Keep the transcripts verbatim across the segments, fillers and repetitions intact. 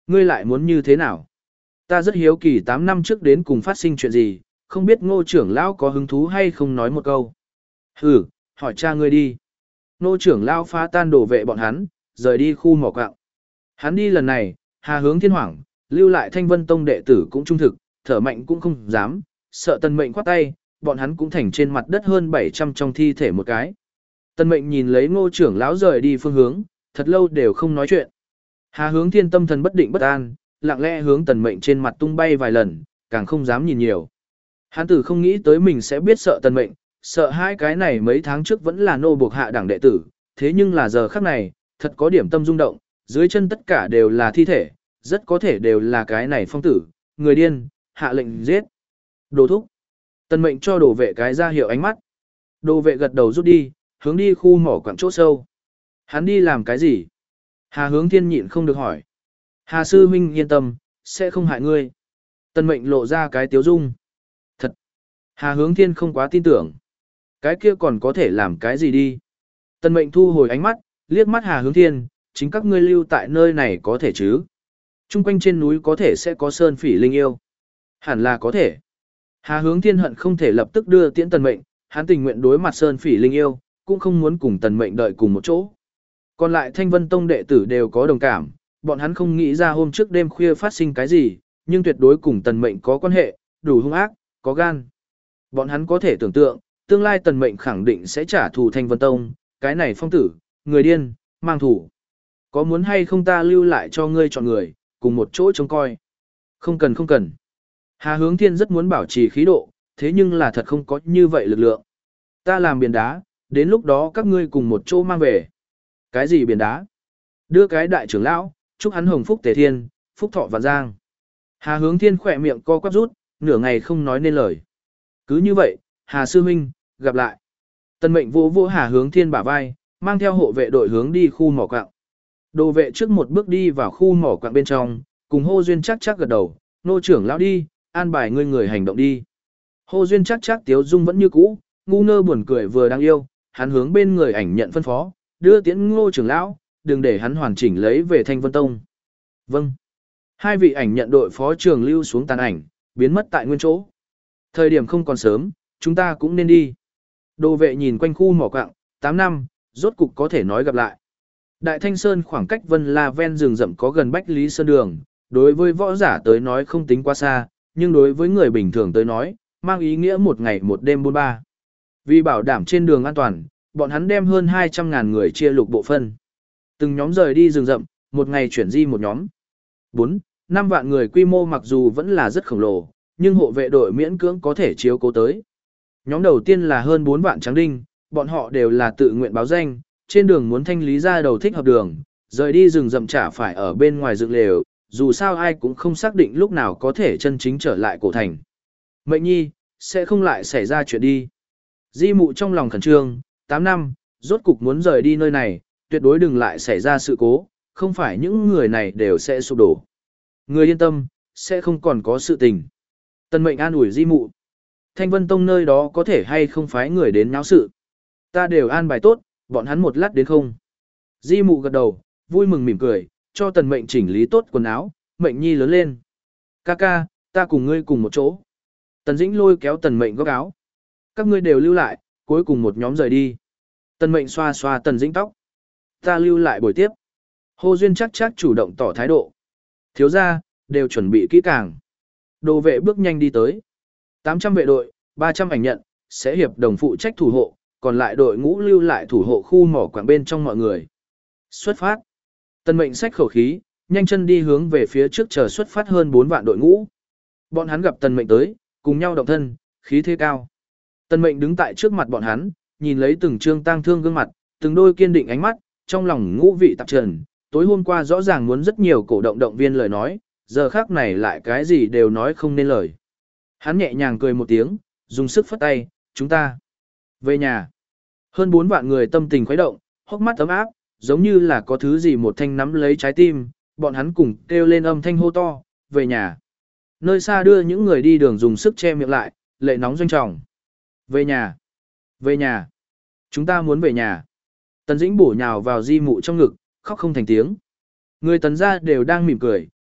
Ngươi lại muốn như thế nào? Ta rất hiếu kỳ tám năm trước đến cùng phát sinh chuyện gì, không biết ngô trưởng lão có hứng thú hay không nói một câu. Hừ, hỏi cha ngươi đi. Ngô trưởng lão phá tan đổ vệ bọn hắn, rời đi khu mỏ quạng. Hắn đi lần này, Hà Hướng Thiên hoảng, lưu lại Thanh Vân Tông đệ tử cũng trung thực, thở mạnh cũng không dám, sợ Tần Mệnh khoát tay, bọn hắn cũng thành trên mặt đất hơn bảy trăm trong thi thể một cái. Tần Mệnh nhìn lấy Ngô trưởng lão rời đi phương hướng, thật lâu đều không nói chuyện. Hà Hướng Thiên tâm thần bất định bất an, lặng lẽ hướng Tần Mệnh trên mặt tung bay vài lần, càng không dám nhìn nhiều. Hắn tử không nghĩ tới mình sẽ biết sợ Tần Mệnh, sợ hai cái này mấy tháng trước vẫn là nô buộc hạ đẳng đệ tử, thế nhưng là giờ khắc này, thật có điểm tâm rung động, dưới chân tất cả đều là thi thể, rất có thể đều là cái này phong tử, người điên, hạ lệnh giết. Đồ thúc. Tần Mệnh cho đồ vệ cái ra hiệu ánh mắt. Đồ vệ gật đầu rút đi, hướng đi khu mỏ quặng chỗ sâu. Hắn đi làm cái gì? Hà Hướng Thiên nhịn không được hỏi. Hà sư huynh yên tâm, sẽ không hại ngươi. Tần Mệnh lộ ra cái tiếu dung. Thật. Hà Hướng Thiên không quá tin tưởng. Cái kia còn có thể làm cái gì đi? Tần Mệnh thu hồi ánh mắt, liếc mắt Hà Hướng Thiên, chính các ngươi lưu tại nơi này có thể chứ? Trung quanh trên núi có thể sẽ có sơn phỉ linh yêu. Hẳn là có thể. Hà Hướng Thiên hận không thể lập tức đưa tiễn Tần Mệnh, hắn tình nguyện đối mặt sơn phỉ linh yêu, cũng không muốn cùng Tần Mệnh đợi cùng một chỗ. Còn lại Thanh Vân Tông đệ tử đều có đồng cảm, bọn hắn không nghĩ ra hôm trước đêm khuya phát sinh cái gì, nhưng tuyệt đối cùng Tần Mệnh có quan hệ, đủ hung ác, có gan. Bọn hắn có thể tưởng tượng, tương lai Tần Mệnh khẳng định sẽ trả thù Thanh Vân Tông, cái này phong tử, người điên, mang thủ. Có muốn hay không ta lưu lại cho ngươi chọn người, cùng một chỗ trông coi. Không cần không cần. Hà Hướng Thiên rất muốn bảo trì khí độ, thế nhưng là thật không có như vậy lực lượng. Ta làm biển đá, đến lúc đó các ngươi cùng một chỗ mang về. Cái gì biển đá? Đưa cái đại trưởng lão, chúc hắn hồng phúc tề thiên, phúc thọ vạn giang. Hà Hướng Thiên khỏe miệng co quắp rút, nửa ngày không nói nên lời. Cứ như vậy, Hà sư huynh, gặp lại. Tần Mệnh vỗ vỗ Hà Hướng Thiên bả vai, mang theo hộ vệ đội hướng đi khu mỏ quặng. Đồ vệ trước một bước đi vào khu mỏ quặng bên trong, cùng Hô Duyên chắc chắc gật đầu, nô trưởng lão đi, an bài ngươi người hành động đi. Hô Duyên chắc chắc tiếu dung vẫn như cũ, ngu ngơ buồn cười vừa đáng yêu, hắn hướng bên người ảnh nhận phân phó, đưa tiễn Ngô trưởng lão, đừng để hắn hoàn chỉnh lấy về Thanh Vân Tông. Vâng. Hai vị ảnh nhận đội phó trường lưu xuống tàn ảnh, biến mất tại nguyên chỗ. Thời điểm không còn sớm, chúng ta cũng nên đi. Đồ vệ nhìn quanh khu mỏ quặng, tám năm, rốt cục có thể nói gặp lại. Đại Thanh Sơn khoảng cách Vân La ven rừng rậm có gần Bách Lý Sơn đường, đối với võ giả tới nói không tính quá xa, nhưng đối với người bình thường tới nói, mang ý nghĩa một ngày một đêm buôn ba. Vì bảo đảm trên đường an toàn, bọn hắn đem hơn hai trăm ngàn người chia lục bộ phân. Từng nhóm rời đi rừng rậm, một ngày chuyển di một nhóm. bốn, năm vạn người quy mô mặc dù vẫn là rất khổng lồ, nhưng hộ vệ đội miễn cưỡng có thể chiếu cố tới. Nhóm đầu tiên là hơn bốn vạn tráng đinh, bọn họ đều là tự nguyện báo danh, trên đường muốn thanh lý ra đầu thích hợp đường, rời đi rừng rậm chả phải ở bên ngoài dựng lều, dù sao ai cũng không xác định lúc nào có thể chân chính trở lại cổ thành. Mệnh nhi, sẽ không lại xảy ra chuyện đi. Di mụ trong lòng khẩn trương, tám năm, rốt cục muốn rời đi nơi này, tuyệt đối đừng lại xảy ra sự cố, không phải những người này đều sẽ sụp đổ. Người yên tâm, sẽ không còn có sự tình. Tần Mệnh an ủi Di mụ. Thanh Vân Tông nơi đó có thể hay không phái người đến náo sự. Ta đều an bài tốt, bọn hắn một lát đến không. Di mụ gật đầu, vui mừng mỉm cười, cho Tần Mệnh chỉnh lý tốt quần áo, Mệnh nhi lớn lên. Ca ca, ta cùng ngươi cùng một chỗ. Tần Dĩnh lôi kéo Tần Mệnh góc áo. Các ngươi đều lưu lại, cuối cùng một nhóm rời đi. Tần Mệnh xoa xoa Tần Dĩnh tóc. Ta lưu lại buổi tiếp. Hồ Duyên chắc chắc chủ động tỏ thái độ. Thiếu gia, đều chuẩn bị kỹ càng. Đồ vệ bước nhanh đi tới. tám trăm vệ đội, ba trăm ảnh nhận, sẽ hiệp đồng phụ trách thủ hộ, còn lại đội ngũ lưu lại thủ hộ khu mỏ quảng bên trong mọi người. Xuất phát. Tần Mệnh xách khẩu khí, nhanh chân đi hướng về phía trước chờ xuất phát hơn bốn vạn đội ngũ. Bọn hắn gặp Tần Mệnh tới, cùng nhau động thân, khí thế cao. Tần Mệnh đứng tại trước mặt bọn hắn, nhìn lấy từng trương tang thương gương mặt, từng đôi kiên định ánh mắt, trong lòng ngũ vị tạp trần, tối hôm qua rõ ràng muốn rất nhiều cổ động động viên lời nói, giờ khác này lại cái gì đều nói không nên lời. Hắn nhẹ nhàng cười một tiếng, dùng sức phất tay, chúng ta về nhà. Hơn bốn vạn người tâm tình khuấy động, hốc mắt ấm áp, giống như là có thứ gì một thanh nắm lấy trái tim, bọn hắn cùng kêu lên âm thanh hô to, về nhà. Nơi xa đưa những người đi đường dùng sức che miệng lại, lệ nóng doanh trọng. Về nhà, về nhà, chúng ta muốn về nhà. Tần Dĩnh bổ nhào vào Di mụ trong ngực, khóc không thành tiếng. Người Tần gia đều đang mỉm cười,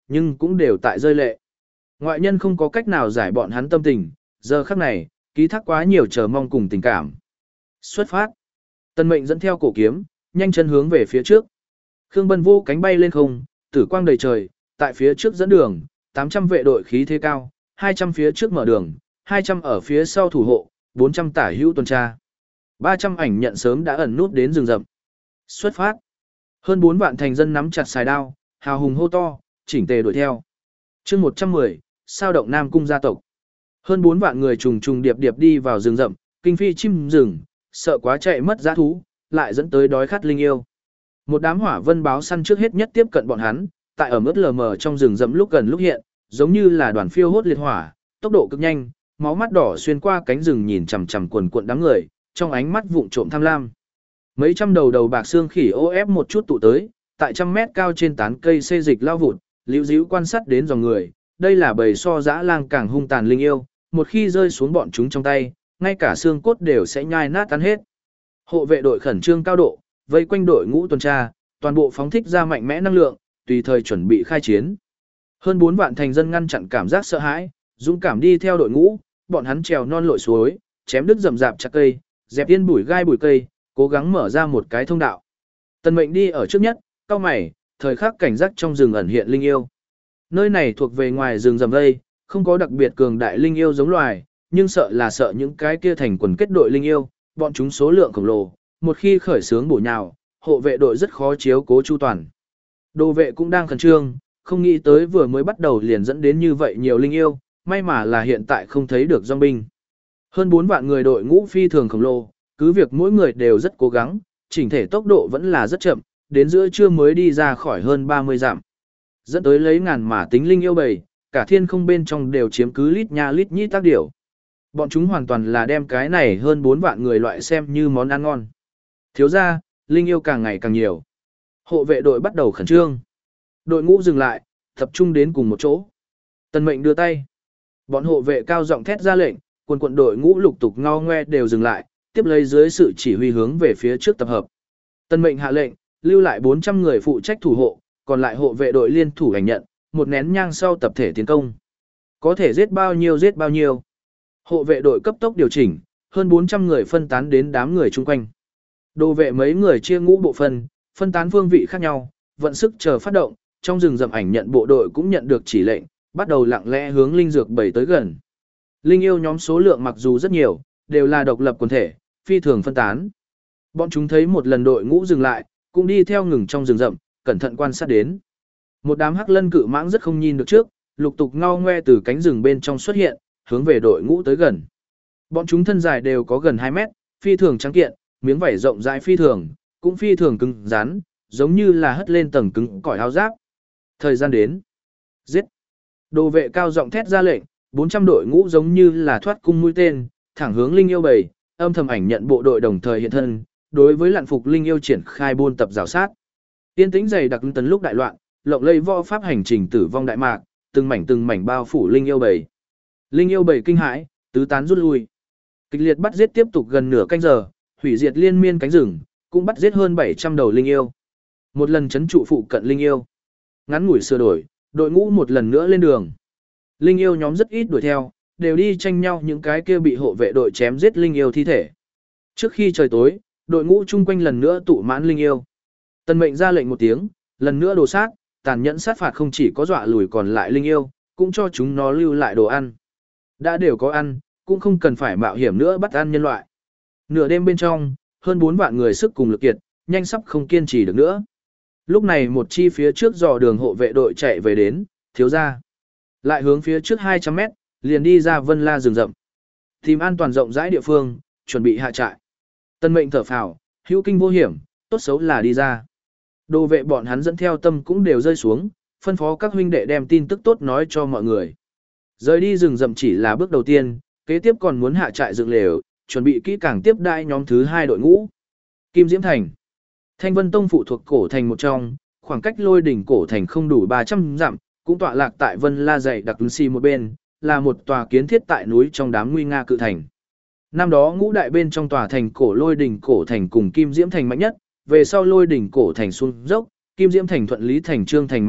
nhưng cũng đều tại rơi lệ. Ngoại nhân không có cách nào giải bọn hắn tâm tình, giờ khắc này, ký thác quá nhiều chờ mong cùng tình cảm. Xuất phát. Tân Mệnh dẫn theo cổ kiếm, nhanh chân hướng về phía trước. Khương Bân vô cánh bay lên không, tử quang đầy trời, tại phía trước dẫn đường, tám trăm vệ đội khí thế cao, hai trăm phía trước mở đường, hai trăm ở phía sau thủ hộ, bốn trăm tả hữu tuần tra. ba trăm ảnh nhận sớm đã ẩn nút đến rừng rậm. Xuất phát. Hơn bốn vạn thành dân nắm chặt xài đao, hào hùng hô to, chỉnh tề đuổi theo. Chương một trăm mười, sao động Nam cung gia tộc. Hơn bốn vạn người trùng trùng điệp điệp đi vào rừng rậm, kinh phi chim rừng, sợ quá chạy mất dã thú, lại dẫn tới đói khát linh yêu. Một đám hỏa vân báo săn trước hết nhất tiếp cận bọn hắn, tại ở mức lờ mờ trong rừng rậm lúc gần lúc hiện, giống như là đoàn phiêu hốt liệt hỏa, tốc độ cực nhanh, máu mắt đỏ xuyên qua cánh rừng nhìn chằm chằm quần cuộn đám người, trong ánh mắt vụng trộm tham lam. Mấy trăm đầu đầu bạc xương khỉ ô ép một chút tụ tới, tại trăm mét cao trên tán cây xê dịch lao vụt, liễu díu quan sát đến dòng người, đây là bầy so dã lang càng hung tàn linh yêu, một khi rơi xuống bọn chúng trong tay, ngay cả xương cốt đều sẽ nhai nát tan hết. Hộ vệ đội khẩn trương cao độ, vây quanh đội ngũ tuần tra, toàn bộ phóng thích ra mạnh mẽ năng lượng, tùy thời chuẩn bị khai chiến. Hơn bốn vạn thành dân ngăn chặn cảm giác sợ hãi, dũng cảm đi theo đội ngũ, bọn hắn trèo non lội suối, chém đứt rậm rạp chặt cây, dẹp yên bụi gai bụi cây, cố gắng mở ra một cái thông đạo. Tần Mệnh đi ở trước nhất, cao mày, thời khắc cảnh giác trong rừng ẩn hiện linh yêu. Nơi này thuộc về ngoài rừng rậm vây, không có đặc biệt cường đại linh yêu giống loài, nhưng sợ là sợ những cái kia thành quần kết đội linh yêu, bọn chúng số lượng khổng lồ, một khi khởi xướng bổ nhào, hộ vệ đội rất khó chiếu cố chu toàn. Đồ vệ cũng đang khẩn trương, không nghĩ tới vừa mới bắt đầu liền dẫn đến như vậy nhiều linh yêu, may mà là hiện tại không thấy được dòng binh. Hơn bốn vạn người đội ngũ phi thường khổng lồ, cứ việc mỗi người đều rất cố gắng, chỉnh thể tốc độ vẫn là rất chậm, đến giữa trưa mới đi ra khỏi hơn ba mươi dặm. Dẫn tới lấy ngàn mà tính linh yêu bầy, cả thiên không bên trong đều chiếm cứ lít nha lít nhít tác điểu. Bọn chúng hoàn toàn là đem cái này hơn bốn vạn người loại xem như món ăn ngon. Thiếu ra, linh yêu càng ngày càng nhiều. Hộ vệ đội bắt đầu khẩn trương. Đội ngũ dừng lại, tập trung đến cùng một chỗ. Tần Mệnh đưa tay. Bọn hộ vệ cao giọng thét ra lệnh, quần quận đội ngũ lục tục ngao ngoe đều dừng lại, tiếp lấy dưới sự chỉ huy hướng về phía trước tập hợp. Tần Mệnh hạ lệnh, lưu lại bốn trăm người phụ trách thủ hộ, còn lại hộ vệ đội liên thủ hành nhận, một nén nhang sau tập thể tiến công. Có thể giết bao nhiêu giết bao nhiêu. Hộ vệ đội cấp tốc điều chỉnh, hơn bốn trăm người phân tán đến đám người chung quanh. Đồ vệ mấy người chia ngũ bộ phận, phân tán phương vị khác nhau, vận sức chờ phát động, trong rừng rậm ảnh nhận bộ đội cũng nhận được chỉ lệnh, bắt đầu lặng lẽ hướng linh dược bầy tới gần. Linh yêu nhóm số lượng mặc dù rất nhiều, đều là độc lập quần thể, phi thường phân tán. Bọn chúng thấy một lần đội ngũ dừng lại, cũng đi theo ngừng trong rừng rậm, cẩn thận quan sát đến. Một đám hắc lân cự mãng rất không nhìn được trước, lục tục ngao ngoe từ cánh rừng bên trong xuất hiện, hướng về đội ngũ tới gần. Bọn chúng thân dài đều có gần hai mét, phi thường trắng kiện, miếng vảy rộng rãi phi thường, cũng phi thường cứng rắn, giống như là hất lên tầng cứng cỏi áo giáp. Thời gian đến. Giết. Đồ vệ cao giọng thét ra lệnh, bốn trăm đội ngũ giống như là thoát cung mũi tên, thẳng hướng linh yêu bầy, âm thầm ảnh nhận bộ đội đồng thời hiện thân, đối với lặn phục linh yêu triển khai buôn tập rào sát. Tiên tĩnh dày đặc tấn lúc đại loạn, lộng lây võ pháp hành trình tử vong đại mạc, từng mảnh từng mảnh bao phủ linh yêu bầy. Linh yêu bầy kinh hãi, tứ tán rút lui. Kịch liệt bắt giết tiếp tục gần nửa canh giờ, hủy diệt liên miên cánh rừng, cũng bắt giết hơn bảy trăm đầu linh yêu. Một lần chấn trụ phụ cận linh yêu. Ngắn ngủi sửa đổi, đội ngũ một lần nữa lên đường. Linh yêu nhóm rất ít đuổi theo, đều đi tranh nhau những cái kia bị hộ vệ đội chém giết linh yêu thi thể. Trước khi trời tối, đội ngũ chung quanh lần nữa tụ mãn linh yêu. Tần Mệnh ra lệnh một tiếng, lần nữa đồ sát, tàn nhẫn sát phạt không chỉ có dọa lùi còn lại linh yêu, cũng cho chúng nó lưu lại đồ ăn. Đã đều có ăn, cũng không cần phải mạo hiểm nữa bắt ăn nhân loại. Nửa đêm bên trong, hơn bốn vạn người sức cùng lực kiệt, nhanh sắp không kiên trì được nữa. Lúc này một chi phía trước dò đường hộ vệ đội chạy về đến, thiếu ra. Lại hướng phía trước hai trăm mét, liền đi ra Vân La rừng rậm. Tìm an toàn rộng rãi địa phương, chuẩn bị hạ trại. Tần Mệnh thở phào, hữu kinh vô hiểm, tốt xấu là đi ra. Đồ vệ bọn hắn dẫn theo tâm cũng đều rơi xuống, phân phó các huynh đệ đem tin tức tốt nói cho mọi người. Rời đi rừng rậm chỉ là bước đầu tiên, kế tiếp còn muốn hạ trại dựng lều, chuẩn bị kỹ càng tiếp đãi nhóm thứ hai đội ngũ. Kim Diễm Thành. Thanh Vân Tông phụ thuộc cổ thành một trong, khoảng cách Lôi đỉnh cổ thành không đủ ba trăm dặm, cũng tọa lạc tại Vân La dày đặc xì một bên, là một tòa kiến thiết tại núi trong đám nguy nga cự thành. Năm đó ngũ đại bên trong tòa thành cổ Lôi đỉnh cổ thành cùng Kim Diễm Thành mạnh nhất, về sau Lôi đỉnh cổ thành xuống dốc, Kim Diễm Thành thuận lý thành Trương thành mạnh nhất,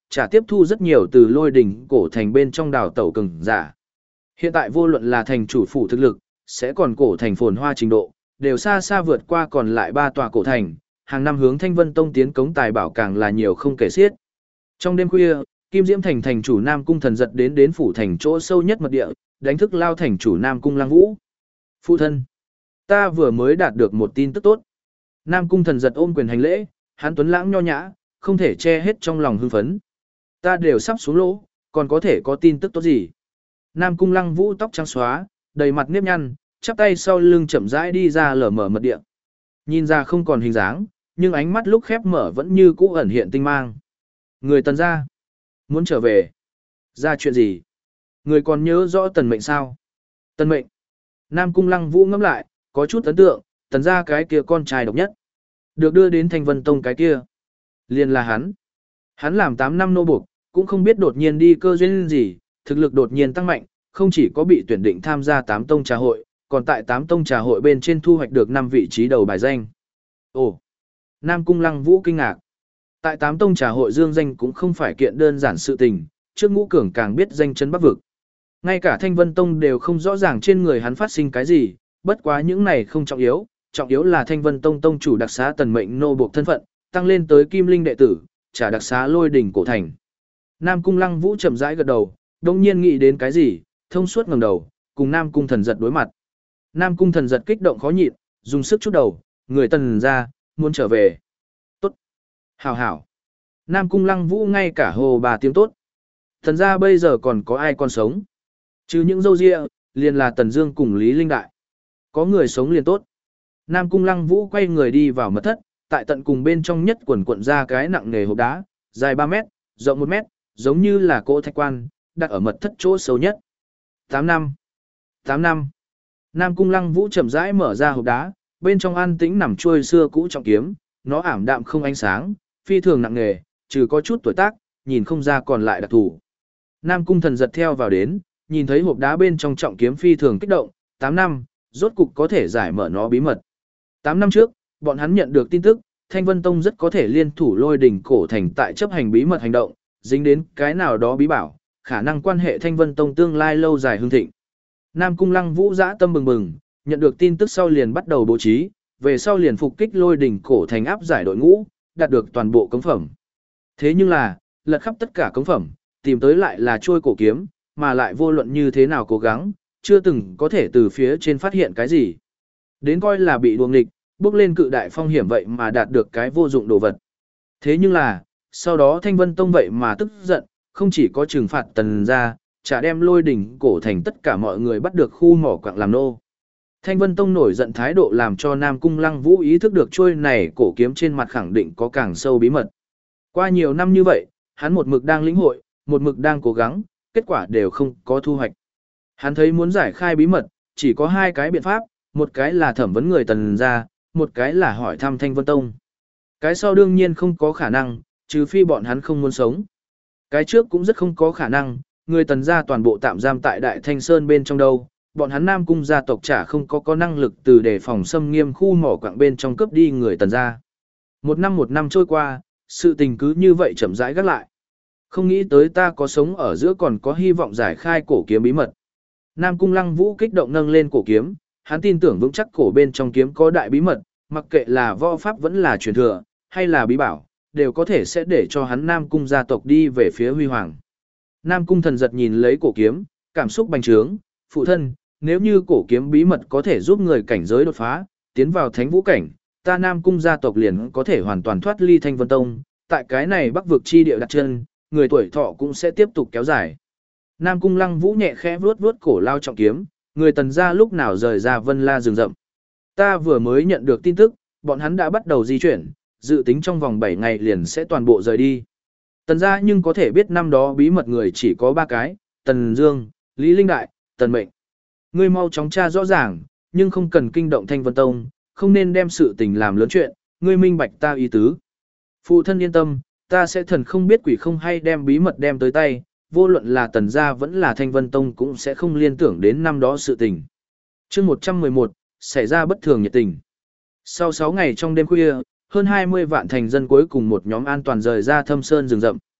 trả tiếp thu rất nhiều từ lôi đỉnh cổ thành bên trong đào tẩu cường giả. Hiện tại vô luận là thành chủ phủ thực lực, sẽ còn cổ thành phồn hoa trình độ, đều xa xa vượt qua còn lại ba tòa cổ thành, hàng năm hướng Thanh Vân Tông tiến cống tài bảo càng là nhiều không kể xiết. Trong đêm khuya, Kim Diễm thành thành chủ Nam Cung Thần giật đến đến phủ thành chỗ sâu nhất mật địa, đánh thức lao thành chủ Nam Cung Lăng Vũ. Phụ thân, ta vừa mới đạt được một tin tức tốt. Nam Cung Thần giật ôm quyền hành lễ, hắn tuấn lãng nho nhã, không thể che hết trong lòng hưng phấn. Ta đều sắp xuống lỗ, còn có thể có tin tức tốt gì? Nam Cung Lăng Vũ tóc trắng xóa, đầy mặt nếp nhăn, chắp tay sau lưng chậm rãi đi ra lở mở mật địa. Nhìn ra không còn hình dáng, nhưng ánh mắt lúc khép mở vẫn như cũ ẩn hiện tinh mang. Người Tần gia muốn trở về. Ra chuyện gì? Người còn nhớ rõ Tần Mệnh sao? Tần Mệnh. Nam Cung Lăng Vũ ngẫm lại, có chút ấn tượng, Tần gia cái kia con trai độc nhất. Được đưa đến Thanh Vân Tông cái kia. Liền là hắn. Hắn làm tám năm nô buộc, cũng không biết đột nhiên đi cơ duyên gì, thực lực đột nhiên tăng mạnh, không chỉ có bị tuyển định tham gia tám tông trà hội, còn tại tám tông trà hội bên trên thu hoạch được năm vị trí đầu bài danh. Ồ! Nam Cung Lăng Vũ kinh ngạc. Tại tám tông trà hội dương danh cũng không phải kiện đơn giản sự tình, trước Ngũ Cường càng biết danh chân bắc vực. Ngay cả Thanh Vân Tông đều không rõ ràng trên người hắn phát sinh cái gì, bất quá những này không trọng yếu, trọng yếu là Thanh Vân Tông tông chủ đặc xá Tần Mệnh nô buộc thân phận, tăng lên tới Kim Linh đệ tử, trả đặc xá lôi đỉnh cổ thành. Nam Cung Lăng Vũ chậm rãi gật đầu, đồng nhiên nghĩ đến cái gì, thông suốt ngẩng đầu, cùng Nam Cung Thần giật đối mặt. Nam Cung Thần giật kích động khó nhịn, dùng sức chút đầu, người Tần ra, muốn trở về. Tốt. Hảo hảo. Nam Cung Lăng Vũ ngay cả hồ bà tiếng tốt. Thần ra bây giờ còn có ai còn sống. Chứ những dâu ria, liền là Tần Dương cùng Lý Linh Đại. Có người sống liền tốt. Nam Cung Lăng Vũ quay người đi vào mật thất, tại tận cùng bên trong nhất quần quận ra cái nặng nề hộp đá, dài ba mét, rộng một mét, giống như là cỗ thạch quan, đặt ở mật thất chỗ sâu nhất. tám năm. tám năm. Nam Cung Lăng Vũ chậm rãi mở ra hộp đá, bên trong an tĩnh nằm chuôi xưa cũ trọng kiếm, nó ảm đạm không ánh sáng, phi thường nặng nề, trừ có chút tuổi tác, nhìn không ra còn lại đặc thù. Nam Cung Thần giật theo vào đến, nhìn thấy hộp đá bên trong trọng kiếm phi thường kích động, tám năm, rốt cục có thể giải mở nó bí mật. tám năm trước, bọn hắn nhận được tin tức, Thanh Vân Tông rất có thể liên thủ lôi đỉnh cổ thành tại chấp hành bí mật hành động, dính đến cái nào đó bí bảo, khả năng quan hệ Thanh Vân Tông tương lai lâu dài hưng thịnh. Nam Cung Lăng Vũ dã tâm bừng bừng, nhận được tin tức sau liền bắt đầu bố trí, về sau liền phục kích lôi đỉnh cổ thành áp giải đội ngũ, đạt được toàn bộ cống phẩm. Thế nhưng là, lật khắp tất cả cống phẩm, tìm tới lại là trôi cổ kiếm, mà lại vô luận như thế nào cố gắng, chưa từng có thể từ phía trên phát hiện cái gì. Đến coi là bị đuông nghịch, bước lên cự đại phong hiểm vậy mà đạt được cái vô dụng đồ vật. Thế nhưng là, sau đó Thanh Vân Tông vậy mà tức giận, không chỉ có trừng phạt Tần gia, chả đem lôi đỉnh cổ thành tất cả mọi người bắt được khu mỏ quặng làm nô. Thanh Vân Tông nổi giận thái độ làm cho Nam Cung Lăng Vũ ý thức được trôi này cổ kiếm trên mặt khẳng định có càng sâu bí mật. Qua nhiều năm như vậy, hắn một mực đang lĩnh hội, một mực đang cố gắng, kết quả đều không có thu hoạch. Hắn thấy muốn giải khai bí mật, chỉ có hai cái biện pháp, một cái là thẩm vấn người Tần gia, một cái là hỏi thăm Thanh Vân Tông. Cái sau đương nhiên không có khả năng, trừ phi bọn hắn không muốn sống. Cái trước cũng rất không có khả năng, người Tần gia toàn bộ tạm giam tại Đại Thanh Sơn bên trong đâu, bọn hắn Nam Cung gia tộc chả không có có năng lực từ để phòng xâm nghiêm khu mỏ quặng bên trong cướp đi người Tần gia. Một năm một năm trôi qua, sự tình cứ như vậy chậm rãi gác lại. Không nghĩ tới ta có sống ở giữa còn có hy vọng giải khai cổ kiếm bí mật. Nam Cung Lăng Vũ kích động nâng lên cổ kiếm, hắn tin tưởng vững chắc cổ bên trong kiếm có đại bí mật, mặc kệ là võ pháp vẫn là truyền thừa, hay là bí bảo, đều có thể sẽ để cho hắn Nam Cung gia tộc đi về phía huy hoàng. Nam Cung Thần giật nhìn lấy cổ kiếm, cảm xúc bành trướng, phụ thân, nếu như cổ kiếm bí mật có thể giúp người cảnh giới đột phá, tiến vào thánh vũ cảnh, ta Nam Cung gia tộc liền có thể hoàn toàn thoát ly Thanh Vân Tông, tại cái này Bắc vực chi địa đặt chân, người tuổi thọ cũng sẽ tiếp tục kéo dài. Nam Cung Lăng Vũ nhẹ khẽ vuốt vuốt cổ lao trọng kiếm, người Tần gia lúc nào rời ra Vân La rừng rậm. Ta vừa mới nhận được tin tức, bọn hắn đã bắt đầu di chuyển, dự tính trong vòng bảy ngày liền sẽ toàn bộ rời đi. Tần gia nhưng có thể biết năm đó bí mật người chỉ có ba cái, Tần Dương, Lý Linh Đại, Tần Mệnh. Ngươi mau chóng tra rõ ràng, nhưng không cần kinh động Thanh Vân Tông, không nên đem sự tình làm lớn chuyện, ngươi minh bạch ta ý tứ. Phụ thân yên tâm, ta sẽ thần không biết quỷ không hay đem bí mật đem tới tay, vô luận là Tần gia vẫn là Thanh Vân Tông cũng sẽ không liên tưởng đến năm đó sự tình. Chương một trăm mười một, xảy ra bất thường nhiệt tình. Sau sáu ngày trong đêm khuya, hơn hai mươi vạn thành dân cuối cùng một nhóm an toàn rời ra Thâm Sơn rừng rậm.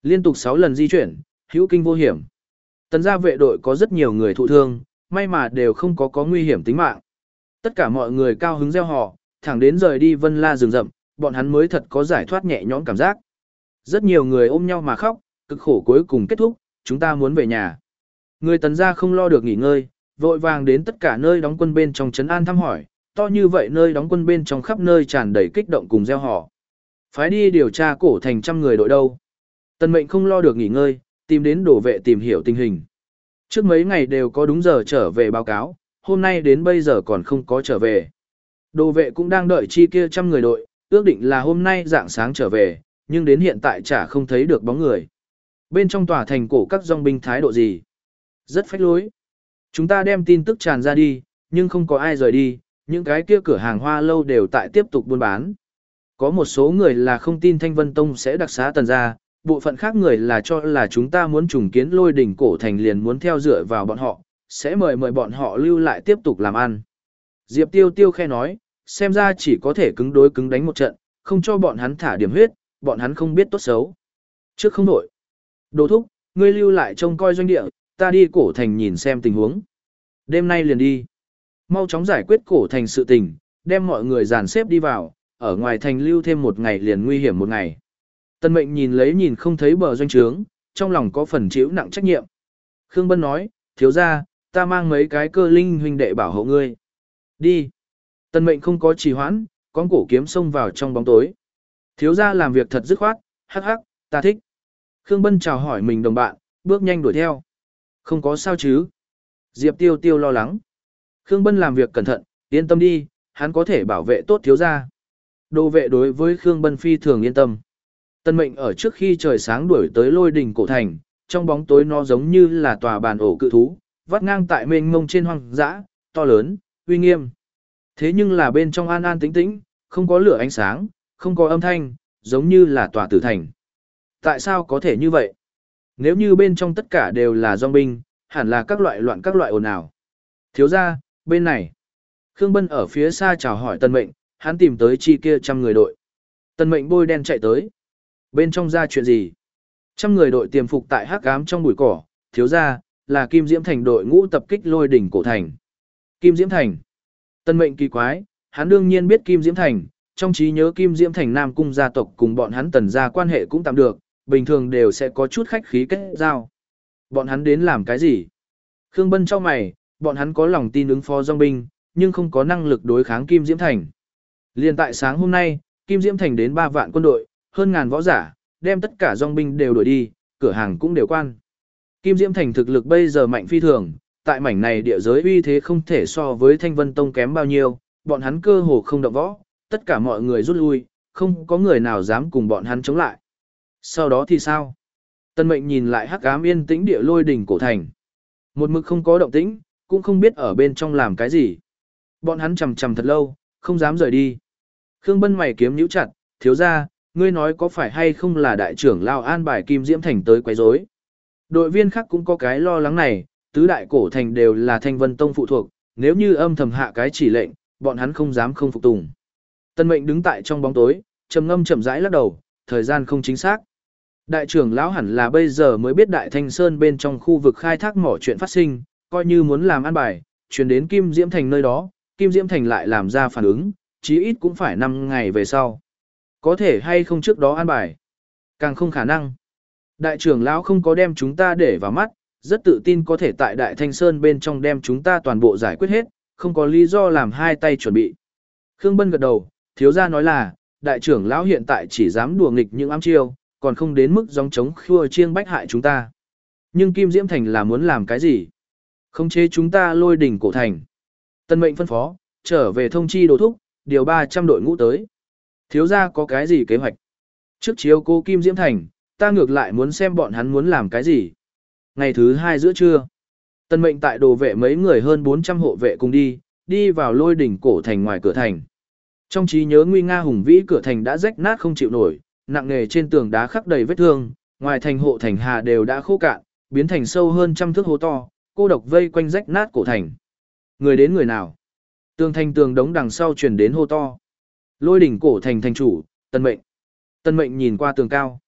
Liên tục sáu lần di chuyển, hữu kinh vô hiểm. Tần gia vệ đội có rất nhiều người thụ thương, may mà đều không có có nguy hiểm tính mạng. Tất cả mọi người cao hứng reo hò, thẳng đến rời đi Vân La rừng rậm, bọn hắn mới thật có giải thoát nhẹ nhõm cảm giác. Rất nhiều người ôm nhau mà khóc, cực khổ cuối cùng kết thúc, chúng ta muốn về nhà. Người Tần gia không lo được nghỉ ngơi, vội vàng đến tất cả nơi đóng quân bên trong trấn an thăm hỏi, to như vậy nơi đóng quân bên trong khắp nơi tràn đầy kích động cùng reo hò. Phái đi điều tra cổ thành trăm người đội đâu. Tần Mệnh không lo được nghỉ ngơi, tìm đến đổ vệ tìm hiểu tình hình. Trước mấy ngày đều có đúng giờ trở về báo cáo, hôm nay đến bây giờ còn không có trở về. Đồ vệ cũng đang đợi chi kia trăm người đội, ước định là hôm nay dạng sáng trở về, nhưng đến hiện tại chả không thấy được bóng người. Bên trong tòa thành cổ các dòng binh thái độ gì? Rất phách lối. Chúng ta đem tin tức tràn ra đi, nhưng không có ai rời đi, những cái kia cửa hàng hoa lâu đều tại tiếp tục buôn bán. Có một số người là không tin Thanh Vân Tông sẽ đặc xá Tần gia, bộ phận khác người là cho là chúng ta muốn trùng kiến Lôi đỉnh cổ thành liền muốn theo dựa vào bọn họ, sẽ mời mời bọn họ lưu lại tiếp tục làm ăn. Diệp Tiêu Tiêu khe nói, xem ra chỉ có thể cứng đối cứng đánh một trận, không cho bọn hắn thả điểm huyết, bọn hắn không biết tốt xấu. Trước không đổi. Đồ thúc, ngươi lưu lại trông coi doanh địa, ta đi cổ thành nhìn xem tình huống. Đêm nay liền đi. Mau chóng giải quyết cổ thành sự tình, đem mọi người dàn xếp đi vào, ở ngoài thành lưu thêm một ngày liền nguy hiểm một ngày. Tân Mệnh nhìn lấy nhìn không thấy bờ doanh trướng, trong lòng có phần chịu nặng trách nhiệm. Khương Bân nói, thiếu ra, ta mang mấy cái cơ linh huynh đệ bảo hộ ngươi. Đi. Tân Mệnh không có trì hoãn, con cổ kiếm xông vào trong bóng tối. Thiếu ra làm việc thật dứt khoát, hắc hắc, ta thích. Khương Bân chào hỏi mình đồng bạn, bước nhanh đuổi theo. Không có sao chứ. Diệp Tiêu Tiêu lo lắng. Khương Bân làm việc cẩn thận, yên tâm đi, hắn có thể bảo vệ tốt thiếu gia. Đồ vệ đối với Khương Bân phi thường yên tâm. Tân Mệnh ở trước khi trời sáng đuổi tới Lôi đỉnh cổ thành, trong bóng tối nó giống như là tòa bàn ổ cự thú, vắt ngang tại mênh mông trên hoang dã, to lớn, uy nghiêm. Thế nhưng là bên trong an an tĩnh tĩnh, không có lửa ánh sáng, không có âm thanh, giống như là tòa tử thành. Tại sao có thể như vậy? Nếu như bên trong tất cả đều là dòng binh, hẳn là các loại loạn các loại ồn ào. Thiếu gia, bên này. Khương Bân ở phía xa chào hỏi Tân Mệnh, hắn tìm tới chi kia trăm người đội. Tân Mệnh bôi đen chạy tới. Bên trong ra chuyện gì? Trăm người đội tiềm phục tại hắc ám trong bụi cỏ, thiếu gia, là Kim Diễm Thành đội ngũ tập kích Lôi đỉnh cổ thành. Kim Diễm Thành. Tân Mệnh kỳ quái, hắn đương nhiên biết Kim Diễm Thành, trong trí nhớ Kim Diễm Thành Nam cung gia tộc cùng bọn hắn Tần gia quan hệ cũng tạm được, bình thường đều sẽ có chút khách khí kết giao. Bọn hắn đến làm cái gì? Khương Bân cho mày, bọn hắn có lòng tin ứng phó dòng binh, nhưng không có năng lực đối kháng Kim Diễm Thành. Liên tại sáng hôm nay, Kim Diễm Thành đến ba vạn quân đội, hơn ngàn võ giả, đem tất cả dòng binh đều đuổi đi, cửa hàng cũng đều quan. Kim Diễm Thành thực lực bây giờ mạnh phi thường, tại mảnh này địa giới uy thế không thể so với Thanh Vân Tông kém bao nhiêu, bọn hắn cơ hồ không động võ, tất cả mọi người rút lui, không có người nào dám cùng bọn hắn chống lại. Sau đó thì sao? Tân Mệnh nhìn lại hắc ám yên tĩnh địa Lôi đỉnh cổ thành. Một mực không có động tĩnh, cũng không biết ở bên trong làm cái gì. Bọn hắn chầm chầm thật lâu, không dám rời đi. Khương Bân mày kiếm nhíu chặt, thiếu ra, ngươi nói có phải hay không là đại trưởng Lao an bài Kim Diễm Thành tới quấy rối? Đội viên khác cũng có cái lo lắng này, tứ đại cổ thành đều là Thanh Vân Tông phụ thuộc, nếu như âm thầm hạ cái chỉ lệnh, bọn hắn không dám không phục tùng. Tân Mệnh đứng tại trong bóng tối, trầm ngâm chậm rãi lắc đầu, thời gian không chính xác. Đại trưởng lão hẳn là bây giờ mới biết Đại Thanh Sơn bên trong khu vực khai thác mỏ chuyện phát sinh, coi như muốn làm an bài, chuyển đến Kim Diễm Thành nơi đó, Kim Diễm Thành lại làm ra phản ứng, chí ít cũng phải năm ngày về sau. Có thể hay không trước đó an bài? Càng không khả năng. Đại trưởng lão không có đem chúng ta để vào mắt, rất tự tin có thể tại Đại Thanh Sơn bên trong đem chúng ta toàn bộ giải quyết hết, không có lý do làm hai tay chuẩn bị. Khương Bân gật đầu, thiếu gia nói là, đại trưởng lão hiện tại chỉ dám đùa nghịch những ám chiêu, còn không đến mức gióng chống khua chiêng bách hại chúng ta. Nhưng Kim Diễm Thành là muốn làm cái gì? Khống chế chúng ta Lôi đỉnh cổ thành. Tân Mệnh phân phó, trở về thông chi đồ thúc, điều ba trăm đội ngũ tới. Thiếu gia có cái gì kế hoạch? Trước chiếu cô Kim Diễm Thành, ta ngược lại muốn xem bọn hắn muốn làm cái gì. Ngày thứ hai giữa trưa, Tân Mệnh tại đồ vệ mấy người hơn bốn trăm hộ vệ cùng đi, đi vào Lôi đỉnh cổ thành ngoài cửa thành. Trong trí nhớ nguy nga hùng vĩ cửa thành đã rách nát không chịu nổi, nặng nề trên tường đá khắc đầy vết thương, ngoài thành hộ thành hà đều đã khô cạn, biến thành sâu hơn trăm thước hố to, cô độc vây quanh rách nát cổ thành. Người đến người nào? Tường thành tường đống đằng sau truyền đến hô to. Lôi đỉnh cổ thành thành chủ, Tân Mệnh. Tân Mệnh nhìn qua tường cao.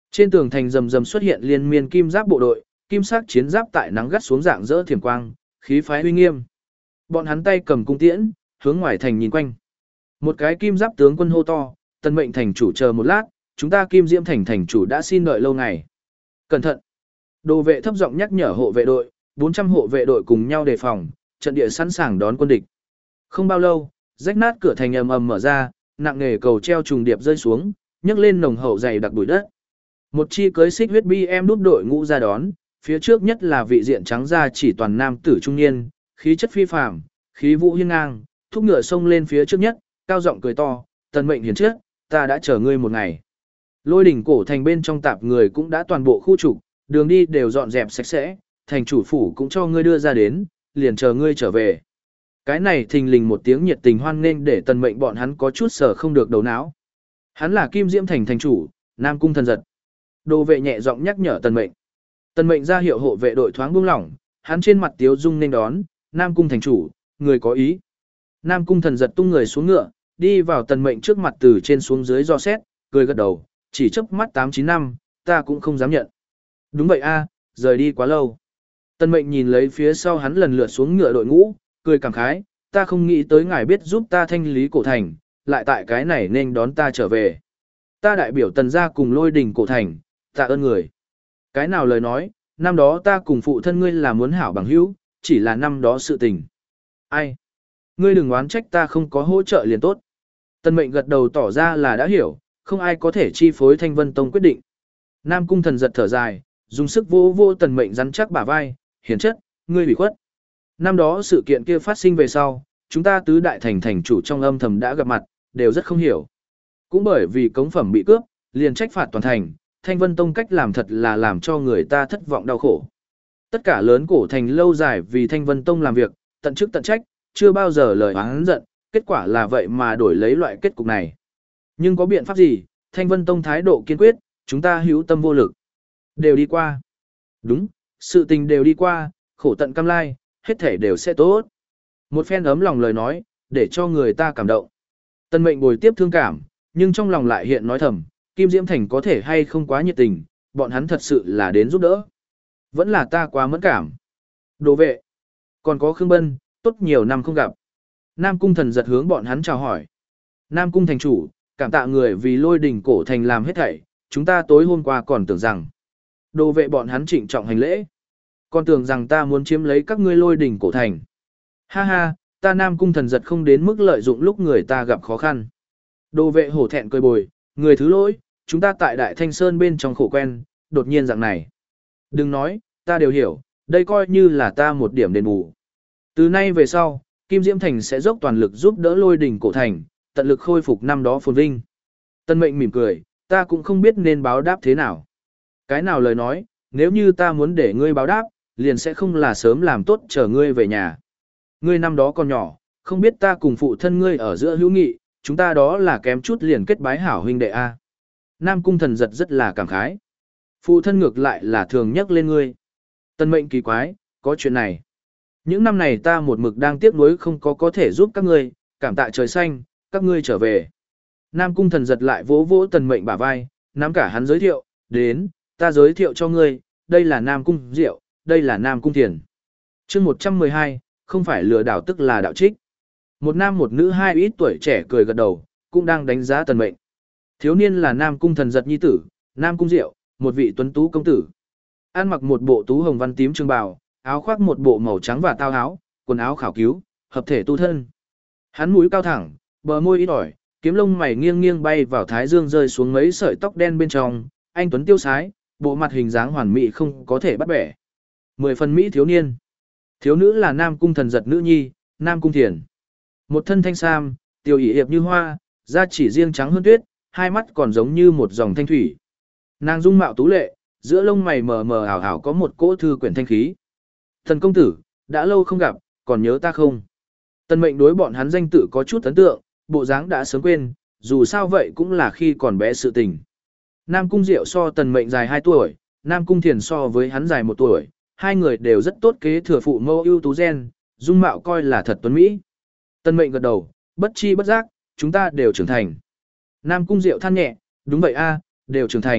Trên tường thành rầm rầm xuất hiện liên miên kim giáp bộ đội, kim sắc chiến giáp tại nắng gắt xuống dạng dỡ thiểm quang, khí phái uy nghiêm. Bọn hắn tay cầm cung tiễn, hướng ngoài thành nhìn quanh. Một cái kim giáp tướng quân hô to, Tân Mệnh thành chủ chờ một lát, chúng ta Kim Diễm thành thành chủ đã xin đợi lâu ngày. Cẩn thận. Đồ vệ thấp giọng nhắc nhở hộ vệ đội, bốn trăm hộ vệ đội cùng nhau đề phòng, trận địa sẵn sàng đón quân địch. Không bao lâu, rách nát cửa thành ầm ầm mở ra, nặng nề cầu treo trùng điệp rơi xuống, nhấc lên nồng hậu dày đặc bụi đất. Một chi cưới xích huyết bi em đúp đội ngũ ra đón, phía trước nhất là vị diện trắng da chỉ toàn nam tử trung niên, khí chất phi phàm, khí vũ hiên ngang, thúc ngựa xông lên phía trước nhất, cao giọng cười to, Tần Mệnh hiền trước, ta đã chờ ngươi một ngày. Lôi đỉnh cổ thành bên trong tạp người cũng đã toàn bộ khu trục, đường đi đều dọn dẹp sạch sẽ, thành chủ phủ cũng cho ngươi đưa ra đến, liền chờ ngươi trở về. Cái này thình lình một tiếng nhiệt tình hoan nghênh để Tần Mệnh bọn hắn có chút sở không được đầu não. Hắn là Kim Diễm thành thành chủ, Nam Cung Thần Giật. Đồ vệ nhẹ giọng nhắc nhở Tần Mệnh. Tần Mệnh ra hiệu hộ vệ đội thoáng buông lỏng, hắn trên mặt tiếu dung nên đón, Nam Cung thành chủ, người có ý. Nam Cung Thần Giật tung người xuống ngựa, đi vào Tần Mệnh trước mặt từ trên xuống dưới do xét, cười gật đầu, chỉ chớp mắt tám chín năm, ta cũng không dám nhận. Đúng vậy a, rời đi quá lâu. Tần Mệnh nhìn lấy phía sau hắn lần lượt xuống ngựa đội ngũ, cười cảm khái, ta không nghĩ tới ngài biết giúp ta thanh lý cổ thành, lại tại cái này nên đón ta trở về. Ta đại biểu Tần gia cùng Lôi Đình cổ thành, tạ ơn người. Cái nào lời nói, năm đó ta cùng phụ thân ngươi là muốn hảo bằng hữu, chỉ là năm đó sự tình. Ai? Ngươi đừng oán trách ta không có hỗ trợ liền tốt. Tần Mệnh gật đầu tỏ ra là đã hiểu, không ai có thể chi phối Thanh Vân Tông quyết định. Nam Cung Thần Giật thở dài, dùng sức vô vô Tần Mệnh rắn chắc bả vai, hiển chất, ngươi bị khuất. Năm đó sự kiện kia phát sinh về sau, chúng ta tứ đại thành thành chủ trong âm thầm đã gặp mặt, đều rất không hiểu. Cũng bởi vì cống phẩm bị cướp, liền trách phạt toàn thành, Thanh Vân Tông cách làm thật là làm cho người ta thất vọng đau khổ. Tất cả lớn cổ thành lâu dài vì Thanh Vân Tông làm việc, tận chức tận trách, chưa bao giờ lời oán giận, kết quả là vậy mà đổi lấy loại kết cục này. Nhưng có biện pháp gì, Thanh Vân Tông thái độ kiên quyết, chúng ta hữu tâm vô lực. Đều đi qua. Đúng, sự tình đều đi qua, khổ tận cam lai, hết thể đều sẽ tốt. Một phen ấm lòng lời nói, để cho người ta cảm động. Tân Mệnh bồi tiếp thương cảm, nhưng trong lòng lại hiện nói thầm, Kim Diễm Thành có thể hay không quá nhiệt tình, bọn hắn thật sự là đến giúp đỡ. Vẫn là ta quá mẫn cảm. Đồ vệ. Còn có Khương Bân, tốt nhiều năm không gặp. Nam Cung Thần Giật hướng bọn hắn chào hỏi. Nam Cung thành chủ, cảm tạ người vì Lôi Đỉnh cổ thành làm hết thảy, chúng ta tối hôm qua còn tưởng rằng. Đồ vệ bọn hắn trịnh trọng hành lễ. Còn tưởng rằng ta muốn chiếm lấy các ngươi Lôi Đỉnh cổ thành. Ha ha, ta Nam Cung Thần Giật không đến mức lợi dụng lúc người ta gặp khó khăn. Đồ vệ hổ thẹn cười bồi, người thứ lỗi, chúng ta tại Đại Thanh Sơn bên trong khổ quen, đột nhiên dạng này. Đừng nói, ta đều hiểu, đây coi như là ta một điểm đền bù. Từ nay về sau, Kim Diễm Thành sẽ dốc toàn lực giúp đỡ Lôi Đỉnh cổ thành, tận lực khôi phục năm đó phồn vinh. Tân Mệnh mỉm cười, ta cũng không biết nên báo đáp thế nào. Cái nào lời nói, nếu như ta muốn để ngươi báo đáp, liền sẽ không là sớm làm tốt chờ ngươi về nhà. Ngươi năm đó còn nhỏ, không biết ta cùng phụ thân ngươi ở giữa hữu nghị, chúng ta đó là kém chút liền kết bái hảo huynh đệ a. Nam Cung Thần Giật rất là cảm khái. Phụ thân ngược lại là thường nhắc lên ngươi. Tân Mệnh kỳ quái, có chuyện này. Những năm này ta một mực đang tiếc nuối không có có thể giúp các ngươi, cảm tạ trời xanh, các ngươi trở về. Nam Cung Thần Giật lại vỗ vỗ Tần Mệnh bả vai, nắm cả hắn giới thiệu, đến, ta giới thiệu cho ngươi, đây là Nam Cung Diệu, đây là Nam Cung Thiền. Chương một trăm mười hai, không phải lừa đảo tức là đạo trích. Một nam một nữ hai ít tuổi trẻ cười gật đầu, cũng đang đánh giá Tần Mệnh. Thiếu niên là Nam Cung Thần Giật nhi tử, Nam Cung Diệu, một vị tuấn tú công tử. Ăn mặc một bộ tú hồng văn tím trường bào, áo khoác một bộ màu trắng và tao áo, quần áo khảo cứu, hợp thể tu thân. Hắn mũi cao thẳng, bờ môi ít ỏi, kiếm lông mày nghiêng nghiêng bay vào thái dương rơi xuống mấy sợi tóc đen bên trong, anh tuấn tiêu sái, bộ mặt hình dáng hoàn mỹ không có thể bắt bẻ. Mười phần mỹ thiếu niên. Thiếu nữ là Nam Cung Thần Giật nữ nhi, Nam Cung Thiền. Một thân thanh sam, tiêu ỷ hiệp như hoa, da chỉ riêng trắng hơn tuyết, hai mắt còn giống như một dòng thanh thủy. Nàng dung mạo tú lệ, giữa lông mày mờ mờ ảo ảo có một cỗ thư quyển thanh khí. Thần công tử, đã lâu không gặp, còn nhớ ta không? Tần Mệnh đối bọn hắn danh tự có chút ấn tượng, bộ dáng đã sớm quên, dù sao vậy cũng là khi còn bé sự tình. Nam Cung Diệu so Tần Mệnh dài hai tuổi, Nam Cung Thiền so với hắn dài một tuổi, hai người đều rất tốt kế thừa phụ mẫu ưu tú gen, dung mạo coi là thật tuấn mỹ. Tần Mệnh gật đầu, bất chi bất giác, chúng ta đều trưởng thành. Nam Cung Diệu than nhẹ, đúng vậy a, đều trưởng thành,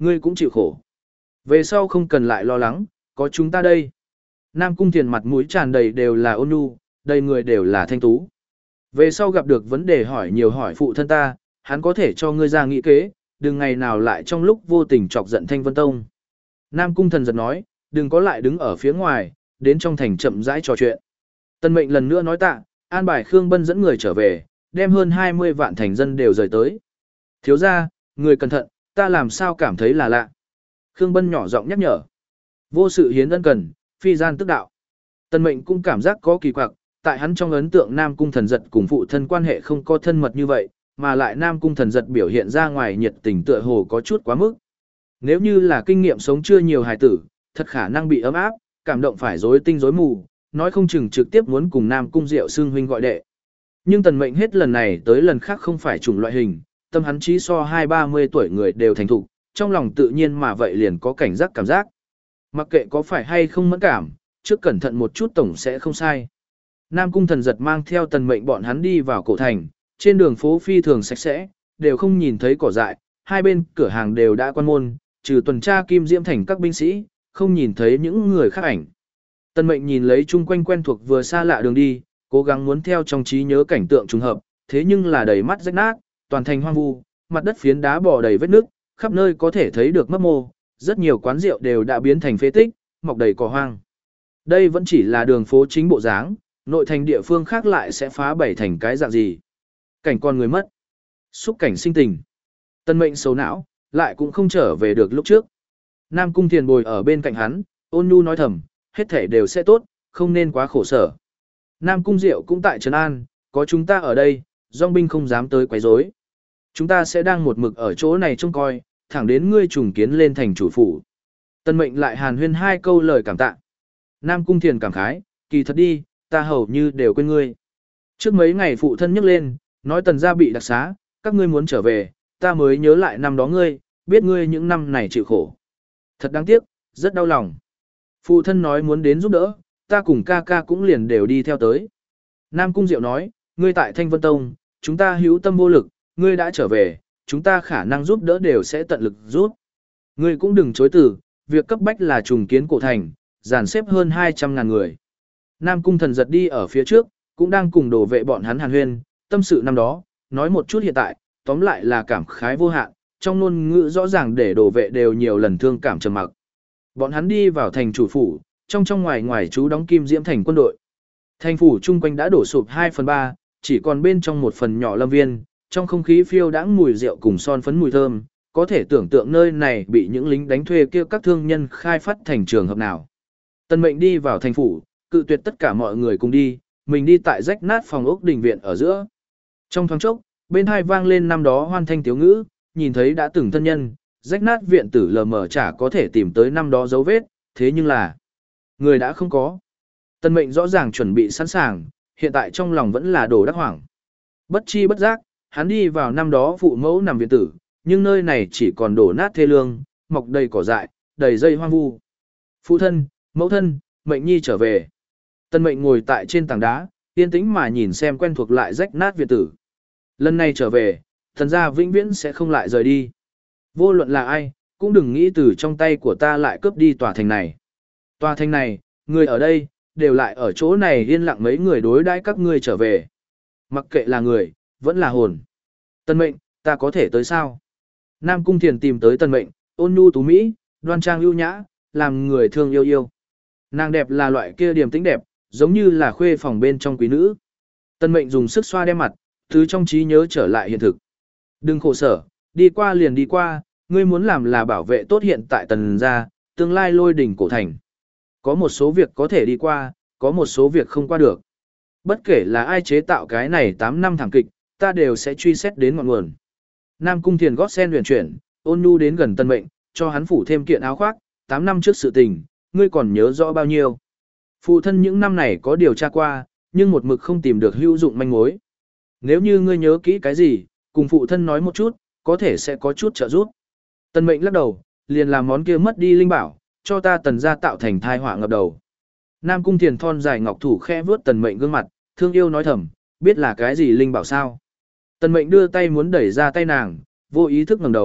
Ngươi cũng chịu khổ. Về sau không cần lại lo lắng, có chúng ta đây. Nam Cung Thiền mặt mũi tràn đầy đều là ôn nhu, đầy người đều là thanh tú. Về sau gặp được vấn đề hỏi nhiều hỏi phụ thân ta, hắn có thể cho ngươi ra nghị kế, đừng ngày nào lại trong lúc vô tình chọc giận Thanh Vân Tông. Nam Cung Thần giật nói, đừng có lại đứng ở phía ngoài, đến trong thành chậm rãi trò chuyện. Tân Mệnh lần nữa nói tạ, an bài Khương Bân dẫn người trở về, đem hơn hai mươi vạn thành dân đều rời tới. Thiếu ra, người cẩn thận, ta làm sao cảm thấy là lạ. Khương Bân nhỏ giọng nhắc nhở. Vô sự hiến ân cần, phi gian tức đạo. Tân Mệnh cũng cảm giác có kỳ quặc, tại hắn trong ấn tượng Nam Cung Thần giật cùng phụ thân quan hệ không có thân mật như vậy, mà lại Nam Cung Thần giật biểu hiện ra ngoài nhiệt tình tựa hồ có chút quá mức. Nếu như là kinh nghiệm sống chưa nhiều hài tử, thật khả năng bị ấm áp, cảm động phải rối tinh rối mù, nói không chừng trực tiếp muốn cùng Nam Cung Diệu xưng huynh gọi đệ. Nhưng Tần Mệnh hết lần này tới lần khác không phải chủng loại hình, tâm hắn trí so hai ba mươi tuổi người đều thành thục, trong lòng tự nhiên mà vậy liền có cảnh giác cảm giác. Mặc kệ có phải hay không mẫn cảm, trước cẩn thận một chút tổng sẽ không sai. Nam Cung Thần giật mang theo Tần Mệnh bọn hắn đi vào cổ thành, trên đường phố phi thường sạch sẽ, đều không nhìn thấy cỏ dại, hai bên cửa hàng đều đã quan môn, trừ tuần tra Kim Diễm Thành các binh sĩ, không nhìn thấy những người khác ảnh. Tần Mệnh nhìn lấy chung quanh quen thuộc vừa xa lạ đường đi, cố gắng muốn theo trong trí nhớ cảnh tượng trùng hợp, thế nhưng là đầy mắt rách nát, toàn thành hoang vu, mặt đất phiến đá bò đầy vết nước, khắp nơi có thể thấy được mấp mô, rất nhiều quán rượu đều đã biến thành phế tích, mọc đầy cỏ hoang. Đây vẫn chỉ là đường phố chính bộ dáng, nội thành địa phương khác lại sẽ phá bảy thành cái dạng gì. Cảnh con người mất, xúc cảnh sinh tình. Tân Mệnh xấu não, lại cũng không trở về được lúc trước. Nam Cung Thiền bồi ở bên cạnh hắn, ôn nhu nói thầm, hết thể đều sẽ tốt, không nên quá khổ sở. Nam Cung Diệu cũng tại Trấn An, có chúng ta ở đây, dòng binh không dám tới quấy rối. Chúng ta sẽ đang một mực ở chỗ này trông coi, thẳng đến ngươi trùng kiến lên thành chủ phủ. Tân Mệnh lại hàn huyên hai câu lời cảm tạ. Nam Cung Thiền cảm khái, kỳ thật đi, ta hầu như đều quên ngươi. Trước mấy ngày phụ thân nhắc lên, nói Tần gia bị đặc xá, các ngươi muốn trở về, ta mới nhớ lại năm đó ngươi, biết ngươi những năm này chịu khổ. Thật đáng tiếc, rất đau lòng. Phụ thân nói muốn đến giúp đỡ, ta cùng ca ca cũng liền đều đi theo tới. Nam Cung Diệu nói, ngươi tại Thanh Vân Tông, chúng ta hữu tâm vô lực, ngươi đã trở về, chúng ta khả năng giúp đỡ đều sẽ tận lực giúp. Ngươi cũng đừng chối từ, việc cấp bách là trùng kiến cổ thành, dàn xếp hơn hai trăm ngàn người. Nam Cung Thần giật đi ở phía trước, cũng đang cùng đồ vệ bọn hắn hàn huyên, tâm sự năm đó, nói một chút hiện tại, tóm lại là cảm khái vô hạn, trong ngôn ngữ rõ ràng để đồ vệ đều nhiều lần thương cảm trầm mặc. Bọn hắn đi vào thành chủ phủ, trong trong ngoài ngoài chú đóng Kim Diễm Thành quân đội. Thành phủ chung quanh đã đổ sụp hai phần ba, chỉ còn bên trong một phần nhỏ lâm viên, trong không khí phiêu đãng mùi rượu cùng son phấn mùi thơm, có thể tưởng tượng nơi này bị những lính đánh thuê kia các thương nhân khai phát thành trường hợp nào. Tân Mệnh đi vào thành phủ, cự tuyệt tất cả mọi người cùng đi, mình đi tại rách nát phòng ốc đình viện ở giữa. Trong thoáng chốc, bên hai vang lên năm đó hoan thanh tiếu ngữ, nhìn thấy đã từng thân nhân, rách nát viện tử lờ mờ chả có thể tìm tới năm đó dấu vết, thế nhưng là người đã không có. Tân Mệnh rõ ràng chuẩn bị sẵn sàng, hiện tại trong lòng vẫn là đồ đắc hoảng. Bất chi bất giác, hắn đi vào năm đó phụ mẫu nằm viện tử, nhưng nơi này chỉ còn đổ nát thê lương, mọc đầy cỏ dại, đầy dây hoang vu. Phụ thân, mẫu thân, Mệnh nhi trở về. Tân Mệnh ngồi tại trên tảng đá, yên tĩnh mà nhìn xem quen thuộc lại rách nát viện tử. Lần này trở về, thần gia vĩnh viễn sẽ không lại rời đi. Vô luận là ai, cũng đừng nghĩ từ trong tay của ta lại cướp đi tòa thành này. Tòa thành này, người ở đây, đều lại ở chỗ này yên lặng mấy người đối đãi các ngươi trở về. Mặc kệ là người, vẫn là hồn. Tân Mệnh, ta có thể tới sao? Nam Cung Thiền tìm tới Tân Mệnh, ôn nhu tú mỹ, đoan trang ưu nhã, làm người thương yêu yêu. Nàng đẹp là loại kia điềm tĩnh đẹp, giống như là khuê phòng bên trong quý nữ. Tân Mệnh dùng sức xoa đem mặt, thứ trong trí nhớ trở lại hiện thực. Đừng khổ sở, đi qua liền đi qua, ngươi muốn làm là bảo vệ tốt hiện tại Tần gia, tương lai lôi đỉnh cổ thành. Có một số việc có thể đi qua, có một số việc không qua được. Bất kể là ai chế tạo cái này tám năm thảm kịch, ta đều sẽ truy xét đến ngọn nguồn. Nam Cung Thiền gót sen huyền chuyển, ôn nhu đến gần Tân Mệnh, cho hắn phủ thêm kiện áo khoác, tám năm trước sự tình, ngươi còn nhớ rõ bao nhiêu. Phụ thân những năm này có điều tra qua, nhưng một mực không tìm được hữu dụng manh mối. Nếu như ngươi nhớ kỹ cái gì, cùng phụ thân nói một chút, có thể sẽ có chút trợ giúp. Tân Mệnh lắc đầu, liền làm món kia mất đi linh bảo, cho ta Tần gia tạo thành thai họa ngập đầu. Nam Cung Thiền thon dài ngọc thủ khe vướt Tần Mệnh gương mặt, thương yêu nói thầm, biết là cái gì linh bảo sao. Tần Mệnh đưa tay muốn đẩy ra tay nàng, vô ý thức ngẩng đầu,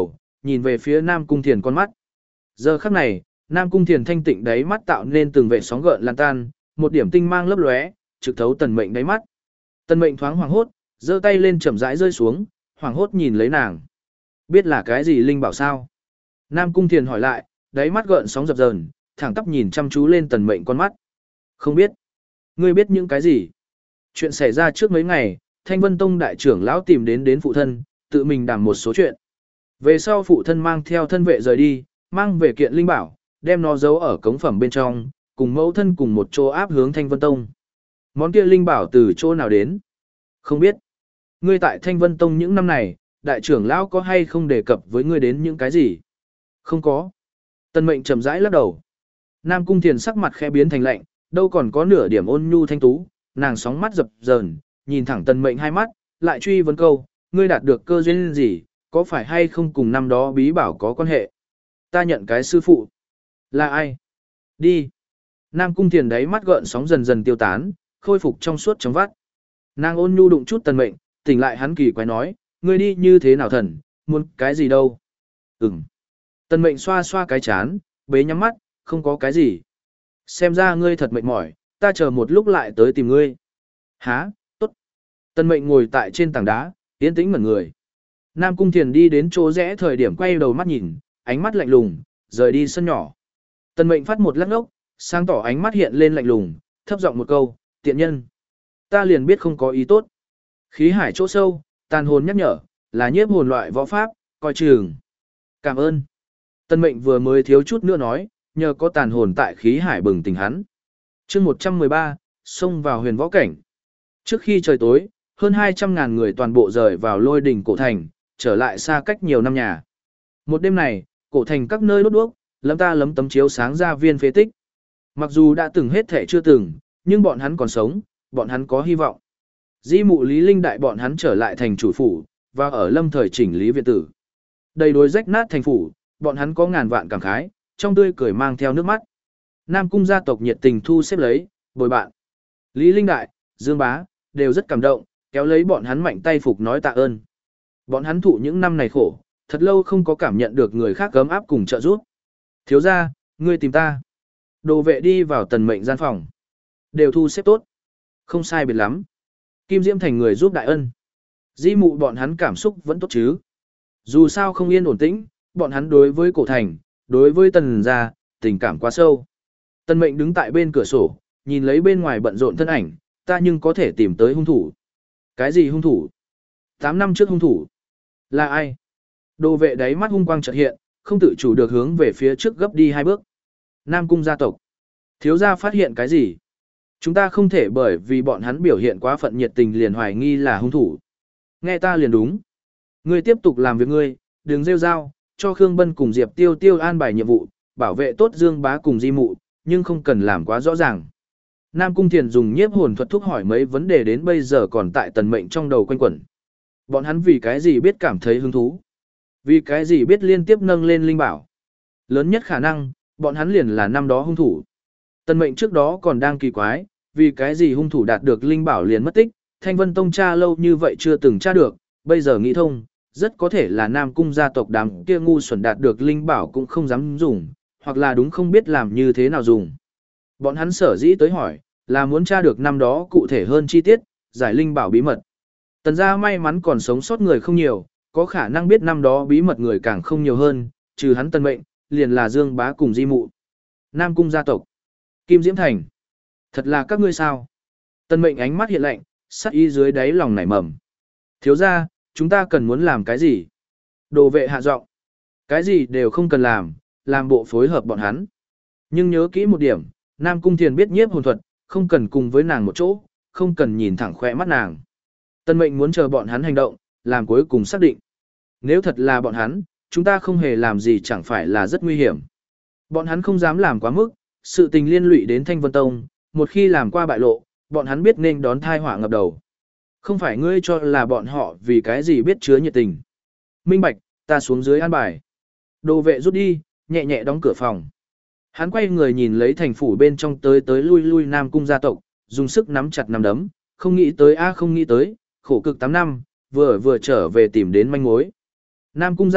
nhìn về phía Nam Cung Thiền con mắt. Giờ khắc này, Nam Cung Thiền thanh tịnh đáy mắt tạo nên từng vệ sóng gợn lan tan, một điểm tinh mang lấp lóe, trực thấu Tần Mệnh đáy mắt. Tần Mệnh thoáng hoảng hốt, giơ tay lên chậm rãi rơi xuống, hoảng hốt nhìn lấy nàng. Biết là cái gì linh bảo sao? Nam Cung Thiền hỏi lại, đáy mắt gợn sóng dập dờn, thẳng tắp nhìn chăm chú lên Tần Mệnh con mắt. Không biết. Ngươi biết những cái gì? Chuyện xảy ra trước mấy ngày, Thanh Vân Tông đại trưởng lão tìm đến đến phụ thân, tự mình đảm một số chuyện. Về sau phụ thân mang theo thân vệ rời đi, mang về kiện linh bảo, đem nó giấu ở cống phẩm bên trong, cùng mẫu thân cùng một chỗ áp hướng Thanh Vân Tông. Món kia linh bảo từ chỗ nào đến? Không biết. Ngươi tại Thanh Vân Tông những năm này, đại trưởng lão có hay không đề cập với ngươi đến những cái gì? Không có. Tần Mệnh chậm rãi lắc đầu. Nam Cung Thiền sắc mặt khẽ biến thành lạnh, đâu còn có nửa điểm ôn nhu thanh tú, nàng sóng mắt dập dờn, nhìn thẳng Tần Mệnh hai mắt, lại truy vấn câu, ngươi đạt được cơ duyên gì, có phải hay không cùng năm đó bí bảo có quan hệ? Ta nhận cái sư phụ. Là ai? Đi. Nam Cung Thiền đáy mắt gợn sóng dần dần tiêu tán, khôi phục trong suốt trong vắt. Nàng ôn nhu đụng chút Tần Mệnh, tỉnh lại hắn kỳ quái nói, ngươi đi như thế nào thần, muốn cái gì đâu? Ừm. Tần Mệnh xoa xoa cái chán, bế nhắm mắt, không có cái gì. Xem ra ngươi thật mệt mỏi, ta chờ một lúc lại tới tìm ngươi. Hả, tốt. Tần Mệnh ngồi tại trên tảng đá, yên tĩnh ngẩn người. Nam Cung Thiền đi đến chỗ rẽ thời điểm quay đầu mắt nhìn, ánh mắt lạnh lùng, rời đi sân nhỏ. Tần Mệnh phát một lắc ốc, sáng tỏ ánh mắt hiện lên lạnh lùng, thấp giọng một câu, tiện nhân. Ta liền biết không có ý tốt. Khí hải chỗ sâu, tàn hồn nhắc nhở, là nhiếp hồn loại võ pháp, coi chừng. Cảm ơn. Tần Mệnh vừa mới thiếu chút nữa nói, nhờ có tàn hồn tại khí hải bừng tỉnh hắn. chương một trăm mười ba, xông vào huyền võ cảnh. Trước khi trời tối, hơn hai trăm ngàn người toàn bộ rời vào lôi đỉnh cổ thành, trở lại xa cách nhiều năm nhà. Một đêm này, cổ thành các nơi đốt đuốc, lấm ta lấm tấm chiếu sáng ra viên phế tích. Mặc dù đã từng hết thể chưa từng, nhưng bọn hắn còn sống, bọn hắn có hy vọng. Di mụ Lý Linh Đại bọn hắn trở lại thành chủ phủ, và ở lâm thời chỉnh lý viện tử. Đầy đối rách nát thành phủ, bọn hắn có ngàn vạn cảm khái, trong tươi cười mang theo nước mắt. Nam Cung gia tộc nhiệt tình thu xếp lấy, bồi bạn. Lý Linh Đại, Dương Bá, đều rất cảm động, kéo lấy bọn hắn mạnh tay phục nói tạ ơn. Bọn hắn thụ những năm này khổ, thật lâu không có cảm nhận được người khác gấm áp cùng trợ giúp. Thiếu gia, ngươi tìm ta. Đồ vệ đi vào Tần Mệnh gian phòng. Đều thu xếp tốt. Không sai biệt lắm. Kim Diễm thành người giúp đại ân. Di mụ bọn hắn cảm xúc vẫn tốt chứ. Dù sao không yên ổn tĩnh, bọn hắn đối với cổ thành, đối với Tần gia, tình cảm quá sâu. Tần Mệnh đứng tại bên cửa sổ, nhìn lấy bên ngoài bận rộn thân ảnh, ta nhưng có thể tìm tới hung thủ. Cái gì hung thủ? Tám năm trước hung thủ. Là ai? Đồ vệ đáy mắt hung quang chợt hiện, không tự chủ được hướng về phía trước gấp đi hai bước. Nam Cung gia tộc. Thiếu gia phát hiện cái gì? Chúng ta không thể bởi vì bọn hắn biểu hiện quá phận nhiệt tình liền hoài nghi là hung thủ. Nghe ta liền đúng. Ngươi tiếp tục làm việc ngươi, đừng rêu rao, cho Khương Bân cùng Diệp Tiêu Tiêu an bài nhiệm vụ, bảo vệ tốt Dương Bá cùng Di Mụ, nhưng không cần làm quá rõ ràng. Nam Cung Thiền dùng nhiếp hồn thuật thúc hỏi mấy vấn đề đến bây giờ còn tại Tần Mệnh trong đầu quanh quẩn. Bọn hắn vì cái gì biết cảm thấy hứng thú? Vì cái gì biết liên tiếp nâng lên linh bảo? Lớn nhất khả năng, bọn hắn liền là năm đó hung thủ. Tần Mệnh trước đó còn đang kỳ quái, vì cái gì hung thủ đạt được linh bảo liền mất tích, Thanh Vân Tông tra lâu như vậy chưa từng tra được, bây giờ nghĩ thông, rất có thể là Nam Cung gia tộc đám kia ngu xuẩn đạt được linh bảo cũng không dám dùng, hoặc là đúng không biết làm như thế nào dùng. Bọn hắn sở dĩ tới hỏi, là muốn tra được năm đó cụ thể hơn chi tiết, giải linh bảo bí mật. Tần gia may mắn còn sống sót người không nhiều, có khả năng biết năm đó bí mật người càng không nhiều hơn, trừ hắn Tần Mệnh, liền là Dương Bá cùng Di Mụ. Nam Cung gia tộc. Kim Diễm Thành. Thật là các ngươi sao? Tần Mệnh ánh mắt hiện lạnh, sắc ý dưới đáy lòng nảy mầm. Thiếu gia, chúng ta cần muốn làm cái gì? Đồ vệ hạ giọng. Cái gì đều không cần làm, làm bộ phối hợp bọn hắn. Nhưng nhớ kỹ một điểm, Nam Cung Thiền biết nhiếp hồn thuật, không cần cùng với nàng một chỗ, không cần nhìn thẳng khỏe mắt nàng. Tần Mệnh muốn chờ bọn hắn hành động, làm cuối cùng xác định. Nếu thật là bọn hắn, chúng ta không hề làm gì chẳng phải là rất nguy hiểm. Bọn hắn không dám làm quá mức, sự tình liên lụy đến Thanh Vân Tông, một khi làm qua bại lộ, bọn hắn biết nên đón thai họa ngập đầu. Không phải ngươi cho là bọn họ vì cái gì biết chứa nhiệt tình. Minh bạch, ta xuống dưới an bài. Đồ vệ rút đi, nhẹ nhẹ đóng cửa phòng. Hắn quay người nhìn lấy thành phủ bên trong tới tới lui lui Nam Cung gia tộc, dùng sức nắm chặt nắm đấm, không nghĩ tới a không nghĩ tới, khổ cực tám năm, vừa vừa trở về tìm đến manh mối. Nam Cung gia tộc,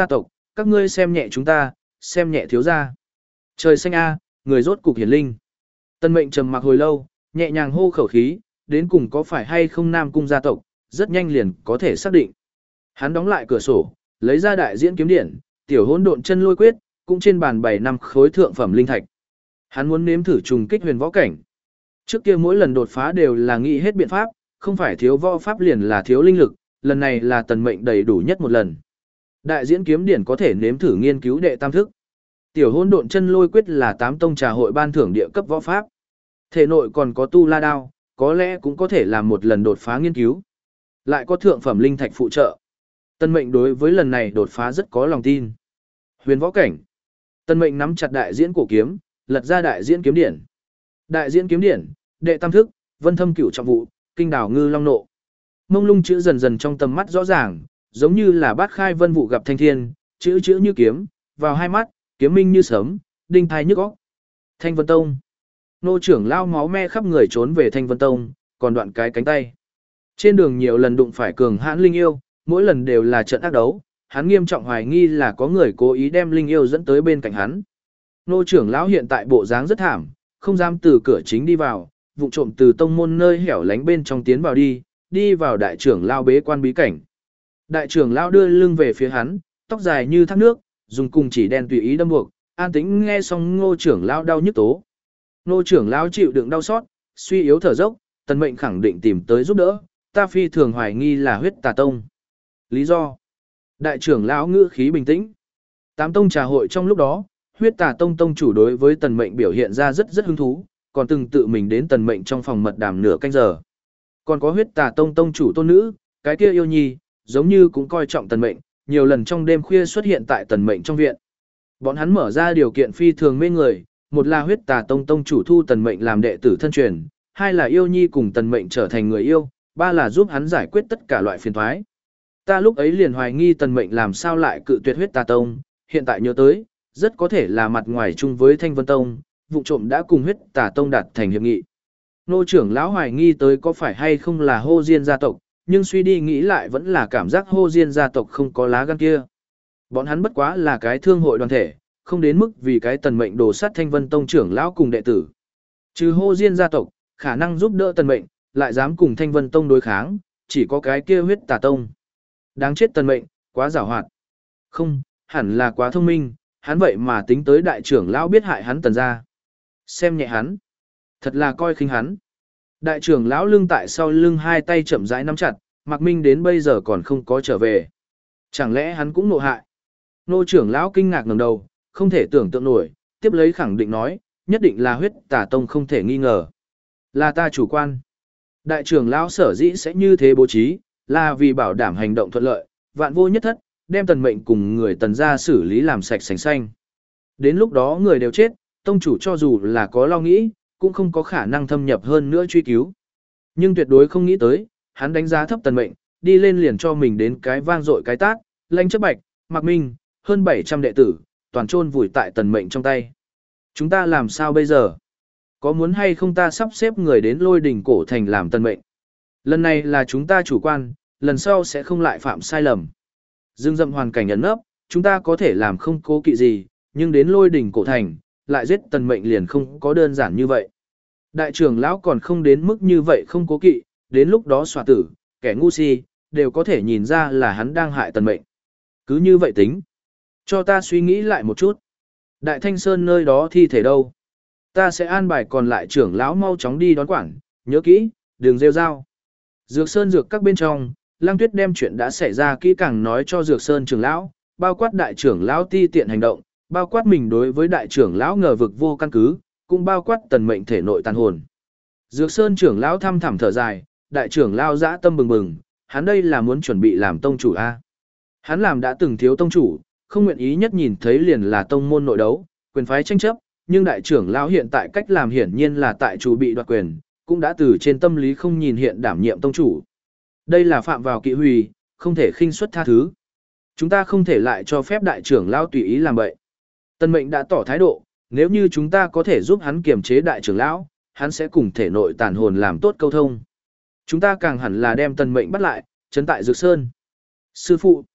các ngươi xem nhẹ chúng ta, xem nhẹ thiếu gia. Trời xanh a, người rốt cục hiển linh. Tần Mệnh trầm mặc hồi lâu, nhẹ nhàng hô khẩu khí, đến cùng có phải hay không Nam cung gia tộc, rất nhanh liền có thể xác định. Hắn đóng lại cửa sổ, lấy ra đại diễn kiếm điển, tiểu hỗn độn chân lôi quyết, cũng trên bàn bày năm khối thượng phẩm linh thạch. Hắn muốn nếm thử trùng kích huyền võ cảnh. Trước kia mỗi lần đột phá đều là nghĩ hết biện pháp, không phải thiếu võ pháp liền là thiếu linh lực, lần này là Tần Mệnh đầy đủ nhất một lần. Đại diễn kiếm điển có thể nếm thử nghiên cứu đệ tam thức. Tiểu hỗn độn chân lôi quyết là tám tông trà hội ban thưởng địa cấp võ pháp. Thể nội còn có tu la đao, có lẽ cũng có thể làm một lần đột phá nghiên cứu. Lại có thượng phẩm linh thạch phụ trợ. Tần Mệnh đối với lần này đột phá rất có lòng tin. Huyền võ cảnh. Tần Mệnh nắm chặt đại diễn cổ kiếm, lật ra đại diễn kiếm điển. Đại diễn kiếm điển, đệ tam thức, vân thâm cửu trọng vụ, kinh đảo ngư long nộ. Mông lung chữ dần dần trong tầm mắt rõ ràng, giống như là bát khai vân vụ gặp thanh thiên, chữ chữ như kiếm, vào hai mắt, kiếm minh như sấm, đinh thai nhức óc. Thanh Vân Tông. Nô trưởng lao máu me khắp người trốn về Thanh Vân Tông, còn đoạn cái cánh tay. Trên đường nhiều lần đụng phải cường hãn linh yêu, mỗi lần đều là trận ác đấu, hắn nghiêm trọng hoài nghi là có người cố ý đem linh yêu dẫn tới bên cạnh hắn. Nô trưởng lão hiện tại bộ dáng rất thảm, không dám từ cửa chính đi vào, vụ trộm từ tông môn nơi hẻo lánh bên trong tiến vào đi, đi vào đại trưởng lao bế quan bí cảnh. Đại trưởng lao đưa lưng về phía hắn, tóc dài như thác nước, dùng cùng chỉ đen tùy ý đâm buộc, an tĩnh nghe xong Ngô trưởng lao đau nhức tố. Ngô trưởng lao chịu đựng đau xót, suy yếu thở dốc, Tần Mệnh khẳng định tìm tới giúp đỡ, ta phi thường hoài nghi là huyết tà tông. Lý do? Đại trưởng lão ngữ khí bình tĩnh. Tám tông trà hội trong lúc đó, huyết tà tông tông chủ đối với Tần Mệnh biểu hiện ra rất rất hứng thú, còn từng tự mình đến Tần Mệnh trong phòng mật đàm nửa canh giờ. Còn có huyết tà tông tông chủ tôn nữ, cái kia yêu nhi, giống như cũng coi trọng Tần Mệnh, nhiều lần trong đêm khuya xuất hiện tại Tần Mệnh trong viện. Bọn hắn mở ra điều kiện phi thường mê người, một là huyết tà tông tông chủ thu Tần Mệnh làm đệ tử thân truyền, hai là yêu nhi cùng Tần Mệnh trở thành người yêu, ba là giúp hắn giải quyết tất cả loại phiền toái. Ta lúc ấy liền hoài nghi Tần Mệnh làm sao lại cự tuyệt huyết tà tông, hiện tại nhớ tới, rất có thể là mặt ngoài chung với Thanh Vân Tông, vụ trộm đã cùng huyết tà tông đạt thành hiệp nghị. Nô trưởng lão hoài nghi tới có phải hay không là Hô Diên gia tộc, nhưng suy đi nghĩ lại vẫn là cảm giác Hô Diên gia tộc không có lá gan kia. Bọn hắn bất quá là cái thương hội đoàn thể, không đến mức vì cái Tần Mệnh đồ sát Thanh Vân Tông trưởng lão cùng đệ tử. Trừ Hô Diên gia tộc, khả năng giúp đỡ Tần Mệnh, lại dám cùng Thanh Vân Tông đối kháng, chỉ có cái kia huyết tà tông. Đáng chết Tần Mệnh, quá giàu hoạt. Không, hẳn là quá thông minh, hắn vậy mà tính tới đại trưởng lão biết hại hắn Tần gia. Xem nhẹ hắn, thật là coi khinh hắn. Đại trưởng lão lưng tại sau lưng hai tay chậm rãi nắm chặt, Mạc Minh đến bây giờ còn không có trở về. Chẳng lẽ hắn cũng nộ hại? Nô trưởng lão kinh ngạc ngẩng đầu, không thể tưởng tượng nổi, tiếp lấy khẳng định nói, nhất định là huyết tà tông không thể nghi ngờ. Là ta chủ quan. Đại trưởng lão sở dĩ sẽ như thế bố trí, là vì bảo đảm hành động thuận lợi, vạn vô nhất thất, đem Tần Mệnh cùng người Tần gia xử lý làm sạch sành xanh. Đến lúc đó người đều chết, tông chủ cho dù là có lo nghĩ, cũng không có khả năng thâm nhập hơn nữa truy cứu. Nhưng tuyệt đối không nghĩ tới, hắn đánh giá thấp Tần Mệnh, đi lên liền cho mình đến cái vang dội cái tát, Lãnh Chấp Bạch, Mạc Minh, hơn bảy trăm đệ tử, toàn chôn vùi tại Tần Mệnh trong tay. Chúng ta làm sao bây giờ? Có muốn hay không ta sắp xếp người đến Lôi Đỉnh cổ thành làm Tần Mệnh? Lần này là chúng ta chủ quan, lần sau sẽ không lại phạm sai lầm. Dương dậm hoàn cảnh ẩn nấp, chúng ta có thể làm không cố kỵ gì, nhưng đến Lôi Đỉnh cổ thành, lại giết Tần Mệnh liền không có đơn giản như vậy. Đại trưởng lão còn không đến mức như vậy không cố kỵ, đến lúc đó xòa tử, kẻ ngu si, đều có thể nhìn ra là hắn đang hại Tần Mệnh. Cứ như vậy tính. Cho ta suy nghĩ lại một chút. Đại Thanh Sơn nơi đó thi thể đâu? Ta sẽ an bài còn lại trưởng lão mau chóng đi đón quản, nhớ kỹ, đừng rêu rao. Dược Sơn dược các bên trong, Lăng Tuyết đem chuyện đã xảy ra kỹ càng nói cho Dược Sơn trưởng lão, bao quát đại trưởng lão ti tiện hành động, bao quát mình đối với đại trưởng lão ngờ vực vô căn cứ, cũng bao quát Tần Mệnh thể nội tàn hồn. Dược Sơn trưởng lão thăm thẳm thở dài, đại trưởng lão dã tâm bừng bừng, hắn đây là muốn chuẩn bị làm tông chủ a. Hắn làm đã từng thiếu tông chủ, không nguyện ý nhất nhìn thấy liền là tông môn nội đấu, quyền phái tranh chấp, nhưng đại trưởng lão hiện tại cách làm hiển nhiên là tại chủ bị đoạt quyền, cũng đã từ trên tâm lý không nhìn hiện đảm nhiệm tông chủ. Đây là phạm vào kỵ hủy, không thể khinh suất tha thứ. Chúng ta không thể lại cho phép đại trưởng lão tùy ý làm vậy. Tần Mệnh đã tỏ thái độ, nếu như chúng ta có thể giúp hắn kiềm chế đại trưởng lão, hắn sẽ cùng thể nội tàn hồn làm tốt câu thông. Chúng ta càng hẳn là đem Tần Mệnh bắt lại, trấn tại Dược Sơn. Sư phụ,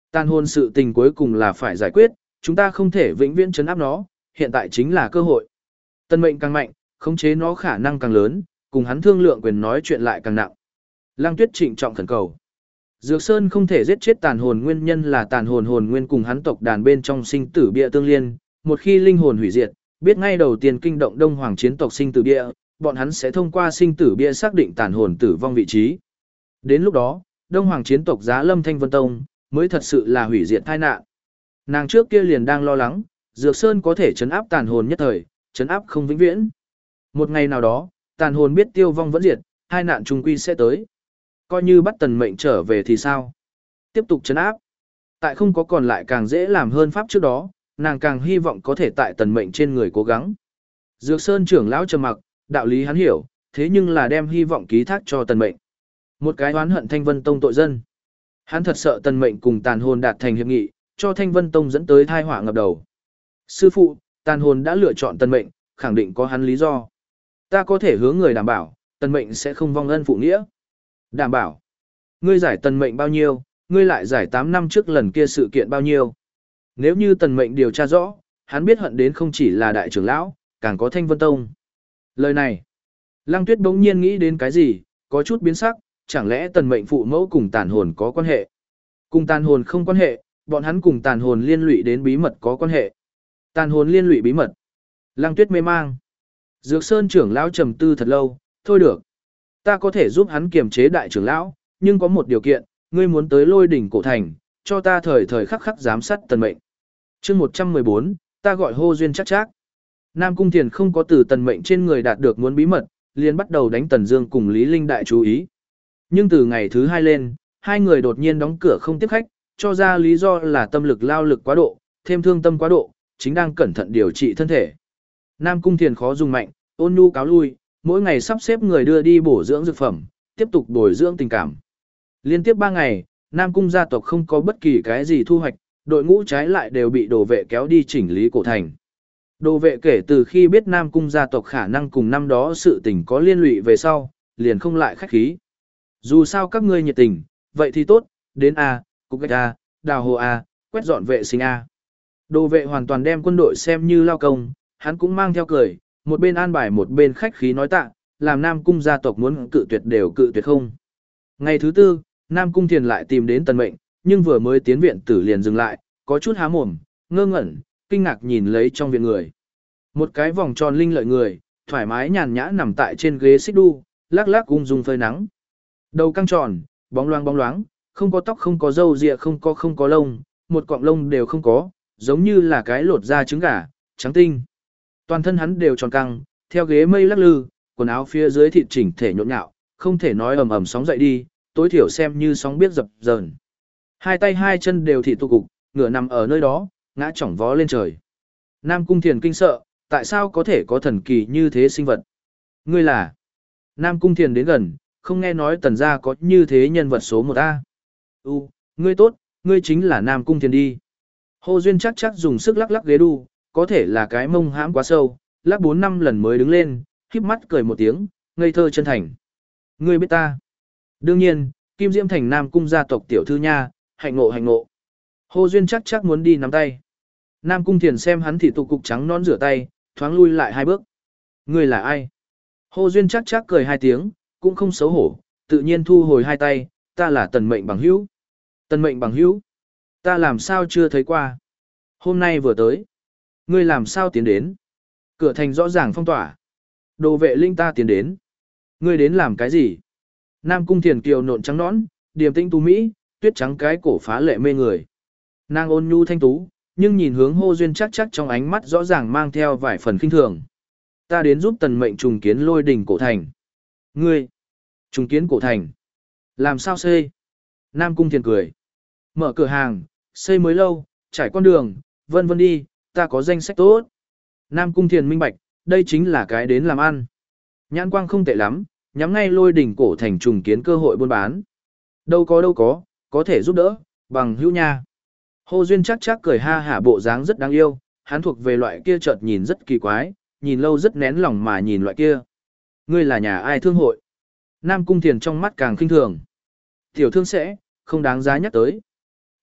Tàn hồn sự tình cuối cùng là phải giải quyết, chúng ta không thể vĩnh viễn trấn áp nó, hiện tại chính là cơ hội. Tần mệnh càng mạnh, khống chế nó khả năng càng lớn, cùng hắn thương lượng quyền nói chuyện lại càng nặng. Lăng Tuyết trịnh trọng khẩn cầu. Dược Sơn không thể giết chết tàn hồn nguyên nhân là tàn hồn hồn nguyên cùng hắn tộc đàn bên trong sinh tử bia tương liên, một khi linh hồn hủy diệt, biết ngay đầu tiên kinh động Đông Hoàng chiến tộc sinh tử bia, bọn hắn sẽ thông qua sinh tử bia xác định tàn hồn tử vong vị trí. Đến lúc đó, Đông Hoàng chiến tộc Giá Lâm Thanh Vân Tông mới thật sự là hủy diệt tai nạn. Nàng trước kia liền đang lo lắng, Dược Sơn có thể trấn áp tàn hồn nhất thời, trấn áp không vĩnh viễn. Một ngày nào đó, tàn hồn biết tiêu vong vẫn diệt, hai nạn trùng quy sẽ tới. Coi như bắt tần mệnh trở về thì sao? Tiếp tục trấn áp. Tại không có còn lại càng dễ làm hơn pháp trước đó, nàng càng hy vọng có thể tại tần mệnh trên người cố gắng. Dược Sơn trưởng lão trầm mặc, đạo lý hắn hiểu, thế nhưng là đem hy vọng ký thác cho tần mệnh. Một cái oán hận Thanh Vân Tông tội dân. Hắn thật sợ tần mệnh cùng tàn hồn đạt thành hiệp nghị, cho Thanh Vân Tông dẫn tới thai họa ngập đầu. Sư phụ, tàn hồn đã lựa chọn tần mệnh, khẳng định có hắn lý do. Ta có thể hướng người đảm bảo, tần mệnh sẽ không vong ân phụ nghĩa. Đảm bảo. Ngươi giải tần mệnh bao nhiêu, ngươi lại giải tám năm trước lần kia sự kiện bao nhiêu. Nếu như tần mệnh điều tra rõ, hắn biết hận đến không chỉ là đại trưởng lão, càng có Thanh Vân Tông. Lời này, Lăng Tuyết bỗng nhiên nghĩ đến cái gì, có chút biến sắc, chẳng lẽ tần mệnh phụ mẫu cùng tàn hồn có quan hệ? Cùng tàn hồn không quan hệ, bọn hắn cùng tàn hồn liên lụy đến bí mật có quan hệ. Tàn hồn liên lụy bí mật. Lăng Tuyết mê mang. Dược Sơn trưởng lão trầm tư thật lâu, thôi được. Ta có thể giúp hắn kiềm chế đại trưởng lão, nhưng có một điều kiện, ngươi muốn tới Lôi đỉnh cổ thành, cho ta thời thời khắc khắc giám sát tần mệnh. Chương một trăm mười bốn, ta gọi hô duyên chắc chắc. Nam Cung Thiền không có từ tần mệnh trên người đạt được muốn bí mật, liền bắt đầu đánh Tần Dương cùng Lý Linh đại chú ý. Nhưng từ ngày thứ hai lên, hai người đột nhiên đóng cửa không tiếp khách, cho ra lý do là tâm lực lao lực quá độ, thêm thương tâm quá độ, chính đang cẩn thận điều trị thân thể. Nam Cung Thiền khó dùng mạnh, ôn nhu cáo lui, mỗi ngày sắp xếp người đưa đi bổ dưỡng dược phẩm, tiếp tục bồi dưỡng tình cảm. Liên tiếp ba ngày, Nam Cung gia tộc không có bất kỳ cái gì thu hoạch, đội ngũ trái lại đều bị đồ vệ kéo đi chỉnh lý cổ thành. Đồ vệ kể từ khi biết Nam Cung gia tộc khả năng cùng năm đó sự tình có liên lụy về sau, liền không lại khách khí. Dù sao các ngươi nhiệt tình, vậy thì tốt, đến A, cục gạch A, đào hồ A, quét dọn vệ sinh A. Đồ vệ hoàn toàn đem quân đội xem như lao công, hắn cũng mang theo cười, một bên an bài một bên khách khí nói tạ, làm Nam Cung gia tộc muốn cự tuyệt đều cự tuyệt không. Ngày thứ tư, Nam Cung Thiền lại tìm đến tần mệnh, nhưng vừa mới tiến viện tử liền dừng lại, có chút há mồm, ngơ ngẩn, kinh ngạc nhìn lấy trong viện người. Một cái vòng tròn linh lợi người, thoải mái nhàn nhã nằm tại trên ghế xích đu, lắc lắc ung dung phơi nắng. Đầu căng tròn, bóng loáng bóng loáng, không có tóc không có râu ria không có không có lông, một cọng lông đều không có, giống như là cái lột da trứng gà, trắng tinh. Toàn thân hắn đều tròn căng, theo ghế mây lắc lư, quần áo phía dưới thịt chỉnh thể nhộn nhạo, không thể nói ầm ầm sóng dậy đi, tối thiểu xem như sóng biết dập dờn. Hai tay hai chân đều thịt tu cục, ngửa nằm ở nơi đó, ngã chỏng vó lên trời. Nam Cung Thiền kinh sợ, tại sao có thể có thần kỳ như thế sinh vật? Ngươi là? Nam Cung Thiền đến gần, không nghe nói tần gia có như thế nhân vật số một A. U, ngươi tốt, ngươi chính là Nam Cung Thiền đi. Hồ Duyên chắc chắc dùng sức lắc lắc ghế đu, có thể là cái mông hãm quá sâu, lắc bốn năm lần mới đứng lên, híp mắt cười một tiếng, ngây thơ chân thành. Ngươi biết ta? Đương nhiên, Kim Diễm Thành Nam Cung gia tộc tiểu thư nha, hạnh ngộ hạnh ngộ. Hồ Duyên chắc chắc muốn đi nắm tay. Nam Cung Thiền xem hắn thì tụ cục trắng non rửa tay, thoáng lui lại hai bước. Ngươi là ai? Hồ Duyên chắc chắc cười hai tiếng, cũng không xấu hổ, tự nhiên thu hồi hai tay, ta là tần mệnh bằng hữu. Tần mệnh bằng hữu? Ta làm sao chưa thấy qua? Hôm nay vừa tới. Ngươi làm sao tiến đến? Cửa thành rõ ràng phong tỏa. Đồ vệ linh ta tiến đến. Ngươi đến làm cái gì? Nam Cung Thiền kiều nộn trắng nõn, điềm tĩnh tú mỹ, tuyết trắng cái cổ phá lệ mê người. Nàng ôn nhu thanh tú, nhưng nhìn hướng Hồ Duyên chắc chắc trong ánh mắt rõ ràng mang theo vài phần khinh thường. Ta đến giúp tần mệnh trùng kiến Lôi đỉnh cổ thành. Ngươi, trùng kiến cổ thành. Làm sao xây? Nam Cung Thiền cười. Mở cửa hàng, xây mới lâu, trải con đường, vân vân đi, ta có danh sách tốt. Nam Cung Thiền minh bạch, đây chính là cái đến làm ăn. Nhãn quang không tệ lắm, nhắm ngay Lôi đỉnh cổ thành trùng kiến cơ hội buôn bán. Đâu có đâu có, có thể giúp đỡ, bằng hữu nha. Hồ Duyên chắc chắc cười ha hả bộ dáng rất đáng yêu, hắn thuộc về loại kia chợt nhìn rất kỳ quái, nhìn lâu rất nén lòng mà nhìn loại kia. Ngươi là nhà ai thương hội? Nam Cung Thiền trong mắt càng khinh thường. Tiểu thương sẽ, không đáng giá nhắc tới.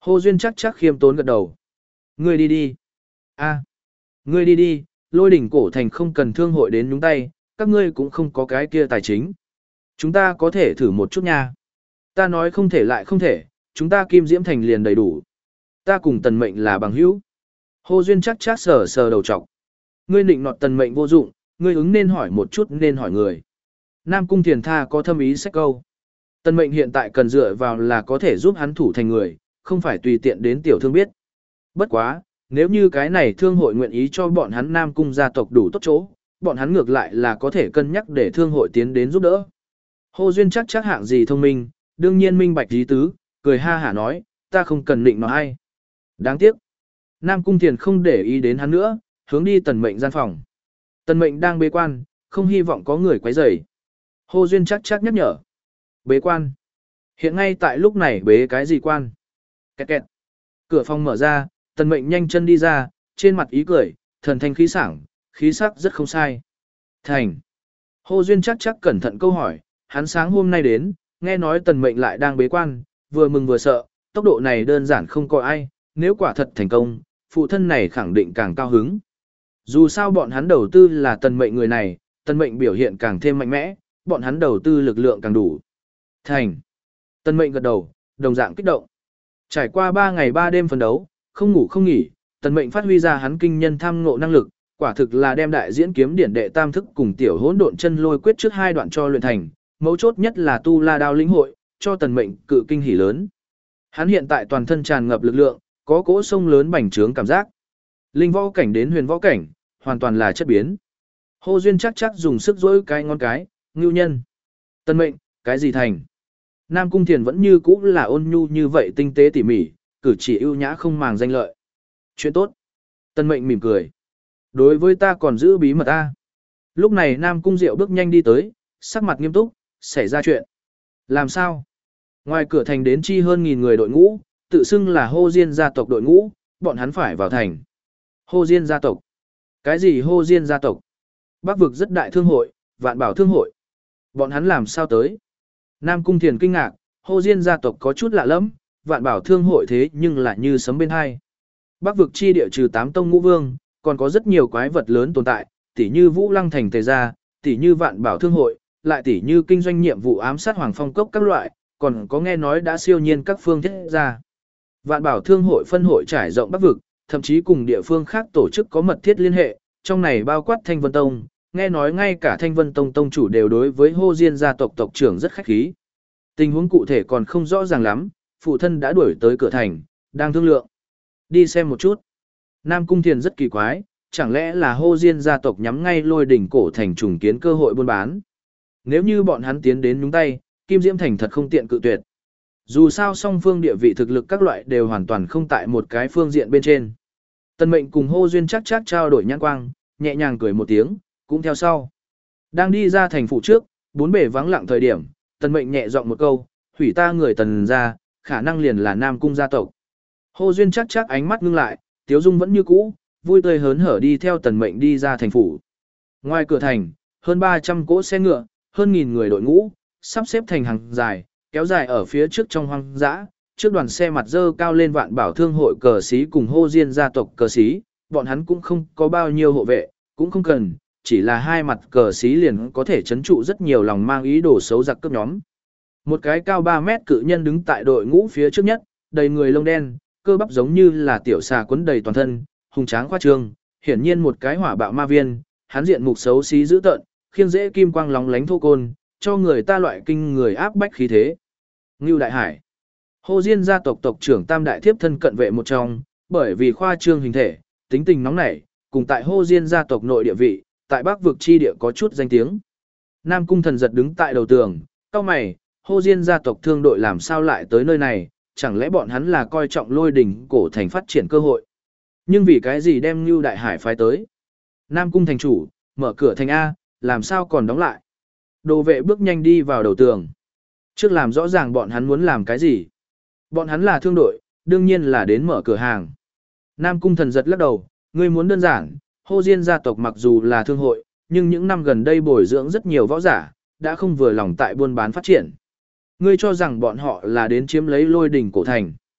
Hồ Duyên chắc chắc khiêm tốn gật đầu. Ngươi đi đi. A, ngươi đi đi, lôi đỉnh cổ thành không cần thương hội đến nhúng tay, các ngươi cũng không có cái kia tài chính. Chúng ta có thể thử một chút nha. Ta nói không thể lại không thể, chúng ta Kim Diễm Thành liền đầy đủ. Ta cùng tần mệnh là bằng hữu. Hồ Duyên chắc chắc sờ sờ đầu trọc. Ngươi định nọt tần mệnh vô dụng, ngươi ứng nên hỏi một chút nên hỏi người. Nam Cung Thiền Tha có thâm ý sách câu. Tần mệnh hiện tại cần dựa vào là có thể giúp hắn thủ thành người, không phải tùy tiện đến tiểu thương biết. Bất quá, nếu như cái này thương hội nguyện ý cho bọn hắn Nam Cung gia tộc đủ tốt chỗ, bọn hắn ngược lại là có thể cân nhắc để thương hội tiến đến giúp đỡ. Hồ Duyên chắc chắc hạng gì thông minh, đương nhiên minh bạch ý tứ, cười ha hả nói, ta không cần định nó ai. Đáng tiếc. Nam Cung Thiền không để ý đến hắn nữa, hướng đi tần mệnh gian phòng. Tần mệnh đang bế quan, không hy vọng có người quấy rầy. Hồ Duyên chắc chắc nhắc nhở. Bế quan. Hiện ngay tại lúc này bế cái gì quan? Kẹt kẹt. Cửa phòng mở ra, tần mệnh nhanh chân đi ra, trên mặt ý cười, thần thanh khí sảng, khí sắc rất không sai. Thành. Hồ Duyên chắc chắc cẩn thận câu hỏi, hắn sáng hôm nay đến, nghe nói tần mệnh lại đang bế quan, vừa mừng vừa sợ, tốc độ này đơn giản không có ai, nếu quả thật thành công, phụ thân này khẳng định càng cao hứng. Dù sao bọn hắn đầu tư là tần mệnh người này, tần mệnh biểu hiện càng thêm mạnh mẽ, bọn hắn đầu tư lực lượng càng đủ. Thành. Tần mệnh gật đầu, đồng dạng kích động. Trải qua ba ngày ba đêm phấn đấu, không ngủ không nghỉ, tần mệnh phát huy ra hắn kinh nhân tham ngộ năng lực, quả thực là đem đại diễn kiếm điển đệ tam thức cùng tiểu hỗn độn chân lôi quyết trước hai đoạn cho luyện thành, mấu chốt nhất là tu la đao lĩnh hội, cho tần mệnh cự kinh hỉ lớn. Hắn hiện tại toàn thân tràn ngập lực lượng, có cỗ sông lớn bành trướng cảm giác. Linh võ cảnh đến huyền võ cảnh, hoàn toàn là chất biến. Hồ Duyên chắc chắc dùng sức dỗi cái ngón cái, ngưu nhân. Tần mệnh, cái gì thành? Nam Cung Thiền vẫn như cũ là ôn nhu như vậy tinh tế tỉ mỉ, cử chỉ ưu nhã không màng danh lợi. Chuyện tốt. Tần mệnh mỉm cười. Đối với ta còn giữ bí mật ta. Lúc này Nam Cung Diệu bước nhanh đi tới, sắc mặt nghiêm túc, xảy ra chuyện. Làm sao? Ngoài cửa thành đến chi hơn nghìn người đội ngũ, tự xưng là Hồ Diên gia tộc đội ngũ, bọn hắn phải vào thành. Hồ Diên gia tộc? Cái gì Hồ Diên gia tộc? Bắc vực rất đại thương hội, vạn bảo thương hội. Bọn hắn làm sao tới? Nam Cung Thiền kinh ngạc, Hồ Diên gia tộc có chút lạ lắm, vạn bảo thương hội thế nhưng lại như sấm bên hai. Bắc vực chi địa trừ tám tông ngũ vương, còn có rất nhiều quái vật lớn tồn tại, tỉ như Vũ Lăng thành tề gia, tỉ như vạn bảo thương hội, lại tỉ như kinh doanh nhiệm vụ ám sát Hoàng Phong cốc các loại, còn có nghe nói đã siêu nhiên các phương thiết gia. Vạn bảo thương hội phân hội trải rộng Bắc vực, thậm chí cùng địa phương khác tổ chức có mật thiết liên hệ, trong này bao quát Thanh Vân Tông, nghe nói ngay cả Thanh Vân Tông tông chủ đều đối với Hồ Diên gia tộc tộc trưởng rất khách khí. Tình huống cụ thể còn không rõ ràng lắm, phụ thân đã đuổi tới cửa thành, đang thương lượng. Đi xem một chút. Nam Cung Thiền rất kỳ quái, chẳng lẽ là Hồ Diên gia tộc nhắm ngay lôi đỉnh cổ thành trùng kiến cơ hội buôn bán. Nếu như bọn hắn tiến đến nhúng tay, Kim Diễm Thành thật không tiện cự tuyệt. Dù sao song phương địa vị thực lực các loại đều hoàn toàn không tại một cái phương diện bên trên. Tần mệnh cùng Hồ Duyên chắc chắc trao đổi nhãn quang, nhẹ nhàng cười một tiếng, cũng theo sau. Đang đi ra thành phủ trước, bốn bề vắng lặng thời điểm, tần mệnh nhẹ giọng một câu, hủy ta người tần ra, khả năng liền là Nam Cung gia tộc. Hồ Duyên chắc chắc ánh mắt ngưng lại, tiếu dung vẫn như cũ, vui tươi hớn hở đi theo tần mệnh đi ra thành phủ. Ngoài cửa thành, hơn ba trăm cỗ xe ngựa, hơn nghìn người đội ngũ, sắp xếp thành hàng dài, kéo dài ở phía trước trong hoang dã, trước đoàn xe mặt dơ cao lên vạn bảo thương hội cờ xí cùng Hồ Diên gia tộc cờ xí, bọn hắn cũng không có bao nhiêu hộ vệ, cũng không cần, chỉ là hai mặt cờ xí liền có thể chấn trụ rất nhiều lòng mang ý đồ xấu giặc cướp nhóm. Một cái cao ba mét cự nhân đứng tại đội ngũ phía trước nhất, đầy người lông đen, cơ bắp giống như là tiểu xà quấn đầy toàn thân, hùng tráng khoa trương, hiển nhiên một cái hỏa bạo ma viên, hắn diện mục xấu xí dữ tợn, khiêng dễ kim quang lóng lánh thô côn, cho người ta loại kinh người áp bách khí thế. Ngưu Đại Hải, Hồ Diên gia tộc tộc trưởng tam đại thiếp thân cận vệ một trong, bởi vì khoa trương hình thể, tính tình nóng nảy, cùng tại Hồ Diên gia tộc nội địa vị, tại Bắc vực chi địa có chút danh tiếng. Nam Cung Thần giật đứng tại đầu tường, cau mày, Hồ Diên gia tộc thương đội làm sao lại tới nơi này, chẳng lẽ bọn hắn là coi trọng lôi đỉnh cổ thành phát triển cơ hội. Nhưng vì cái gì đem Ngưu Đại Hải phái tới? Nam Cung thành chủ, mở cửa thành A, làm sao còn đóng lại? Đồ vệ bước nhanh đi vào đầu tường. Trước làm rõ ràng bọn hắn muốn làm cái gì. Bọn hắn là thương đội, đương nhiên là đến mở cửa hàng. Nam Cung thần giật lắc đầu, ngươi muốn đơn giản, Hồ Diên gia tộc mặc dù là thương hội, nhưng những năm gần đây bồi dưỡng rất nhiều võ giả, đã không vừa lòng tại buôn bán phát triển. Ngươi cho rằng bọn họ là đến chiếm lấy lôi đỉnh cổ thành.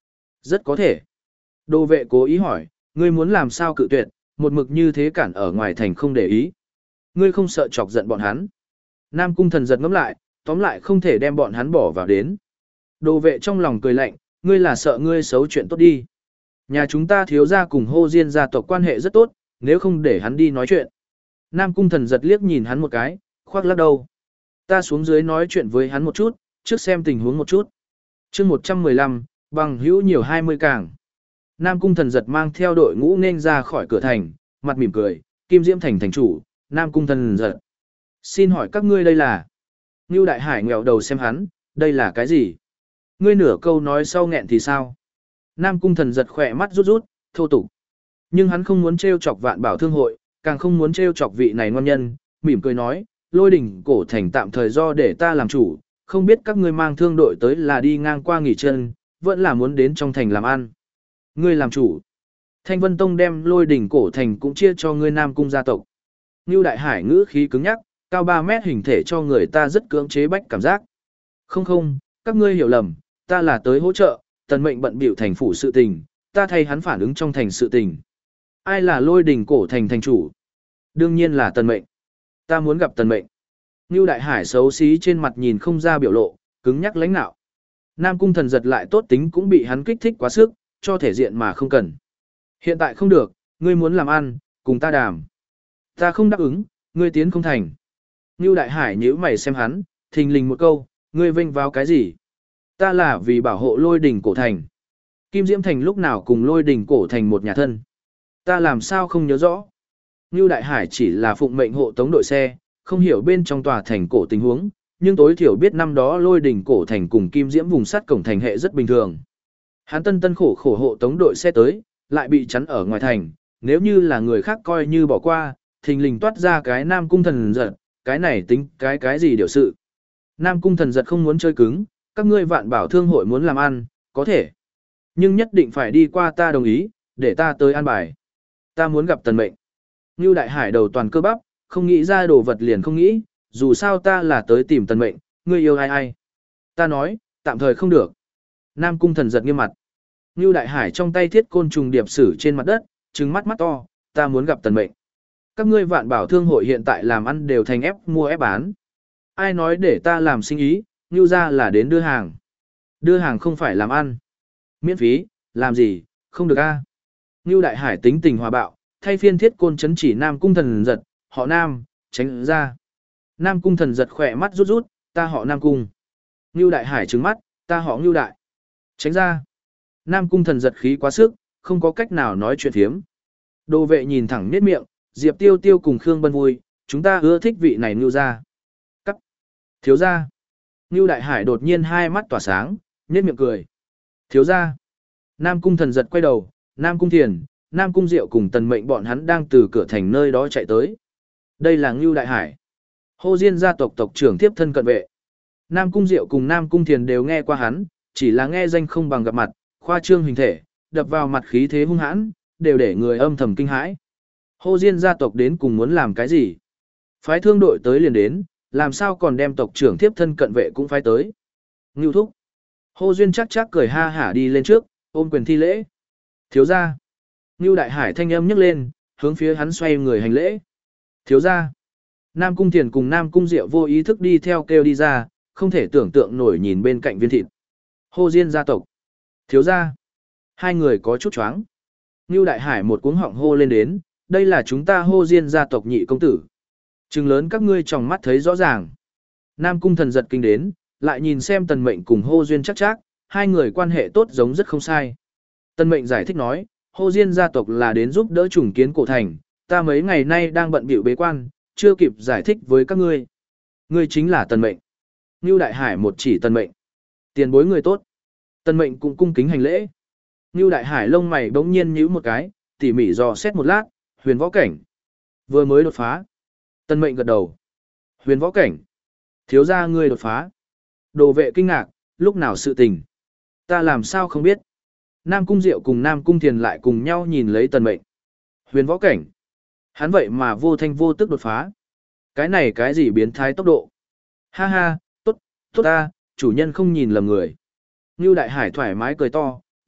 Rất có thể. Đồ vệ cố ý hỏi, ngươi muốn làm sao cự tuyệt, một mực như thế cản ở ngoài thành không để ý. Ngươi không sợ chọc giận bọn hắn. Nam cung thần giật ngẫm lại, tóm lại không thể đem bọn hắn bỏ vào đến. Đồ vệ trong lòng cười lạnh, ngươi là sợ ngươi xấu chuyện tốt đi. Nhà chúng ta thiếu gia cùng hô diên gia tộc quan hệ rất tốt, nếu không để hắn đi nói chuyện. Nam cung thần giật liếc nhìn hắn một cái, khoác lắc đầu. Ta xuống dưới nói chuyện với hắn một chút, trước xem tình huống một chút. chương một trăm mười lăm, bằng hữu nhiều hai mươi càng. Nam cung thần giật mang theo đội ngũ nên ra khỏi cửa thành, mặt mỉm cười, Kim Diễm thành thành chủ, Nam cung thần giật. Xin hỏi các ngươi đây là? Ngưu Đại Hải nghèo đầu xem hắn, đây là cái gì? Ngươi nửa câu nói sau nghẹn thì sao? Nam cung thần giật khỏe mắt rút rút, thô tục. Nhưng hắn không muốn trêu chọc vạn bảo thương hội, càng không muốn trêu chọc vị này ngon nhân, mỉm cười nói, lôi đỉnh cổ thành tạm thời do để ta làm chủ, không biết các ngươi mang thương đội tới là đi ngang qua nghỉ chân, vẫn là muốn đến trong thành làm ăn. Ngươi làm chủ. Thanh Vân Tông đem lôi đỉnh cổ thành cũng chia cho ngươi Nam cung gia tộc. Ngưu Đại Hải ngữ khí cứng nhắc, cao ba mét hình thể cho người ta rất cưỡng chế bách cảm giác. Không không, các ngươi hiểu lầm, ta là tới hỗ trợ, tần mệnh bận biểu thành phủ sự tình, ta thay hắn phản ứng trong thành sự tình. Ai là lôi đỉnh cổ thành thành chủ? Đương nhiên là tần mệnh. Ta muốn gặp tần mệnh. Ngưu Đại Hải xấu xí trên mặt nhìn không ra biểu lộ, cứng nhắc lãnh nạo. Nam cung thần giật lại tốt tính cũng bị hắn kích thích quá sức, cho thể diện mà không cần. Hiện tại không được, ngươi muốn làm ăn, cùng ta đàm. Ta không đáp ứng, ngươi tiến không thành. Ngưu Đại Hải nhíu mày xem hắn, thình lình một câu, ngươi vênh vào cái gì? Ta là vì bảo hộ lôi đỉnh cổ thành. Kim Diễm thành lúc nào cùng lôi đỉnh cổ thành một nhà thân. Ta làm sao không nhớ rõ. Ngưu Đại Hải chỉ là phụng mệnh hộ tống đội xe, không hiểu bên trong tòa thành cổ tình huống, nhưng tối thiểu biết năm đó lôi đỉnh cổ thành cùng Kim Diễm vùng sắt cổng thành hệ rất bình thường. Hắn tân tân khổ khổ hộ tống đội xe tới, lại bị chắn ở ngoài thành, nếu như là người khác coi như bỏ qua, thình lình toát ra cái Nam cung thần giật, cái này tính cái cái gì điều sự. Nam cung thần giật không muốn chơi cứng, các ngươi vạn bảo thương hội muốn làm ăn, có thể. Nhưng nhất định phải đi qua ta đồng ý, để ta tới an bài. Ta muốn gặp tần mệnh. Ngưu Đại Hải đầu toàn cơ bắp, không nghĩ ra đồ vật liền không nghĩ, dù sao ta là tới tìm tần mệnh, ngươi yêu ai ai. Ta nói, tạm thời không được. Nam cung thần giật nghiêm mặt. Ngưu Đại Hải trong tay thiết côn trùng điệp sử trên mặt đất, trừng mắt mắt to, ta muốn gặp tần mệnh. Các ngươi vạn bảo thương hội hiện tại làm ăn đều thành ép mua ép bán. Ai nói để ta làm sinh ý, Ngưu ra là đến đưa hàng. Đưa hàng không phải làm ăn. Miễn phí, làm gì, không được a. Ngưu Đại Hải tính tình hòa bạo, thay phiên thiết côn chấn chỉ Nam cung thần giật, họ Nam, tránh ra. Nam cung thần giật khỏe mắt rút rút, ta họ Nam cung. Ngưu Đại Hải trừng mắt, ta họ Ngưu Đại. Tránh ra. Nam cung thần giật khí quá sức, không có cách nào nói chuyện thiếm. Đồ vệ nhìn thẳng nết miệng, Diệp Tiêu Tiêu cùng Khương Bân vui, chúng ta ưa thích vị này Ngưu ra. Cắt. Thiếu ra. Ngưu Đại Hải đột nhiên hai mắt tỏa sáng, nết miệng cười. Thiếu ra. Nam cung thần giật quay đầu, Nam cung thiền, Nam cung diệu cùng tần mệnh bọn hắn đang từ cửa thành nơi đó chạy tới. Đây là Ngưu Đại Hải. Hô Diên gia tộc tộc trưởng tiếp thân cận vệ. Nam cung diệu cùng Nam cung thiền đều nghe qua hắn, chỉ là nghe danh không bằng gặp mặt, khoa trương hình thể, đập vào mặt khí thế hung hãn, đều để người âm thầm kinh hãi. Hô Diên gia tộc đến cùng muốn làm cái gì? Phái thương đội tới liền đến, làm sao còn đem tộc trưởng tiếp thân cận vệ cũng phái tới. Ngưu thúc. Hô Duyên chắc chắc cười ha hả đi lên trước, ôm quyền thi lễ. Thiếu gia. Ngưu Đại Hải thanh âm nhấc lên, hướng phía hắn xoay người hành lễ. Thiếu gia. Nam cung thiền cùng Nam cung diệu vô ý thức đi theo kêu đi ra, không thể tưởng tượng nổi nhìn bên cạnh viên thịt. Hô Diên gia tộc. Thiếu gia. Hai người có chút choáng. Ngưu Đại Hải một cuống họng hô lên đến, đây là chúng ta Hô Diên gia tộc nhị công tử. Trừng lớn các ngươi trong mắt thấy rõ ràng. Nam cung thần giật kinh đến, lại nhìn xem tần mệnh cùng Hô Duyên chắc chắc, hai người quan hệ tốt giống rất không sai. Tần mệnh giải thích nói, Hô Diên gia tộc là đến giúp đỡ trùng kiến cổ thành, ta mấy ngày nay đang bận bịu bế quan, chưa kịp giải thích với các ngươi. Ngươi chính là tần mệnh. Ngưu Đại Hải một chỉ tần mệnh. Tiền bối người tốt. Tần mệnh cũng cung kính hành lễ. Ngưu Đại Hải lông mày bỗng nhiên nhíu một cái, tỉ mỉ dò xét một lát, huyền võ cảnh. Vừa mới đột phá. Tần mệnh gật đầu. Huyền võ cảnh. Thiếu gia ngươi đột phá. Đồ vệ kinh ngạc, lúc nào sự tình. Ta làm sao không biết. Nam cung diệu cùng Nam cung thiền lại cùng nhau nhìn lấy tần mệnh. Huyền võ cảnh. Hắn vậy mà vô thanh vô tức đột phá. Cái này cái gì biến thái tốc độ. Ha ha, tốt, tốt ta, chủ nhân không nhìn lầm người. Ngưu Đại Hải thoải mái cười to,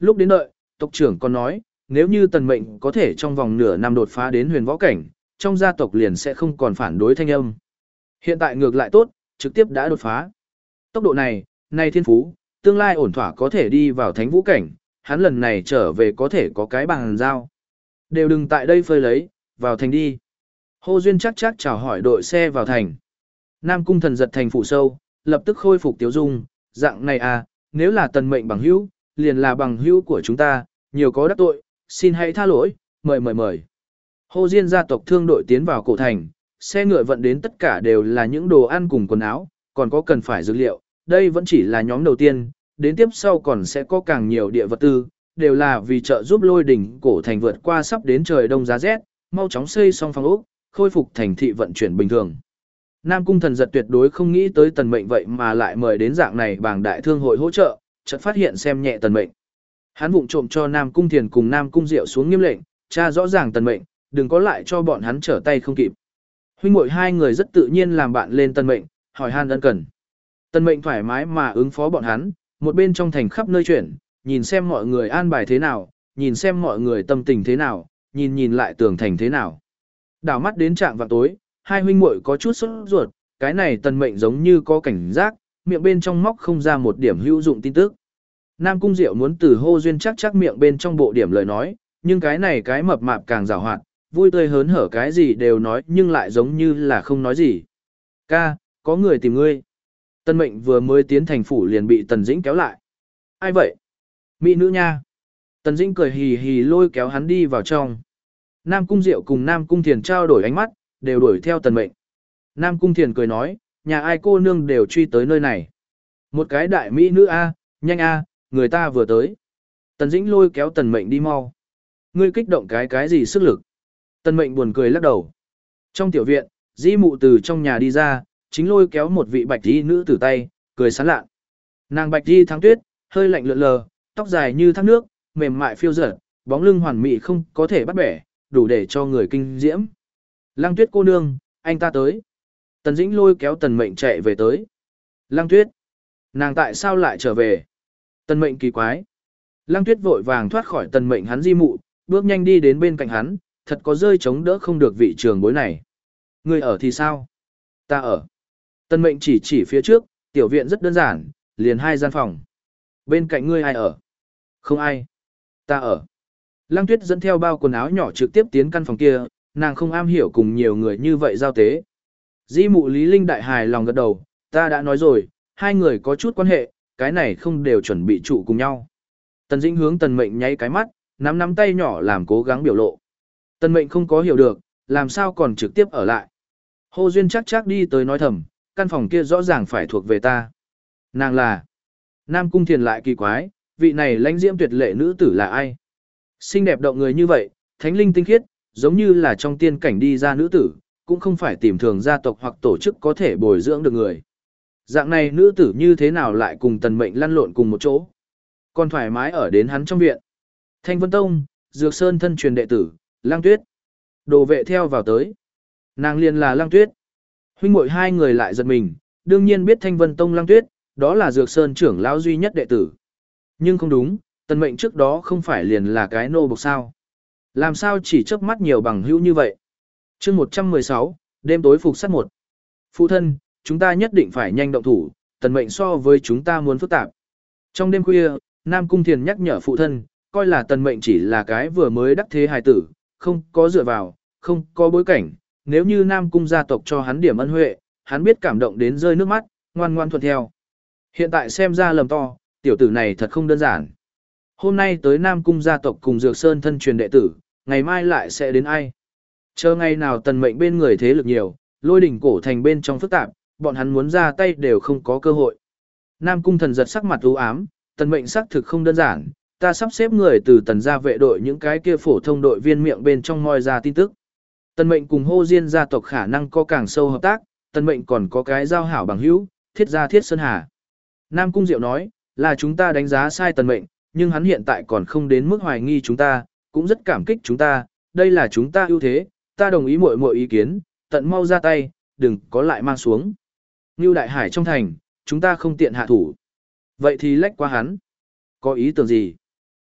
Lúc đến đợi, tộc trưởng còn nói, nếu như tần mệnh có thể trong vòng nửa năm đột phá đến huyền võ cảnh, trong gia tộc liền sẽ không còn phản đối thanh âm. Hiện tại ngược lại tốt, trực tiếp đã đột phá. Tốc độ này, này thiên phú, tương lai ổn thỏa có thể đi vào thánh vũ cảnh, hắn lần này trở về có thể có cái bằng giao. Đều đừng tại đây phơi lấy, vào thành đi. Hô Duyên chắc chắc chào hỏi đội xe vào thành. Nam Cung Thần giật thành phủ sâu, lập tức khôi phục tiếu dung, dạng này à, nếu là tần mệnh bằng hữu, liền là bằng hữu của chúng ta, nhiều có đắc tội, xin hãy tha lỗi, mời mời mời. Hô Diên gia tộc thương đội tiến vào cổ thành, xe ngựa vận đến tất cả đều là những đồ ăn cùng quần áo, còn có cần phải dược liệu, đây vẫn chỉ là nhóm đầu tiên, đến tiếp sau còn sẽ có càng nhiều địa vật tư, đều là vì trợ giúp lôi đỉnh cổ thành vượt qua sắp đến trời đông giá rét, mau chóng xây xong phòng ốc, khôi phục thành thị vận chuyển bình thường. Nam Cung Thần giật tuyệt đối không nghĩ tới tần mệnh vậy mà lại mời đến dạng này bảng đại thương hội hỗ trợ, chợt phát hiện xem nhẹ tần mệnh. Hắn vụng trộm cho Nam Cung Thiền cùng Nam Cung Diệu xuống nghiêm lệnh, tra rõ ràng tần mệnh, đừng có lại cho bọn hắn trở tay không kịp. Huynh muội hai người rất tự nhiên làm bạn lên tần mệnh, hỏi han ân cần. Tần mệnh thoải mái mà ứng phó bọn hắn, một bên trong thành khắp nơi chuyển, nhìn xem mọi người an bài thế nào, nhìn xem mọi người tâm tình thế nào, nhìn nhìn lại tường thành thế nào. Đảo mắt đến trạng vào tối, hai huynh muội có chút sốt ruột, cái này tần mệnh giống như có cảnh giác, miệng bên trong móc không ra một điểm hữu dụng tin tức. Nam Cung Diệu muốn từ Hô Duyên chắc chắc miệng bên trong bộ điểm lời nói, nhưng cái này cái mập mạp càng giàu hoạt, vui tươi hớn hở cái gì đều nói nhưng lại giống như là không nói gì. Ca, có người tìm ngươi. Tần mệnh vừa mới tiến thành phủ liền bị Tần Dĩnh kéo lại. Ai vậy? Mỹ nữ nha. Tần Dĩnh cười hì hì lôi kéo hắn đi vào trong. Nam Cung Diệu cùng Nam Cung Thiền trao đổi ánh mắt, đều đuổi theo Tần mệnh. Nam Cung Thiền cười nói, nhà ai cô nương đều truy tới nơi này. Một cái đại Mỹ nữ a, nhanh a, người ta vừa tới. Tần Dĩnh lôi kéo Tần mệnh đi mau. Ngươi kích động cái cái gì sức lực? Tần mệnh buồn cười lắc đầu. Trong tiểu viện, Di mụ từ trong nhà đi ra, chính lôi kéo một vị bạch y nữ tử tay, cười sán lạ. Nàng bạch y thắng tuyết, hơi lạnh lượn lờ, tóc dài như thác nước, mềm mại phiêu dở, bóng lưng hoàn mỹ không có thể bắt bẻ, đủ để cho người kinh diễm. Lăng Tuyết cô nương, anh ta tới. Tần Dĩnh lôi kéo Tần mệnh chạy về tới. Lăng Tuyết, nàng tại sao lại trở về? Tần mệnh kỳ quái. Lăng Tuyết vội vàng thoát khỏi Tần mệnh hắn Di mụ, bước nhanh đi đến bên cạnh hắn, thật có rơi chống đỡ không được vị trường bối này. Người ở thì sao? Ta ở. Tần mệnh chỉ chỉ phía trước, tiểu viện rất đơn giản, liền hai gian phòng. Bên cạnh ngươi ai ở? Không ai. Ta ở. Lăng Tuyết dẫn theo bao quần áo nhỏ trực tiếp tiến căn phòng kia, nàng không am hiểu cùng nhiều người như vậy giao tế. Di mụ Lý Linh đại hài lòng gật đầu, ta đã nói rồi, hai người có chút quan hệ, cái này không đều chuẩn bị trụ cùng nhau. Tần Dĩnh hướng Tần mệnh nháy cái mắt, nắm nắm tay nhỏ làm cố gắng biểu lộ. Tần mệnh không có hiểu được, làm sao còn trực tiếp ở lại. Hô Duyên chắc chắc đi tới nói thầm, căn phòng kia rõ ràng phải thuộc về ta. Nàng là... Nam Cung Thiền lại kỳ quái, vị này lãnh diễm tuyệt lệ nữ tử là ai? Xinh đẹp động người như vậy, thánh linh tinh khiết, giống như là trong tiên cảnh đi ra nữ tử, cũng không phải tìm thường gia tộc hoặc tổ chức có thể bồi dưỡng được người. Dạng này nữ tử như thế nào lại cùng Tần mệnh lăn lộn cùng một chỗ? Còn thoải mái ở đến hắn trong viện. Thanh Vân Tông, Dược Sơn thân truyền đệ tử, Lăng Tuyết. Đồ vệ theo vào tới. Nàng liền là Lăng Tuyết. Huynh muội hai người lại giật mình, đương nhiên biết Thanh Vân Tông Lăng Tuyết, đó là Dược Sơn trưởng lão duy nhất đệ tử. Nhưng không đúng, Tần mệnh trước đó không phải liền là cái nô bộc sao. Làm sao chỉ chớp mắt nhiều bằng hữu như vậy? chương một trăm mười sáu, đêm tối phục sát một. Phụ thân, chúng ta nhất định phải nhanh động thủ, Tần mệnh so với chúng ta muốn phức tạp. Trong đêm khuya, Nam Cung Thiền nhắc nhở phụ thân, coi là Tần mệnh chỉ là cái vừa mới đắc thế hài tử, không có dựa vào, không có bối cảnh. Nếu như Nam Cung gia tộc cho hắn điểm ân huệ, hắn biết cảm động đến rơi nước mắt, ngoan ngoan thuận theo. Hiện tại xem ra lầm to, tiểu tử này thật không đơn giản. Hôm nay tới Nam Cung gia tộc cùng Dược Sơn thân truyền đệ tử, ngày mai lại sẽ đến ai? Chờ ngày nào Tần mệnh bên người thế lực nhiều, lôi đỉnh cổ thành bên trong phức tạp, bọn hắn muốn ra tay đều không có cơ hội. Nam Cung Thần giật sắc mặt u ám, Tần mệnh xác thực không đơn giản, ta sắp xếp người từ Tần gia vệ đội những cái kia phổ thông đội viên miệng bên trong moi ra tin tức. Tần mệnh cùng Hô Diên gia tộc khả năng có càng sâu hợp tác, Tần mệnh còn có cái giao hảo bằng hữu, Thiết gia Thiết Sơn Hà. Nam Cung Diệu nói, là chúng ta đánh giá sai Tần mệnh, nhưng hắn hiện tại còn không đến mức hoài nghi chúng ta, cũng rất cảm kích chúng ta, đây là chúng ta ưu thế, ta đồng ý mọi mọi ý kiến, tận mau ra tay, đừng có lại mang xuống. Ngưu Đại Hải trong thành, chúng ta không tiện hạ thủ. Vậy thì lách qua hắn. Có ý tưởng gì?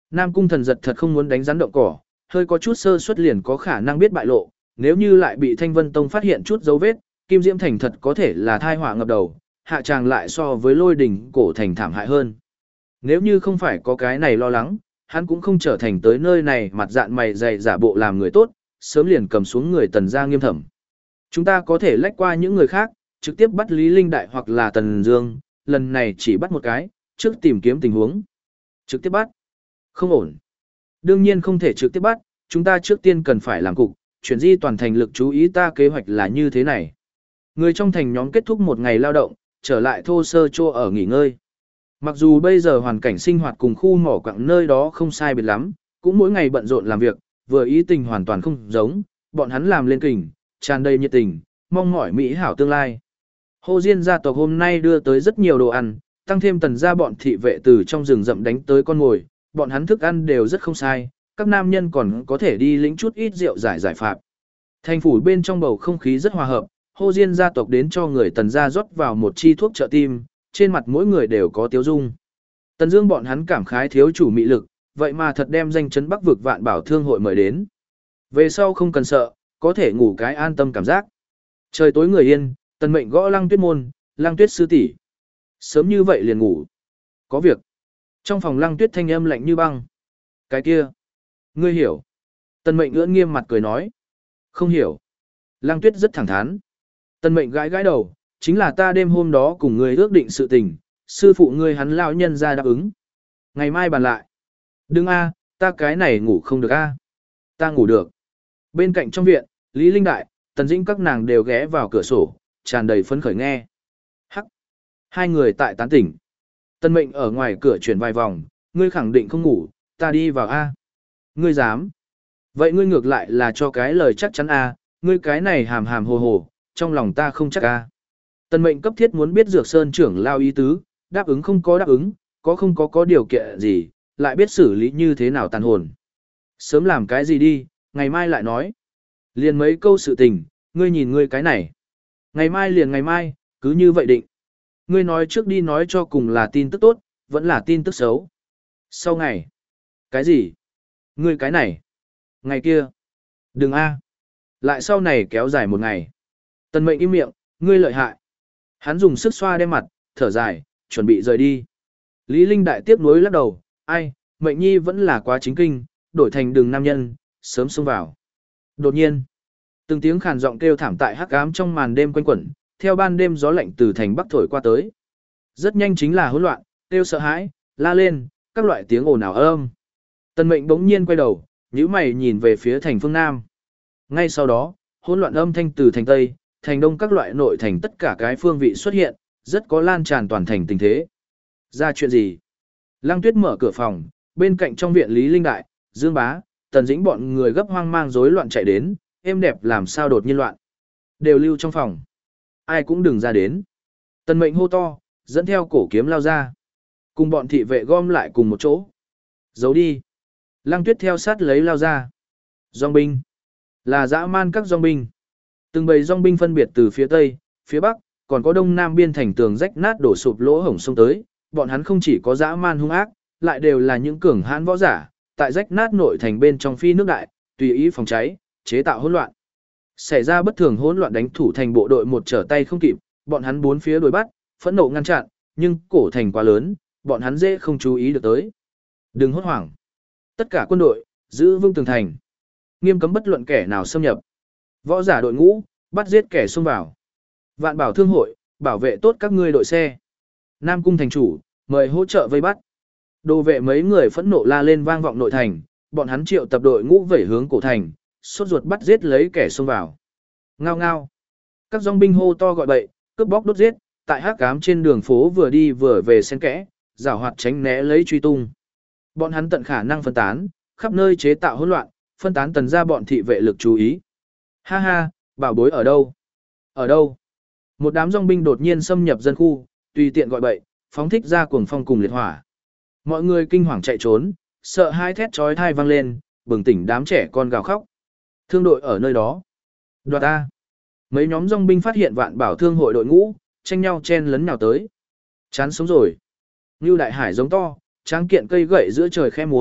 Nam Cung Thần giật thật không muốn đánh rắn động cỏ, hơi có chút sơ suất liền có khả năng biết bại lộ, nếu như lại bị Thanh Vân Tông phát hiện chút dấu vết, Kim Diễm Thành thật có thể là thai họa ngập đầu, hạ tràng lại so với Lôi Đỉnh cổ thành thảm hại hơn. Nếu như không phải có cái này lo lắng, hắn cũng không trở thành tới nơi này mặt dạn mày dày giả bộ làm người tốt, sớm liền cầm xuống người Tần gia nghiêm thẩm. Chúng ta có thể lách qua những người khác, trực tiếp bắt Lý Linh Đại hoặc là Tần Dương, lần này chỉ bắt một cái, trước tìm kiếm tình huống. Trực tiếp bắt. Không ổn. Đương nhiên không thể trực tiếp bắt, chúng ta trước tiên cần phải làm cục, chuyển di toàn thành lực chú ý ta kế hoạch là như thế này. Người trong thành nhóm kết thúc một ngày lao động, trở lại thô sơ chô ở nghỉ ngơi. Mặc dù bây giờ hoàn cảnh sinh hoạt cùng khu mỏ quặng nơi đó không sai biệt lắm, cũng mỗi ngày bận rộn làm việc, vừa ý tình hoàn toàn không giống, bọn hắn làm lên kình, tràn đầy nhiệt tình, mong mỏi mỹ hảo tương lai. Hồ Diên gia tộc hôm nay đưa tới rất nhiều đồ ăn, tăng thêm Tần gia bọn thị vệ từ trong rừng rậm đánh tới con ngồi, bọn hắn thức ăn đều rất không sai, các nam nhân còn có thể đi lĩnh chút ít rượu giải giải phạm. Thành phủ bên trong bầu không khí rất hòa hợp, Hồ Diên gia tộc đến cho người Tần gia rót vào một chi thuốc trợ tim, trên mặt mỗi người đều có tiếu dung. Tần Dương bọn hắn cảm khái thiếu chủ mị lực, vậy mà thật đem danh chấn Bắc vực Vạn Bảo Thương hội mời đến. Về sau không cần sợ, có thể ngủ cái an tâm cảm giác. Trời tối người yên, Tần Mệnh gõ Lăng Tuyết môn, "Lăng Tuyết sư tỷ." Sớm như vậy liền ngủ. "Có việc." Trong phòng Lăng Tuyết thanh âm lạnh như băng. "Cái kia, ngươi hiểu?" Tần Mệnh ưỡn nghiêm mặt cười nói. "Không hiểu." Lăng Tuyết rất thẳng thắn. Tần Mệnh gãi gãi đầu, "Chính là ta đêm hôm đó cùng ngươi ước định sự tình, sư phụ ngươi hắn lão nhân ra đáp ứng. Ngày mai bàn lại." "Đừng a, ta cái này ngủ không được a." "Ta ngủ được." Bên cạnh trong viện, Lý Linh Đại, Tần Dĩnh các nàng đều ghé vào cửa sổ, tràn đầy phấn khởi nghe. Hắc. Hai người tại tán tỉnh. Tần Mệnh ở ngoài cửa chuyển vài vòng, "Ngươi khẳng định không ngủ, ta đi vào a." "Ngươi dám?" "Vậy ngươi ngược lại là cho cái lời chắc chắn a, ngươi cái này hàm hàm hồ hồ, trong lòng ta không chắc a." Tần Mệnh cấp thiết muốn biết Dược Sơn trưởng lao ý tứ, đáp ứng không có đáp ứng, có không có có điều kiện gì, lại biết xử lý như thế nào tàn hồn. "Sớm làm cái gì đi, ngày mai lại nói." "Liền mấy câu sự tình, ngươi nhìn ngươi cái này." "Ngày mai liền ngày mai, cứ như vậy định." "Ngươi nói trước đi nói cho cùng là tin tức tốt, vẫn là tin tức xấu." "Sau ngày." "Cái gì?" "Ngươi cái này." "Ngày kia." "Đừng a." "Lại sau này kéo dài một ngày." Tần Mệnh im miệng, "Ngươi lợi hại." Hắn dùng sức xoa đem mặt, thở dài, chuẩn bị rời đi. Lý Linh Đại tiếp nối lắc đầu, "Ai, Mệnh Nhi vẫn là quá chính kinh, đổi thành đường nam nhân, sớm xông vào." Đột nhiên, từng tiếng khàn giọng kêu thảm tại hắc ám trong màn đêm quanh quẩn, theo ban đêm gió lạnh từ thành bắc thổi qua tới. Rất nhanh chính là hỗn loạn, kêu sợ hãi, la lên, các loại tiếng ồn ào âm. Tần Mệnh bỗng nhiên quay đầu, nhíu mày nhìn về phía thành phương nam. Ngay sau đó, hỗn loạn âm thanh từ thành tây, thành đông các loại nội thành tất cả cái phương vị xuất hiện, rất có lan tràn toàn thành tình thế. Ra chuyện gì? Lăng Tuyết mở cửa phòng, bên cạnh trong viện Lý Linh Đại, Dương Bá, Tần Dĩnh bọn người gấp hoang mang rối loạn chạy đến, êm đẹp làm sao đột nhiên loạn. Đều lưu trong phòng. Ai cũng đừng ra đến. Tần Mệnh hô to, dẫn theo cổ kiếm lao ra. Cùng bọn thị vệ gom lại cùng một chỗ. Giấu đi. Lăng Tuyết theo sát lấy lao ra. Dòng binh. Là dã man các dòng binh. Từng bầy dòng binh phân biệt từ phía tây, phía bắc, còn có đông nam biên thành tường rách nát đổ sụp lỗ hổng xông tới. Bọn hắn không chỉ có dã man hung ác, lại đều là những cường hãn võ giả, tại rách nát nội thành bên trong phi nước đại, tùy ý phòng cháy, chế tạo hỗn loạn. Xảy ra bất thường hỗn loạn đánh thủ thành bộ đội một trở tay không kịp, bọn hắn bốn phía đuổi bắt, phẫn nộ ngăn chặn, nhưng cổ thành quá lớn, bọn hắn dễ không chú ý được tới. Đừng hốt hoảng. Tất cả quân đội, giữ vững tường thành. Nghiêm cấm bất luận kẻ nào xâm nhập. Võ giả đội ngũ, bắt giết kẻ xông vào. Vạn Bảo Thương hội, bảo vệ tốt các ngươi đội xe. Nam Cung thành chủ, mời hỗ trợ vây bắt. Đồ vệ mấy người phẫn nộ la lên vang vọng nội thành, bọn hắn triệu tập đội ngũ vẩy hướng cổ thành, sốt ruột bắt giết lấy kẻ xông vào. Ngao ngao. Các dòng binh hô to gọi bậy, cướp bóc đốt giết, tại hắc ám trên đường phố vừa đi vừa về xen kẽ, giảo hoạt tránh né lấy truy tung. Bọn hắn tận khả năng phân tán, khắp nơi chế tạo hỗn loạn, phân tán Tần gia bọn thị vệ lực chú ý. Ha ha, bảo bối ở đâu? Ở đâu? Một đám dòng binh đột nhiên xâm nhập dân khu, tùy tiện gọi bậy, phóng thích ra cuồng phong cùng liệt hỏa. Mọi người kinh hoàng chạy trốn, sợ hai thét chói tai vang lên, bừng tỉnh đám trẻ con gào khóc. Thương đội ở nơi đó. Đoạt ta. Mấy nhóm dòng binh phát hiện Vạn Bảo Thương hội đội ngũ, tranh nhau chen lấn nào tới. Chán sống rồi. Như đại hải giống to, tráng kiện cây gậy giữa trời khe múa,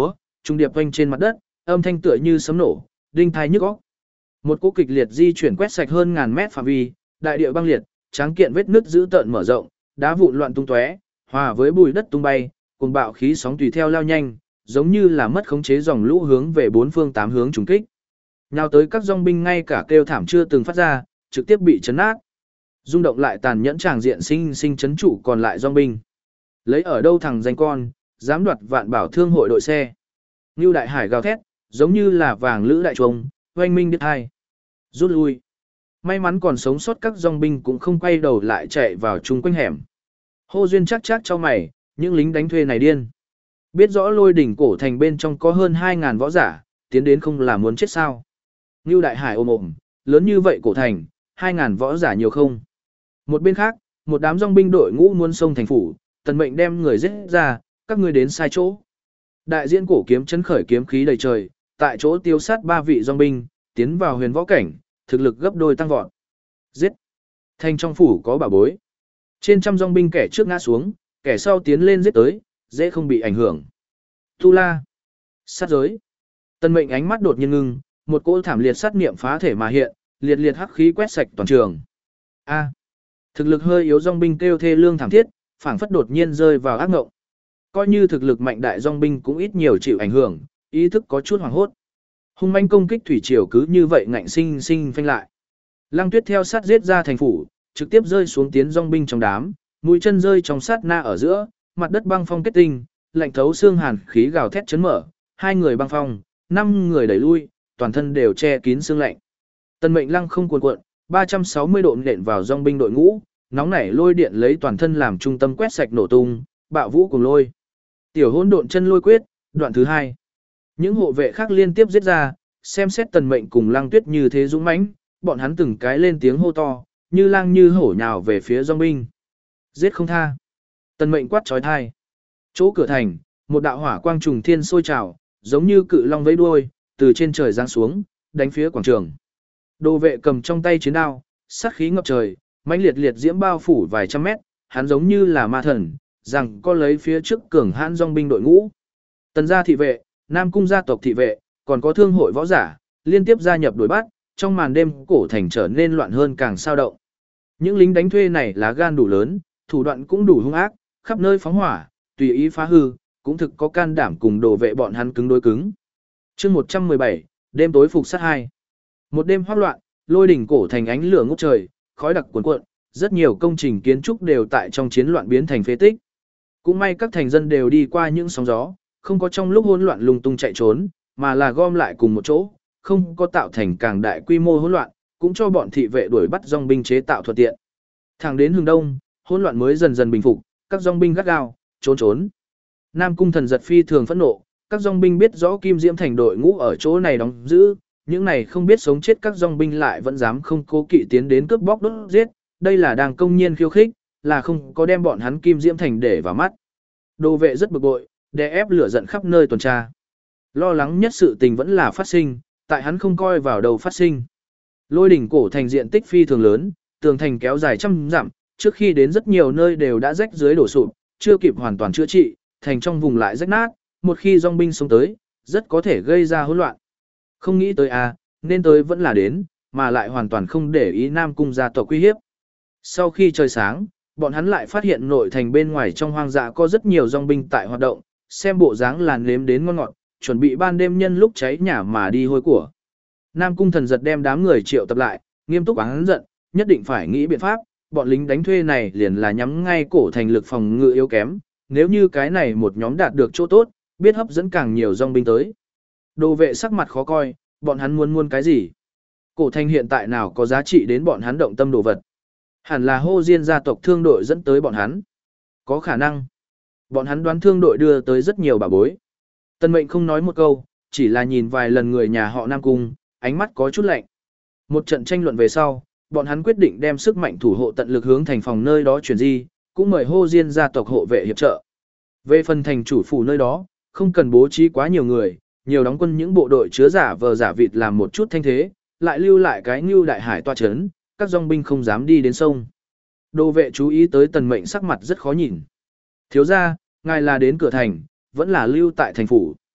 trung điệp quanh trên mặt đất, âm thanh tựa như sấm nổ, đinh tai nhức óc. Một cỗ kịch liệt di chuyển quét sạch hơn ngàn mét phạm vi, đại địa băng liệt, tráng kiện vết nứt dữ tợn mở rộng, đá vụn loạn tung tóe, hòa với bụi đất tung bay, cùng bạo khí sóng tùy theo lao nhanh, giống như là mất khống chế dòng lũ hướng về bốn phương tám hướng trùng kích. Nhào tới các dòng binh ngay cả kêu thảm chưa từng phát ra, trực tiếp bị chấn nát. Rung động lại tàn nhẫn tràng diện sinh sinh chấn trụ còn lại dòng binh. Lấy ở đâu thằng danh con, dám đoạt vạn bảo thương hội đội xe. Ngưu Đại Hải gào thét, giống như là vàng lữ đại trùng, oanh minh đứt hai. Rút lui. May mắn còn sống sót các dòng binh cũng không quay đầu lại chạy vào chung quanh hẻm. Hô Duyên chắc chắc cho mày, những lính đánh thuê này điên. Biết rõ Lôi Đỉnh cổ thành bên trong có hơn hai ngàn võ giả, tiến đến không là muốn chết sao. Ngưu Đại Hải ôm ôm, lớn như vậy cổ thành, hai ngàn võ giả nhiều không. Một bên khác, một đám dòng binh đội ngũ muốn xông thành phủ, Tần Mệnh đem người giết ra, các ngươi đến sai chỗ. Đại diễn cổ kiếm chấn khởi kiếm khí đầy trời, tại chỗ tiêu sát ba vị dòng binh, tiến vào huyền võ cảnh, thực lực gấp đôi tăng vọt. Giết! Thành trong phủ có bảo bối. Trên trăm dòng binh kẻ trước ngã xuống, kẻ sau tiến lên giết tới, dễ không bị ảnh hưởng. Tu La! Sát giới! Tần Mệnh ánh mắt đột nhiên ngưng, một cỗ thảm liệt sát niệm phá thể mà hiện, liệt liệt hắc khí quét sạch toàn trường. A! Thực lực hơi yếu dòng binh kêu thê lương thảm thiết, phảng phất đột nhiên rơi vào ác ngộng. Coi như thực lực mạnh đại dòng binh cũng ít nhiều chịu ảnh hưởng, ý thức có chút hoảng hốt. Hung manh công kích thủy triều cứ như vậy ngạnh sinh sinh phanh lại. Lăng Tuyết theo sát giết ra thành phủ, trực tiếp rơi xuống tiến dòng binh trong đám, mũi chân rơi trong sát na ở giữa, mặt đất băng phong kết tinh, lạnh thấu xương hàn khí gào thét chấn mở, hai người băng phong, năm người đẩy lui, toàn thân đều che kín xương lạnh. Tần Mệnh lăng không cuồn cuộn, ba trăm sáu mươi độ nện vào dòng binh đội ngũ, nóng nảy lôi điện lấy toàn thân làm trung tâm quét sạch nổ tung, bạo vũ cùng lôi. Tiểu hỗn độn chân lôi quyết, đoạn thứ hai. Những hộ vệ khác liên tiếp giết ra, xem xét Tần Mệnh cùng Lăng Tuyết như thế dũng mãnh, bọn hắn từng cái lên tiếng hô to, như lang như hổ nhào về phía dòng binh. Giết không tha. Tần Mệnh quát chói tai. Chỗ cửa thành, một đạo hỏa quang trùng thiên sôi trào, giống như cự long vẫy đuôi, từ trên trời giáng xuống, đánh phía quảng trường. Đồ vệ cầm trong tay chiến đao, sát khí ngập trời, mãnh liệt liệt diễm bao phủ vài trăm mét, hắn giống như là ma thần, rằng có lấy phía trước cường hãn dòng binh đội ngũ. Tần gia thị vệ, Nam cung gia tộc thị vệ, còn có thương hội võ giả, liên tiếp gia nhập đuổi bắt, trong màn đêm cổ thành trở nên loạn hơn càng sao động. Những lính đánh thuê này lá gan đủ lớn, thủ đoạn cũng đủ hung ác, khắp nơi phóng hỏa, tùy ý phá hư, cũng thực có can đảm cùng đồ vệ bọn hắn cứng đối cứng. Chương một trăm mười bảy, đêm tối phục sát hai. Một đêm hoắc loạn, Lôi Đỉnh cổ thành ánh lửa ngút trời, khói đặc cuồn cuộn, rất nhiều công trình kiến trúc đều tại trong chiến loạn biến thành phế tích. Cũng may các thành dân đều đi qua những sóng gió, không có trong lúc hỗn loạn lung tung chạy trốn, mà là gom lại cùng một chỗ, không có tạo thành càng đại quy mô hỗn loạn, cũng cho bọn thị vệ đuổi bắt dòng binh chế tạo thuận tiện. Thẳng đến hướng đông, hỗn loạn mới dần dần bình phục, các dòng binh gắt gao, trốn trốn. Nam cung thần giật phi thường phẫn nộ, các dòng binh biết rõ Kim Diễm thành đội ngũ ở chỗ này đóng giữ, những này không biết sống chết các dòng binh lại vẫn dám không cố kỵ tiến đến cướp bóc đốt giết, đây là đang công nhiên khiêu khích, là không có đem bọn hắn Kim Diễm thành để vào mắt. Đồ vệ rất bực bội, đè ép lửa giận khắp nơi tuần tra. Lo lắng nhất sự tình vẫn là phát sinh, tại hắn không coi vào đầu phát sinh. Lôi Đỉnh cổ thành diện tích phi thường lớn, tường thành kéo dài trăm dặm, trước khi đến rất nhiều nơi đều đã rách dưới đổ sụp, chưa kịp hoàn toàn chữa trị, thành trong vùng lại rách nát, một khi dòng binh xông tới, rất có thể gây ra hỗn loạn. Không nghĩ tới à, nên tới vẫn là đến, mà lại hoàn toàn không để ý Nam cung gia tộc uy hiếp. Sau khi trời sáng, bọn hắn lại phát hiện nội thành bên ngoài trong hoang dã có rất nhiều dòng binh tại hoạt động, xem bộ dáng làn nếm đến ngon ngọt, chuẩn bị ban đêm nhân lúc cháy nhà mà đi hôi của. Nam cung thần giật đem đám người triệu tập lại, nghiêm túc oán giận, nhất định phải nghĩ biện pháp, bọn lính đánh thuê này liền là nhắm ngay cổ thành lực phòng ngự yếu kém, nếu như cái này một nhóm đạt được chỗ tốt, biết hấp dẫn càng nhiều dòng binh tới. Đồ vệ sắc mặt khó coi, bọn hắn muốn muốn cái gì? Cổ thành hiện tại nào có giá trị đến bọn hắn động tâm đồ vật? Hẳn là Hô Diên gia tộc thương đội dẫn tới bọn hắn. Có khả năng. Bọn hắn đoán thương đội đưa tới rất nhiều bảo bối. Tần Mệnh không nói một câu, chỉ là nhìn vài lần người nhà họ Nam Cung, ánh mắt có chút lạnh. Một trận tranh luận về sau, bọn hắn quyết định đem sức mạnh thủ hộ tận lực hướng thành phòng nơi đó chuyển di, cũng mời Hô Diên gia tộc hộ vệ hiệp trợ. Về phần thành chủ phủ nơi đó, không cần bố trí quá nhiều người, nhiều đóng quân những bộ đội chứa giả vờ giả vịt làm một chút thanh thế, lại lưu lại cái Ngưu Đại Hải toa chấn, các dòng binh không dám đi đến sông. Đồ vệ chú ý tới Tần Mệnh sắc mặt rất khó nhìn. Thiếu gia, ngài là đến cửa thành, vẫn là lưu tại thành phủ.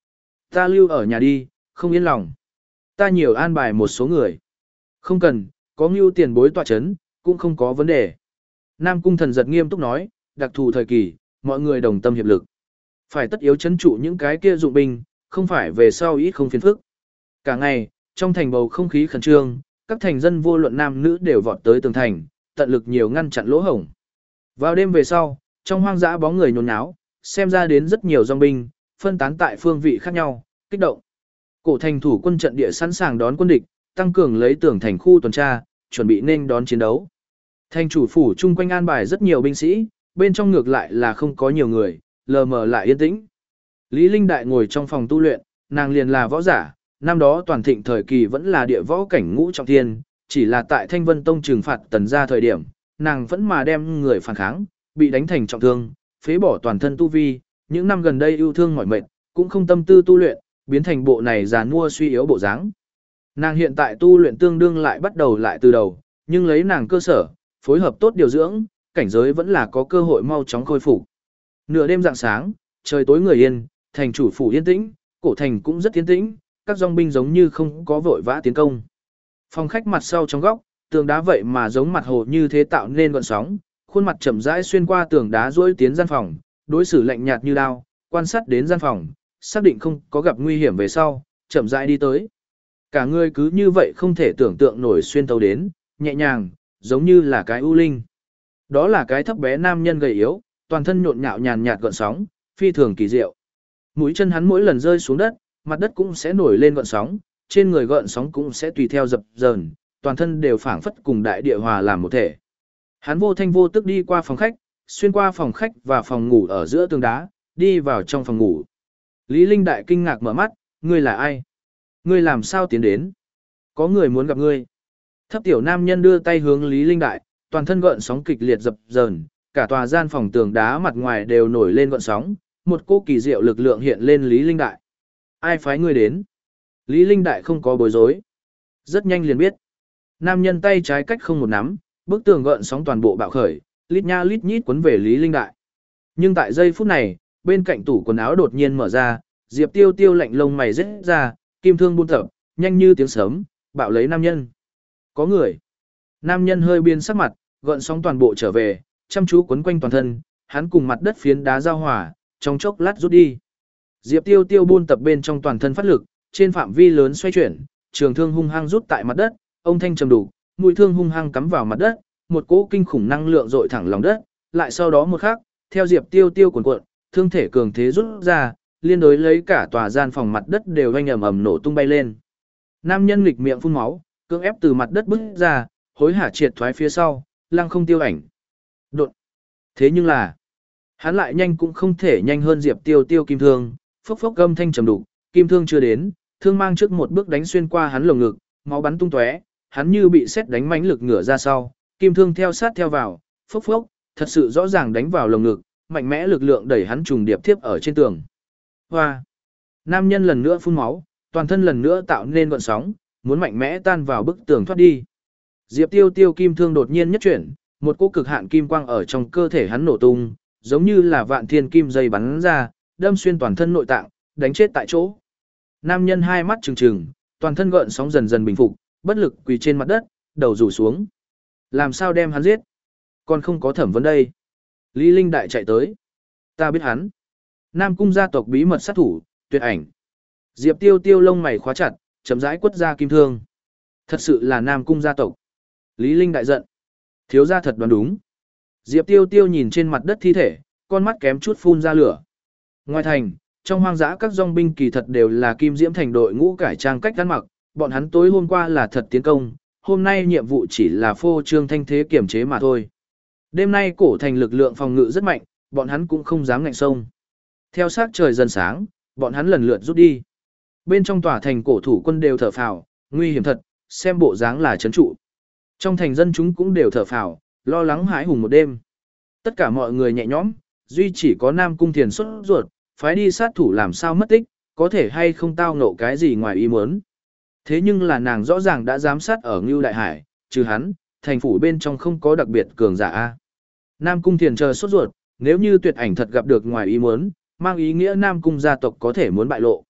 Ta lưu ở nhà đi, không yên lòng. Ta nhiều an bài một số người. Không cần, có Ngưu tiền bối tọa chấn, cũng không có vấn đề. Nam Cung Thần giật nghiêm túc nói, đặc thù thời kỳ, mọi người đồng tâm hiệp lực. Phải tất yếu chấn trụ những cái kia dụng binh, không phải về sau ít không phiền phức. Cả ngày, trong thành bầu không khí khẩn trương, các thành dân vô luận nam nữ đều vọt tới tường thành, tận lực nhiều ngăn chặn lỗ hổng. Vào đêm về sau, trong hoang dã bóng người nhốn nháo, xem ra đến rất nhiều dòng binh, phân tán tại phương vị khác nhau, kích động. Cổ thành thủ quân trận địa sẵn sàng đón quân địch, tăng cường lấy tường thành khu tuần tra, chuẩn bị nên đón chiến đấu. Thành chủ phủ chung quanh an bài rất nhiều binh sĩ, bên trong ngược lại là không có nhiều người, lờ mờ lại yên tĩnh. Lý Linh Đại ngồi trong phòng tu luyện, nàng liền là võ giả, năm đó toàn thịnh thời kỳ vẫn là địa võ cảnh ngũ trọng thiên, chỉ là tại Thanh Vân Tông trừng phạt tần gia thời điểm, nàng vẫn mà đem người phản kháng, bị đánh thành trọng thương, phế bỏ toàn thân tu vi, những năm gần đây yêu thương mỏi mệt, cũng không tâm tư tu luyện, biến thành bộ này già nua suy yếu bộ dáng. Nàng hiện tại tu luyện tương đương lại bắt đầu lại từ đầu, nhưng lấy nàng cơ sở, phối hợp tốt điều dưỡng, cảnh giới vẫn là có cơ hội mau chóng khôi phục. Nửa đêm rạng sáng, trời tối người yên, thành chủ phủ yên tĩnh, cổ thành cũng rất yên tĩnh, các dòng binh giống như không có vội vã tiến công. Phòng khách mặt sau trong góc, tường đá vậy mà giống mặt hồ như thế tạo nên gợn sóng, khuôn mặt chậm rãi xuyên qua tường đá duỗi tiến gian phòng, đối xử lạnh nhạt như đao, quan sát đến gian phòng, xác định không có gặp nguy hiểm về sau, chậm rãi đi tới. Cả người cứ như vậy không thể tưởng tượng nổi xuyên tấu đến, nhẹ nhàng, giống như là cái ưu linh. Đó là cái thấp bé nam nhân gầy yếu, toàn thân nhộn nhạo nhàn nhạt gợn sóng, phi thường kỳ diệu. Mũi chân hắn mỗi lần rơi xuống đất, mặt đất cũng sẽ nổi lên gợn sóng, trên người gợn sóng cũng sẽ tùy theo dập dờn, toàn thân đều phảng phất cùng đại địa hòa làm một thể. Hắn vô thanh vô tức đi qua phòng khách, xuyên qua phòng khách và phòng ngủ ở giữa tường đá, đi vào trong phòng ngủ. Lý Linh Đại kinh ngạc mở mắt, ngươi là ai? Ngươi làm sao tiến đến? Có người muốn gặp ngươi. Thấp tiểu nam nhân đưa tay hướng Lý Linh Đại, toàn thân gợn sóng kịch liệt dập dờn, cả tòa gian phòng tường đá mặt ngoài đều nổi lên gợn sóng, một cô kỳ diệu lực lượng hiện lên Lý Linh Đại. Ai phái ngươi đến? Lý Linh Đại không có bối rối. Rất nhanh liền biết. Nam nhân tay trái cách không một nắm, bức tường gợn sóng toàn bộ bạo khởi, lít nha lít nhít quấn về Lý Linh Đại. Nhưng tại giây phút này, bên cạnh tủ quần áo đột nhiên mở ra, Diệp Tiêu Tiêu lạnh lông mày rít ra, kim thương buôn tập, nhanh như tiếng sấm, bạo lấy nam nhân. Có người. Nam nhân hơi biến sắc mặt, gợn sóng toàn bộ trở về, chăm chú quấn quanh toàn thân, hắn cùng mặt đất phiến đá giao hòa, trong chốc lát rút đi. Diệp Tiêu Tiêu buôn tập bên trong toàn thân phát lực, trên phạm vi lớn xoay chuyển, trường thương hung hăng rút tại mặt đất, ông thanh trầm đủ, mũi thương hung hăng cắm vào mặt đất, một cỗ kinh khủng năng lượng dội thẳng lòng đất, lại sau đó một khắc, theo Diệp Tiêu Tiêu cuộn cuộn, thương thể cường thế rút ra, liên đối lấy cả tòa gian phòng mặt đất đều vang ầm ầm nổ tung bay lên. Nam nhân nghịch miệng phun máu, cưỡng ép từ mặt đất bứt ra, hối hả triệt thoái phía sau, lăng không tiêu ảnh. Đột. Thế nhưng là, hắn lại nhanh cũng không thể nhanh hơn Diệp Tiêu Tiêu kim thương, phốc phốc gầm thanh trầm đủ, kim thương chưa đến, thương mang trước một bước đánh xuyên qua hắn lồng ngực, máu bắn tung tóe, hắn như bị sét đánh mãnh lực ngửa ra sau, kim thương theo sát theo vào, phốc phốc, thật sự rõ ràng đánh vào lồng ngực, mạnh mẽ lực lượng đẩy hắn trùng điệp tiếp ở trên tường. Hoa! Nam nhân lần nữa phun máu, toàn thân lần nữa tạo nên gợn sóng, muốn mạnh mẽ tan vào bức tường thoát đi. Diệp Tiêu Tiêu kim thương đột nhiên nhất chuyển, một cỗ cực hạn kim quang ở trong cơ thể hắn nổ tung, giống như là vạn thiên kim dây bắn ra, đâm xuyên toàn thân nội tạng, đánh chết tại chỗ. Nam nhân hai mắt trừng trừng, toàn thân gợn sóng dần dần bình phục, bất lực quỳ trên mặt đất, đầu rủ xuống. Làm sao đem hắn giết? Còn không có thẩm vấn đây. Lý Linh Đại chạy tới. Ta biết hắn. Nam cung gia tộc bí mật sát thủ, tuyệt ảnh. Diệp Tiêu Tiêu lông mày khóa chặt, chậm rãi quất ra kim thương. Thật sự là Nam cung gia tộc. Lý Linh Đại giận. Thiếu gia thật đoán đúng. Diệp Tiêu Tiêu nhìn trên mặt đất thi thể, con mắt kém chút phun ra lửa. Ngoài thành, trong hoang dã các dòng binh kỳ thật đều là Kim Diễm thành đội ngũ cải trang cách ăn mặc, bọn hắn tối hôm qua là thật tiến công, hôm nay nhiệm vụ chỉ là phô trương thanh thế kiểm chế mà thôi. Đêm nay cổ thành lực lượng phòng ngự rất mạnh, bọn hắn cũng không dám ngạnh sông. Theo sát trời dần sáng, bọn hắn lần lượt rút đi. Bên trong tòa thành cổ thủ quân đều thở phào, nguy hiểm thật, xem bộ dáng là trấn trụ. Trong thành dân chúng cũng đều thở phào, lo lắng hãi hùng một đêm. Tất cả mọi người nhẹ nhõm, duy chỉ có Nam Cung Thiền xuất ruột, phái đi sát thủ làm sao mất tích, có thể hay không tao ngộ cái gì ngoài ý muốn. Thế nhưng là nàng rõ ràng đã giám sát ở Ngưu Đại Hải, trừ hắn, thành phủ bên trong không có đặc biệt cường giả a. Nam Cung Thiền chờ sốt ruột, nếu như tuyệt ảnh thật gặp được ngoài ý muốn, mang ý nghĩa Nam Cung gia tộc có thể muốn bại lộ.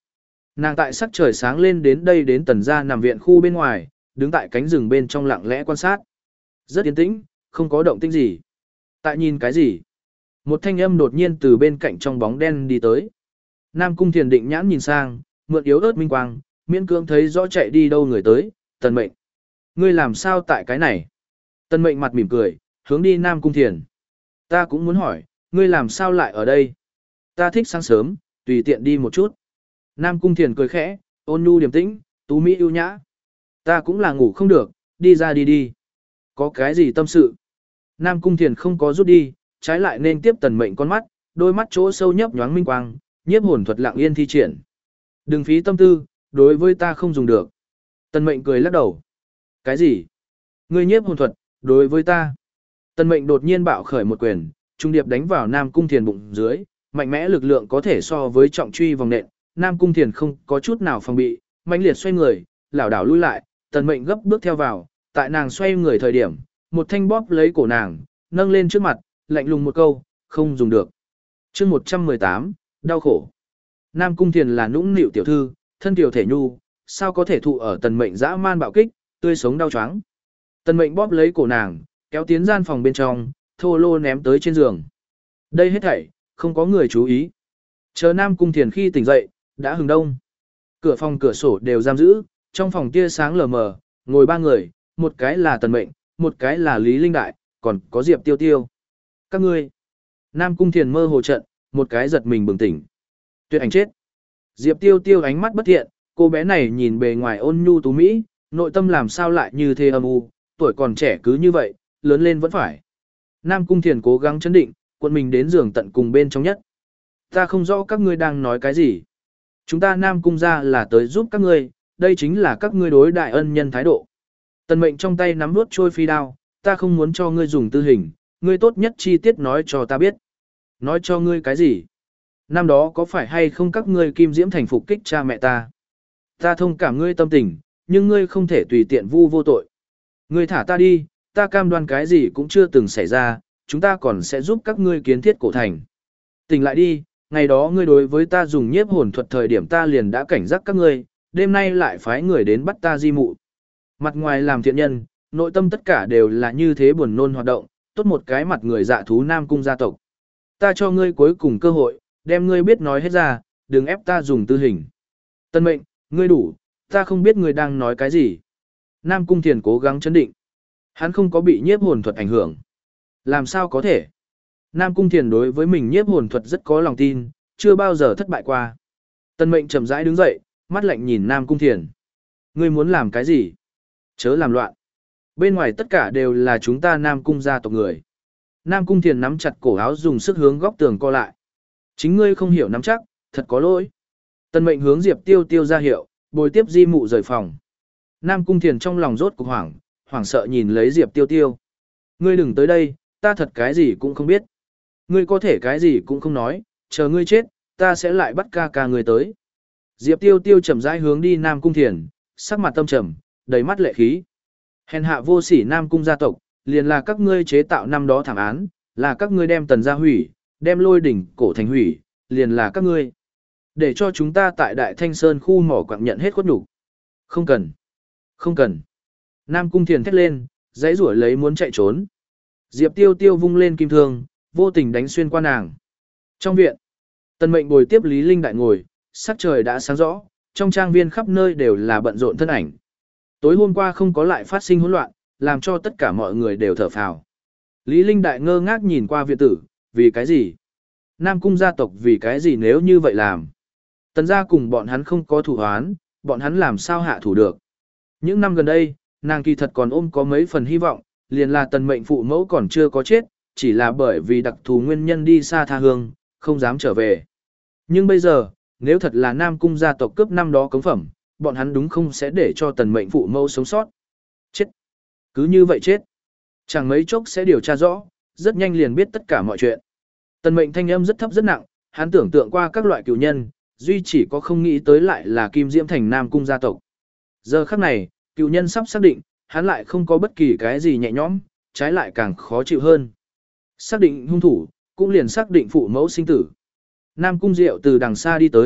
Nàng tại sắc trời sáng lên đến đây đến tần gia nằm viện khu bên ngoài, đứng tại cánh rừng bên trong lặng lẽ quan sát. Rất yên tĩnh, không có động tĩnh gì. Tại nhìn cái gì? Một thanh âm đột nhiên từ bên cạnh trong bóng đen đi tới. Nam Cung Thiền định nhãn nhìn sang, mượn yếu ớt minh quang, miễn cưỡng thấy rõ chạy đi đâu người tới, Tần Mệnh. Ngươi làm sao tại cái này? Tần Mệnh mặt mỉm cười, hướng đi Nam Cung Thiền. Ta cũng muốn hỏi, ngươi làm sao lại ở đây? Ta thích sáng sớm, tùy tiện đi một chút. Nam Cung Thiền cười khẽ, ôn nhu điềm tĩnh, tú mỹ ưu nhã. Ta cũng là ngủ không được, đi ra đi đi. Có cái gì tâm sự? Nam Cung Thiền không có rút đi, trái lại nên tiếp Tần Mệnh con mắt, đôi mắt chỗ sâu nhấp nhoáng minh quang, nhiếp hồn thuật lặng yên thi triển. Đừng phí tâm tư, đối với ta không dùng được. Tần Mệnh cười lắc đầu. Cái gì? Ngươi nhiếp hồn thuật, đối với ta. Tần Mệnh đột nhiên bạo khởi một quyền, trung điệp đánh vào Nam Cung Thiền bụng dưới, mạnh mẽ lực lượng có thể so với trọng truy vòng nện, Nam Cung Thiền không có chút nào phòng bị, mãnh liệt xoay người, lảo đảo lui lại, Tần Mệnh gấp bước theo vào, tại nàng xoay người thời điểm, một thanh bóp lấy cổ nàng, nâng lên trước mặt, lạnh lùng một câu, không dùng được. Chương một trăm mười tám, đau khổ. Nam Cung Thiền là nũng nịu tiểu thư, thân kiều thể nhu, sao có thể thụ ở Tần Mệnh dã man bạo kích, tươi sống đau choáng. Tần Mệnh bóp lấy cổ nàng, kéo tiến gian phòng bên trong, thô lô ném tới trên giường. Đây hết thảy, không có người chú ý. Chờ Nam Cung Thiền khi tỉnh dậy, đã hừng đông. Cửa phòng cửa sổ đều giam giữ, trong phòng tia sáng lờ mờ, ngồi ba người, một cái là Tần Mệnh, một cái là Lý Linh Đại, còn có Diệp Tiêu Tiêu. Các ngươi. Nam Cung Thiền mơ hồ trận, một cái giật mình bừng tỉnh. Tuyệt ảnh chết. Diệp Tiêu Tiêu ánh mắt bất thiện, cô bé này nhìn bề ngoài ôn nhu tú mỹ, nội tâm làm sao lại như thế âm u, tuổi còn trẻ cứ như vậy, lớn lên vẫn phải. Nam Cung Thiền cố gắng chấn định, quân mình đến giường tận cùng bên trong nhất. Ta không rõ các ngươi đang nói cái gì. Chúng ta Nam Cung ra là tới giúp các ngươi, đây chính là các ngươi đối đại ân nhân thái độ. Tần Mệnh trong tay nắm vuốt trôi phi đao, ta không muốn cho ngươi dùng tư hình, ngươi tốt nhất chi tiết nói cho ta biết. Nói cho ngươi cái gì? Năm đó có phải hay không các ngươi Kim Diễm Thành phục kích cha mẹ ta? Ta thông cảm ngươi tâm tình, nhưng ngươi không thể tùy tiện vu vô tội. Ngươi thả ta đi, ta cam đoan cái gì cũng chưa từng xảy ra, chúng ta còn sẽ giúp các ngươi kiến thiết cổ thành. Tỉnh lại đi, ngày đó ngươi đối với ta dùng nhiếp hồn thuật thời điểm ta liền đã cảnh giác các ngươi, đêm nay lại phái người đến bắt ta di mụ. Mặt ngoài làm thiện nhân, nội tâm tất cả đều là như thế buồn nôn hoạt động, tốt một cái mặt người dạ thú Nam Cung gia tộc. Ta cho ngươi cuối cùng cơ hội, đem ngươi biết nói hết ra, đừng ép ta dùng tư hình. Tân Mệnh, ngươi đủ, ta không biết ngươi đang nói cái gì. Nam Cung Thiền cố gắng chấn định. Hắn không có bị nhiếp hồn thuật ảnh hưởng. Làm sao có thể? Nam Cung Thiền đối với mình nhiếp hồn thuật rất có lòng tin, chưa bao giờ thất bại qua. Tân Mệnh chậm rãi đứng dậy, mắt lạnh nhìn Nam Cung Thiền. Ngươi muốn làm cái gì? Chớ làm loạn. Bên ngoài tất cả đều là chúng ta Nam Cung gia tộc người. Nam Cung Thiền nắm chặt cổ áo dùng sức hướng góc tường co lại. Chính ngươi không hiểu nắm chắc, thật có lỗi. Tân Mệnh hướng Diệp Tiêu Tiêu ra hiệu, bồi tiếp di mụ rời phòng. Nam Cung Thiền trong lòng rốt cuộc hoảng, hoảng sợ nhìn lấy Diệp Tiêu Tiêu. Ngươi đừng tới đây, ta thật cái gì cũng không biết. Ngươi có thể cái gì cũng không nói, chờ ngươi chết, ta sẽ lại bắt ca ca ngươi tới. Diệp Tiêu Tiêu chậm rãi hướng đi Nam Cung Thiền, sắc mặt tâm trầm, đầy mắt lệ khí. Hèn hạ vô sỉ Nam Cung gia tộc, liền là các ngươi chế tạo năm đó thảm án, là các ngươi đem Tần gia hủy, đem Lôi đỉnh cổ thành hủy, liền là các ngươi. Để cho chúng ta tại Đại Thanh Sơn khu mỏ quặng nhận hết khuất nhục. Không cần. Không cần. Nam Cung Thiền thét lên, dãy rủa lấy muốn chạy trốn. Diệp Tiêu Tiêu vung lên kim thương, vô tình đánh xuyên qua nàng. Trong viện, Tần Mệnh bồi tiếp Lý Linh Đại ngồi, sắc trời đã sáng rõ, trong trang viên khắp nơi đều là bận rộn thân ảnh. Tối hôm qua không có lại phát sinh hỗn loạn, làm cho tất cả mọi người đều thở phào. Lý Linh Đại ngơ ngác nhìn qua viện tử, vì cái gì? Nam Cung gia tộc vì cái gì nếu như vậy làm? Tần gia cùng bọn hắn không có thủ hoán, bọn hắn làm sao hạ thủ được? Những năm gần đây, nàng kỳ thật còn ôm có mấy phần hy vọng, liền là Tần Mệnh phụ mẫu còn chưa có chết, chỉ là bởi vì đặc thù nguyên nhân đi xa tha hương, không dám trở về. Nhưng bây giờ, nếu thật là Nam Cung gia tộc cướp năm đó cống phẩm, bọn hắn đúng không sẽ để cho Tần Mệnh phụ mẫu sống sót. Chết. Cứ như vậy chết. Chẳng mấy chốc sẽ điều tra rõ, rất nhanh liền biết tất cả mọi chuyện. Tần Mệnh thanh âm rất thấp rất nặng, hắn tưởng tượng qua các loại cửu nhân, duy chỉ có không nghĩ tới lại là Kim Diễm Thành Nam Cung gia tộc. Giờ khắc này, cửu nhân sắp xác định, hắn lại không có bất kỳ cái gì nhẹ nhõm, trái lại càng khó chịu hơn. Xác định hung thủ, cũng liền xác định phụ mẫu sinh tử. Nam Cung Diệu từ đằng xa đi tới,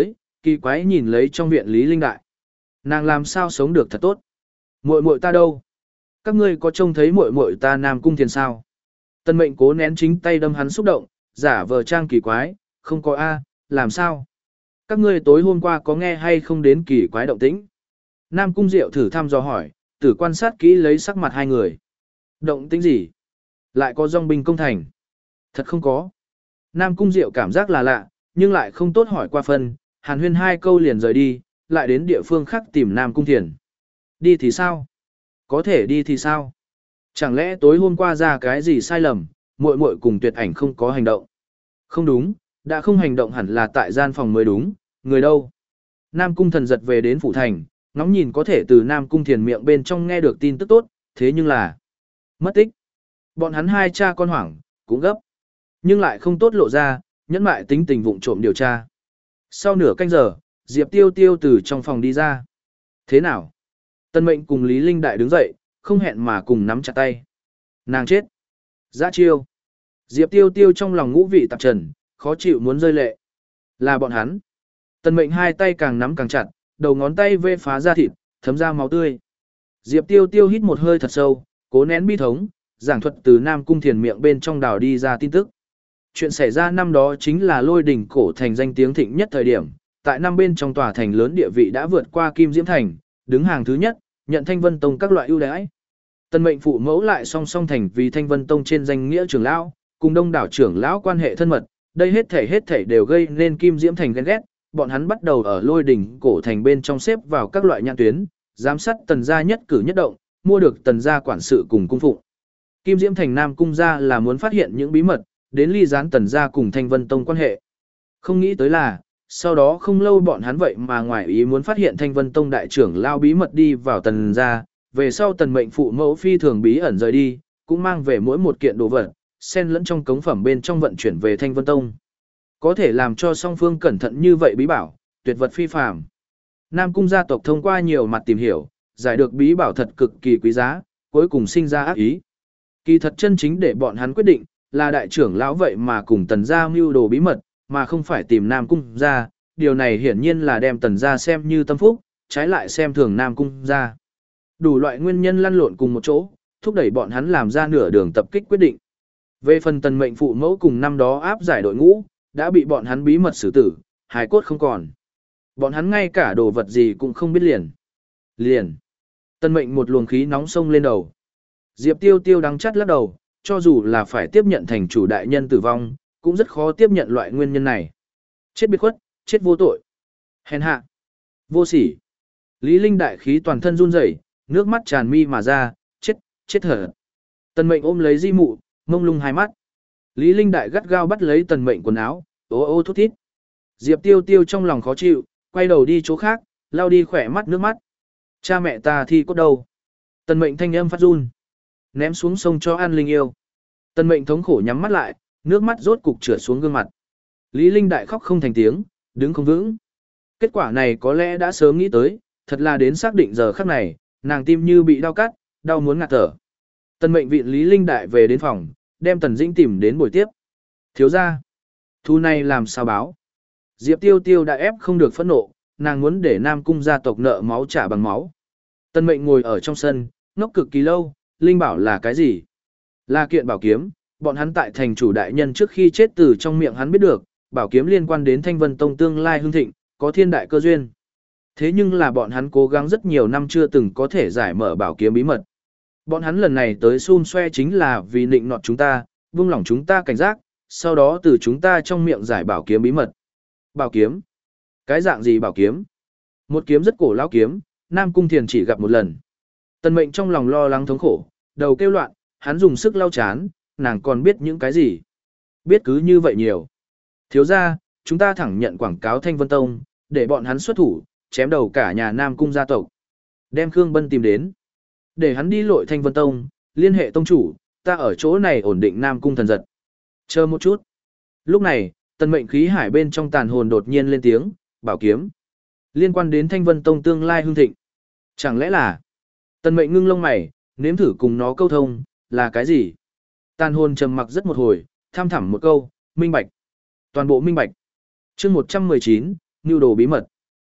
Kỳ quái nhìn lấy trong viện Lý Linh Đại. Nàng làm sao sống được thật tốt. Muội muội ta đâu? Các ngươi có trông thấy muội muội ta Nam Cung Thiền sao? Tân Mệnh cố nén chính tay đâm hắn xúc động, giả vờ trang kỳ quái, không có a, làm sao? Các ngươi tối hôm qua có nghe hay không đến kỳ quái động tĩnh? Nam Cung Diệu thử thăm dò hỏi, tử quan sát kỹ lấy sắc mặt hai người. Động tĩnh gì? Lại có dòng binh công thành? Thật không có. Nam Cung Diệu cảm giác là lạ, nhưng lại không tốt hỏi qua phân, hàn huyên hai câu liền rời đi, lại đến địa phương khác tìm Nam Cung Thiền. Đi thì sao? Có thể đi thì sao? Chẳng lẽ tối hôm qua ra cái gì sai lầm, muội muội cùng Tuyệt Ảnh không có hành động? Không đúng, đã không hành động hẳn là tại gian phòng mới đúng, người đâu? Nam Cung Thần giật về đến phủ thành, ngóng nhìn có thể từ Nam Cung Thiền miệng bên trong nghe được tin tức tốt, thế nhưng là mất tích. Bọn hắn hai cha con hoảng, cũng gấp, nhưng lại không tốt lộ ra, nhẫn mại tính tình vụng trộm điều tra. Sau nửa canh giờ, Diệp Tiêu Tiêu từ trong phòng đi ra. Thế nào? Tân Mệnh cùng Lý Linh Đại đứng dậy, không hẹn mà cùng nắm chặt tay. Nàng chết. Dã chiêu. Diệp Tiêu Tiêu trong lòng ngũ vị tạp trần, khó chịu muốn rơi lệ. Là bọn hắn. Tân Mệnh hai tay càng nắm càng chặt, đầu ngón tay vê phá ra thịt, thấm ra máu tươi. Diệp Tiêu Tiêu hít một hơi thật sâu, cố nén bi thống, giảng thuật từ Nam Cung Thiền miệng bên trong đào đi ra tin tức. Chuyện xảy ra năm đó chính là Lôi Đỉnh cổ thành danh tiếng thịnh nhất thời điểm, tại năm bên trong tòa thành lớn địa vị đã vượt qua Kim Diễm thành, đứng hàng thứ nhất, nhận Thanh Vân Tông các loại ưu đãi. Tân Mệnh phụ mẫu lại song song thành vì Thanh Vân Tông trên danh nghĩa trưởng lão, cùng đông đảo trưởng lão quan hệ thân mật, đây hết thảy hết thảy đều gây nên Kim Diễm thành ghen ghét, bọn hắn bắt đầu ở Lôi Đỉnh cổ thành bên trong xếp vào các loại nhãn tuyến, giám sát Tần gia nhất cử nhất động, mua được Tần gia quản sự cùng cung phụng. Kim Diễm thành Nam cung gia là muốn phát hiện những bí mật, đến ly gián Tần gia cùng Thanh Vân Tông quan hệ. Không nghĩ tới là, sau đó không lâu bọn hắn vậy mà ngoài ý muốn phát hiện Thanh Vân Tông đại trưởng lao bí mật đi vào Tần gia, về sau Tần Mệnh phụ mẫu phi thường bí ẩn rời đi, cũng mang về mỗi một kiện đồ vật, xen lẫn trong cống phẩm bên trong vận chuyển về Thanh Vân Tông. Có thể làm cho song phương cẩn thận như vậy bí bảo, tuyệt vật phi phàm. Nam cung gia tộc thông qua nhiều mặt tìm hiểu, giải được bí bảo thật cực kỳ quý giá, cuối cùng sinh ra ác ý. Kỳ thật chân chính để bọn hắn quyết định, là đại trưởng lão vậy mà cùng Tần gia mưu đồ bí mật, mà không phải tìm Nam cung gia, điều này hiển nhiên là đem Tần gia xem như tâm phúc, trái lại xem thường Nam cung gia. Đủ loại nguyên nhân lăn lộn cùng một chỗ, thúc đẩy bọn hắn làm ra nửa đường tập kích quyết định. Về phần Tần Mệnh phụ mẫu cùng năm đó áp giải đội ngũ, đã bị bọn hắn bí mật xử tử, hài cốt không còn. Bọn hắn ngay cả đồ vật gì cũng không biết liền. Liền. Tần Mệnh một luồng khí nóng sông lên đầu. Diệp Tiêu Tiêu đắng chắt lắc đầu, cho dù là phải tiếp nhận thành chủ đại nhân tử vong, cũng rất khó tiếp nhận loại nguyên nhân này. Chết biệt khuất, chết vô tội. Hèn hạ. Vô sỉ. Lý Linh đại khí toàn thân run rẩy, nước mắt tràn mi mà ra, chết, chết thở. Tần Mệnh ôm lấy di mụ, mông lung hai mắt. Lý Linh đại gắt gao bắt lấy Tần Mệnh quần áo, ô ô thút thít. Diệp Tiêu Tiêu trong lòng khó chịu, quay đầu đi chỗ khác, lau đi khỏe mắt nước mắt. Cha mẹ ta thi cốt đâu? Tần Mệnh thanh âm phát run. Ném xuống sông cho An Linh yêu. Tần Mệnh thống khổ nhắm mắt lại, nước mắt rốt cục trượt xuống gương mặt. Lý Linh đại khóc không thành tiếng, đứng không vững. Kết quả này có lẽ đã sớm nghĩ tới, thật là đến xác định giờ khắc này, nàng tim như bị đau cắt, đau muốn ngạt thở. Tần Mệnh viện Lý Linh đại về đến phòng, đem Tần Dĩnh tìm đến buổi tiếp. Thiếu gia, thu này làm sao báo? Diệp Tiêu Tiêu đã ép không được phẫn nộ, nàng muốn để Nam cung gia tộc nợ máu trả bằng máu. Tần Mệnh ngồi ở trong sân, ngốc cực kỳ lâu, Linh bảo là cái gì? Là kiện bảo kiếm, bọn hắn tại thành chủ đại nhân trước khi chết từ trong miệng hắn biết được, bảo kiếm liên quan đến Thanh Vân Tông tương lai hưng thịnh, có thiên đại cơ duyên. Thế nhưng là bọn hắn cố gắng rất nhiều năm chưa từng có thể giải mở bảo kiếm bí mật. Bọn hắn lần này tới xun xoe chính là vì nịnh nọt chúng ta, buông lỏng chúng ta cảnh giác, sau đó từ chúng ta trong miệng giải bảo kiếm bí mật. Bảo kiếm? Cái dạng gì bảo kiếm? Một kiếm rất cổ lão kiếm, Nam Cung Thiền chỉ gặp một lần. Tần Mệnh trong lòng lo lắng thống khổ, đầu kêu loạn, hắn dùng sức lau chán, nàng còn biết những cái gì? Biết cứ như vậy nhiều. Thiếu gia, chúng ta thẳng nhận quảng cáo Thanh Vân Tông, để bọn hắn xuất thủ, chém đầu cả nhà Nam Cung gia tộc. Đem Khương Bân tìm đến. Để hắn đi lội Thanh Vân Tông, liên hệ tông chủ, ta ở chỗ này ổn định Nam Cung thần giật. Chờ một chút. Lúc này, Tần Mệnh khí hải bên trong tàn hồn đột nhiên lên tiếng, bảo kiếm. Liên quan đến Thanh Vân Tông tương lai hưng thịnh. Chẳng lẽ là... Tần Mệnh ngưng lông mày, nếm thử cùng nó câu thông, là cái gì? Tàn hồn trầm mặc rất một hồi, tham thẳm một câu, minh bạch. Toàn bộ minh bạch. Chương một trăm mười chín, nưu đồ bí mật.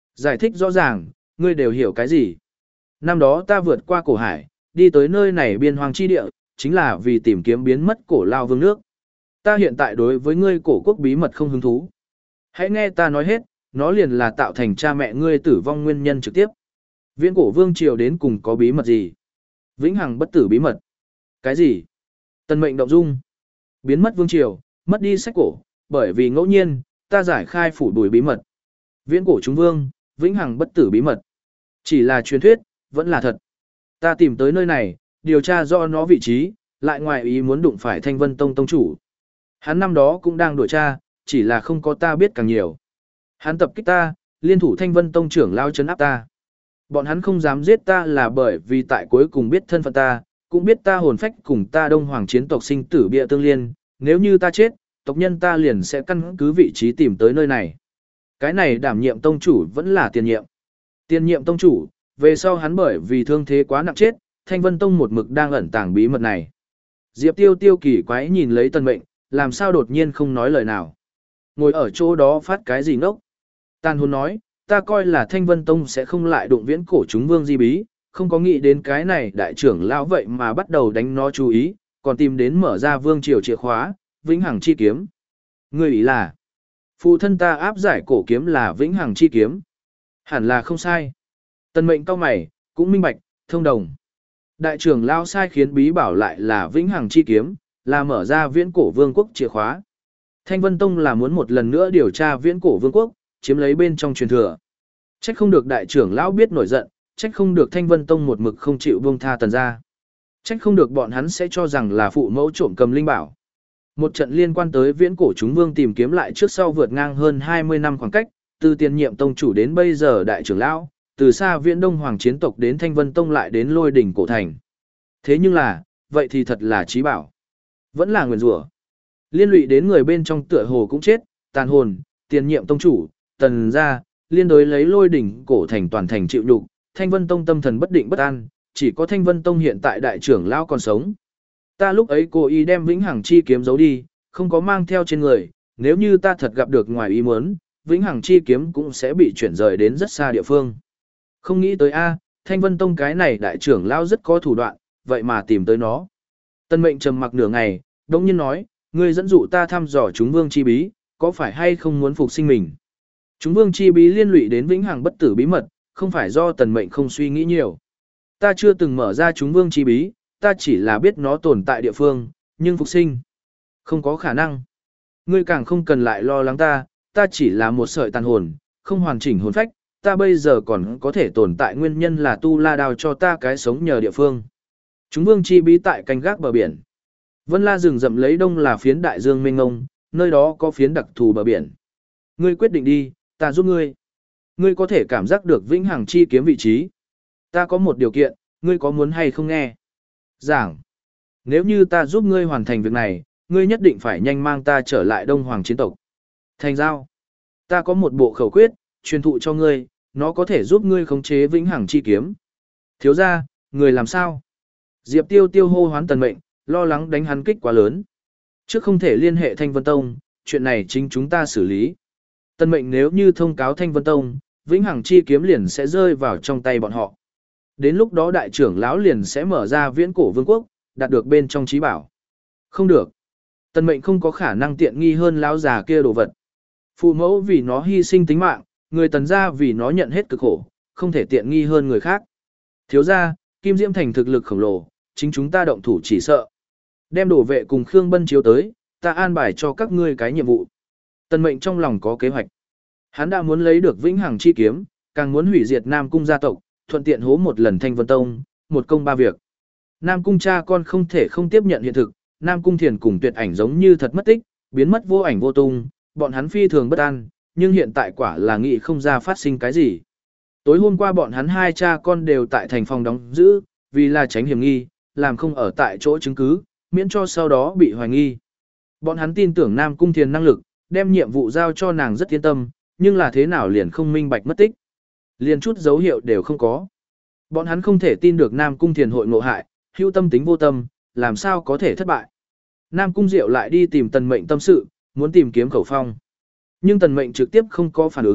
Giải thích rõ ràng, ngươi đều hiểu cái gì. Năm đó ta vượt qua cổ hải, đi tới nơi này biên hoang chi địa, chính là vì tìm kiếm biến mất cổ lao vương nước. Ta hiện tại đối với ngươi cổ quốc bí mật không hứng thú. Hãy nghe ta nói hết, nó liền là tạo thành cha mẹ ngươi tử vong nguyên nhân trực tiếp. Viễn cổ vương triều đến cùng có bí mật gì? Vĩnh hằng bất tử bí mật. Cái gì? Tần mệnh động dung. Biến mất vương triều, mất đi sách cổ, bởi vì ngẫu nhiên, ta giải khai phủ đuổi bí mật. Viễn cổ chúng vương, vĩnh hằng bất tử bí mật. Chỉ là truyền thuyết, vẫn là thật. Ta tìm tới nơi này, điều tra do nó vị trí, lại ngoài ý muốn đụng phải Thanh Vân Tông tông chủ. Hắn năm đó cũng đang đuổi tra, chỉ là không có ta biết càng nhiều. Hắn tập kích ta, liên thủ Thanh Vân Tông trưởng lao chấn áp ta. Bọn hắn không dám giết ta là bởi vì tại cuối cùng biết thân phận ta, cũng biết ta hồn phách cùng ta Đông Hoàng chiến tộc sinh tử bịa tương liên, nếu như ta chết, tộc nhân ta liền sẽ căn cứ vị trí tìm tới nơi này. Cái này đảm nhiệm tông chủ vẫn là tiền nhiệm. Tiền nhiệm tông chủ, về sau hắn bởi vì thương thế quá nặng chết, Thanh Vân Tông một mực đang ẩn tàng bí mật này. Diệp Tiêu Tiêu kỳ quái nhìn lấy Tần Mệnh, làm sao đột nhiên không nói lời nào. Ngồi ở chỗ đó phát cái gì ngốc. Tàn hồn nói, ta coi là Thanh Vân Tông sẽ không lại đụng viễn cổ chúng vương di bí, không có nghĩ đến cái này đại trưởng lão vậy mà bắt đầu đánh nó chú ý, còn tìm đến mở ra vương triều chìa khóa, vĩnh hằng chi kiếm. Ngươi ý là, phụ thân ta áp giải cổ kiếm là vĩnh hằng chi kiếm. Hẳn là không sai. Tần Mệnh cao mày, cũng minh bạch, thông đồng. Đại trưởng lão sai khiến bí bảo lại là vĩnh hằng chi kiếm, là mở ra viễn cổ vương quốc chìa khóa. Thanh Vân Tông là muốn một lần nữa điều tra viễn cổ vương quốc, chiếm lấy bên trong truyền thừa. Trách không được đại trưởng lão biết nổi giận, trách không được Thanh Vân Tông một mực không chịu buông tha Tần gia. Trách không được bọn hắn sẽ cho rằng là phụ mẫu trộm cầm linh bảo. Một trận liên quan tới viễn cổ chúng vương tìm kiếm lại trước sau vượt ngang hơn hai mươi năm khoảng cách, từ tiền nhiệm tông chủ đến bây giờ đại trưởng lão, từ xa viễn đông hoàng chiến tộc đến Thanh Vân Tông lại đến lôi đỉnh cổ thành. Thế nhưng là, vậy thì thật là trí bảo. Vẫn là nguyền rủa. Liên lụy đến người bên trong tựa hồ cũng chết, tàn hồn, tiền nhiệm tông chủ, Tần gia, liên đối lấy lôi đỉnh cổ thành toàn thành chịu nhục, Thanh Vân Tông tâm thần bất định bất an, chỉ có Thanh Vân Tông hiện tại đại trưởng lão còn sống. Ta lúc ấy cố ý đem vĩnh hằng chi kiếm giấu đi, không có mang theo trên người, nếu như ta thật gặp được ngoài ý muốn, vĩnh hằng chi kiếm cũng sẽ bị chuyển rời đến rất xa địa phương. Không nghĩ tới a, Thanh Vân Tông cái này đại trưởng lão rất có thủ đoạn, vậy mà tìm tới nó. Tân Mệnh trầm mặc nửa ngày, đống nhiên nói, ngươi dẫn dụ ta thăm dò chúng vương chi bí, có phải hay không muốn phục sinh mình? Chúng vương chi bí liên lụy đến vĩnh hằng bất tử bí mật, không phải do Tần Mệnh không suy nghĩ nhiều. Ta chưa từng mở ra chúng vương chi bí, ta chỉ là biết nó tồn tại địa phương, nhưng phục sinh không có khả năng. Ngươi càng không cần lại lo lắng ta, ta chỉ là một sợi tàn hồn, không hoàn chỉnh hồn phách, ta bây giờ còn có thể tồn tại nguyên nhân là tu la đao cho ta cái sống nhờ địa phương. Chúng vương chi bí tại canh gác bờ biển. Vân La rừng rậm lấy đông là phiến đại dương mênh mông, nơi đó có phiến đặc thù bờ biển. Ngươi quyết định đi, ta giúp ngươi. Ngươi có thể cảm giác được vĩnh hằng chi kiếm vị trí. Ta có một điều kiện, ngươi có muốn hay không nghe? Giảng. Nếu như ta giúp ngươi hoàn thành việc này, ngươi nhất định phải nhanh mang ta trở lại Đông Hoàng chiến tộc. Thành giao. Ta có một bộ khẩu quyết, truyền thụ cho ngươi, nó có thể giúp ngươi khống chế vĩnh hằng chi kiếm. Thiếu gia, người làm sao? Diệp Tiêu Tiêu hô hoán Tần Mệnh, lo lắng đánh hắn kích quá lớn. Trước không thể liên hệ Thanh Vân Tông, chuyện này chính chúng ta xử lý. Tần Mệnh nếu như thông cáo Thanh Vân Tông, vĩnh hằng chi kiếm liền sẽ rơi vào trong tay bọn họ. Đến lúc đó đại trưởng lão liền sẽ mở ra viễn cổ vương quốc, đạt được bên trong trí bảo. Không được. Tần Mệnh không có khả năng tiện nghi hơn lão già kia đồ vật. Phụ mẫu vì nó hy sinh tính mạng, người Tần gia vì nó nhận hết cực khổ, không thể tiện nghi hơn người khác. Thiếu gia, Kim Diễm Thành thực lực khổng lồ, chính chúng ta động thủ chỉ sợ. Đem đổ vệ cùng Khương Bân chiếu tới, ta an bài cho các ngươi cái nhiệm vụ. Tần Mệnh trong lòng có kế hoạch. Hắn đã muốn lấy được vĩnh hằng chi kiếm, càng muốn hủy diệt Nam Cung gia tộc, thuận tiện hố một lần Thanh Vân Tông, một công ba việc. Nam Cung cha con không thể không tiếp nhận hiện thực, Nam Cung Thiền cùng Tuyệt Ảnh giống như thật mất tích, biến mất vô ảnh vô tung, bọn hắn phi thường bất an, nhưng hiện tại quả là nghĩ không ra phát sinh cái gì. Tối hôm qua bọn hắn hai cha con đều tại thành phòng đóng giữ, vì là tránh hiểm nghi, làm không ở tại chỗ chứng cứ, miễn cho sau đó bị hoài nghi. Bọn hắn tin tưởng Nam Cung Thiền năng lực, đem nhiệm vụ giao cho nàng rất yên tâm, nhưng là thế nào liền không minh bạch mất tích. Liền chút dấu hiệu đều không có. Bọn hắn không thể tin được Nam Cung Thiền hội ngộ hại, hữu tâm tính vô tâm, làm sao có thể thất bại. Nam Cung Diệu lại đi tìm Tần Mệnh tâm sự, muốn tìm kiếm khẩu phong. Nhưng Tần Mệnh trực tiếp không có phản ứng,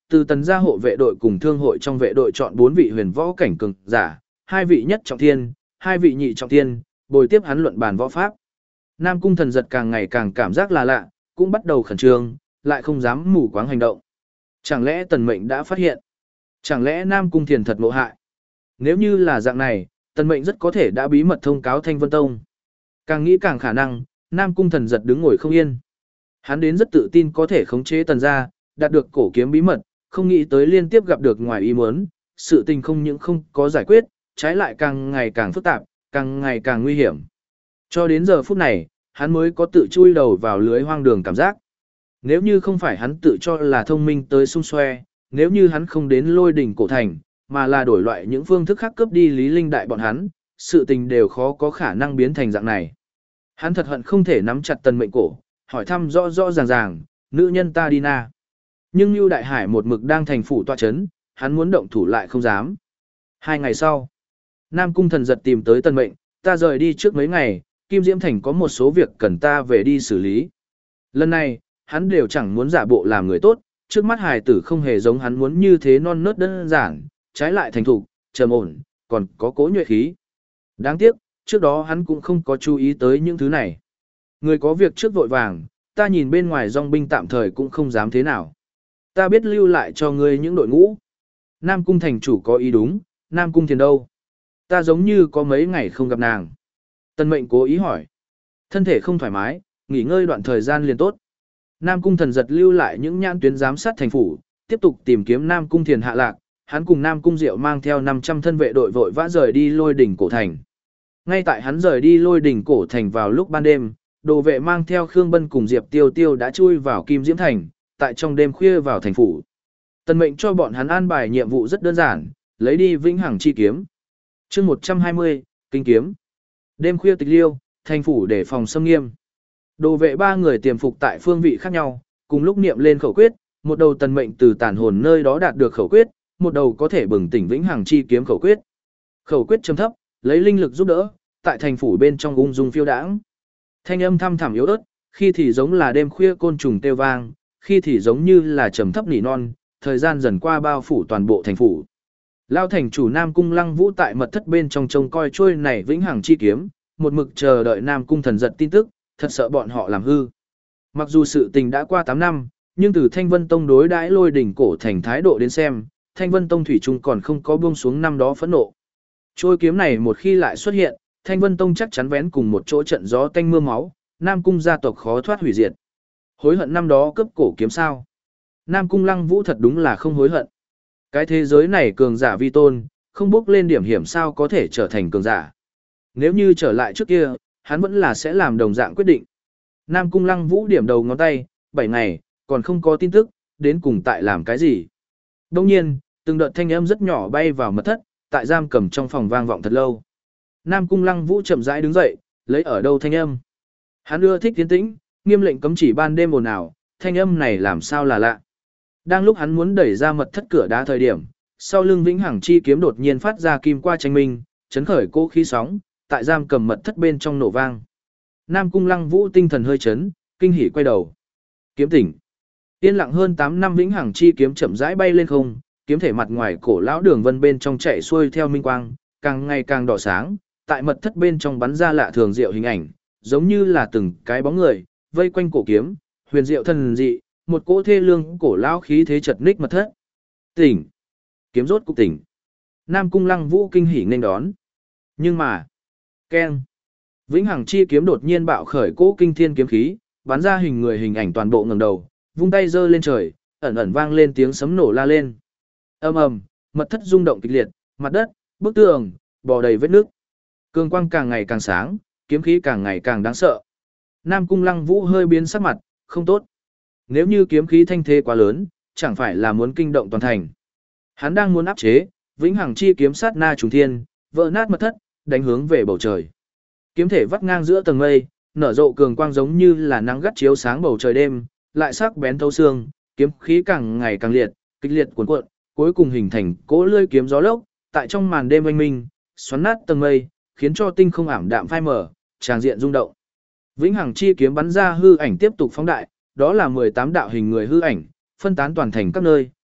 từ tần gia hộ vệ đội cùng thương hội trong vệ đội chọn bốn vị huyền võ cảnh cường giả, hai vị nhất trọng thiên, hai vị nhị trọng thiên, bồi tiếp hắn luận bàn võ pháp. Nam Cung Thần Giật càng ngày càng cảm giác là lạ, cũng bắt đầu khẩn trương, lại không dám mù quáng hành động. Chẳng lẽ Tần Mệnh đã phát hiện? Chẳng lẽ Nam Cung Thiền thật ngộ hại? Nếu như là dạng này, Tần Mệnh rất có thể đã bí mật thông cáo Thanh Vân Tông. Càng nghĩ càng khả năng, Nam Cung Thần Giật đứng ngồi không yên. Hắn đến rất tự tin có thể khống chế Tần gia, đạt được cổ kiếm bí mật, không nghĩ tới liên tiếp gặp được ngoài ý muốn, sự tình không những không có giải quyết, trái lại càng ngày càng phức tạp, càng ngày càng nguy hiểm. Cho đến giờ phút này, hắn mới có tự chui đầu vào lưới hoang đường cảm giác. Nếu như không phải hắn tự cho là thông minh tới xung xoe, nếu như hắn không đến Lôi Đỉnh cổ thành, mà là đổi loại những phương thức khác cướp đi Lý Linh Đại bọn hắn, sự tình đều khó có khả năng biến thành dạng này. Hắn thật hận không thể nắm chặt Tần Mệnh cổ, hỏi thăm rõ rõ ràng ràng, nữ nhân ta đi na. Nhưng Nưu Đại Hải một mực đang thành phủ tọa chấn, hắn muốn động thủ lại không dám. Hai ngày sau, Nam Cung Thần Giật tìm tới Tần Mệnh, ta rời đi trước mấy ngày, Kim Diễm Thành có một số việc cần ta về đi xử lý. Lần này, hắn đều chẳng muốn giả bộ làm người tốt, trước mắt hài tử không hề giống hắn muốn như thế non nớt đơn giản, trái lại thành thục, trầm ổn, còn có cố nhuệ khí. Đáng tiếc, trước đó hắn cũng không có chú ý tới những thứ này. Người có việc trước vội vàng, ta nhìn bên ngoài dòng binh tạm thời cũng không dám thế nào. Ta biết lưu lại cho ngươi những đội ngũ. Nam Cung thành chủ có ý đúng, Nam Cung Thiền đâu? Ta giống như có mấy ngày không gặp nàng. Tần Mệnh cố ý hỏi. Thân thể không thoải mái, nghỉ ngơi đoạn thời gian liền tốt. Nam Cung Thần Giật lưu lại những nhãn tuyến giám sát thành phủ, tiếp tục tìm kiếm Nam Cung Thiền hạ lạc. Hắn cùng Nam Cung Diệu mang theo năm trăm thân vệ đội vội vã rời đi Lôi Đỉnh cổ thành. Ngay tại hắn rời đi Lôi Đỉnh cổ thành vào lúc ban đêm, đồ vệ mang theo Khương Bân cùng Diệp Tiêu Tiêu đã chui vào Kim Diễm thành, tại trong đêm khuya vào thành phủ. Tần Mệnh cho bọn hắn an bài nhiệm vụ rất đơn giản, lấy đi Vĩnh Hằng chi kiếm. Chương một trăm hai mươi, kinh kiếm. Đêm khuya tịch liêu, thành phủ để phòng xâm nghiêm. Đồ vệ ba người tiềm phục tại phương vị khác nhau, cùng lúc niệm lên khẩu quyết, một đầu Tần Mệnh từ tản hồn nơi đó đạt được khẩu quyết, một đầu có thể bừng tỉnh Vĩnh Hằng chi kiếm khẩu quyết. Khẩu quyết trầm thấp, lấy linh lực giúp đỡ, tại thành phủ bên trong ung dung phiêu đãng. Thanh âm thăm thẳm yếu ớt, khi thì giống là đêm khuya côn trùng kêu vang, khi thì giống như là trầm thấp nỉ non, thời gian dần qua bao phủ toàn bộ thành phủ. Lao thành chủ Nam Cung Lăng Vũ tại mật thất bên trong trông coi trôi này Vĩnh Hằng chi kiếm, một mực chờ đợi Nam Cung Thần Giật tin tức, thật sợ bọn họ làm hư. Mặc dù sự tình đã qua tám năm, nhưng từ Thanh Vân Tông đối đãi Lôi Đỉnh cổ thành thái độ đến xem, Thanh Vân Tông thủy chung còn không có buông xuống năm đó phẫn nộ. Trôi kiếm này một khi lại xuất hiện, Thanh Vân Tông chắc chắn vén cùng một chỗ trận gió tanh mưa máu, Nam Cung gia tộc khó thoát hủy diệt. Hối hận năm đó cướp cổ kiếm sao? Nam Cung Lăng Vũ thật đúng là không hối hận. Cái thế giới này cường giả vi tôn, không bước lên điểm hiểm sao có thể trở thành cường giả. Nếu như trở lại trước kia, hắn vẫn là sẽ làm đồng dạng quyết định. Nam Cung Lăng Vũ điểm đầu ngón tay, bảy ngày, còn không có tin tức, đến cùng tại làm cái gì. Đông nhiên, từng đợt thanh âm rất nhỏ bay vào mật thất, tại giam cầm trong phòng vang vọng thật lâu. Nam Cung Lăng Vũ chậm rãi đứng dậy, lấy ở đâu thanh âm. Hắn ưa thích tiến tĩnh, nghiêm lệnh cấm chỉ ban đêm ồn ào, thanh âm này làm sao là lạ. Đang lúc hắn muốn đẩy ra mật thất cửa đá thời điểm, sau lưng Vĩnh Hằng chi kiếm đột nhiên phát ra kim qua tranh minh, chấn khởi cỗ khí sóng, tại giam cầm mật thất bên trong nổ vang. Nam Cung Lăng Vũ tinh thần hơi chấn, kinh hỉ quay đầu. Kiếm tỉnh. Yên lặng hơn tám năm Vĩnh Hằng chi kiếm chậm rãi bay lên không, kiếm thể mặt ngoài cổ lão đường vân bên trong chạy xuôi theo minh quang, càng ngày càng đỏ sáng, tại mật thất bên trong bắn ra lạ thường diệu hình ảnh, giống như là từng cái bóng người vây quanh cổ kiếm, huyền diệu thần dị, một cỗ thê lương cổ lão khí thế chật ních mật thất. Tỉnh. Kiếm rốt cục tỉnh. Nam Cung Lăng Vũ kinh hỉ nên đón. Nhưng mà, keng. Vĩnh Hằng chi kiếm đột nhiên bạo khởi cỗ kinh thiên kiếm khí, bắn ra hình người hình ảnh toàn bộ ngẩng đầu, vung tay giơ lên trời, ẩn ẩn vang lên tiếng sấm nổ la lên. Ầm ầm, mật thất rung động kịch liệt, mặt đất, bức tường, bò đầy vết nước. Cường quang càng ngày càng sáng, kiếm khí càng ngày càng đáng sợ. Nam Cung Lăng Vũ hơi biến sắc mặt, không tốt. Nếu như kiếm khí thanh thế quá lớn, chẳng phải là muốn kinh động toàn thành. Hắn đang muốn áp chế, Vĩnh Hằng chi kiếm sát na trùng thiên, vỡ nát mật thất, đánh hướng về bầu trời. Kiếm thể vắt ngang giữa tầng mây, nở rộ cường quang giống như là nắng gắt chiếu sáng bầu trời đêm, lại sắc bén thấu xương, kiếm khí càng ngày càng liệt, kịch liệt cuồn cuộn, cuối cùng hình thành cỗ lưỡi kiếm gió lốc, tại trong màn đêm oanh minh, xoắn nát tầng mây, khiến cho tinh không ảm đạm phai mờ, tràng diện rung động. Vĩnh Hằng chi kiếm bắn ra hư ảnh tiếp tục phóng đại, đó là mười tám đạo hình người hư ảnh, phân tán toàn thành các nơi,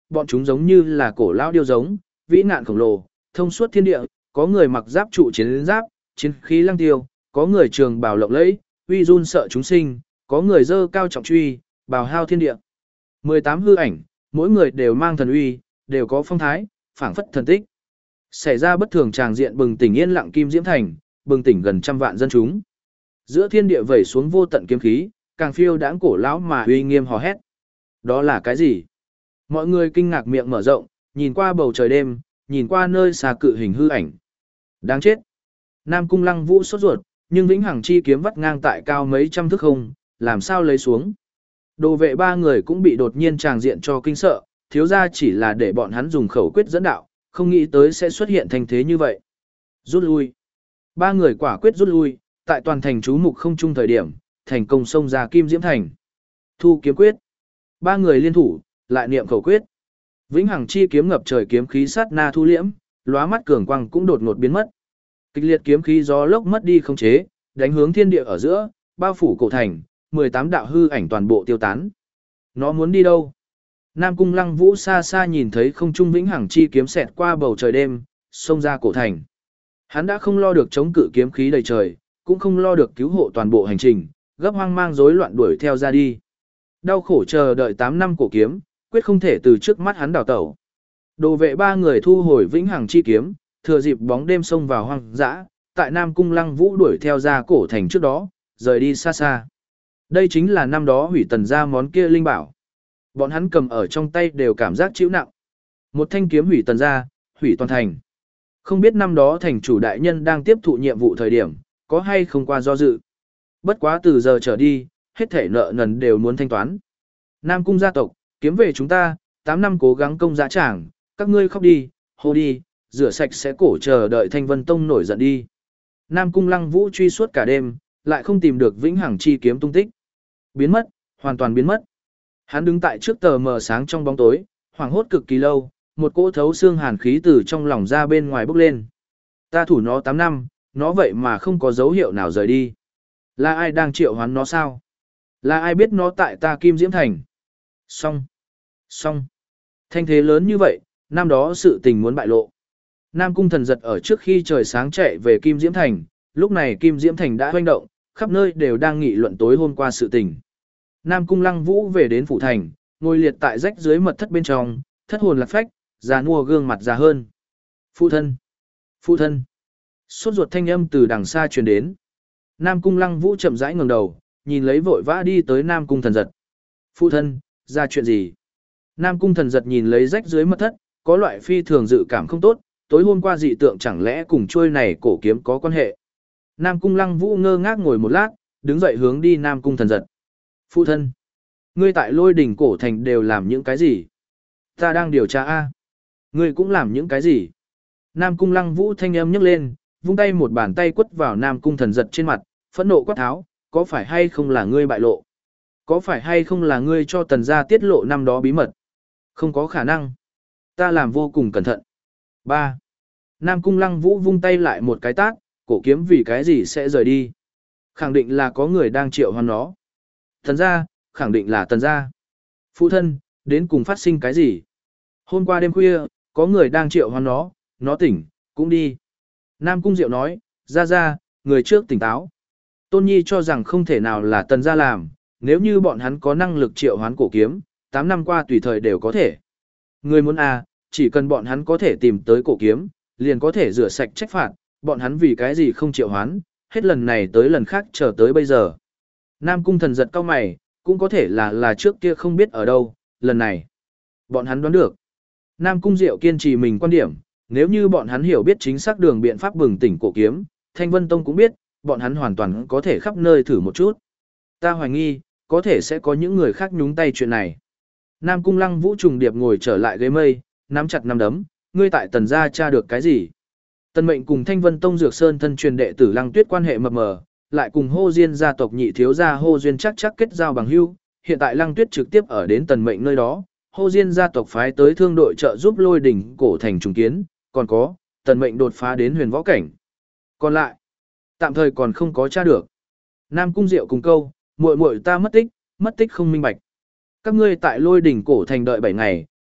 bọn chúng giống như là cổ lão điêu giống, vĩ nạn khổng lồ, thông suốt thiên địa, có người mặc giáp trụ chiến giáp, chiến khí lăng tiêu, có người trường bào lộng lẫy, uy run sợ chúng sinh, có người dơ cao trọng truy, bào hao thiên địa. mười tám hư ảnh, mỗi người đều mang thần uy, đều có phong thái, phảng phất thần tích. Xảy ra bất thường tràng diện bừng tỉnh yên lặng Kim Diễm Thành, bừng tỉnh gần trăm vạn dân chúng. Giữa thiên địa vẩy xuống vô tận kiếm khí, càng phiêu đãng cổ lão mà uy nghiêm hò hét. Đó là cái gì? Mọi người kinh ngạc miệng mở rộng, nhìn qua bầu trời đêm, nhìn qua nơi xa cự hình hư ảnh. Đáng chết. Nam Cung Lăng Vũ sốt ruột, nhưng vĩnh hằng chi kiếm vắt ngang tại cao mấy trăm thước không, làm sao lấy xuống. Đồ vệ ba người cũng bị đột nhiên tràng diện cho kinh sợ, thiếu ra chỉ là để bọn hắn dùng khẩu quyết dẫn đạo, không nghĩ tới sẽ xuất hiện thành thế như vậy. Rút lui. Ba người quả quyết rút lui, tại toàn thành chú mục không chung thời điểm, thành công xông ra Kim Diễm Thành. Thu kiếm quyết. Ba người liên thủ, lại niệm khẩu quyết. Vĩnh hằng chi kiếm ngập trời kiếm khí sát na thu liễm, lóa mắt cường quang cũng đột ngột biến mất. Kịch liệt kiếm khí gió lốc mất đi khống chế, đánh hướng thiên địa ở giữa, bao phủ cổ thành, mười tám đạo hư ảnh toàn bộ tiêu tán. Nó muốn đi đâu? Nam Cung Lăng Vũ xa xa nhìn thấy không trung vĩnh hằng chi kiếm xẹt qua bầu trời đêm, xông ra cổ thành. Hắn đã không lo được chống cự kiếm khí đầy trời, cũng không lo được cứu hộ toàn bộ hành trình, gấp hoang mang rối loạn đuổi theo ra đi. Đau khổ chờ đợi tám năm cổ kiếm, quyết không thể từ trước mắt hắn đào tẩu. Đồ vệ ba người thu hồi vĩnh hằng chi kiếm, thừa dịp bóng đêm xông vào hoang dã, tại Nam Cung Lăng Vũ đuổi theo ra cổ thành trước đó, rời đi xa xa. Đây chính là năm đó hủy tần gia món kia linh bảo. Bọn hắn cầm ở trong tay đều cảm giác chịu nặng. Một thanh kiếm hủy tần gia, hủy toàn thành. Không biết năm đó thành chủ đại nhân đang tiếp thụ nhiệm vụ thời điểm, có hay không qua do dự. Bất quá từ giờ trở đi, hết thể nợ nần đều muốn thanh toán. Nam Cung gia tộc, kiếm về chúng ta, tám năm cố gắng công giá trảng, các ngươi khóc đi, hô đi, rửa sạch sẽ cổ chờ đợi Thanh Vân Tông nổi giận đi. Nam Cung Lăng Vũ truy suốt cả đêm, lại không tìm được vĩnh hằng chi kiếm tung tích. Biến mất, hoàn toàn biến mất. Hắn đứng tại trước tờ mờ sáng trong bóng tối, hoảng hốt cực kỳ lâu, một cỗ thấu xương hàn khí từ trong lòng ra bên ngoài bốc lên. Ta thủ nó tám năm, nó vậy mà không có dấu hiệu nào rời đi. Là ai đang triệu hoán nó sao? Là ai biết nó tại ta Kim Diễm Thành? Xong. Xong. Thanh thế lớn như vậy, năm đó sự tình muốn bại lộ. Nam Cung Thần giật ở trước khi trời sáng chạy về Kim Diễm Thành, lúc này Kim Diễm Thành đã hoành động, khắp nơi đều đang nghị luận tối hôm qua sự tình. Nam Cung Lăng Vũ về đến phủ thành, ngồi liệt tại rách dưới mật thất bên trong, thất hồn lạc phách, già nua gương mặt già hơn. Phụ thân! Phụ thân! Sốt ruột thanh âm từ đằng xa truyền đến. Nam Cung Lăng Vũ chậm rãi ngẩng đầu, nhìn lấy vội vã đi tới Nam Cung Thần giật. Phụ thân, ra chuyện gì? Nam Cung Thần giật nhìn lấy rách dưới mật thất, có loại phi thường dự cảm không tốt, tối hôm qua dị tượng chẳng lẽ cùng trôi này cổ kiếm có quan hệ. Nam Cung Lăng Vũ ngơ ngác ngồi một lát, đứng dậy hướng đi Nam Cung Thần giật. Phụ thân, ngươi tại Lôi Đỉnh cổ thành đều làm những cái gì? Ta đang điều tra a. Ngươi cũng làm những cái gì? Nam Cung Lăng Vũ thanh âm nhấc lên, vung tay một bàn tay quất vào Nam Cung Thần giật trên mặt, phẫn nộ quát tháo, có phải hay không là ngươi bại lộ? Có phải hay không là ngươi cho Tần gia tiết lộ năm đó bí mật? Không có khả năng. Ta làm vô cùng cẩn thận. ba. Nam Cung Lăng Vũ vung tay lại một cái tát, cổ kiếm vì cái gì sẽ rời đi? Khẳng định là có người đang triệu hoán nó. Tần gia, khẳng định là Tần gia. Phụ thân, đến cùng phát sinh cái gì? Hôm qua đêm khuya, có người đang triệu hoán nó, nó tỉnh, cũng đi. Nam Cung Diệu nói, ra ra, người trước tỉnh táo. Tôn Nhi cho rằng không thể nào là Tần gia làm, nếu như bọn hắn có năng lực triệu hoán cổ kiếm, tám năm qua tùy thời đều có thể. Người muốn à, chỉ cần bọn hắn có thể tìm tới cổ kiếm, liền có thể rửa sạch trách phạt, bọn hắn vì cái gì không triệu hoán, hết lần này tới lần khác chờ tới bây giờ. Nam Cung Thần giật cao mày, cũng có thể là là trước kia không biết ở đâu, lần này. Bọn hắn đoán được. Nam Cung Diệu kiên trì mình quan điểm, nếu như bọn hắn hiểu biết chính xác đường biện pháp bừng tỉnh cổ kiếm, Thanh Vân Tông cũng biết, bọn hắn hoàn toàn có thể khắp nơi thử một chút. Ta hoài nghi, có thể sẽ có những người khác nhúng tay chuyện này. Nam Cung Lăng Vũ trùng điệp ngồi trở lại ghế mây, nắm chặt nắm đấm, ngươi tại Tần gia tra được cái gì? Tần Mệnh cùng Thanh Vân Tông Dược Sơn thân truyền đệ tử Lăng Tuyết quan hệ mập mờ, lại cùng Hô Diên gia tộc nhị thiếu gia Hô Duyên chắc chắc kết giao bằng hữu, hiện tại Lăng Tuyết trực tiếp ở đến Tần Mệnh nơi đó, Hô Diên gia tộc phái tới thương đội trợ giúp Lôi Đỉnh cổ thành trùng kiến, còn có, Tần Mệnh đột phá đến huyền võ cảnh. Còn lại, tạm thời còn không có tra được. Nam Cung Diệu cùng câu, muội muội ta mất tích, mất tích không minh bạch. Các ngươi tại Lôi Đỉnh cổ thành đợi bảy ngày,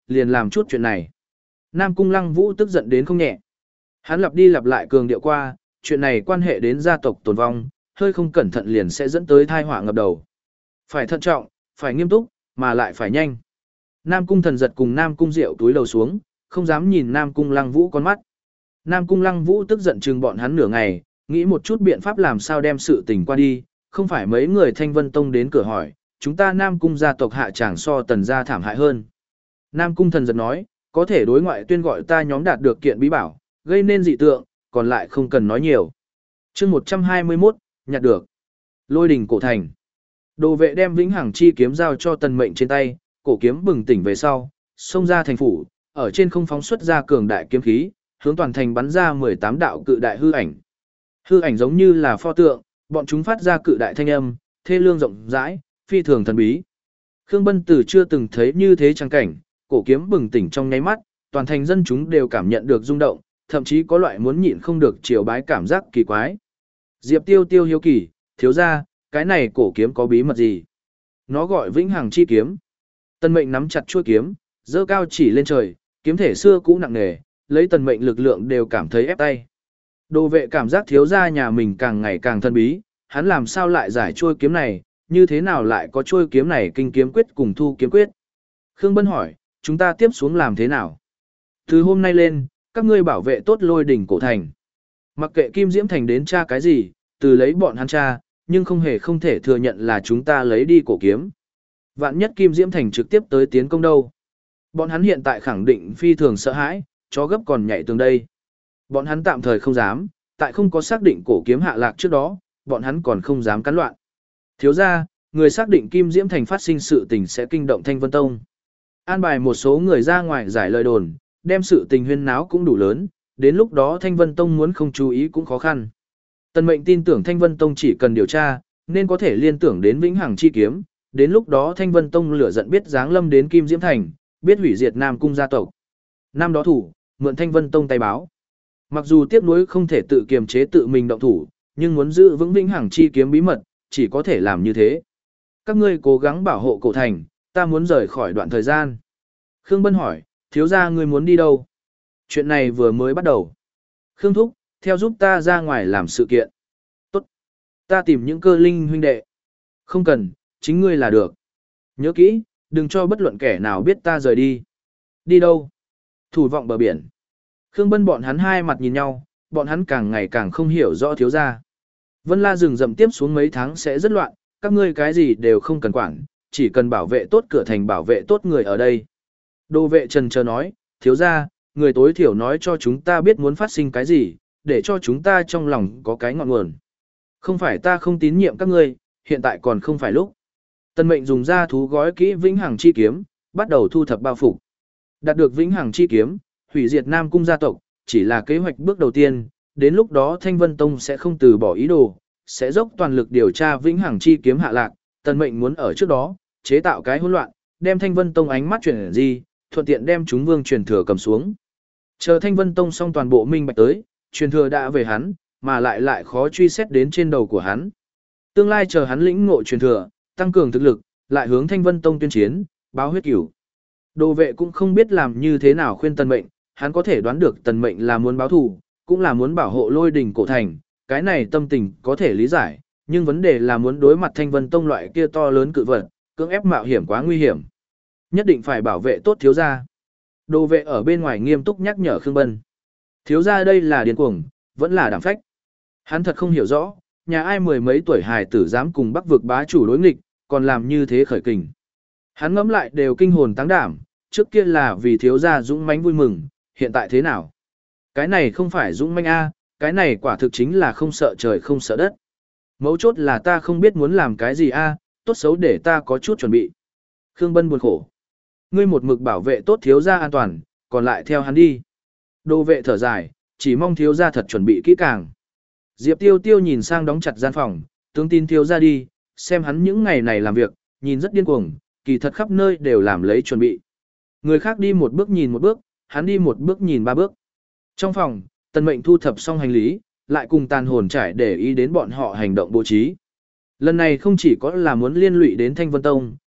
liền làm chút chuyện này. Nam Cung Lăng Vũ tức giận đến không nhẹ. Hắn lặp đi lặp lại cường điệu qua, chuyện này quan hệ đến gia tộc tồn vong, hơi không cẩn thận liền sẽ dẫn tới tai họa ngập đầu. Phải thận trọng, phải nghiêm túc, mà lại phải nhanh. Nam Cung Thần Giật cùng Nam Cung Diệu túi đầu xuống, không dám nhìn Nam Cung Lăng Vũ con mắt. Nam Cung Lăng Vũ tức giận chừng bọn hắn nửa ngày, nghĩ một chút biện pháp làm sao đem sự tình qua đi, không phải mấy người Thanh Vân Tông đến cửa hỏi, chúng ta Nam Cung gia tộc hạ chẳng so Tần gia thảm hại hơn. Nam Cung Thần Giật nói, có thể đối ngoại tuyên gọi ta nhóm đạt được kiện bí bảo, gây nên dị tượng, còn lại không cần nói nhiều. Chương một trăm hai mươi mốt, nhặt được. Lôi đỉnh cổ thành. Đồ vệ đem vĩnh hằng chi kiếm giao cho Tần Mệnh trên tay, cổ kiếm bừng tỉnh về sau, xông ra thành phủ, ở trên không phóng xuất ra cường đại kiếm khí, hướng toàn thành bắn ra mười tám đạo cự đại hư ảnh. Hư ảnh giống như là pho tượng, bọn chúng phát ra cự đại thanh âm, thê lương rộng rãi, phi thường thần bí. Khương Bân Tử chưa từng thấy như thế trang cảnh, cổ kiếm bừng tỉnh trong nháy mắt, toàn thành dân chúng đều cảm nhận được rung động, thậm chí có loại muốn nhịn không được triều bái cảm giác kỳ quái. Diệp Tiêu Tiêu hiếu kỳ, thiếu gia, cái này cổ kiếm có bí mật gì? Nó gọi vĩnh hằng chi kiếm. Tần Mệnh nắm chặt chuôi kiếm, giơ cao chỉ lên trời, kiếm thể xưa cũ nặng nề, lấy Tần Mệnh lực lượng đều cảm thấy ép tay. Đồ vệ cảm giác thiếu gia nhà mình càng ngày càng thân bí, hắn làm sao lại giải chuôi kiếm này, như thế nào lại có chuôi kiếm này kinh kiếm quyết cùng thu kiếm quyết. Khương Bân hỏi, chúng ta tiếp xuống làm thế nào? Từ hôm nay lên, các ngươi bảo vệ tốt lôi đỉnh cổ thành. Mặc kệ Kim Diễm Thành đến tra cái gì, từ lấy bọn hắn tra, nhưng không hề không thể thừa nhận là chúng ta lấy đi cổ kiếm. Vạn nhất Kim Diễm Thành trực tiếp tới tiến công đâu. Bọn hắn hiện tại khẳng định phi thường sợ hãi, chó gấp còn nhảy tường đây. Bọn hắn tạm thời không dám, tại không có xác định cổ kiếm hạ lạc trước đó, bọn hắn còn không dám cắn loạn. Thiếu ra, người xác định Kim Diễm Thành phát sinh sự tình sẽ kinh động Thanh Vân Tông. An bài một số người ra ngoài giải lời đồn, đem sự tình huyên náo cũng đủ lớn, đến lúc đó Thanh Vân Tông muốn không chú ý cũng khó khăn. Tần Mệnh tin tưởng Thanh Vân Tông chỉ cần điều tra, nên có thể liên tưởng đến vĩnh hằng chi kiếm, đến lúc đó Thanh Vân Tông lửa giận biết giáng lâm đến Kim Diễm Thành, biết hủy diệt Nam Cung gia tộc. Năm đó thủ, mượn Thanh Vân Tông tay báo. Mặc dù tiếc nuối không thể tự kiềm chế tự mình động thủ, nhưng muốn giữ vững vĩnh hằng chi kiếm bí mật, chỉ có thể làm như thế. Các ngươi cố gắng bảo hộ cổ thành, ta muốn rời khỏi đoạn thời gian. Khương Bân hỏi, thiếu gia ngươi muốn đi đâu? Chuyện này vừa mới bắt đầu. Khương Thúc, theo giúp ta ra ngoài làm sự kiện. Tốt. Ta tìm những cơ linh huynh đệ. Không cần, chính ngươi là được. Nhớ kỹ, đừng cho bất luận kẻ nào biết ta rời đi. Đi đâu? Thủ vọng bờ biển. Khương Bân bọn hắn hai mặt nhìn nhau, bọn hắn càng ngày càng không hiểu rõ thiếu gia. Vân La rừng rậm tiếp xuống mấy tháng sẽ rất loạn, các ngươi cái gì đều không cần quản, chỉ cần bảo vệ tốt cửa thành bảo vệ tốt người ở đây. Đô vệ trần chờ nói, thiếu gia, người tối thiểu nói cho chúng ta biết muốn phát sinh cái gì, để cho chúng ta trong lòng có cái ngọn nguồn. Không phải ta không tín nhiệm các ngươi, hiện tại còn không phải lúc. Tần Mệnh dùng ra thú gói kỹ vĩnh hằng chi kiếm, bắt đầu thu thập bao phục. Đạt được vĩnh hằng chi kiếm, hủy diệt Nam Cung gia tộc, chỉ là kế hoạch bước đầu tiên, đến lúc đó Thanh Vân Tông sẽ không từ bỏ ý đồ, sẽ dốc toàn lực điều tra vĩnh hằng chi kiếm hạ lạc, Tần Mệnh muốn ở trước đó, chế tạo cái hỗn loạn, đem Thanh Vân Tông ánh mắt chuyển di, thuận tiện đem chúng vương truyền thừa cầm xuống. Chờ Thanh Vân Tông xong toàn bộ minh bạch tới, truyền thừa đã về hắn, mà lại lại khó truy xét đến trên đầu của hắn. Tương lai chờ hắn lĩnh ngộ truyền thừa, tăng cường thực lực, lại hướng Thanh Vân Tông tuyên chiến, báo huyết cửu. Đồ vệ cũng không biết làm như thế nào khuyên Tần Mệnh, hắn có thể đoán được Tần Mệnh là muốn báo thù, cũng là muốn bảo hộ lôi đỉnh cổ thành, cái này tâm tình có thể lý giải, nhưng vấn đề là muốn đối mặt Thanh Vân Tông loại kia to lớn cự vật, cưỡng ép mạo hiểm quá nguy hiểm. Nhất định phải bảo vệ tốt thiếu gia. Đồ vệ ở bên ngoài nghiêm túc nhắc nhở Khương Bân. Thiếu gia đây là điên cuồng, vẫn là đảm phách. Hắn thật không hiểu rõ, nhà ai mười mấy tuổi hài tử dám cùng Bắc vực bá chủ đối nghịch, còn làm như thế khởi kình. Hắn ngẫm lại đều kinh hồn táng đảm, trước kia là vì thiếu gia dũng mãnh vui mừng, hiện tại thế nào? Cái này không phải dũng mãnh a, cái này quả thực chính là không sợ trời không sợ đất. Mấu chốt là ta không biết muốn làm cái gì a, tốt xấu để ta có chút chuẩn bị. Khương Bân buồn khổ. Ngươi một mực bảo vệ tốt thiếu gia an toàn, còn lại theo hắn đi. Đồ vệ thở dài, chỉ mong thiếu gia thật chuẩn bị kỹ càng. Diệp Tiêu Tiêu nhìn sang đóng chặt gian phòng, tướng tin thiếu gia đi, xem hắn những ngày này làm việc, nhìn rất điên cuồng, kỳ thật khắp nơi đều làm lấy chuẩn bị. Người khác đi một bước nhìn một bước, hắn đi một bước nhìn ba bước. Trong phòng, Tần Mệnh thu thập xong hành lý, lại cùng tàn hồn trải để ý đến bọn họ hành động bố trí. Lần này không chỉ có là muốn liên lụy đến Thanh Vân Tông,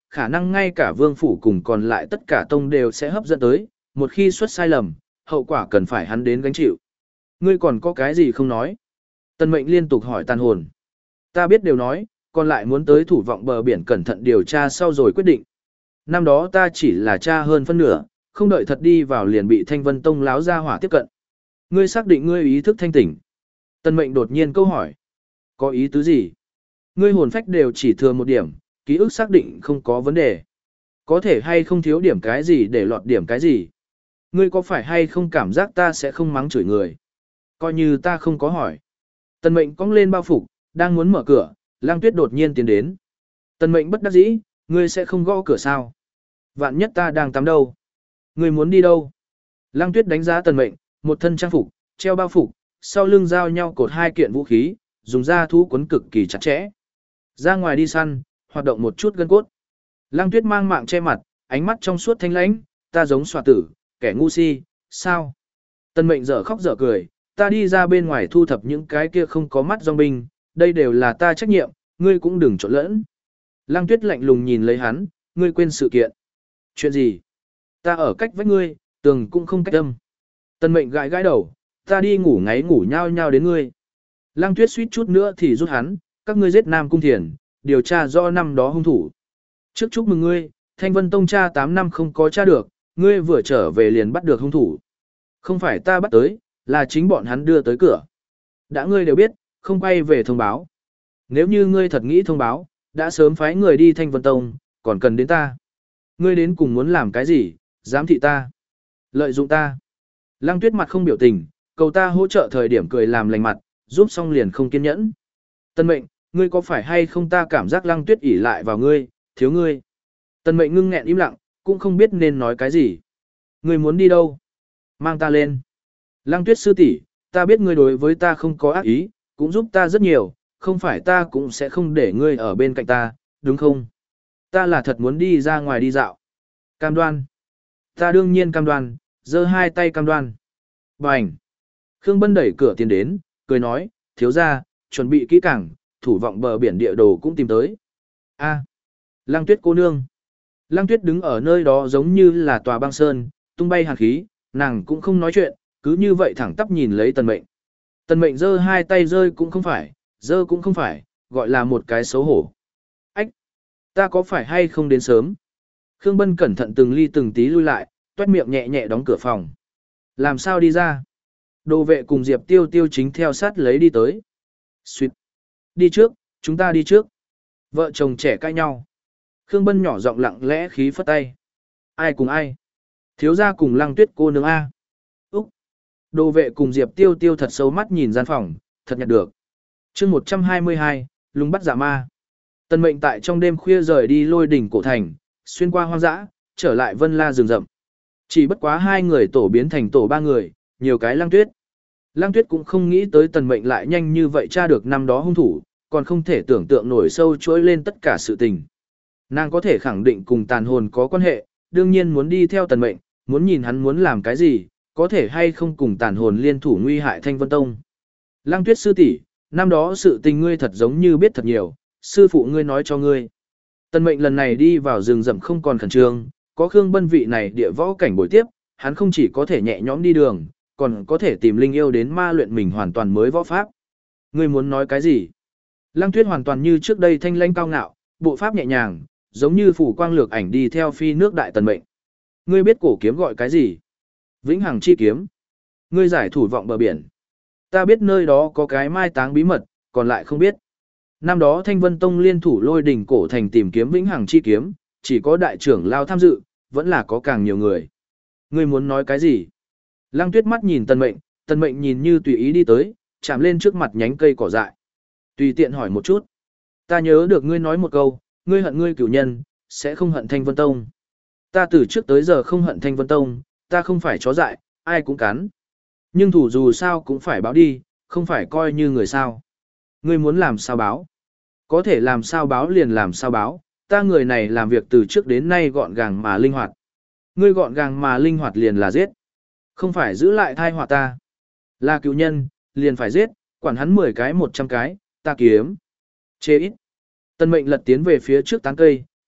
khả năng ngay cả vương phủ cùng còn lại tất cả tông đều sẽ hấp dẫn tới, một khi xuất sai lầm, hậu quả cần phải hắn đến gánh chịu. Ngươi còn có cái gì không nói? Tần Mệnh liên tục hỏi Tàn Hồn. Ta biết đều nói, còn lại muốn tới thủ vọng bờ biển cẩn thận điều tra sau rồi quyết định. Năm đó ta chỉ là cha hơn phân nửa, không đợi thật đi vào liền bị Thanh Vân Tông láo ra hỏa tiếp cận. Ngươi xác định ngươi ý thức thanh tỉnh. Tần Mệnh đột nhiên câu hỏi. Có ý tứ gì? Ngươi hồn phách đều chỉ thừa một điểm, ký ức xác định không có vấn đề. Có thể hay không thiếu điểm cái gì để lọt điểm cái gì? Ngươi có phải hay không cảm giác ta sẽ không mắng chửi người? Coi như ta không có hỏi. Tần Mệnh cong lên bao phục, đang muốn mở cửa, Lăng Tuyết đột nhiên tiến đến. Tần Mệnh bất đắc dĩ, ngươi sẽ không gõ cửa sao? Vạn nhất ta đang tắm đâu? Ngươi muốn đi đâu? Lăng Tuyết đánh giá Tần Mệnh, một thân trang phục, treo bao phục, sau lưng giao nhau cột hai kiện vũ khí, dùng da thú quấn cực kỳ chặt chẽ. Ra ngoài đi săn, hoạt động một chút gân cốt. Lăng Tuyết mang mạng che mặt, ánh mắt trong suốt thanh lãnh, ta giống xòa tử, kẻ ngu si, sao? Tần Mệnh dở khóc dở cười, ta đi ra bên ngoài thu thập những cái kia không có mắt dòng binh, đây đều là ta trách nhiệm, ngươi cũng đừng trộn lẫn. Lăng Tuyết lạnh lùng nhìn lấy hắn, ngươi quên sự kiện. Chuyện gì? Ta ở cách vách ngươi, tường cũng không cách âm. Tần Mệnh gãi gãi đầu, ta đi ngủ ngáy ngủ nhao nhao đến ngươi. Lăng Tuyết suýt chút nữa thì rút hắn, các ngươi giết Nam Cung Thiền, điều tra do năm đó hung thủ. Trước chúc mừng ngươi, Thanh Vân Tông tra tám năm không có tra được, ngươi vừa trở về liền bắt được hung thủ. Không phải ta bắt tới, là chính bọn hắn đưa tới cửa. Đã ngươi đều biết, không quay về thông báo. Nếu như ngươi thật nghĩ thông báo, đã sớm phái người đi Thanh Vân Tông, còn cần đến ta. Ngươi đến cùng muốn làm cái gì, giám thị ta, lợi dụng ta. Lăng Tuyết mặt không biểu tình, cầu ta hỗ trợ thời điểm cười làm lành mặt, giúp xong liền không kiên nhẫn. Tần Mệnh, ngươi có phải hay không ta cảm giác Lăng Tuyết ỷ lại vào ngươi, thiếu ngươi. Tần Mệnh ngưng nghẹn im lặng, cũng không biết nên nói cái gì. Ngươi muốn đi đâu? Mang ta lên. Lăng Tuyết sư tỷ, ta biết ngươi đối với ta không có ác ý, cũng giúp ta rất nhiều, không phải ta cũng sẽ không để ngươi ở bên cạnh ta, đúng không? Ta là thật muốn đi ra ngoài đi dạo. Cam đoan. Ta đương nhiên cam đoan, giơ hai tay cam đoan. Bành. Khương Bân đẩy cửa tiến đến, cười nói, thiếu gia, chuẩn bị kỹ càng, thủ vọng bờ biển địa đồ cũng tìm tới. A. Lăng Tuyết cô nương. Lăng Tuyết đứng ở nơi đó giống như là tòa băng sơn, tung bay hàn khí, nàng cũng không nói chuyện, cứ như vậy thẳng tắp nhìn lấy Tần Mệnh. Tần Mệnh giơ hai tay rơi cũng không phải, giơ cũng không phải, gọi là một cái xấu hổ. Ách! Ta có phải hay không đến sớm? Khương Bân cẩn thận từng ly từng tí lui lại, toét miệng nhẹ nhẹ đóng cửa phòng. Làm sao đi ra? Đồ vệ cùng Diệp Tiêu Tiêu chính theo sát lấy đi tới. Xuyệt! Đi trước, chúng ta đi trước. Vợ chồng trẻ cãi nhau. Khương Bân nhỏ giọng lặng lẽ khí phất tay. Ai cùng ai? Thiếu gia cùng Lăng Tuyết cô nương A. Úc! Đồ vệ cùng Diệp Tiêu Tiêu thật sâu mắt nhìn gian phòng, thật nhặt được. chương một trăm hai mươi hai, lùng bắt dạ ma. Tần Mệnh tại trong đêm khuya rời đi Lôi đỉnh cổ thành, xuyên qua hoang dã, trở lại Vân La rừng rậm. Chỉ bất quá hai người tổ biến thành tổ ba người, nhiều cái Lăng Tuyết. Lăng Tuyết cũng không nghĩ tới Tần Mệnh lại nhanh như vậy tra được năm đó hung thủ, còn không thể tưởng tượng nổi sâu chuỗi lên tất cả sự tình. Nàng có thể khẳng định cùng Tàn Hồn có quan hệ, đương nhiên muốn đi theo Tần Mệnh, muốn nhìn hắn muốn làm cái gì, có thể hay không cùng Tàn Hồn liên thủ nguy hại Thanh Vân Tông. Lăng Tuyết sư tỷ, năm đó sự tình ngươi thật giống như biết thật nhiều, sư phụ ngươi nói cho ngươi. Tần Mệnh lần này đi vào rừng rậm không còn khẩn trương, có Khương Bân vị này địa võ cảnh bồi tiếp, hắn không chỉ có thể nhẹ nhõm đi đường, còn có thể tìm linh yêu đến ma luyện mình hoàn toàn mới võ pháp. Ngươi muốn nói cái gì? Lăng Tuyết hoàn toàn như trước đây thanh lãnh cao ngạo, bộ pháp nhẹ nhàng, giống như phủ quang lược ảnh đi theo phi nước đại Tần Mệnh. Ngươi biết cổ kiếm gọi cái gì? Vĩnh Hằng chi kiếm. Ngươi giải thủ vọng bờ biển. Ta biết nơi đó có cái mai táng bí mật, còn lại không biết. Năm đó Thanh Vân Tông liên thủ Lôi đỉnh cổ thành tìm kiếm Vĩnh Hằng chi kiếm, chỉ có đại trưởng lao tham dự, vẫn là có càng nhiều người. Ngươi muốn nói cái gì? Lăng Tuyết mắt nhìn Tần Mệnh, Tần Mệnh nhìn như tùy ý đi tới, chạm lên trước mặt nhánh cây cỏ dại. Tùy tiện hỏi một chút. Ta nhớ được ngươi nói một câu, ngươi hận ngươi cửu nhân, sẽ không hận Thanh Vân Tông. Ta từ trước tới giờ không hận Thanh Vân Tông, ta không phải chó dại, ai cũng cắn. Nhưng thủ dù sao cũng phải báo đi, không phải coi như người sao. Ngươi muốn làm sao báo? Có thể làm sao báo liền làm sao báo, ta người này làm việc từ trước đến nay gọn gàng mà linh hoạt. Ngươi gọn gàng mà linh hoạt liền là giết. Không phải giữ lại thai họa ta. Là cựu nhân, liền phải giết, quản hắn mười cái một trăm cái, ta kiếm. Chê ít. Tần Mệnh lật tiến về phía trước tán cây,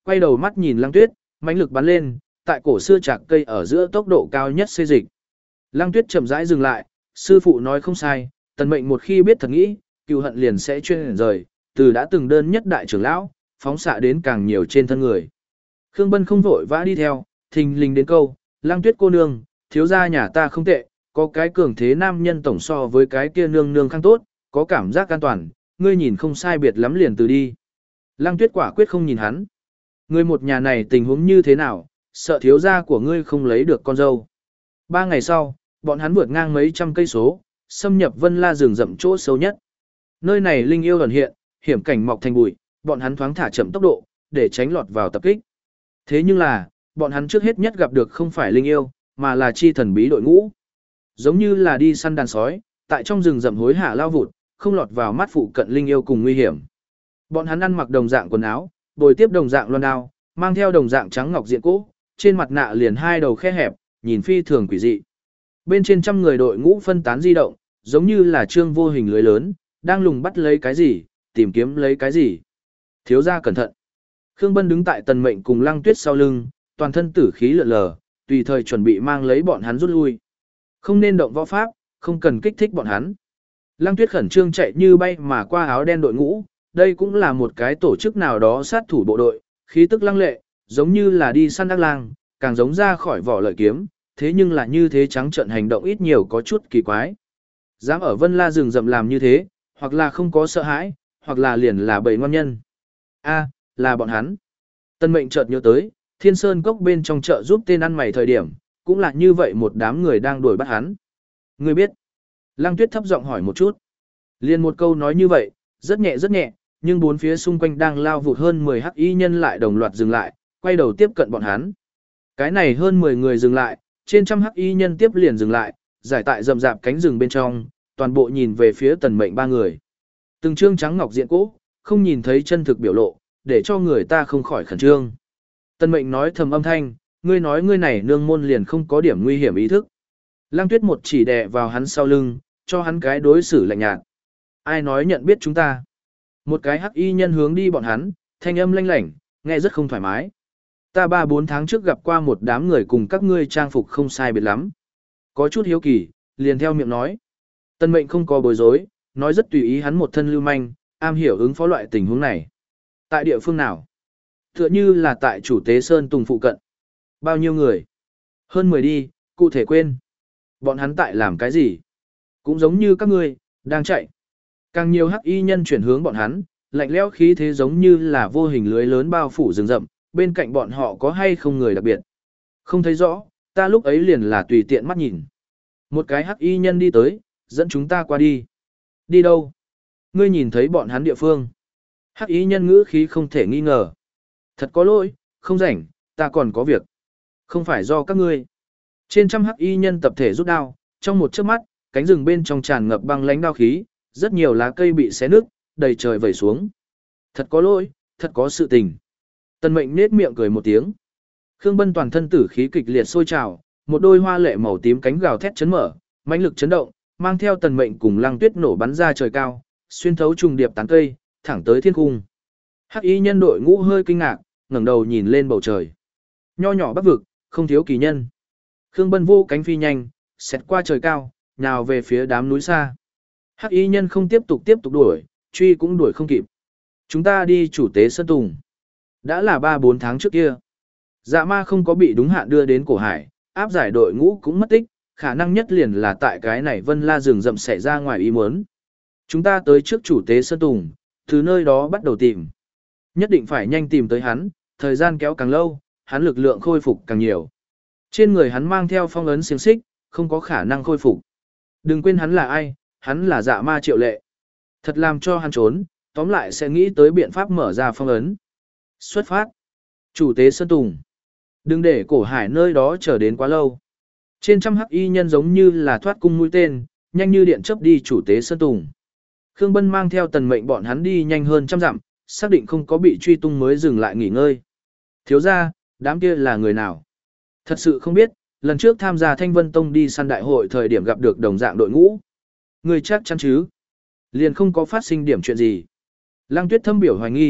quay đầu mắt nhìn Lăng Tuyết, mãnh lực bắn lên, tại cổ xưa chạc cây ở giữa tốc độ cao nhất xê dịch. Lăng Tuyết chậm rãi dừng lại, sư phụ nói không sai, Tần Mệnh một khi biết thật nghĩ, cừu hận liền sẽ chuyên rời, từ đã từng đơn nhất đại trưởng lão, phóng xạ đến càng nhiều trên thân người. Khương Bân không vội vã đi theo, thình lình đến câu, Lăng Tuyết cô nương, thiếu gia nhà ta không tệ, có cái cường thế nam nhân tổng so với cái kia nương nương khang tốt, có cảm giác an toàn, ngươi nhìn không sai biệt lắm liền từ đi. Lăng Tuyết quả quyết không nhìn hắn. Ngươi một nhà này tình huống như thế nào, sợ thiếu gia của ngươi không lấy được con dâu. Ba ngày sau, bọn hắn vượt ngang mấy trăm cây số, xâm nhập Vân La rừng rậm chỗ sâu nhất. Nơi này linh yêu ẩn hiện, hiểm cảnh mọc thành bụi, bọn hắn thoáng thả chậm tốc độ, để tránh lọt vào tập kích. Thế nhưng là, bọn hắn trước hết nhất gặp được không phải linh yêu, mà là chi thần bí đội ngũ. Giống như là đi săn đàn sói, tại trong rừng rậm hối hả lao vụt, không lọt vào mắt phụ cận linh yêu cùng nguy hiểm. Bọn hắn ăn mặc đồng dạng quần áo, bồi tiếp đồng dạng loan đao, mang theo đồng dạng trắng ngọc diện cỗ, trên mặt nạ liền hai đầu khe hẹp, nhìn phi thường quỷ dị. Bên trên trăm người đội ngũ phân tán di động, giống như là trương vô hình lưới lớn, đang lùng bắt lấy cái gì, tìm kiếm lấy cái gì. Thiếu gia cẩn thận. Khương Bân đứng tại Tần Mệnh cùng Lăng Tuyết sau lưng, toàn thân tử khí lượn lờ, tùy thời chuẩn bị mang lấy bọn hắn rút lui. Không nên động võ pháp, không cần kích thích bọn hắn. Lăng Tuyết khẩn trương chạy như bay mà qua áo đen đội ngũ, đây cũng là một cái tổ chức nào đó sát thủ bộ đội, khí tức lăng lệ, giống như là đi săn ác lang, càng giống ra khỏi vỏ lợi kiếm, thế nhưng là như thế trắng trợn hành động ít nhiều có chút kỳ quái. Dám ở Vân La rừng rậm làm như thế, hoặc là không có sợ hãi, hoặc là liền là bầy ngoan nhân. A, là bọn hắn. Tân Mệnh chợt nhớ tới, Thiên Sơn Cốc bên trong chợ giúp tên ăn mày thời điểm, cũng là như vậy một đám người đang đuổi bắt hắn. Ngươi biết? Lăng Tuyết thấp giọng hỏi một chút. Liền một câu nói như vậy, rất nhẹ rất nhẹ, nhưng bốn phía xung quanh đang lao vụt hơn mười hắc y nhân lại đồng loạt dừng lại, quay đầu tiếp cận bọn hắn. Cái này hơn mười người dừng lại, trên trăm hắc y nhân tiếp liền dừng lại, giải tại rậm rạp cánh rừng bên trong, toàn bộ nhìn về phía Tần Mệnh ba người. Từng trương trắng ngọc diện cỗ, không nhìn thấy chân thực biểu lộ, để cho người ta không khỏi khẩn trương. Tần Mệnh nói thầm âm thanh, ngươi nói ngươi này nương môn liền không có điểm nguy hiểm ý thức. Lăng Tuyết một chỉ đè vào hắn sau lưng, cho hắn cái đối xử lạnh nhạt. Ai nói nhận biết chúng ta? Một cái hắc y nhân hướng đi bọn hắn, thanh âm lanh lảnh, nghe rất không thoải mái. Ta ba bốn tháng trước gặp qua một đám người cùng các ngươi trang phục không sai biệt lắm. Có chút hiếu kỳ, liền theo miệng nói. Tần Mệnh không có bối rối, nói rất tùy ý hắn một thân lưu manh, am hiểu ứng phó loại tình huống này. Tại địa phương nào? Tựa như là tại chủ tế Sơn Tùng phụ cận. Bao nhiêu người? Hơn mười đi, cụ thể quên. Bọn hắn tại làm cái gì? Cũng giống như các ngươi, đang chạy. Càng nhiều hắc y nhân chuyển hướng bọn hắn, lạnh lẽo khí thế giống như là vô hình lưới lớn bao phủ rừng rậm, bên cạnh bọn họ có hay không người đặc biệt. Không thấy rõ, ta lúc ấy liền là tùy tiện mắt nhìn. Một cái hắc y nhân đi tới, dẫn chúng ta qua đi. Đi đâu? Ngươi nhìn thấy bọn hắn địa phương. Hắc y nhân ngữ khí không thể nghi ngờ. Thật có lỗi, không rảnh, ta còn có việc. Không phải do các ngươi. Trên trăm hắc y nhân tập thể rút đao, trong một chớp mắt, cánh rừng bên trong tràn ngập băng lãnh đao khí, rất nhiều lá cây bị xé nứt, đầy trời vẩy xuống. Thật có lỗi, thật có sự tình. Tần Mệnh nết miệng cười một tiếng. Khương Bân toàn thân tử khí kịch liệt sôi trào, một đôi hoa lệ màu tím cánh gào thét chấn mở, mãnh lực chấn động, mang theo Tần Mệnh cùng Lăng Tuyết nổ bắn ra trời cao, xuyên thấu trùng điệp tán cây, thẳng tới thiên cung. Hắc y nhân đội ngũ hơi kinh ngạc, ngẩng đầu nhìn lên bầu trời. Nho nhỏ bắc vực, không thiếu kỳ nhân. Khương Bân vô cánh phi nhanh, xẹt qua trời cao, nhào về phía đám núi xa. Hắc y nhân không tiếp tục tiếp tục đuổi, truy cũng đuổi không kịp. Chúng ta đi chủ tế Sơn Tùng. Đã là ba bốn tháng trước kia. Dạ ma không có bị đúng hạn đưa đến cổ hải, áp giải đội ngũ cũng mất tích, khả năng nhất liền là tại cái này Vân La rừng rậm xảy ra ngoài ý muốn. Chúng ta tới trước chủ tế Sơn Tùng, từ nơi đó bắt đầu tìm. Nhất định phải nhanh tìm tới hắn, thời gian kéo càng lâu, hắn lực lượng khôi phục càng nhiều. Trên người hắn mang theo phong ấn xiềng xích, không có khả năng khôi phục. Đừng quên hắn là ai, hắn là dạ ma Triệu Lệ. Thật làm cho hắn trốn, tóm lại sẽ nghĩ tới biện pháp mở ra phong ấn. Xuất phát. Chủ tế Sơn Tùng. Đừng để cổ hải nơi đó chờ đến quá lâu. Trên trăm hắc y nhân giống như là thoát cung mũi tên, nhanh như điện chớp đi chủ tế Sơn Tùng. Khương Bân mang theo Tần Mệnh bọn hắn đi nhanh hơn trăm dặm, xác định không có bị truy tung mới dừng lại nghỉ ngơi. Thiếu gia, đám kia là người nào? Thật sự không biết, lần trước tham gia Thanh Vân Tông đi săn đại hội thời điểm gặp được đồng dạng đội ngũ. Người chắc chắn chứ? Liền không có phát sinh điểm chuyện gì. Lăng Tuyết thâm biểu hoài nghi,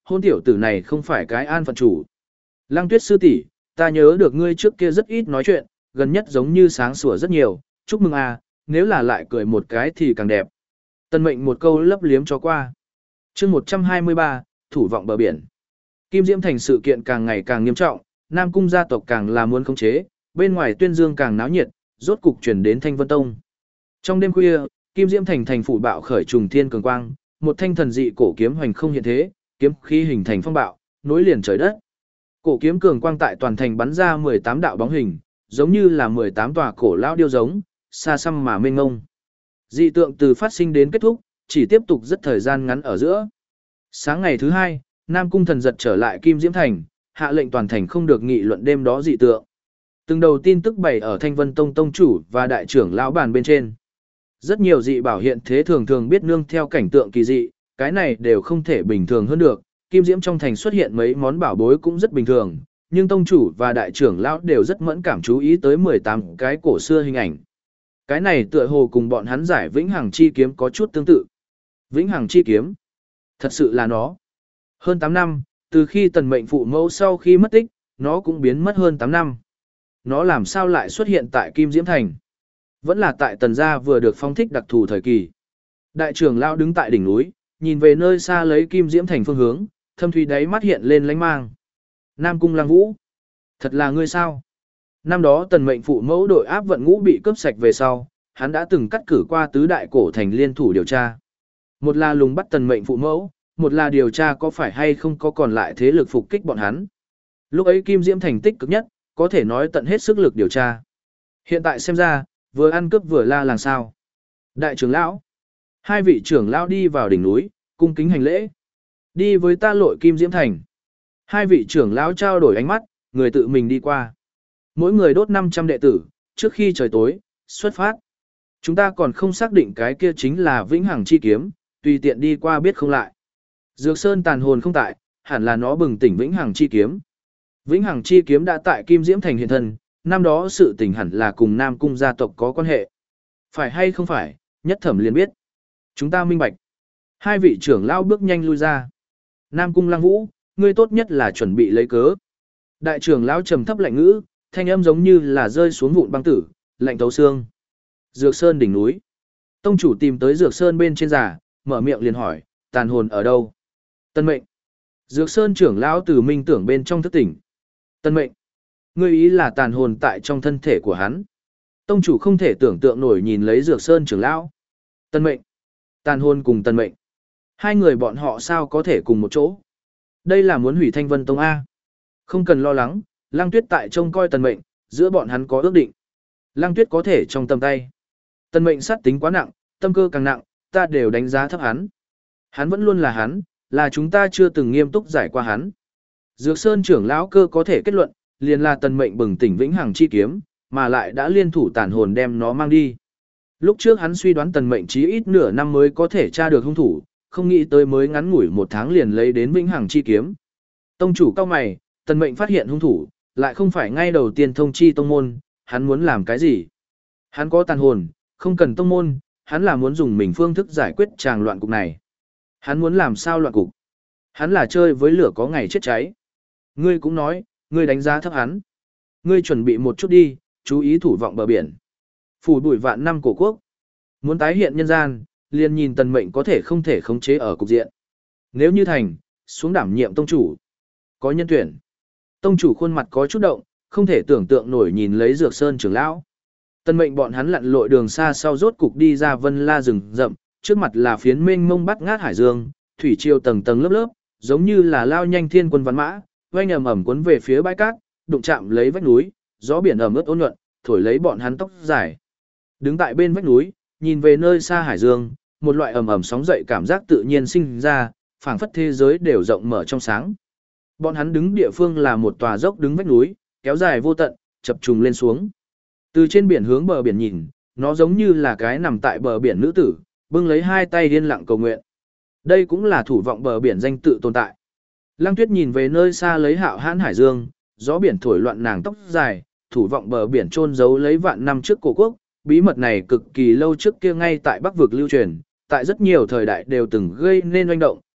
hôn tiểu tử này không phải cái an phận chủ. Lăng Tuyết sư tỷ, ta nhớ được ngươi trước kia rất ít nói chuyện, gần nhất giống như sáng sủa rất nhiều, chúc mừng à, nếu là lại cười một cái thì càng đẹp. Tân Mệnh một câu lấp liếm cho qua. chương một trăm hai mươi ba, thủ vọng bờ biển. Kim Diễm Thành sự kiện càng ngày càng nghiêm trọng, Nam Cung gia tộc càng là muốn khống chế, bên ngoài Tuyên Dương càng náo nhiệt, rốt cục chuyển đến Thanh Vân Tông. Trong đêm khuya, Kim Diễm Thành thành phủ bạo khởi trùng thiên cường quang, một thanh thần dị cổ kiếm hoành không hiện thế, kiếm khí hình thành phong bạo, nối liền trời đất. Cổ kiếm cường quang tại toàn thành bắn ra mười tám đạo bóng hình, giống như là mười tám tòa cổ lão điêu giống, xa xăm mà mênh mông. Dị tượng từ phát sinh đến kết thúc, chỉ tiếp tục rất thời gian ngắn ở giữa. Sáng ngày thứ hai, Nam Cung Thần giật trở lại Kim Diễm Thành, hạ lệnh toàn thành không được nghị luận đêm đó dị tượng. Từng đầu tin tức bày ở Thanh Vân Tông tông chủ và đại trưởng lão bàn bên trên. Rất nhiều dị bảo hiện thế thường thường biết nương theo cảnh tượng kỳ dị, cái này đều không thể bình thường hơn được. Kim Diễm trong thành xuất hiện mấy món bảo bối cũng rất bình thường, nhưng tông chủ và đại trưởng lão đều rất mẫn cảm chú ý tới mười tám cái cổ xưa hình ảnh. Cái này tựa hồ cùng bọn hắn giải Vĩnh Hằng chi kiếm có chút tương tự. Vĩnh Hằng chi kiếm, thật sự là nó. Hơn tám năm, từ khi Tần Mệnh phụ mẫu sau khi mất tích, nó cũng biến mất hơn tám năm. Nó làm sao lại xuất hiện tại Kim Diễm Thành? Vẫn là tại Tần gia vừa được phong thích đặc thù thời kỳ. Đại trưởng lão đứng tại đỉnh núi, nhìn về nơi xa lấy Kim Diễm Thành phương hướng, thâm thúy đáy mắt hiện lên lánh mang. Nam Cung Lăng Vũ, thật là ngươi sao? Năm đó Tần Mệnh phụ mẫu đội áp vận ngũ bị cướp sạch về sau, hắn đã từng cắt cử qua tứ đại cổ thành liên thủ điều tra. Một là lùng bắt Tần Mệnh phụ mẫu, một là điều tra có phải hay không có còn lại thế lực phục kích bọn hắn. Lúc ấy Kim Diễm Thành tích cực nhất, có thể nói tận hết sức lực điều tra. Hiện tại xem ra, vừa ăn cướp vừa la làng sao. Đại trưởng lão, hai vị trưởng lão đi vào đỉnh núi, cung kính hành lễ. Đi với ta lội Kim Diễm Thành. Hai vị trưởng lão trao đổi ánh mắt, người tự mình đi qua. Mỗi người đốt năm trăm đệ tử, trước khi trời tối, xuất phát. Chúng ta còn không xác định cái kia chính là Vĩnh Hằng chi kiếm, tùy tiện đi qua biết không lại. Dược Sơn tàn hồn không tại, hẳn là nó bừng tỉnh Vĩnh Hằng chi kiếm. Vĩnh Hằng chi kiếm đã tại Kim Diễm Thành hiện thân, năm đó sự tình hẳn là cùng Nam Cung gia tộc có quan hệ. Phải hay không phải, nhất thẩm liền biết. Chúng ta minh bạch. Hai vị trưởng lão bước nhanh lui ra. Nam Cung Lăng Vũ, ngươi tốt nhất là chuẩn bị lấy cớ. Đại trưởng lão trầm thấp lạnh ngữ, thanh âm giống như là rơi xuống vụn băng tử, lạnh thấu xương. Dược Sơn đỉnh núi. Tông chủ tìm tới Dược Sơn bên trên giả, mở miệng liền hỏi, tàn hồn ở đâu? Tân Mệnh. Dược Sơn trưởng lão từ minh tưởng bên trong thức tỉnh. Tân Mệnh. Ngươi ý là tàn hồn tại trong thân thể của hắn. Tông chủ không thể tưởng tượng nổi nhìn lấy Dược Sơn trưởng lão. Tân Mệnh. Tàn hồn cùng Tân Mệnh. Hai người bọn họ sao có thể cùng một chỗ? Đây là muốn hủy Thanh Vân Tông A. Không cần lo lắng, Lăng Tuyết tại trông coi Tần Mệnh, giữa bọn hắn có ước định. Lăng Tuyết có thể trong tầm tay. Tần Mệnh sát tính quá nặng, tâm cơ càng nặng, ta đều đánh giá thấp hắn. Hắn vẫn luôn là hắn, là chúng ta chưa từng nghiêm túc giải qua hắn. Dược Sơn trưởng lão cơ có thể kết luận, liền là Tần Mệnh bừng tỉnh Vĩnh Hằng chi kiếm, mà lại đã liên thủ tàn hồn đem nó mang đi. Lúc trước hắn suy đoán Tần Mệnh chí ít nửa năm mới có thể tra được hung thủ, không nghĩ tới mới ngắn ngủi một tháng liền lấy đến Vĩnh Hằng chi kiếm. Tông chủ cao mày, Tần Mệnh phát hiện hung thủ, lại không phải ngay đầu tiên thông chi tông môn, hắn muốn làm cái gì? Hắn có tàn hồn, không cần tông môn, hắn là muốn dùng mình phương thức giải quyết tràng loạn cục này. Hắn muốn làm sao loạn cục? Hắn là chơi với lửa có ngày chết cháy. Ngươi cũng nói, ngươi đánh giá thấp hắn. Ngươi chuẩn bị một chút đi, chú ý thủ vọng bờ biển. Phủ đuổi vạn năm cổ quốc. Muốn tái hiện nhân gian, liền nhìn Tần Mệnh có thể không thể khống chế ở cục diện. Nếu như thành, xuống đảm nhiệm tông chủ. Có nhân tuyển. Tông chủ khuôn mặt có chút động, không thể tưởng tượng nổi nhìn lấy Dược Sơn trưởng lão. Tần Mệnh bọn hắn lặn lội đường xa sau rốt cục đi ra Vân La rừng rậm, trước mặt là phiến mênh mông bắt ngát hải dương, thủy triều tầng tầng lớp lớp, giống như là lao nhanh thiên quân văn mã, oanh ầm ầm cuốn về phía bãi cát, đụng chạm lấy vách núi, gió biển ẩm ướt ôn nhuận, thổi lấy bọn hắn tóc dài. Đứng tại bên vách núi, nhìn về nơi xa hải dương, một loại ầm ầm sóng dậy cảm giác tự nhiên sinh ra, phảng phất thế giới đều rộng mở trong sáng. Bọn hắn đứng địa phương là một tòa dốc đứng vách núi, kéo dài vô tận, chập trùng lên xuống. Từ trên biển hướng bờ biển nhìn, nó giống như là cái nằm tại bờ biển nữ tử, bưng lấy hai tay điên lặng cầu nguyện. Đây cũng là thủ vọng bờ biển danh tự tồn tại. Lăng Tuyết nhìn về nơi xa lấy hạo hãn hải dương, gió biển thổi loạn nàng tóc dài, thủ vọng bờ biển chôn giấu lấy vạn năm trước cổ quốc, bí mật này cực kỳ lâu trước kia ngay tại Bắc vực lưu truyền, tại rất nhiều thời đại đều từng gây nên oanh động,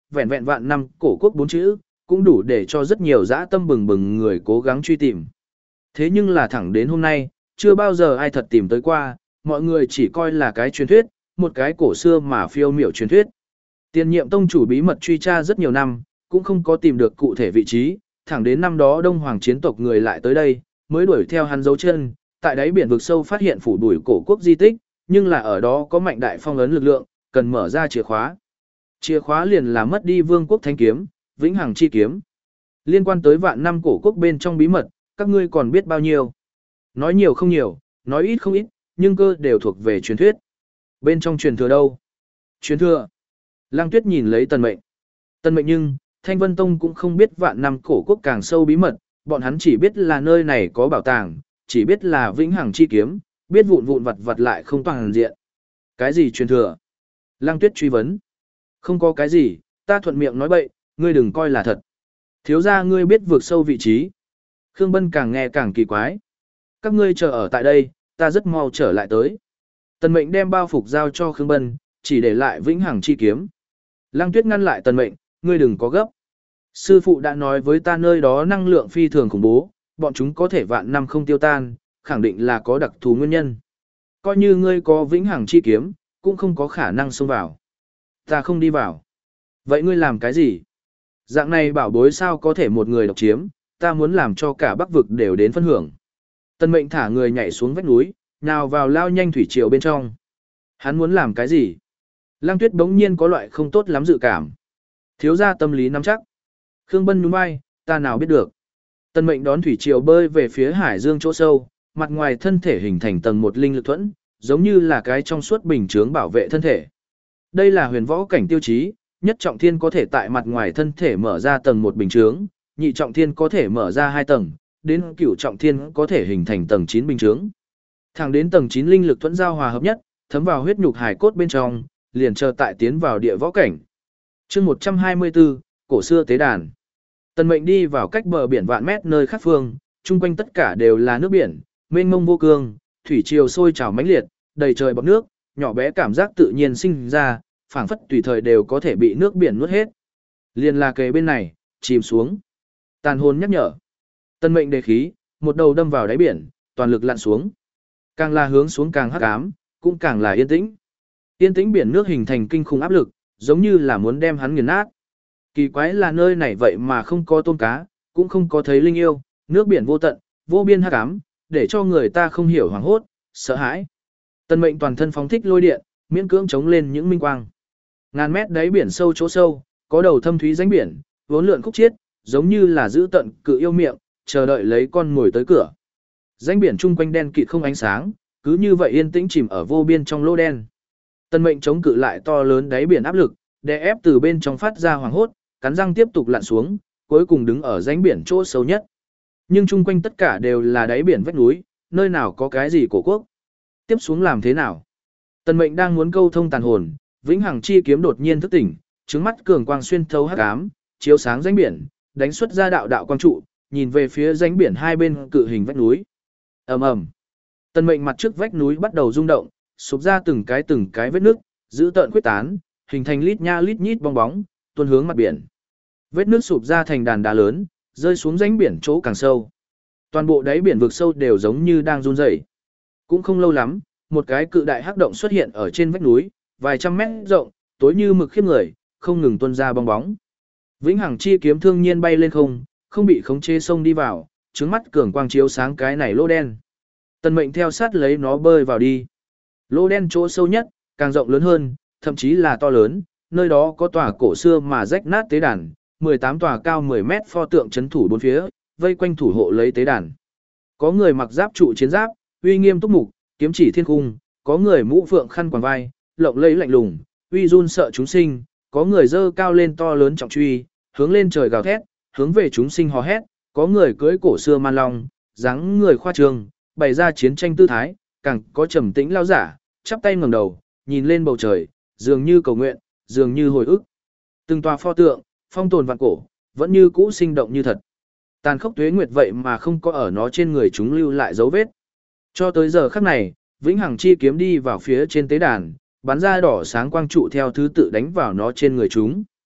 vẹn vẹn vạn năm cổ quốc bốn chữ, cũng đủ để cho rất nhiều dã tâm bừng bừng người cố gắng truy tìm. Thế nhưng là thẳng đến hôm nay, chưa bao giờ ai thật tìm tới qua, mọi người chỉ coi là cái truyền thuyết, một cái cổ xưa mà phiêu miểu truyền thuyết. Tiền nhiệm tông chủ bí mật truy tra rất nhiều năm, cũng không có tìm được cụ thể vị trí, thẳng đến năm đó Đông Hoàng chiến tộc người lại tới đây, mới đuổi theo hắn dấu chân, tại đáy biển vực sâu phát hiện phủ đuổi cổ quốc di tích, nhưng là ở đó có mạnh đại phong ấn lực lượng, cần mở ra chìa khóa. Chìa khóa liền là mất đi vương quốc thánh kiếm, vĩnh hằng chi kiếm. Liên quan tới vạn năm cổ quốc bên trong bí mật, các ngươi còn biết bao nhiêu? Nói nhiều không nhiều, nói ít không ít, nhưng cơ đều thuộc về truyền thuyết. Bên trong truyền thừa đâu? Truyền thừa. Lăng Tuyết nhìn lấy Tần Mệnh. Tần Mệnh nhưng, Thanh Vân Tông cũng không biết vạn năm cổ quốc càng sâu bí mật, bọn hắn chỉ biết là nơi này có bảo tàng, chỉ biết là vĩnh hằng chi kiếm, biết vụn vụn vặt vặt lại không toàn diện. Cái gì truyền thừa? Lăng Tuyết truy vấn. Không có cái gì, ta thuận miệng nói bậy, ngươi đừng coi là thật. Thiếu gia ngươi biết vượt sâu vị trí. Khương Bân càng nghe càng kỳ quái. Các ngươi chờ ở tại đây, ta rất mau trở lại tới. Tần Mệnh đem bao phục giao cho Khương Bân, chỉ để lại vĩnh hằng chi kiếm. Lăng Tuyết ngăn lại Tần Mệnh, ngươi đừng có gấp. Sư phụ đã nói với ta nơi đó năng lượng phi thường khủng bố, bọn chúng có thể vạn năm không tiêu tan, khẳng định là có đặc thù nguyên nhân. Coi như ngươi có vĩnh hằng chi kiếm, cũng không có khả năng xông vào. Ta không đi vào. Vậy ngươi làm cái gì? Dạng này bảo bối sao có thể một người độc chiếm, ta muốn làm cho cả Bắc vực đều đến phân hưởng. Tần Mệnh thả người nhảy xuống vách núi, nào vào lao nhanh thủy triều bên trong. Hắn muốn làm cái gì? Lăng Tuyết bỗng nhiên có loại không tốt lắm dự cảm. Thiếu gia tâm lý nắm chắc. Khương Bân nhún vai, ta nào biết được. Tần Mệnh đón thủy triều bơi về phía hải dương chỗ sâu, mặt ngoài thân thể hình thành tầng một linh lực thuẫn, giống như là cái trong suốt bình chướng bảo vệ thân thể. Đây là huyền võ cảnh tiêu chí, nhất trọng thiên có thể tại mặt ngoài thân thể mở ra tầng một bình chướng, nhị trọng thiên có thể mở ra hai tầng, đến cửu trọng thiên có thể hình thành tầng chín bình chướng. Thẳng đến tầng chín linh lực thuẫn giao hòa hợp nhất, thấm vào huyết nhục hải cốt bên trong, liền chờ tại tiến vào địa võ cảnh. Chương một trăm hai mươi tư, cổ xưa tế đàn. Tần Mệnh đi vào cách bờ biển vạn mét nơi khác phương, chung quanh tất cả đều là nước biển, mênh mông vô cương, thủy triều sôi trào mãnh liệt, đầy trời bọt nước, nhỏ bé cảm giác tự nhiên sinh ra, phảng phất tùy thời đều có thể bị nước biển nuốt hết. Liền là kề bên này, chìm xuống. Tàn hồn nhắc nhở. Tần Mệnh đề khí, một đầu đâm vào đáy biển, toàn lực lặn xuống. Càng là hướng xuống càng hắc ám, cũng càng là yên tĩnh. Yên tĩnh biển nước hình thành kinh khủng áp lực, giống như là muốn đem hắn nghiền nát. Kỳ quái là nơi này vậy mà không có tôm cá, cũng không có thấy linh yêu, nước biển vô tận, vô biên hắc ám, để cho người ta không hiểu hoảng hốt, sợ hãi. Tần Mệnh toàn thân phóng thích lôi điện, miễn cưỡng chống lên những minh quang. Ngàn mét đáy biển sâu chỗ sâu, có đầu thâm thúy rãnh biển, vốn lượn khúc chiết, giống như là giữ tận cự yêu miệng, chờ đợi lấy con mồi tới cửa. Rãnh biển chung quanh đen kịt không ánh sáng, cứ như vậy yên tĩnh chìm ở vô biên trong lỗ đen. Tần Mệnh chống cự lại to lớn đáy biển áp lực, đè ép từ bên trong phát ra hoàng hốt, cắn răng tiếp tục lặn xuống, cuối cùng đứng ở rãnh biển chỗ sâu nhất. Nhưng chung quanh tất cả đều là đáy biển vách núi, nơi nào có cái gì cổ quốc. Tiếp xuống làm thế nào? Tần Mệnh đang muốn câu thông tàn hồn, vĩnh hằng chi kiếm đột nhiên thức tỉnh, trứng mắt cường quang xuyên thấu hắc ám, chiếu sáng rãnh biển, đánh xuất ra đạo đạo quang trụ, nhìn về phía rãnh biển hai bên cự hình vách núi. Ầm ầm. Tần Mệnh mặt trước vách núi bắt đầu rung động, sụp ra từng cái từng cái vết nước, giữ tợn quyết tán, hình thành lít nha lít nhít bong bóng, tuôn hướng mặt biển. Vết nước sụp ra thành đàn đá lớn, rơi xuống rãnh biển chỗ càng sâu. Toàn bộ đáy biển vực sâu đều giống như đang run rẩy. Cũng không lâu lắm, một cái cự đại hắc động xuất hiện ở trên vách núi, vài trăm mét rộng, tối như mực khiếp người, không ngừng tuôn ra bong bóng. Vĩnh hằng chi kiếm thương nhiên bay lên không, không bị khống chế xông đi vào, trứng mắt cường quang chiếu sáng cái này lỗ đen. Tần Mệnh theo sát lấy nó bơi vào đi. Lỗ đen chỗ sâu nhất, càng rộng lớn hơn, thậm chí là to lớn, nơi đó có tòa cổ xưa mà rách nát tế đàn, mười tám tòa cao mười mét pho tượng chấn thủ bốn phía, vây quanh thủ hộ lấy tế đàn. Có người mặc giáp trụ chiến giáp, uy nghiêm túc mục, kiếm chỉ thiên cung, có người mũ phượng khăn quàng vai, lộng lẫy lạnh lùng, uy run sợ chúng sinh, có người giơ cao lên to lớn trọng truy, hướng lên trời gào thét, hướng về chúng sinh hò hét, có người cưỡi cổ xưa man long, dáng người khoa trương, bày ra chiến tranh tư thái, càng có trầm tĩnh lao giả, chắp tay ngẩng đầu, nhìn lên bầu trời, dường như cầu nguyện, dường như hồi ức. Từng tòa pho tượng, phong tồn vạn cổ, vẫn như cũ sinh động như thật. Tàn khốc tuế nguyệt vậy mà không có ở nó trên người chúng lưu lại dấu vết. Cho tới giờ khắc này, vĩnh hằng chi kiếm đi vào phía trên tế đàn, bắn ra đỏ sáng quang trụ theo thứ tự đánh vào nó trên người chúng.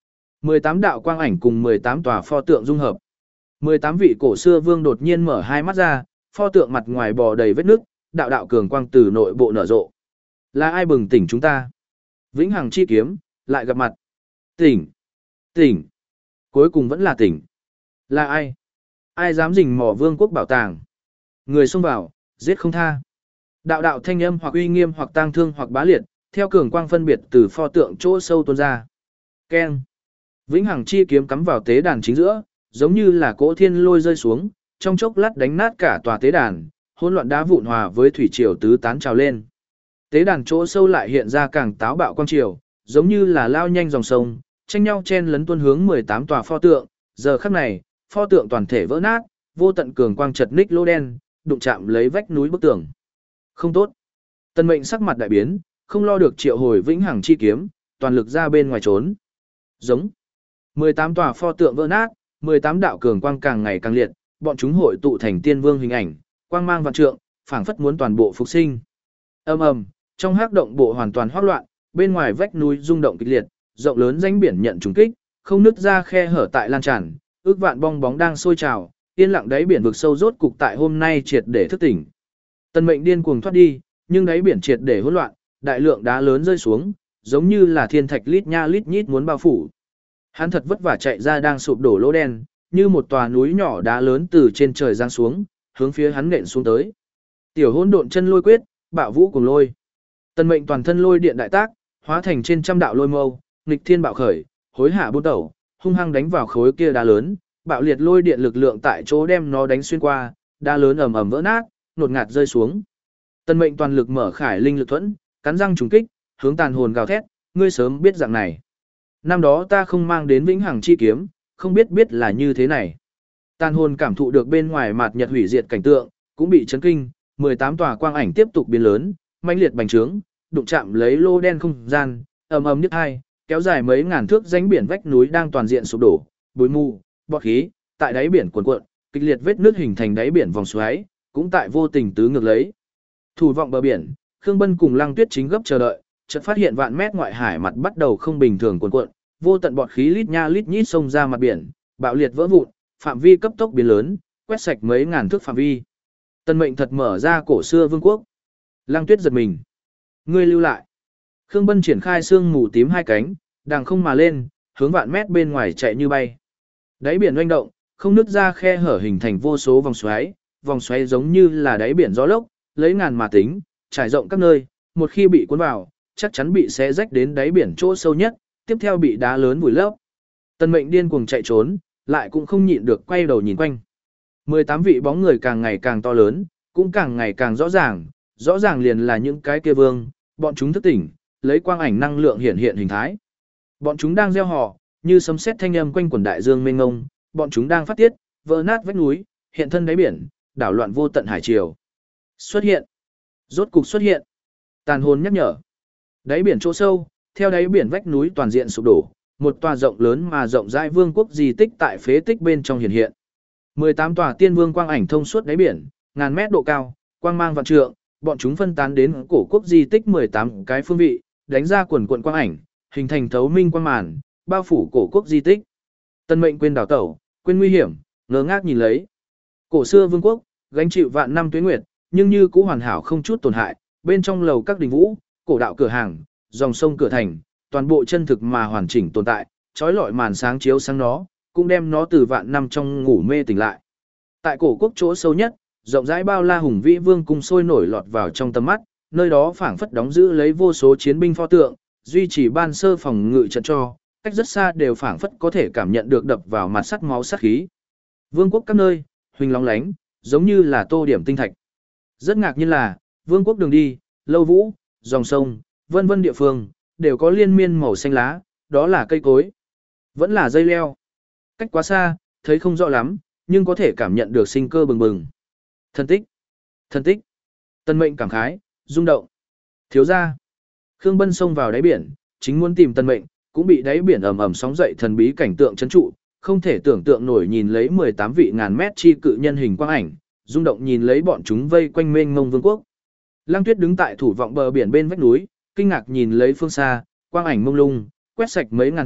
mười tám đạo quang ảnh cùng mười tám tòa pho tượng dung hợp. mười tám vị cổ xưa vương đột nhiên mở hai mắt ra, pho tượng mặt ngoài bò đầy vết nước, đạo đạo cường quang từ nội bộ nở rộ. Là ai bừng tỉnh chúng ta? Vĩnh hằng chi kiếm, lại gặp mặt. Tỉnh, tỉnh, cuối cùng vẫn là tỉnh. Là ai? Ai dám rình mò vương quốc bảo tàng? Người xông vào, giết không tha. Đạo đạo thanh âm hoặc uy nghiêm hoặc tang thương hoặc bá liệt, theo cường quang phân biệt từ pho tượng chỗ sâu tuôn ra. Keng. Vĩnh hằng chi kiếm cắm vào tế đàn chính giữa, giống như là cỗ thiên lôi rơi xuống, trong chốc lát đánh nát cả tòa tế đàn, hỗn loạn đá vụn hòa với thủy triều tứ tán trào lên. Tế đàn chỗ sâu lại hiện ra càng táo bạo quang triều, giống như là lao nhanh dòng sông, tranh nhau chen lấn tuôn hướng mười tám tòa pho tượng, giờ khắc này, pho tượng toàn thể vỡ nát, vô tận cường quang chật ních lỗ đen, đụng chạm lấy vách núi bức tường. Không tốt. Tần Mệnh sắc mặt đại biến, không lo được triệu hồi vĩnh hằng chi kiếm, toàn lực ra bên ngoài trốn. Giống. mười tám tòa pho tượng vỡ nát, mười tám đạo cường quang càng ngày càng liệt, bọn chúng hội tụ thành tiên vương hình ảnh, quang mang vạn trượng, phảng phất muốn toàn bộ phục sinh. Ầm ầm, trong hắc động bộ hoàn toàn hoắc loạn, bên ngoài vách núi rung động kịch liệt, rộng lớn rãnh biển nhận trùng kích, không nứt ra khe hở tại lan tràn, ước vạn bong bóng đang sôi trào, yên lặng đáy biển vực sâu rốt cục tại hôm nay triệt để thức tỉnh. Tần Mệnh điên cuồng thoát đi, nhưng đáy biển triệt để hỗn loạn, đại lượng đá lớn rơi xuống, giống như là thiên thạch lít nha lít nhít muốn bao phủ. Hắn thật vất vả chạy ra đang sụp đổ lỗ đen, như một tòa núi nhỏ đá lớn từ trên trời giáng xuống, hướng phía hắn nện xuống tới. Tiểu hỗn độn chân lôi quyết, bạo vũ cùng lôi. Tần Mệnh toàn thân lôi điện đại tác, hóa thành trên trăm đạo lôi mâu, nghịch thiên bạo khởi, hối hạ bút đầu, hung hăng đánh vào khối kia đá lớn, bạo liệt lôi điện lực lượng tại chỗ đem nó đánh xuyên qua, đá lớn ầm ầm vỡ nát, nột ngạt rơi xuống. Tần Mệnh toàn lực mở khải linh lực thuẫn, cắn răng trùng kích, hướng tàn hồn gào thét, ngươi sớm biết dạng này. Năm đó ta không mang đến vĩnh hằng chi kiếm, không biết biết là như thế này. Tàn hồn cảm thụ được bên ngoài mạt nhật hủy diệt cảnh tượng, cũng bị chấn kinh, mười tám tòa quang ảnh tiếp tục biến lớn, mãnh liệt bành trướng, đụng chạm lấy lô đen không gian, ầm ầm nhức hai, kéo dài mấy ngàn thước rãnh biển vách núi đang toàn diện sụp đổ, bụi mù, bọt khí, tại đáy biển cuồn cuộn, kịch liệt vết nước hình thành đáy biển vòng xoáy, cũng tại vô tình tứ ngược lấy. Thủ vọng bờ biển, Khương Bân cùng Lăng Tuyết chính gấp chờ đợi, chợt phát hiện vạn mét ngoại hải mặt bắt đầu không bình thường cuồn cuộn, vô tận bọt khí lít nha lít nhít xông ra mặt biển, bạo liệt vỡ vụn, phạm vi cấp tốc biến lớn, quét sạch mấy ngàn thước phạm vi. Tần Mệnh thật mở ra cổ xưa vương quốc. Lăng Tuyết giật mình. Ngươi lưu lại. Khương Bân triển khai xương mù tím hai cánh, đằng không mà lên, hướng vạn mét bên ngoài chạy như bay. Đáy biển oanh động, không nứt ra khe hở hình thành vô số vòng xoáy, vòng xoáy giống như là đáy biển gió lốc, lấy ngàn mà tính, trải rộng các nơi, một khi bị cuốn vào, chắc chắn bị xé rách đến đáy biển chỗ sâu nhất, tiếp theo bị đá lớn vùi lấp. Tần Mệnh điên cuồng chạy trốn, lại cũng không nhịn được quay đầu nhìn quanh. mười tám vị bóng người càng ngày càng to lớn, cũng càng ngày càng rõ ràng, rõ ràng liền là những cái kia vương, bọn chúng thức tỉnh, lấy quang ảnh năng lượng hiện hiện hình thái. Bọn chúng đang gieo họ, như sấm sét thanh âm quanh quần đại dương mênh mông, bọn chúng đang phát tiết, vỡ nát vách núi, hiện thân đáy biển, đảo loạn vô tận hải triều. Xuất hiện, rốt cục xuất hiện. Tàn hồn nhắc nhở. Đáy biển chỗ sâu, theo đáy biển vách núi toàn diện sụp đổ, một tòa rộng lớn mà rộng rãi vương quốc di tích tại phế tích bên trong hiện hiện. mười tám tòa tiên vương quang ảnh thông suốt đáy biển, ngàn mét độ cao, quang mang vạn trượng, bọn chúng phân tán đến cổ quốc di tích mười tám cái phương vị, đánh ra quần quần quang ảnh, hình thành thấu minh quang màn, bao phủ cổ quốc di tích. Tần Mệnh quên đảo tẩu, quên nguy hiểm, ngơ ngác nhìn lấy. Cổ xưa vương quốc, gánh chịu vạn năm tuế nguyệt, nhưng như cũ hoàn hảo không chút tổn hại, bên trong lầu các đình vũ, cổ đạo cửa hàng, dòng sông cửa thành, toàn bộ chân thực mà hoàn chỉnh tồn tại, trói lọi màn sáng chiếu sáng nó, cũng đem nó từ vạn năm trong ngủ mê tỉnh lại. Tại cổ quốc chỗ sâu nhất, rộng rãi bao la hùng vĩ vương cung sôi nổi lọt vào trong tầm mắt, nơi đó phảng phất đóng giữ lấy vô số chiến binh pho tượng, duy trì ban sơ phòng ngự trận cho, cách rất xa đều phảng phất có thể cảm nhận được đập vào mặt sắt máu sát khí. Vương quốc các nơi, huỳnh lóng lánh, giống như là tô điểm tinh thạch. Rất ngạc nhiên là, vương quốc đường đi, lâu vũ, dòng sông, vân vân địa phương, đều có liên miên màu xanh lá, đó là cây cối, vẫn là dây leo. Cách quá xa, thấy không rõ lắm, nhưng có thể cảm nhận được sinh cơ bừng bừng. Thân tích, thân tích. Tần Mệnh cảm khái, rung động. Thiếu gia. Khương Bân xông vào đáy biển, chính muốn tìm Tần Mệnh, cũng bị đáy biển ầm ầm sóng dậy thần bí cảnh tượng trấn trụ, không thể tưởng tượng nổi nhìn lấy mười tám vị ngàn mét chi cự nhân hình quang ảnh, rung động nhìn lấy bọn chúng vây quanh mênh mông vương quốc. Lăng Tuyết đứng tại thủ vọng bờ biển bên vách núi, kinh ngạc nhìn lấy phương xa, quang ảnh mông lung, quét sạch mấy ngàn thước,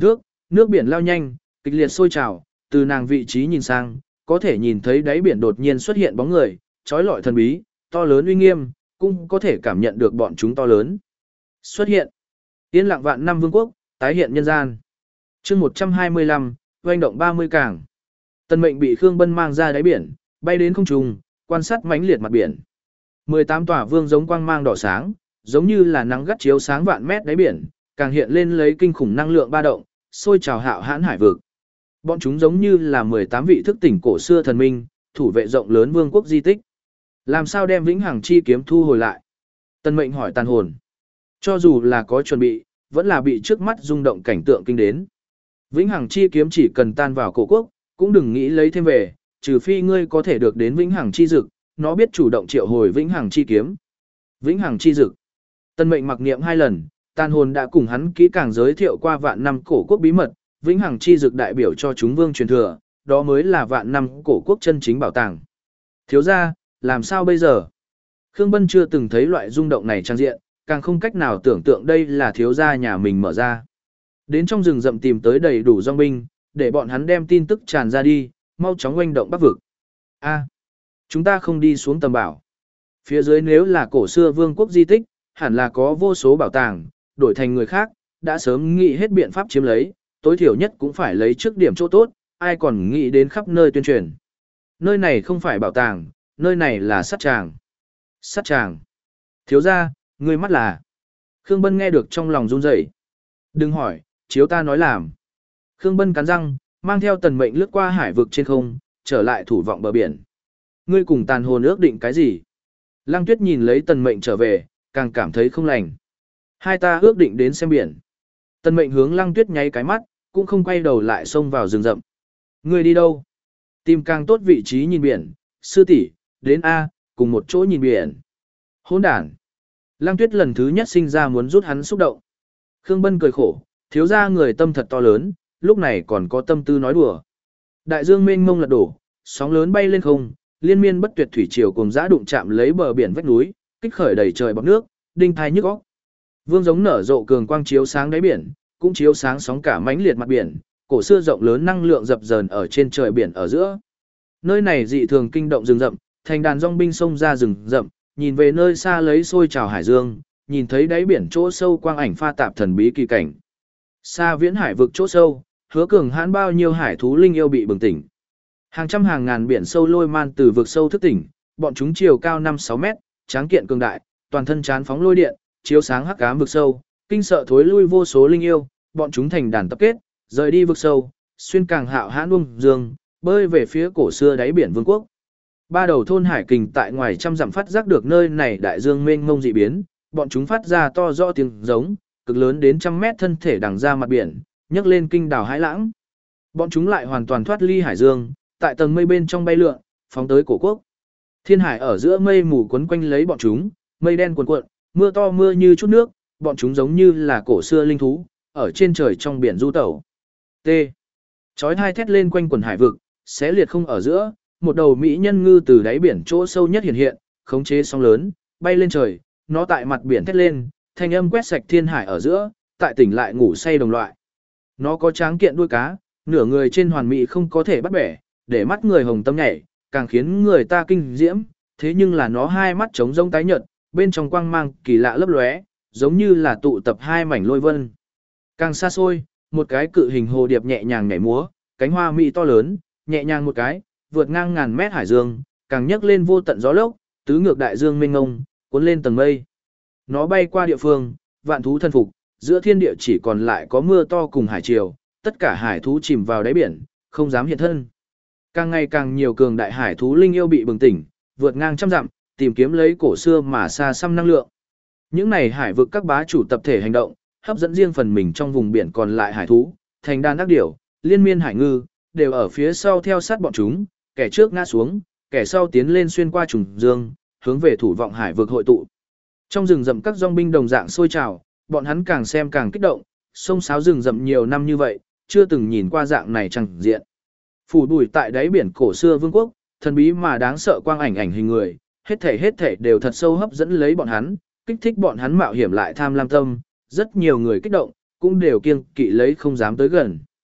nước biển lao nhanh, kịch liệt sôi trào, từ nàng vị trí nhìn sang, có thể nhìn thấy đáy biển đột nhiên xuất hiện bóng người, trói lọi thần bí, to lớn uy nghiêm, cũng có thể cảm nhận được bọn chúng to lớn. Xuất hiện. Yên lặng vạn năm vương quốc, tái hiện nhân gian. Chương một trăm hai mươi lăm, oanh động ba mươi cảng. Tần Mệnh bị Khương Bân mang ra đáy biển, bay đến không trung, quan sát mãnh liệt mặt biển. mười tám tòa vương giống quang mang đỏ sáng, giống như là nắng gắt chiếu sáng vạn mét đáy biển, càng hiện lên lấy kinh khủng năng lượng ba động, sôi trào hạo hãn hải vực. Bọn chúng giống như là mười tám vị thức tỉnh cổ xưa thần minh, thủ vệ rộng lớn vương quốc di tích. Làm sao đem vĩnh hằng chi kiếm thu hồi lại? Tần Mệnh hỏi tàn hồn. Cho dù là có chuẩn bị, vẫn là bị trước mắt rung động cảnh tượng kinh đến. Vĩnh hằng chi kiếm chỉ cần tan vào cổ quốc, cũng đừng nghĩ lấy thêm về, trừ phi ngươi có thể được đến vĩnh hằng chi dực, nó biết chủ động triệu hồi vĩnh hằng chi kiếm. Vĩnh hằng chi dực. Tần Mệnh mặc niệm hai lần, tàn hồn đã cùng hắn kỹ càng giới thiệu qua vạn năm cổ quốc bí mật, vĩnh hằng chi dực đại biểu cho chúng vương truyền thừa, đó mới là vạn năm cổ quốc chân chính bảo tàng. Thiếu gia, làm sao bây giờ? Khương Bân chưa từng thấy loại rung động này trang diện, càng không cách nào tưởng tượng đây là thiếu gia nhà mình mở ra. Đến trong rừng rậm tìm tới đầy đủ dòng binh, để bọn hắn đem tin tức tràn ra đi, mau chóng oanh động Bắc vực. A, chúng ta không đi xuống tầm bảo. Phía dưới nếu là cổ xưa vương quốc di tích, hẳn là có vô số bảo tàng, đổi thành người khác, đã sớm nghĩ hết biện pháp chiếm lấy, tối thiểu nhất cũng phải lấy trước điểm chỗ tốt, ai còn nghĩ đến khắp nơi tuyên truyền. Nơi này không phải bảo tàng, nơi này là sát tràng. Sát tràng. Thiếu gia, ngươi mắt là. Khương Bân nghe được trong lòng run rẩy. Đừng hỏi, chiếu ta nói làm. Khương Bân cắn răng, mang theo Tần Mệnh lướt qua hải vực trên không, trở lại thủ vọng bờ biển. Ngươi cùng tàn hồn ước định cái gì? Lăng Tuyết nhìn lấy Tần Mệnh trở về, càng cảm thấy không lành. Hai ta ước định đến xem biển. Tần Mệnh hướng Lăng Tuyết nháy cái mắt, cũng không quay đầu lại xông vào rừng rậm. Ngươi đi đâu? Tìm càng tốt vị trí nhìn biển, sư tỷ, đến A, cùng một chỗ nhìn biển. Hỗn đản. Lăng Tuyết lần thứ nhất sinh ra muốn rút hắn xúc động. Khương Bân cười khổ, thiếu gia người tâm thật to lớn, lúc này còn có tâm tư nói đùa. Đại dương mênh mông lật đổ, sóng lớn bay lên không, liên miên bất tuyệt thủy triều cùng dã đụng chạm lấy bờ biển vách núi, kích khởi đầy trời bọt nước, đinh thai nhức óc. Vương giống nở rộ cường quang chiếu sáng đáy biển, cũng chiếu sáng sóng cả mãnh liệt mặt biển, cổ xưa rộng lớn năng lượng dập dờn ở trên trời biển ở giữa. Nơi này dị thường kinh động rừng rậm, thành đàn dòng binh xông ra rừng rậm, nhìn về nơi xa lấy sôi trào hải dương, nhìn thấy đáy biển chỗ sâu quang ảnh pha tạp thần bí kỳ cảnh. Xa viễn hải vực chỗ sâu, hứa cường hãn bao nhiêu hải thú linh yêu bị bừng tỉnh. Hàng trăm hàng ngàn biển sâu lôi man từ vực sâu thức tỉnh, bọn chúng chiều cao năm sáu mét, tráng kiện cường đại, toàn thân chán phóng lôi điện, chiếu sáng hắc ám vực sâu, kinh sợ thối lui vô số linh yêu, bọn chúng thành đàn tập kết, rời đi vực sâu, xuyên càng hạo hãn bông dương, bơi về phía cổ xưa đáy biển vương quốc. Ba đầu thôn hải kình tại ngoài trăm dặm phát giác được nơi này đại dương mênh mông dị biến, bọn chúng phát ra to rõ tiếng giống, cực lớn đến trăm mét thân thể đằng ra mặt biển, nhấc lên kinh đảo hải lãng. Bọn chúng lại hoàn toàn thoát ly hải dương, tại tầng mây bên trong bay lượn, phóng tới cổ quốc. Thiên hải ở giữa mây mù quấn quanh lấy bọn chúng, mây đen cuồn cuộn, mưa to mưa như chút nước, bọn chúng giống như là cổ xưa linh thú, ở trên trời trong biển du tẩu. T. Chói hai thét lên quanh quần hải vực, xé liệt không ở giữa, một đầu mỹ nhân ngư từ đáy biển chỗ sâu nhất hiện hiện, khống chế sóng lớn, bay lên trời, nó tại mặt biển thét lên, thanh âm quét sạch thiên hải ở giữa, tại tỉnh lại ngủ say đồng loại. Nó có tráng kiện đuôi cá, nửa người trên hoàn mỹ không có thể bắt bẻ, để mắt người hồng tâm nhảy, càng khiến người ta kinh diễm, thế nhưng là nó hai mắt trống rỗng tái nhợt, bên trong quang mang kỳ lạ lấp lóe, giống như là tụ tập hai mảnh lôi vân. Càng xa xôi, một cái cự hình hồ điệp nhẹ nhàng nhảy múa, cánh hoa mỹ to lớn, nhẹ nhàng một cái, vượt ngang ngàn mét hải dương, càng nhấc lên vô tận gió lốc, tứ ngược đại dương mênh mông, cuốn lên tầng mây. Nó bay qua địa phương, vạn thú thân phục, giữa thiên địa chỉ còn lại có mưa to cùng hải triều, tất cả hải thú chìm vào đáy biển, không dám hiện thân. Càng ngày càng nhiều cường đại hải thú linh yêu bị bừng tỉnh, vượt ngang trăm dặm, tìm kiếm lấy cổ xưa mà xa xăm năng lượng. Những này hải vực các bá chủ tập thể hành động, hấp dẫn riêng phần mình trong vùng biển còn lại hải thú, thành đàn ác điểu, liên miên hải ngư, đều ở phía sau theo sát bọn chúng, kẻ trước ngã xuống, kẻ sau tiến lên xuyên qua trùng dương, hướng về thủ vọng hải vực hội tụ. Trong rừng rậm các dòng binh đồng dạng sôi trào, bọn hắn càng xem càng kích động, sông sáo rừng rậm nhiều năm như vậy, chưa từng nhìn qua dạng này chẳng diện. Phủ bụi tại đáy biển cổ xưa vương quốc, thần bí mà đáng sợ quang ảnh ảnh hình người, hết thảy hết thảy đều thật sâu hấp dẫn lấy bọn hắn, kích thích bọn hắn mạo hiểm lại tham lam tâm, rất nhiều người kích động, cũng đều kiêng kỵ lấy không dám tới gần.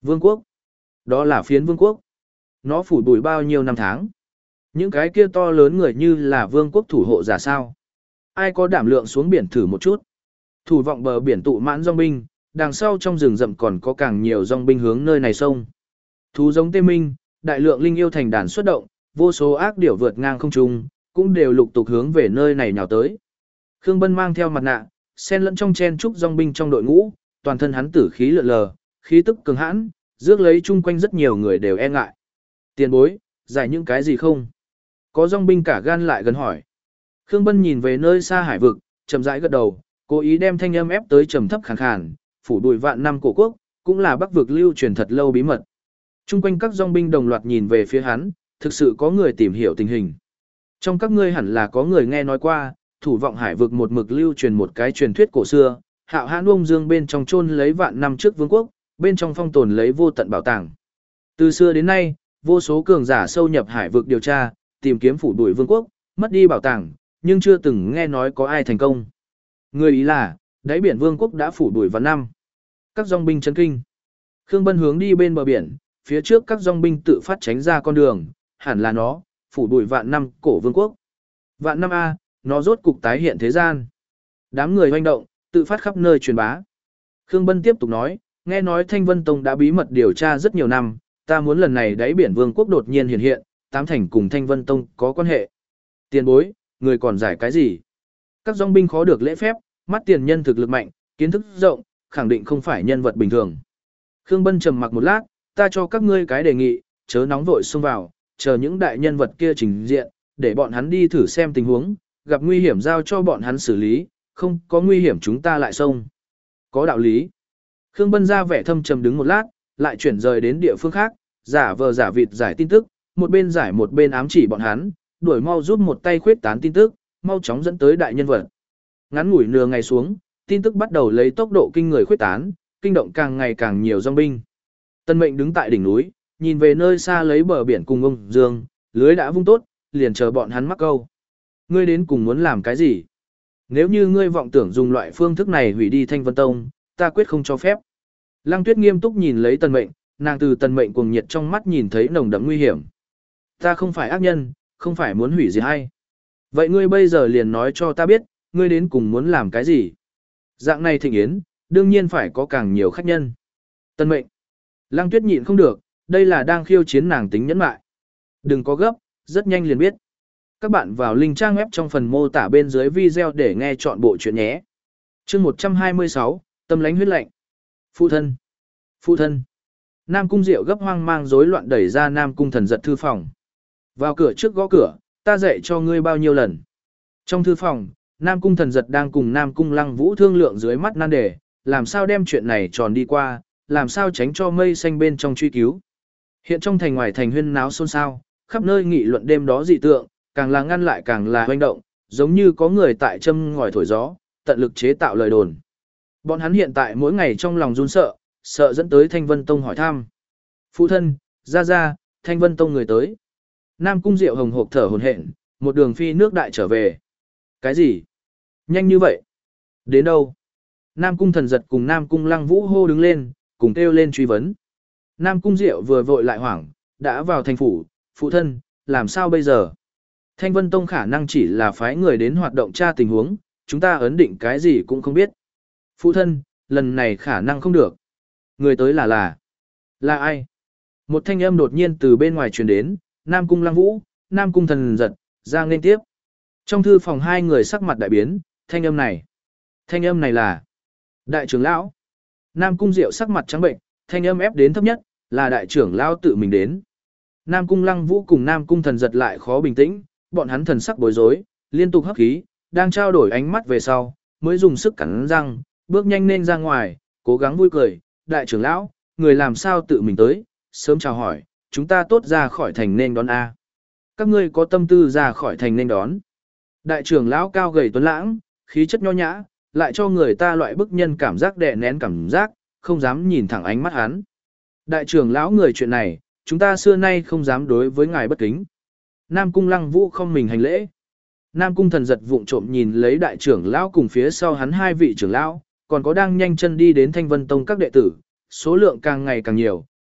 Vương quốc. Đó là phiến vương quốc. Nó phủ bụi bao nhiêu năm tháng. Những cái kia to lớn người như là vương quốc thủ hộ giả sao. Ai có đảm lượng xuống biển thử một chút. Thủ vọng bờ biển tụ mãn dòng binh, đằng sau trong rừng rậm còn có càng nhiều dòng binh hướng nơi này sông. Thú giống tê minh, đại lượng linh yêu thành đàn xuất động, vô số ác điểu vượt ngang không trung, cũng đều lục tục hướng về nơi này nhào tới. Khương Bân mang theo mặt nạ, xen lẫn trong chen trúc dòng binh trong đội ngũ, toàn thân hắn tử khí lượn lờ, khí tức cường hãn, rước lấy chung quanh rất nhiều người đều e ngại. Tiền bối, giải những cái gì không? Có dòng binh cả gan lại gần hỏi. Khương Bân nhìn về nơi xa hải vực, chậm rãi gật đầu, cố ý đem thanh âm ép tới trầm thấp khàn khàn, phủ bụi vạn năm cổ quốc, cũng là bắc vực lưu truyền thật lâu bí mật. Chung quanh các dòng binh đồng loạt nhìn về phía hắn, thực sự có người tìm hiểu tình hình. Trong các ngươi hẳn là có người nghe nói qua, thủ vọng hải vực một mực lưu truyền một cái truyền thuyết cổ xưa, hạo hãn ông dương bên trong chôn lấy vạn năm trước vương quốc, bên trong phong tồn lấy vô tận bảo tàng. Từ xưa đến nay, vô số cường giả sâu nhập hải vực điều tra, tìm kiếm phủ đuổi vương quốc, mất đi bảo tàng, nhưng chưa từng nghe nói có ai thành công. Người ý là, đáy biển vương quốc đã phủ đuổi vạn năm. Các dòng binh chấn kinh. Khương Bân hướng đi bên bờ biển, phía trước các dòng binh tự phát tránh ra con đường, hẳn là nó, phủ đuổi vạn năm cổ vương quốc. Vạn năm A, nó rốt cục tái hiện thế gian. Đám người hoành động, tự phát khắp nơi truyền bá. Khương Bân tiếp tục nói, nghe nói Thanh Vân Tông đã bí mật điều tra rất nhiều năm, ta muốn lần này đáy biển vương quốc đột nhiên hiện hiện, tám thành cùng Thanh Vân Tông có quan hệ. Tiền bối, người còn giải cái gì? Các dòng binh khó được lễ phép, mắt tiền nhân thực lực mạnh, kiến thức rộng, khẳng định không phải nhân vật bình thường. Khương Bân trầm mặc một lát, ta cho các ngươi cái đề nghị, chớ nóng vội xông vào, chờ những đại nhân vật kia trình diện, để bọn hắn đi thử xem tình huống, gặp nguy hiểm giao cho bọn hắn xử lý, không có nguy hiểm chúng ta lại xông. Có đạo lý. Khương Bân ra vẻ thâm trầm đứng một lát, lại chuyển rời đến địa phương khác, giả vờ giả vịt giải tin tức, một bên giải một bên ám chỉ bọn hắn, đuổi mau giúp một tay khuyết tán tin tức, mau chóng dẫn tới đại nhân vật. Ngắn ngủi nửa ngày xuống, tin tức bắt đầu lấy tốc độ kinh người khuyết tán, kinh động càng ngày càng nhiều dòng binh. Tân Mệnh đứng tại đỉnh núi, nhìn về nơi xa lấy bờ biển cùng ông Dương, lưới đã vung tốt, liền chờ bọn hắn mắc câu. Ngươi đến cùng muốn làm cái gì? Nếu như ngươi vọng tưởng dùng loại phương thức này hủy đi Thanh Vân Tông, ta quyết không cho phép. Lăng Tuyết nghiêm túc nhìn lấy Tần Mệnh, nàng từ Tần Mệnh cuồng nhiệt trong mắt nhìn thấy nồng đậm nguy hiểm. Ta không phải ác nhân, không phải muốn hủy gì hay. Vậy ngươi bây giờ liền nói cho ta biết, ngươi đến cùng muốn làm cái gì? Dạng này thịnh yến, đương nhiên phải có càng nhiều khách nhân. Tần Mệnh. Lăng Tuyết nhịn không được, đây là đang khiêu chiến nàng tính nhẫn mại. Đừng có gấp, rất nhanh liền biết. Các bạn vào link trang web trong phần mô tả bên dưới video để nghe chọn bộ chuyện nhé. Chương một trăm hai mươi sáu, Tâm Lánh huyết lạnh. Phụ thân. Phụ thân. Nam Cung Diệu gấp hoang mang rối loạn đẩy ra Nam Cung Thần Giật thư phòng. Vào cửa trước gõ cửa, ta dạy cho ngươi bao nhiêu lần. Trong thư phòng, Nam Cung Thần Giật đang cùng Nam Cung Lăng Vũ thương lượng dưới mắt nan đề, làm sao đem chuyện này tròn đi qua, làm sao tránh cho mây xanh bên trong truy cứu. Hiện trong thành ngoài thành huyên náo xôn xao, khắp nơi nghị luận đêm đó dị tượng, càng là ngăn lại càng là hoành động, giống như có người tại châm ngòi thổi gió, tận lực chế tạo lời đồn. Bọn hắn hiện tại mỗi ngày trong lòng run sợ, sợ dẫn tới Thanh Vân Tông hỏi thăm. Phụ thân, ra ra, Thanh Vân Tông người tới. Nam Cung Diệu hồng hộc thở hổn hển, một đường phi nước đại trở về. Cái gì? Nhanh như vậy? Đến đâu? Nam Cung Thần Giật cùng Nam Cung Lăng Vũ hô đứng lên, cùng kêu lên truy vấn. Nam Cung Diệu vừa vội lại hoảng, đã vào thành phủ, phụ thân, làm sao bây giờ? Thanh Vân Tông khả năng chỉ là phái người đến hoạt động tra tình huống, chúng ta ấn định cái gì cũng không biết. Phụ thân, lần này khả năng không được. Người tới là là... Là ai? Một thanh âm đột nhiên từ bên ngoài truyền đến, Nam Cung Lăng Vũ, Nam Cung Thần Giật, ra nên tiếp. Trong thư phòng hai người sắc mặt đại biến, thanh âm này. Thanh âm này là... Đại trưởng lão. Nam Cung Diệu sắc mặt trắng bệnh, thanh âm ép đến thấp nhất, là đại trưởng lão tự mình đến. Nam Cung Lăng Vũ cùng Nam Cung Thần Giật lại khó bình tĩnh, bọn hắn thần sắc bối rối, liên tục hấp khí, đang trao đổi ánh mắt về sau, mới dùng sức cắn răng, bước nhanh nên ra ngoài, cố gắng vui cười, đại trưởng lão, người làm sao tự mình tới, sớm chào hỏi, chúng ta tốt ra khỏi thành nên đón A. Các ngươi có tâm tư ra khỏi thành nên đón. Đại trưởng lão cao gầy tuấn lãng, khí chất nho nhã, lại cho người ta loại bức nhân cảm giác đè nén cảm giác, không dám nhìn thẳng ánh mắt hắn. Đại trưởng lão người chuyện này, chúng ta xưa nay không dám đối với ngài bất kính. Nam Cung Lăng Vũ không mình hành lễ. Nam Cung Thần Giật vụng trộm nhìn lấy đại trưởng lão cùng phía sau hắn hai vị trưởng lão, còn có đang nhanh chân đi đến Thanh Vân Tông các đệ tử, số lượng càng ngày càng nhiều,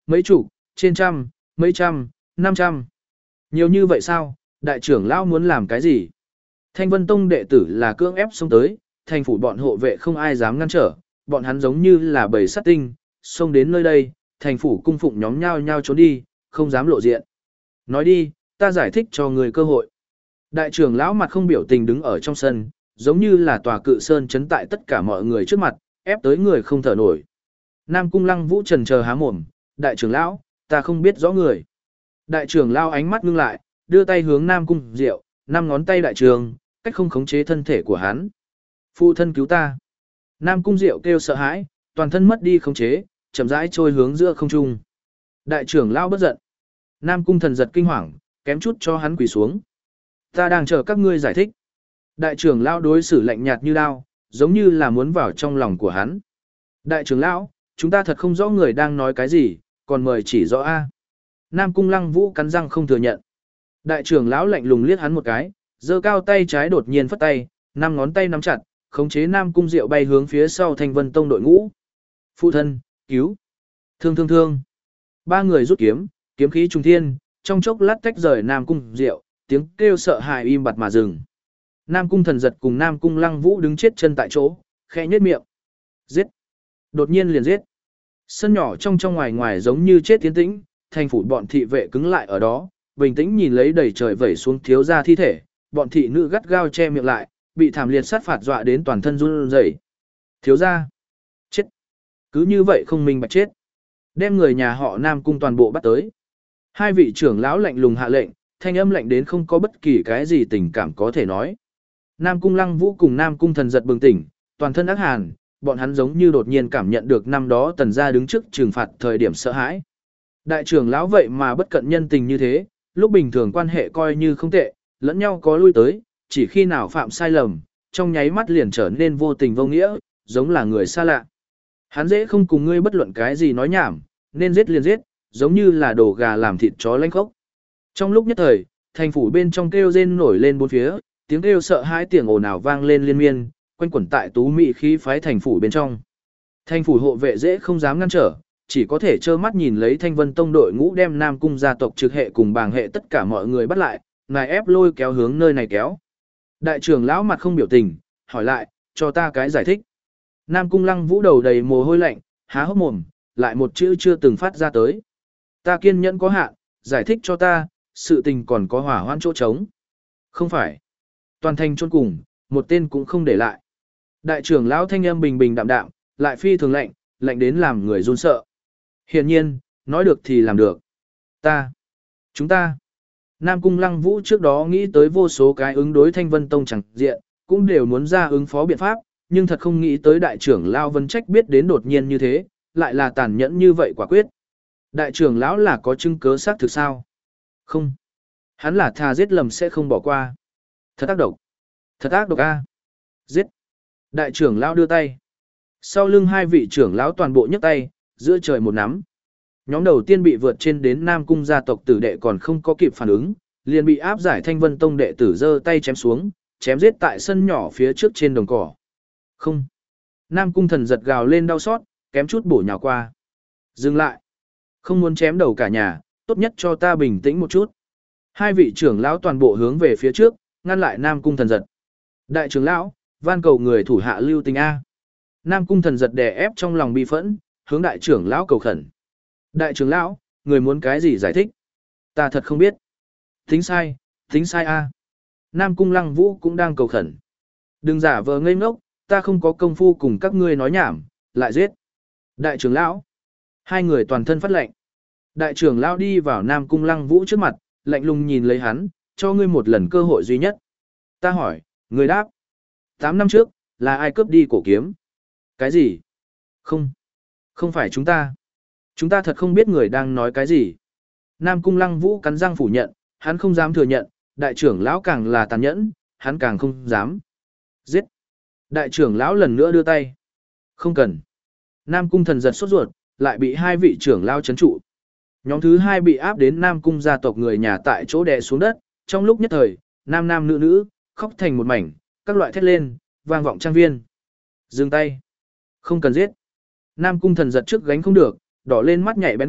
mấy chục, trên trăm, mấy trăm, năm trăm. Nhiều như vậy sao, đại trưởng lão muốn làm cái gì? Thanh Vân Tông đệ tử là cưỡng ép xông tới, thành phủ bọn hộ vệ không ai dám ngăn trở, bọn hắn giống như là bầy sắt tinh, xông đến nơi đây, thành phủ cung phụng nhóm nhau nhau trốn đi, không dám lộ diện. Nói đi, ta giải thích cho người cơ hội. Đại trưởng lão mặt không biểu tình đứng ở trong sân, giống như là tòa cự sơn chấn tại tất cả mọi người trước mặt, ép tới người không thở nổi. Nam Cung Lăng Vũ trần chờ há mồm, đại trưởng lão, ta không biết rõ người. Đại trưởng lão ánh mắt ngưng lại, đưa tay hướng Nam Cung Diệu, năm ngón tay đại trường, cách không khống chế thân thể của hắn. Phụ thân cứu ta. Nam Cung Diệu kêu sợ hãi, toàn thân mất đi khống chế, chậm rãi trôi hướng giữa không trung. Đại trưởng lão bất giận. Nam Cung Thần giật kinh hoàng, kém chút cho hắn quỳ xuống. Ta đang chờ các ngươi giải thích. Đại trưởng lão đối xử lạnh nhạt như đao, giống như là muốn vào trong lòng của hắn. Đại trưởng lão, chúng ta thật không rõ người đang nói cái gì, còn mời chỉ rõ A. Nam Cung Lăng Vũ cắn răng không thừa nhận. Đại trưởng lão lạnh lùng liếc hắn một cái, giơ cao tay trái đột nhiên phất tay, năm ngón tay nắm chặt, khống chế Nam Cung Diệu bay hướng phía sau Thanh Vân Tông đội ngũ. Phụ thân, cứu. Thương thương thương. Ba người rút kiếm, kiếm khí trùng thiên, trong chốc lát tách rời Nam Cung Diệu, tiếng kêu sợ hãi im bặt mà dừng. Nam Cung Thần giật cùng Nam Cung Lăng Vũ đứng chết chân tại chỗ, khẽ nhếch miệng. Giết. Đột nhiên liền giết. Sân nhỏ trong trong ngoài ngoài giống như chết tiến tĩnh, thành phủ bọn thị vệ cứng lại ở đó, bình tĩnh nhìn lấy đầy trời vẩy xuống thiếu gia thi thể, bọn thị nữ gắt gao che miệng lại, bị thảm liệt sát phạt dọa đến toàn thân run rẩy. Thiếu gia, chết. Cứ như vậy không minh bạch chết. Đem người nhà họ Nam Cung toàn bộ bắt tới. Hai vị trưởng lão lạnh lùng hạ lệnh, thanh âm lạnh đến không có bất kỳ cái gì tình cảm có thể nói. Nam Cung Lăng Vũ cùng Nam Cung Thần giật bừng tỉnh, toàn thân ác hàn, bọn hắn giống như đột nhiên cảm nhận được năm đó Tần gia đứng trước trừng phạt thời điểm sợ hãi. Đại trưởng lão vậy mà bất cận nhân tình như thế, lúc bình thường quan hệ coi như không tệ, lẫn nhau có lui tới, chỉ khi nào phạm sai lầm, trong nháy mắt liền trở nên vô tình vô nghĩa, giống là người xa lạ. Hắn dễ không cùng ngươi bất luận cái gì nói nhảm, nên giết liền giết, giống như là đồ gà làm thịt chó lanh khốc. Trong lúc nhất thời, thành phủ bên trong kêu rên nổi lên bốn phía, tiếng kêu sợ hãi tiếng ồn ào vang lên liên miên, quanh quẩn tại tú mị khí phái thành phủ bên trong. Thành phủ hộ vệ dễ không dám ngăn trở, chỉ có thể trơ mắt nhìn lấy Thanh Vân Tông đội ngũ đem Nam Cung gia tộc trực hệ cùng bàng hệ tất cả mọi người bắt lại, nài ép lôi kéo hướng nơi này kéo. Đại trưởng lão mặt không biểu tình, hỏi lại, cho ta cái giải thích. Nam Cung Lăng Vũ đầu đầy mồ hôi lạnh, há hốc mồm, lại một chữ chưa từng phát ra tới. Ta kiên nhẫn có hạn, giải thích cho ta, sự tình còn có hỏa hoãn chỗ trống. Không phải. Toàn thành chôn cùng, một tên cũng không để lại. Đại trưởng lão thanh âm bình bình đạm đạm, lại phi thường lạnh, lạnh đến làm người run sợ. Hiển nhiên, nói được thì làm được. Ta. Chúng ta. Nam Cung Lăng Vũ trước đó nghĩ tới vô số cái ứng đối Thanh Vân Tông chẳng diện, cũng đều muốn ra ứng phó biện pháp, nhưng thật không nghĩ tới đại trưởng lão Vân Trách biết đến đột nhiên như thế, lại là tàn nhẫn như vậy quả quyết. Đại trưởng lão là có chứng cứ xác thực sao? Không. Hắn là thà giết lầm sẽ không bỏ qua. Thật ác độc. Thật ác độc a. Giết. Đại trưởng lão đưa tay. Sau lưng hai vị trưởng lão toàn bộ nhấc tay, giữa trời một nắm. Nhóm đầu tiên bị vượt trên đến Nam Cung gia tộc tử đệ còn không có kịp phản ứng, liền bị áp giải Thanh Vân Tông đệ tử giơ tay chém xuống, chém giết tại sân nhỏ phía trước trên đồng cỏ. Không. Nam Cung Thần giật gào lên đau xót, kém chút bổ nhào qua. Dừng lại. Không muốn chém đầu cả nhà, tốt nhất cho ta bình tĩnh một chút. Hai vị trưởng lão toàn bộ hướng về phía trước, ngăn lại Nam Cung Thần giật. Đại trưởng lão, van cầu người thủ hạ lưu tình A. Nam Cung Thần giật đè ép trong lòng bi phẫn, hướng đại trưởng lão cầu khẩn. Đại trưởng lão, người muốn cái gì giải thích? Ta thật không biết. Tính sai, tính sai A. Nam Cung Lăng Vũ cũng đang cầu khẩn. Đừng giả vờ ngây ngốc, ta không có công phu cùng các ngươi nói nhảm, lại giết. Đại trưởng lão. Hai người toàn thân phát lệnh. Đại trưởng lão đi vào Nam Cung Lăng Vũ trước mặt, lạnh lùng nhìn lấy hắn, cho ngươi một lần cơ hội duy nhất. Ta hỏi, ngươi đáp. Tám năm trước, là ai cướp đi cổ kiếm? Cái gì? Không. Không phải chúng ta. Chúng ta thật không biết người đang nói cái gì. Nam Cung Lăng Vũ cắn răng phủ nhận, hắn không dám thừa nhận, đại trưởng lão càng là tàn nhẫn, hắn càng không dám. Giết. Đại trưởng lão lần nữa đưa tay. Không cần. Nam Cung Thần giật sốt ruột, lại bị hai vị trưởng lão trấn trụ. Nhóm thứ hai bị áp đến Nam Cung gia tộc người nhà tại chỗ đè xuống đất, trong lúc nhất thời, nam nam nữ nữ, khóc thành một mảnh, các loại thét lên, vang vọng trang viên. Dừng tay. Không cần giết. Nam Cung Thần giật trước gánh không được, đỏ lên mắt nhảy bén gọi,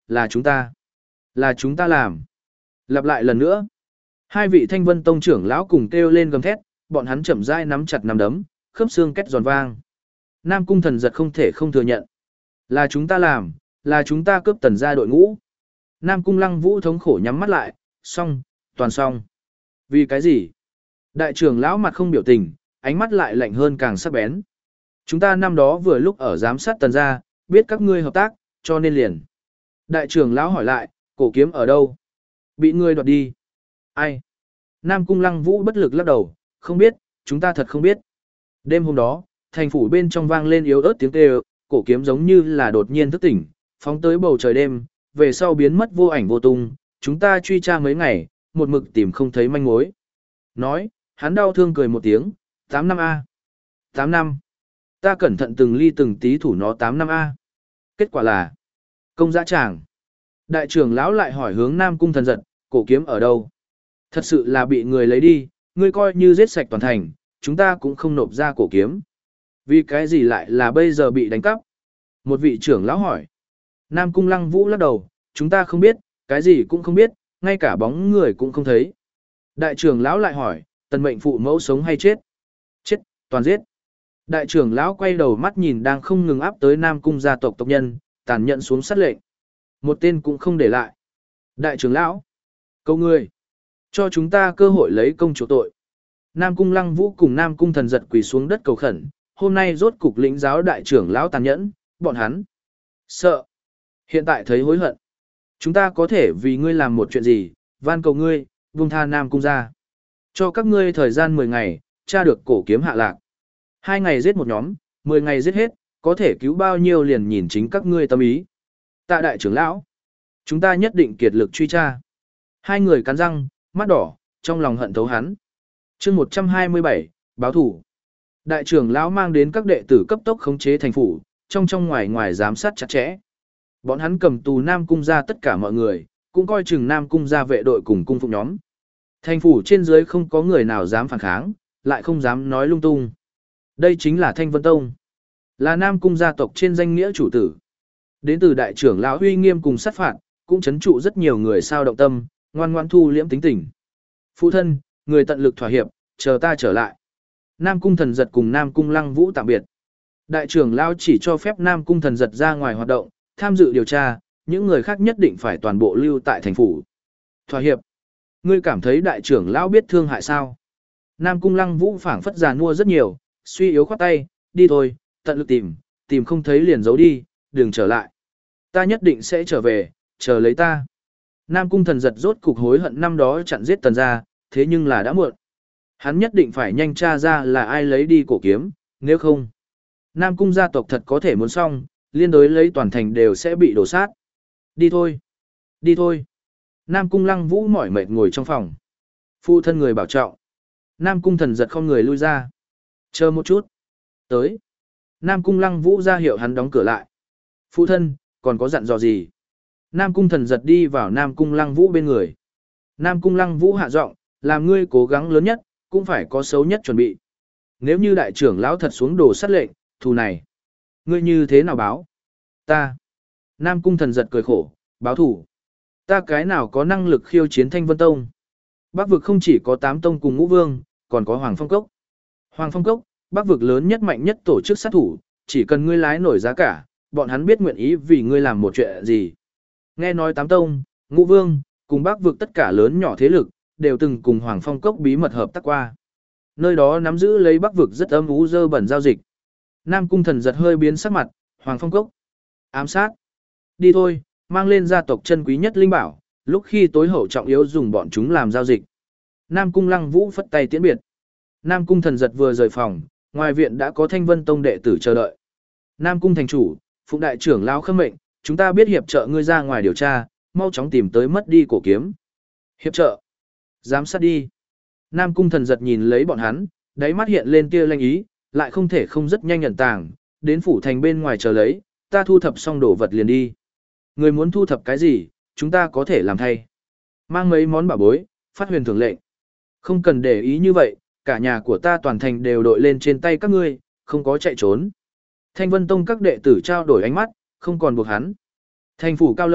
là chúng ta. Là chúng ta làm. Lặp lại lần nữa. Hai vị Thanh Vân Tông trưởng lão cùng kêu lên gầm thét, bọn hắn chậm rãi nắm chặt nắm đấm, khớp xương két giòn vang. Nam Cung Thần giật không thể không thừa nhận. Là chúng ta làm, là chúng ta cướp Tần gia đội ngũ. Nam Cung Lăng Vũ thống khổ nhắm mắt lại, xong, toàn xong. Vì cái gì? Đại trưởng lão mặt không biểu tình, ánh mắt lại lạnh hơn càng sắc bén. Chúng ta năm đó vừa lúc ở giám sát Tần gia, biết các ngươi hợp tác, cho nên liền. Đại trưởng lão hỏi lại, cổ kiếm ở đâu? Bị ngươi đoạt đi. Ai? Nam Cung Lăng Vũ bất lực lắc đầu, không biết, chúng ta thật không biết. Đêm hôm đó, thành phủ bên trong vang lên yếu ớt tiếng kêu, cổ kiếm giống như là đột nhiên thức tỉnh, phóng tới bầu trời đêm, về sau biến mất vô ảnh vô tung, chúng ta truy tra mấy ngày, một mực tìm không thấy manh mối. Nói, hắn đau thương cười một tiếng, tám năm A. tám năm. Ta cẩn thận từng ly từng tí thủ nó tám năm A. Kết quả là, công dã tràng. Đại trưởng lão lại hỏi hướng Nam Cung Thần giật, cổ kiếm ở đâu? Thật sự là bị người lấy đi, ngươi coi như giết sạch toàn thành, chúng ta cũng không nộp ra cổ kiếm. Vì cái gì lại là bây giờ bị đánh cắp? Một vị trưởng lão hỏi. Nam Cung Lăng Vũ lắc đầu, chúng ta không biết, cái gì cũng không biết, ngay cả bóng người cũng không thấy. Đại trưởng lão lại hỏi, tần mệnh phụ mẫu sống hay chết? Chết, toàn giết. Đại trưởng lão quay đầu mắt nhìn đang không ngừng áp tới Nam Cung gia tộc tộc nhân, tàn nhẫn xuống sát lệnh. Một tên cũng không để lại. Đại trưởng lão, câu ngươi, cho chúng ta cơ hội lấy công chủ tội. Nam Cung Lăng Vũ cùng Nam Cung Thần giật quỳ xuống đất cầu khẩn, hôm nay rốt cục lĩnh giáo đại trưởng lão tàn nhẫn, bọn hắn sợ. Hiện tại thấy hối hận. Chúng ta có thể vì ngươi làm một chuyện gì, van cầu ngươi, buông tha Nam Cung ra. Cho các ngươi thời gian mười ngày, tra được cổ kiếm hạ lạc. Hai ngày giết một nhóm, mười ngày giết hết, có thể cứu bao nhiêu liền nhìn chính các ngươi tâm ý. Tạ đại trưởng lão, chúng ta nhất định kiệt lực truy tra. Hai người cắn răng, mắt đỏ, trong lòng hận thấu hắn. Chương một trăm hai mươi bảy, báo thủ. Đại trưởng lão mang đến các đệ tử cấp tốc khống chế thành phủ, trong trong ngoài ngoài giám sát chặt chẽ. Bọn hắn cầm tù Nam Cung ra tất cả mọi người, cũng coi chừng Nam Cung ra vệ đội cùng cung phụng nhóm. Thành phủ trên dưới không có người nào dám phản kháng, lại không dám nói lung tung. Đây chính là Thanh Vân Tông, là Nam Cung gia tộc trên danh nghĩa chủ tử. Đến từ đại trưởng lão uy nghiêm cùng sát phạt, cũng chấn trụ rất nhiều người sao động tâm, ngoan ngoan thu liễm tính tình. Phụ thân, người tận lực thỏa hiệp, chờ ta trở lại. Nam Cung Thần giật cùng Nam Cung Lăng Vũ tạm biệt. Đại trưởng lão chỉ cho phép Nam Cung Thần giật ra ngoài hoạt động, tham dự điều tra, những người khác nhất định phải toàn bộ lưu tại thành phủ. Thỏa hiệp. Ngươi cảm thấy đại trưởng lão biết thương hại sao? Nam Cung Lăng Vũ phảng phất già nua rất nhiều, suy yếu khoát tay, đi thôi, tận lực tìm, tìm không thấy liền giấu đi, đừng trở lại. Ta nhất định sẽ trở về, chờ lấy ta. Nam Cung Thần giật rốt cục hối hận năm đó chặn giết Tần gia, thế nhưng là đã muộn. Hắn nhất định phải nhanh tra ra là ai lấy đi cổ kiếm, nếu không, Nam Cung gia tộc thật có thể muốn xong, liên đối lấy toàn thành đều sẽ bị đổ sát. Đi thôi, đi thôi. Nam Cung Lăng Vũ mỏi mệt ngồi trong phòng. Phụ thân người bảo trọng. Nam Cung Thần giật không người lui ra. Chờ một chút. Tới. Nam Cung Lăng Vũ ra hiệu hắn đóng cửa lại. Phụ thân, còn có dặn dò gì? Nam Cung Thần giật đi vào Nam Cung Lăng Vũ bên người. Nam Cung Lăng Vũ hạ giọng, làm ngươi cố gắng lớn nhất, cũng phải có xấu nhất chuẩn bị. Nếu như đại trưởng lão thật xuống đồ sát lệnh, thù này, ngươi như thế nào báo? Ta. Nam Cung Thần giật cười khổ, báo thủ. Ta cái nào có năng lực khiêu chiến Thanh Vân Tông? Bắc vực không chỉ có tám tông cùng ngũ vương, còn có Hoàng Phong Cốc. Hoàng Phong Cốc, Bắc vực lớn nhất mạnh nhất tổ chức sát thủ, chỉ cần ngươi lái nổi giá cả, bọn hắn biết nguyện ý vì ngươi làm một chuyện gì. Nghe nói tám tông, ngũ vương, cùng Bắc vực tất cả lớn nhỏ thế lực, đều từng cùng Hoàng Phong Cốc bí mật hợp tác qua. Nơi đó nắm giữ lấy Bắc vực rất âm ú dơ bẩn giao dịch. Nam Cung Thần giật hơi biến sắc mặt, Hoàng Phong Cốc. Ám sát. Đi thôi, mang lên gia tộc chân quý nhất linh bảo, lúc khi tối hậu trọng yếu dùng bọn chúng làm giao dịch. Nam Cung Lăng Vũ phất tay tiễn biệt. Nam Cung Thần giật vừa rời phòng, ngoài viện đã có Thanh Vân Tông đệ tử chờ đợi. Nam Cung thành chủ, Phụng đại trưởng lão khâm mệnh, chúng ta biết hiệp trợ ngươi ra ngoài điều tra, mau chóng tìm tới mất đi cổ kiếm. Hiệp trợ? Giám sát đi. Nam Cung Thần giật nhìn lấy bọn hắn, đáy mắt hiện lên tia lanh ý, lại không thể không rất nhanh nhận tàng, đến phủ thành bên ngoài chờ lấy, ta thu thập xong đồ vật liền đi. Người muốn thu thập cái gì, chúng ta có thể làm thay. Mang mấy món bảo bối, phát huyền thưởng lệnh. Không cần để ý như vậy, cả nhà của ta toàn thành đều đội lên trên tay các ngươi, không có chạy trốn. Thanh Vân Tông các đệ tử trao đổi ánh mắt, không còn buộc hắn. Thành phủ cao lầu,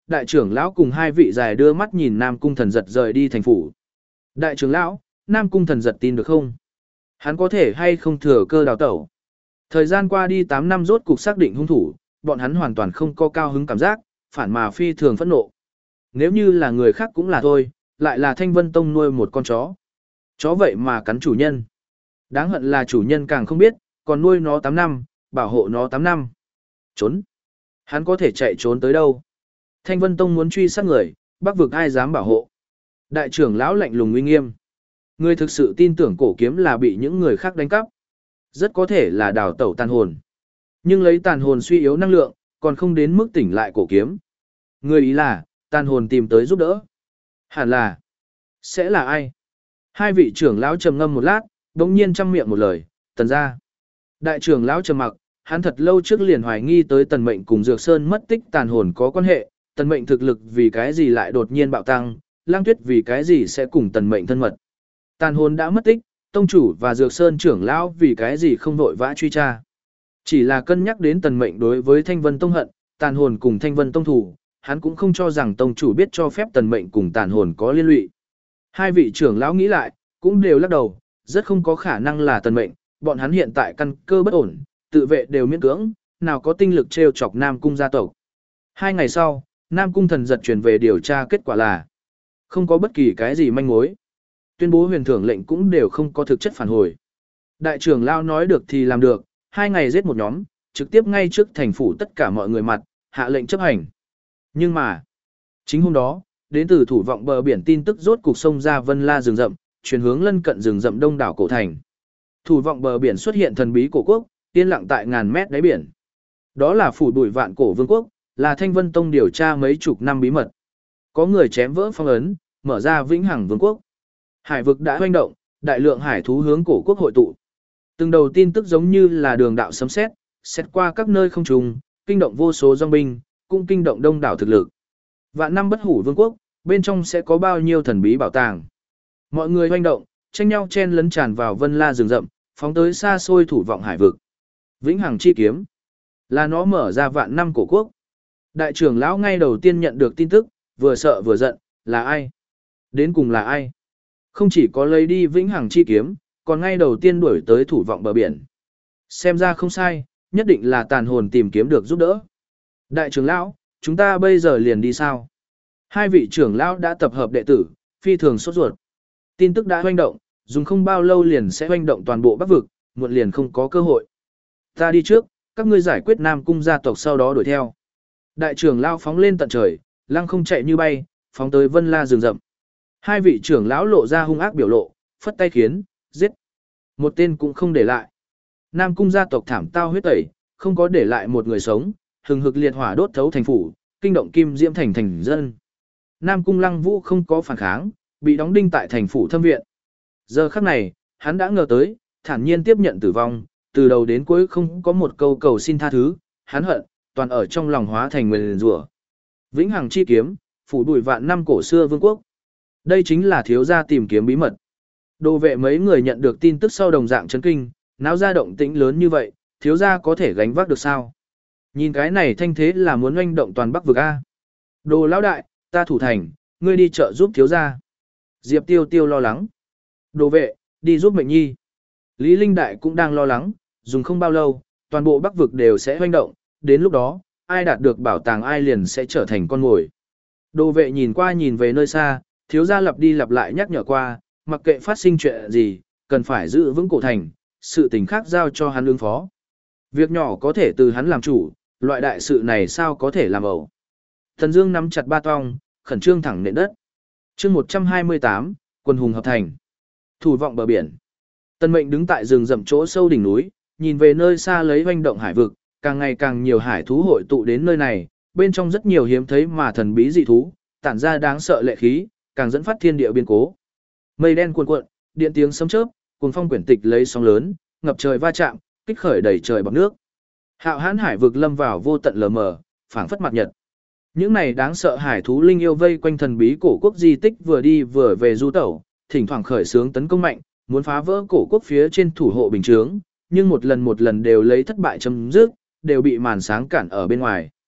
đại trưởng lão cùng hai vị dài đưa mắt nhìn Nam Cung Thần Giật rời đi thành phủ. Đại trưởng lão, Nam Cung Thần Giật tin được không? Hắn có thể hay không thừa cơ đào tẩu? Thời gian qua đi tám năm rốt cục xác định hung thủ, bọn hắn hoàn toàn không có cao hứng cảm giác, phản mà phi thường phẫn nộ. Nếu như là người khác cũng là thôi, lại là Thanh Vân Tông nuôi một con chó. Chó vậy mà cắn chủ nhân. Đáng hận là chủ nhân càng không biết, còn nuôi nó tám năm, bảo hộ nó tám năm. Trốn. Hắn có thể chạy trốn tới đâu? Thanh Vân Tông muốn truy sát người, Bắc vực ai dám bảo hộ? Đại trưởng lão lạnh lùng uy nghiêm. Người thực sự tin tưởng cổ kiếm là bị những người khác đánh cắp. Rất có thể là đào tẩu tàn hồn. Nhưng lấy tàn hồn suy yếu năng lượng, còn không đến mức tỉnh lại cổ kiếm. Người ý là, tàn hồn tìm tới giúp đỡ. Hẳn là, sẽ là ai? Hai vị trưởng lão trầm ngâm một lát, đống nhiên chăm miệng một lời, Tần gia. Đại trưởng lão trầm mặc, hắn thật lâu trước liền hoài nghi tới Tần Mệnh cùng Dược Sơn mất tích tàn hồn có quan hệ, Tần Mệnh thực lực vì cái gì lại đột nhiên bạo tăng, Lang Tuyết vì cái gì sẽ cùng Tần Mệnh thân mật. Tàn hồn đã mất tích, tông chủ và Dược Sơn trưởng lão vì cái gì không vội vã truy tra. Chỉ là cân nhắc đến Tần Mệnh đối với Thanh Vân Tông hận, tàn hồn cùng Thanh Vân Tông thủ, hắn cũng không cho rằng tông chủ biết cho phép Tần Mệnh cùng tàn hồn có liên lụy. Hai vị trưởng lão nghĩ lại, cũng đều lắc đầu, rất không có khả năng là Tần Mệnh, bọn hắn hiện tại căn cơ bất ổn, tự vệ đều miễn cưỡng, nào có tinh lực trêu chọc Nam Cung gia tộc. Hai ngày sau, Nam Cung Thần Giật truyền về điều tra kết quả là không có bất kỳ cái gì manh mối. Tuyên bố huyền thưởng lệnh cũng đều không có thực chất phản hồi. Đại trưởng lão nói được thì làm được, hai ngày giết một nhóm, trực tiếp ngay trước thành phủ tất cả mọi người mặt, hạ lệnh chấp hành. Nhưng mà, chính hôm đó, đến từ thủ vọng bờ biển tin tức rốt cục sông ra Vân La rừng rậm, chuyển hướng lân cận rừng rậm đông đảo cổ thành. Thủ vọng bờ biển xuất hiện thần bí cổ quốc, yên lặng tại ngàn mét đáy biển. Đó là phủ đuổi vạn cổ vương quốc, là Thanh Vân Tông điều tra mấy chục năm bí mật. Có người chém vỡ phong ấn, mở ra vĩnh hằng vương quốc. Hải vực đã hoành động, đại lượng hải thú hướng cổ quốc hội tụ. Từng đầu tin tức giống như là đường đạo sấm sét, xét qua các nơi không trùng, kinh động vô số dòng binh, cũng kinh động đông đảo thực lực. Vạn năm bất hủ vương quốc, bên trong sẽ có bao nhiêu thần bí bảo tàng. Mọi người hoành động, tranh nhau chen lấn tràn vào Vân La rừng rậm, phóng tới xa xôi thủ vọng hải vực. Vĩnh hằng chi kiếm, là nó mở ra vạn năm cổ quốc. Đại trưởng lão ngay đầu tiên nhận được tin tức, vừa sợ vừa giận, là ai? Đến cùng là ai? Không chỉ có lấy đi vĩnh hằng chi kiếm, còn ngay đầu tiên đuổi tới thủ vọng bờ biển. Xem ra không sai, nhất định là tàn hồn tìm kiếm được giúp đỡ. Đại trưởng lão, chúng ta bây giờ liền đi sao? Hai vị trưởng lão đã tập hợp đệ tử, phi thường sốt ruột. Tin tức đã hoành động, dùng không bao lâu liền sẽ hoành động toàn bộ Bắc vực, muộn liền không có cơ hội. Ta đi trước, các ngươi giải quyết Nam Cung gia tộc sau đó đuổi theo. Đại trưởng lão phóng lên tận trời, lăng không chạy như bay, phóng tới Vân La rừng rậm. Hai vị trưởng lão lộ ra hung ác biểu lộ, phất tay khiến, giết. Một tên cũng không để lại. Nam Cung gia tộc thảm tao huyết tẩy, không có để lại một người sống, hừng hực liệt hỏa đốt thấu thành phủ, kinh động Kim Diễm thành thành dân. Nam Cung Lăng Vũ không có phản kháng, bị đóng đinh tại thành phủ thâm viện. Giờ khắc này, hắn đã ngờ tới, thản nhiên tiếp nhận tử vong, từ đầu đến cuối không có một câu cầu xin tha thứ, hắn hận, toàn ở trong lòng hóa thành nguyền rủa. Vĩnh hằng chi kiếm, phủ đuổi vạn năm cổ xưa vương quốc. Đây chính là thiếu gia tìm kiếm bí mật. Đồ vệ mấy người nhận được tin tức sau đồng dạng chấn kinh, náo ra động tĩnh lớn như vậy, thiếu gia có thể gánh vác được sao? Nhìn cái này thanh thế là muốn oanh động toàn Bắc vực A. Đồ lão đại, ta thủ thành, ngươi đi chợ giúp thiếu gia. Diệp Tiêu Tiêu lo lắng. Đồ vệ, đi giúp Mệnh Nhi. Lý Linh Đại cũng đang lo lắng, dùng không bao lâu, toàn bộ Bắc vực đều sẽ hoành động, đến lúc đó, ai đạt được bảo tàng ai liền sẽ trở thành con mồi. Đồ vệ nhìn qua nhìn về nơi xa, thiếu gia lặp đi lặp lại nhắc nhở qua, mặc kệ phát sinh chuyện gì, cần phải giữ vững cổ thành, sự tình khác giao cho hắn ứng phó. Việc nhỏ có thể từ hắn làm chủ, loại đại sự này sao có thể làm ẩu. Thần Dương nắm chặt ba tong, khẩn trương thẳng nền đất. Chương một trăm hai mươi tám, quân hùng hợp thành. Thủ vọng bờ biển. Tân Mệnh đứng tại rừng rậm chỗ sâu đỉnh núi, nhìn về nơi xa lấy hoành động hải vực, càng ngày càng nhiều hải thú hội tụ đến nơi này, bên trong rất nhiều hiếm thấy mà thần bí dị thú, tản ra đáng sợ lệ khí, càng dẫn phát thiên địa biến cố. Mây đen cuồn cuộn, điện tiếng sấm chớp, cuồng phong quyển tịch lấy sóng lớn, ngập trời va chạm, kích khởi đầy trời bọt nước. Hạo hãn hải vực lâm vào vô tận lờ mờ, phảng phất mặt nhật. Những này đáng sợ hải thú linh yêu vây quanh thần bí cổ quốc di tích vừa đi vừa về du tẩu, thỉnh thoảng khởi xướng tấn công mạnh, muốn phá vỡ cổ quốc phía trên thủ hộ bình chướng, nhưng một lần một lần đều lấy thất bại chấm dứt, đều bị màn sáng cản ở bên ngoài.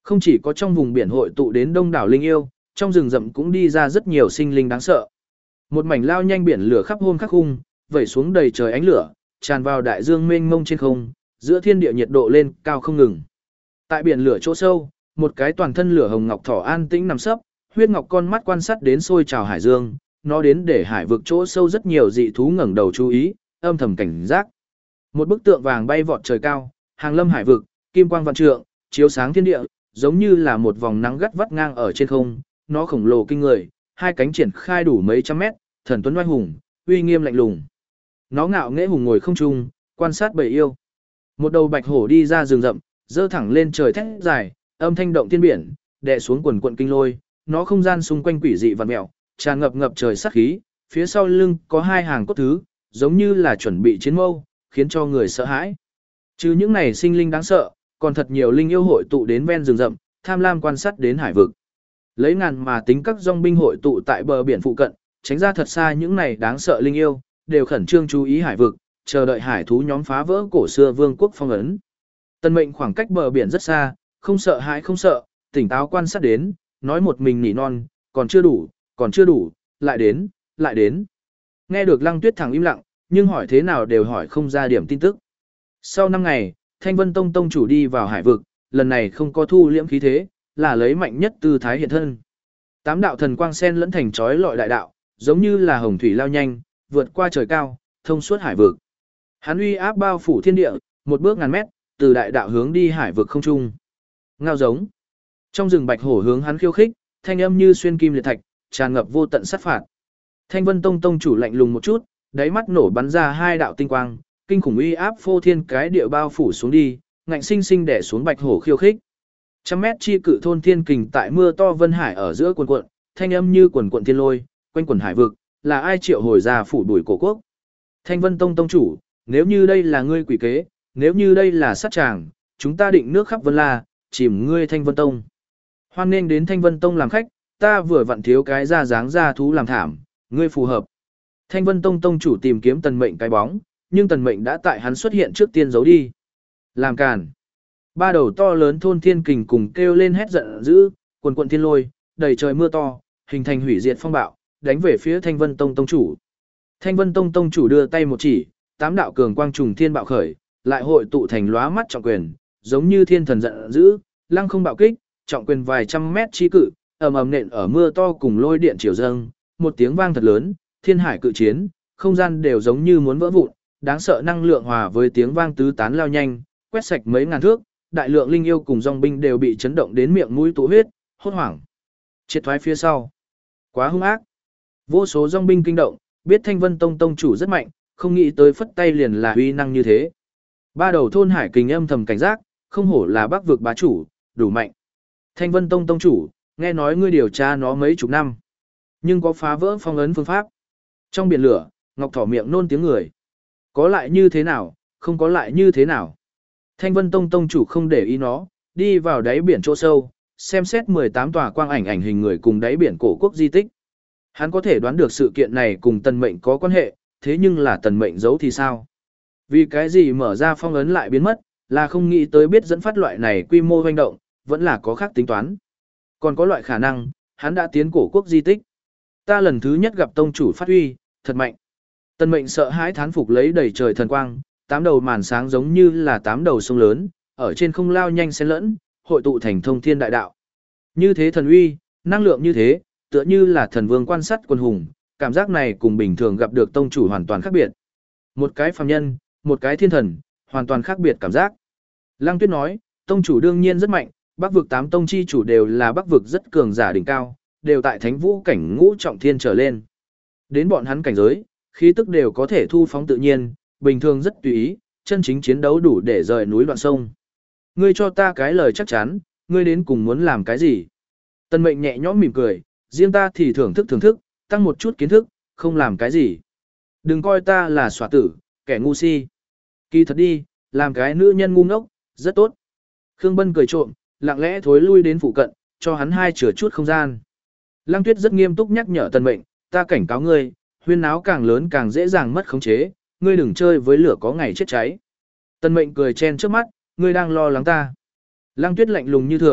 Không chỉ có trong vùng biển hội tụ đến đông đảo linh yêu, trong rừng rậm cũng đi ra rất nhiều sinh linh đáng sợ. Một mảnh lao nhanh biển lửa khắp hôn khắc khung, vẩy xuống đầy trời ánh lửa, tràn vào đại dương mênh mông trên không, giữa thiên địa nhiệt độ lên cao không ngừng. Tại biển lửa chỗ sâu, một cái toàn thân lửa hồng ngọc thỏ an tĩnh nằm sấp, huyết ngọc con mắt quan sát đến sôi trào hải dương, nó đến để hải vực chỗ sâu rất nhiều dị thú ngẩng đầu chú ý, âm thầm cảnh giác. Một bức tượng vàng bay vọt trời cao, hàng lâm hải vực, kim quang vạn trượng, chiếu sáng thiên địa, giống như là một vòng nắng gắt vắt ngang ở trên không, nó khổng lồ kinh người, hai cánh triển khai đủ mấy trăm mét, thần tuấn oai hùng, uy nghiêm lạnh lùng. Nó ngạo nghễ hùng ngồi không trung, quan sát bầy yêu. Một đầu bạch hổ đi ra rừng rậm, dơ thẳng lên trời thét dài, âm thanh động thiên biển, đè xuống quần quần kinh lôi, nó không gian xung quanh quỷ dị vặn mèo, tràn ngập ngập trời sát khí, phía sau lưng có hai hàng cốt thứ, giống như là chuẩn bị chiến mâu, khiến cho người sợ hãi. Chứ những này sinh linh đáng sợ, còn thật nhiều linh yêu hội tụ đến ven rừng rậm, tham lam quan sát đến hải vực. Lấy ngàn mà tính các dòng binh hội tụ tại bờ biển phụ cận, tránh ra thật xa những này đáng sợ linh yêu, đều khẩn trương chú ý hải vực, chờ đợi hải thú nhóm phá vỡ cổ xưa vương quốc phong ấn. Tân Mệnh khoảng cách bờ biển rất xa, không sợ hãi không sợ, tỉnh táo quan sát đến, nói một mình nỉ non, còn chưa đủ, còn chưa đủ, lại đến, lại đến. Nghe được Lăng Tuyết thẳng im lặng, nhưng hỏi thế nào đều hỏi không ra điểm tin tức. Sau năm ngày, Thanh Vân Tông tông chủ đi vào hải vực, lần này không có thu liễm khí thế, là lấy mạnh nhất tư thái hiện thân. Tám đạo thần quang sen lẫn thành chói lọi đại đạo, giống như là hồng thủy lao nhanh, vượt qua trời cao, thông suốt hải vực. Hắn uy áp bao phủ thiên địa, một bước ngàn mét, từ đại đạo hướng đi hải vực không trung. Ngao giống. Trong rừng bạch hổ hướng hắn khiêu khích, thanh âm như xuyên kim liệt thạch, tràn ngập vô tận sát phạt. Thanh Vân Tông tông chủ lạnh lùng một chút, đáy mắt nổ bắn ra hai đạo tinh quang, kinh khủng uy áp phô thiên cái địa bao phủ xuống đi, ngạnh sinh sinh đè xuống bạch hổ khiêu khích. Trăm mét chi cự thôn thiên kình tại mưa to vân hải ở giữa quần quận, thanh âm như quần quận thiên lôi, quanh quần hải vực, là ai triệu hồi ra phủ đuổi cổ quốc. Thanh Vân Tông tông chủ, nếu như đây là ngươi quỷ kế, nếu như đây là sát tràng, chúng ta định nước khắp Vân La, chìm ngươi Thanh Vân Tông. Hoan nên đến Thanh Vân Tông làm khách, ta vừa vặn thiếu cái ra dáng ra thú làm thảm, ngươi phù hợp. Thanh Vân Tông tông chủ tìm kiếm Tần Mệnh cái bóng, nhưng Tần Mệnh đã tại hắn xuất hiện trước tiên giấu đi. Làm cản. Ba đầu to lớn thôn thiên kình cùng kêu lên hét giận dữ, quần quần thiên lôi, đầy trời mưa to, hình thành hủy diệt phong bạo, đánh về phía Thanh Vân Tông tông chủ. Thanh Vân Tông tông chủ đưa tay một chỉ, tám đạo cường quang trùng thiên bạo khởi, lại hội tụ thành lóa mắt trọng quyền, giống như thiên thần giận dữ, lăng không bạo kích, trọng quyền vài trăm mét chi cự, ầm ầm nện ở mưa to cùng lôi điện triều dâng, một tiếng vang thật lớn, thiên hải cự chiến, không gian đều giống như muốn vỡ vụn, đáng sợ năng lượng hòa với tiếng vang tứ tán lao nhanh, quét sạch mấy ngàn thước, đại lượng linh yêu cùng dòng binh đều bị chấn động đến miệng mũi tụ huyết, hốt hoảng. Triệt thoái phía sau. Quá hung ác. Vô số dòng binh kinh động, biết Thanh Vân Tông tông chủ rất mạnh, không nghĩ tới phất tay liền là uy năng như thế. Ba đầu thôn hải kình âm thầm cảnh giác, không hổ là Bắc vực bá chủ, đủ mạnh. Thanh Vân Tông tông chủ, nghe nói ngươi điều tra nó mấy chục năm, nhưng có phá vỡ phong ấn phương pháp. Trong biển lửa, Ngọc Thỏ miệng nôn tiếng người. Có lại như thế nào, không có lại như thế nào. Thanh Vân Tông tông chủ không để ý nó, đi vào đáy biển chỗ sâu, xem xét mười tám tòa quang ảnh ảnh hình người cùng đáy biển cổ quốc di tích. Hắn có thể đoán được sự kiện này cùng Tần Mệnh có quan hệ, thế nhưng là Tần Mệnh giấu thì sao? Vì cái gì mở ra phong ấn lại biến mất, là không nghĩ tới biết dẫn phát loại này quy mô hoành động, vẫn là có khác tính toán. Còn có loại khả năng, hắn đã tiến cổ quốc di tích. Ta lần thứ nhất gặp tông chủ phát huy, thật mạnh. Tần Mệnh sợ hãi thán phục lấy đầy trời thần quang, tám đầu màn sáng giống như là tám đầu sông lớn, ở trên không lao nhanh xen lẫn, hội tụ thành thông thiên đại đạo. Như thế thần uy, năng lượng như thế, tựa như là thần vương quan sát quân hùng, cảm giác này cùng bình thường gặp được tông chủ hoàn toàn khác biệt. Một cái phàm nhân, một cái thiên thần, hoàn toàn khác biệt cảm giác. Lăng Tuyết nói, tông chủ đương nhiên rất mạnh, Bắc vực tám tông chi chủ đều là Bắc vực rất cường giả đỉnh cao, đều tại thánh vũ cảnh ngũ trọng thiên trở lên. Đến bọn hắn cảnh giới, khí tức đều có thể thu phóng tự nhiên, bình thường rất tùy ý, chân chính chiến đấu đủ để rời núi đoạn sông. Ngươi cho ta cái lời chắc chắn, ngươi đến cùng muốn làm cái gì? Tần Mệnh nhẹ nhõm mỉm cười, riêng ta thì thưởng thức thưởng thức, tăng một chút kiến thức, không làm cái gì. Đừng coi ta là xòa tử, kẻ ngu si. Kỳ thật đi, làm cái nữ nhân ngu ngốc, rất tốt. Khương Bân cười trộm, lặng lẽ thối lui đến phụ cận, cho hắn hai chừa chút không gian. Lăng Tuyết rất nghiêm túc nhắc nhở Tần Mệnh, ta cảnh cáo ngươi, huyên náo càng lớn càng dễ dàng mất khống chế, ngươi đừng chơi với lửa có ngày chết cháy. Tần Mệnh cười chen trước mắt, ngươi đang lo lắng ta. Lăng Tuyết lạnh lùng như thường,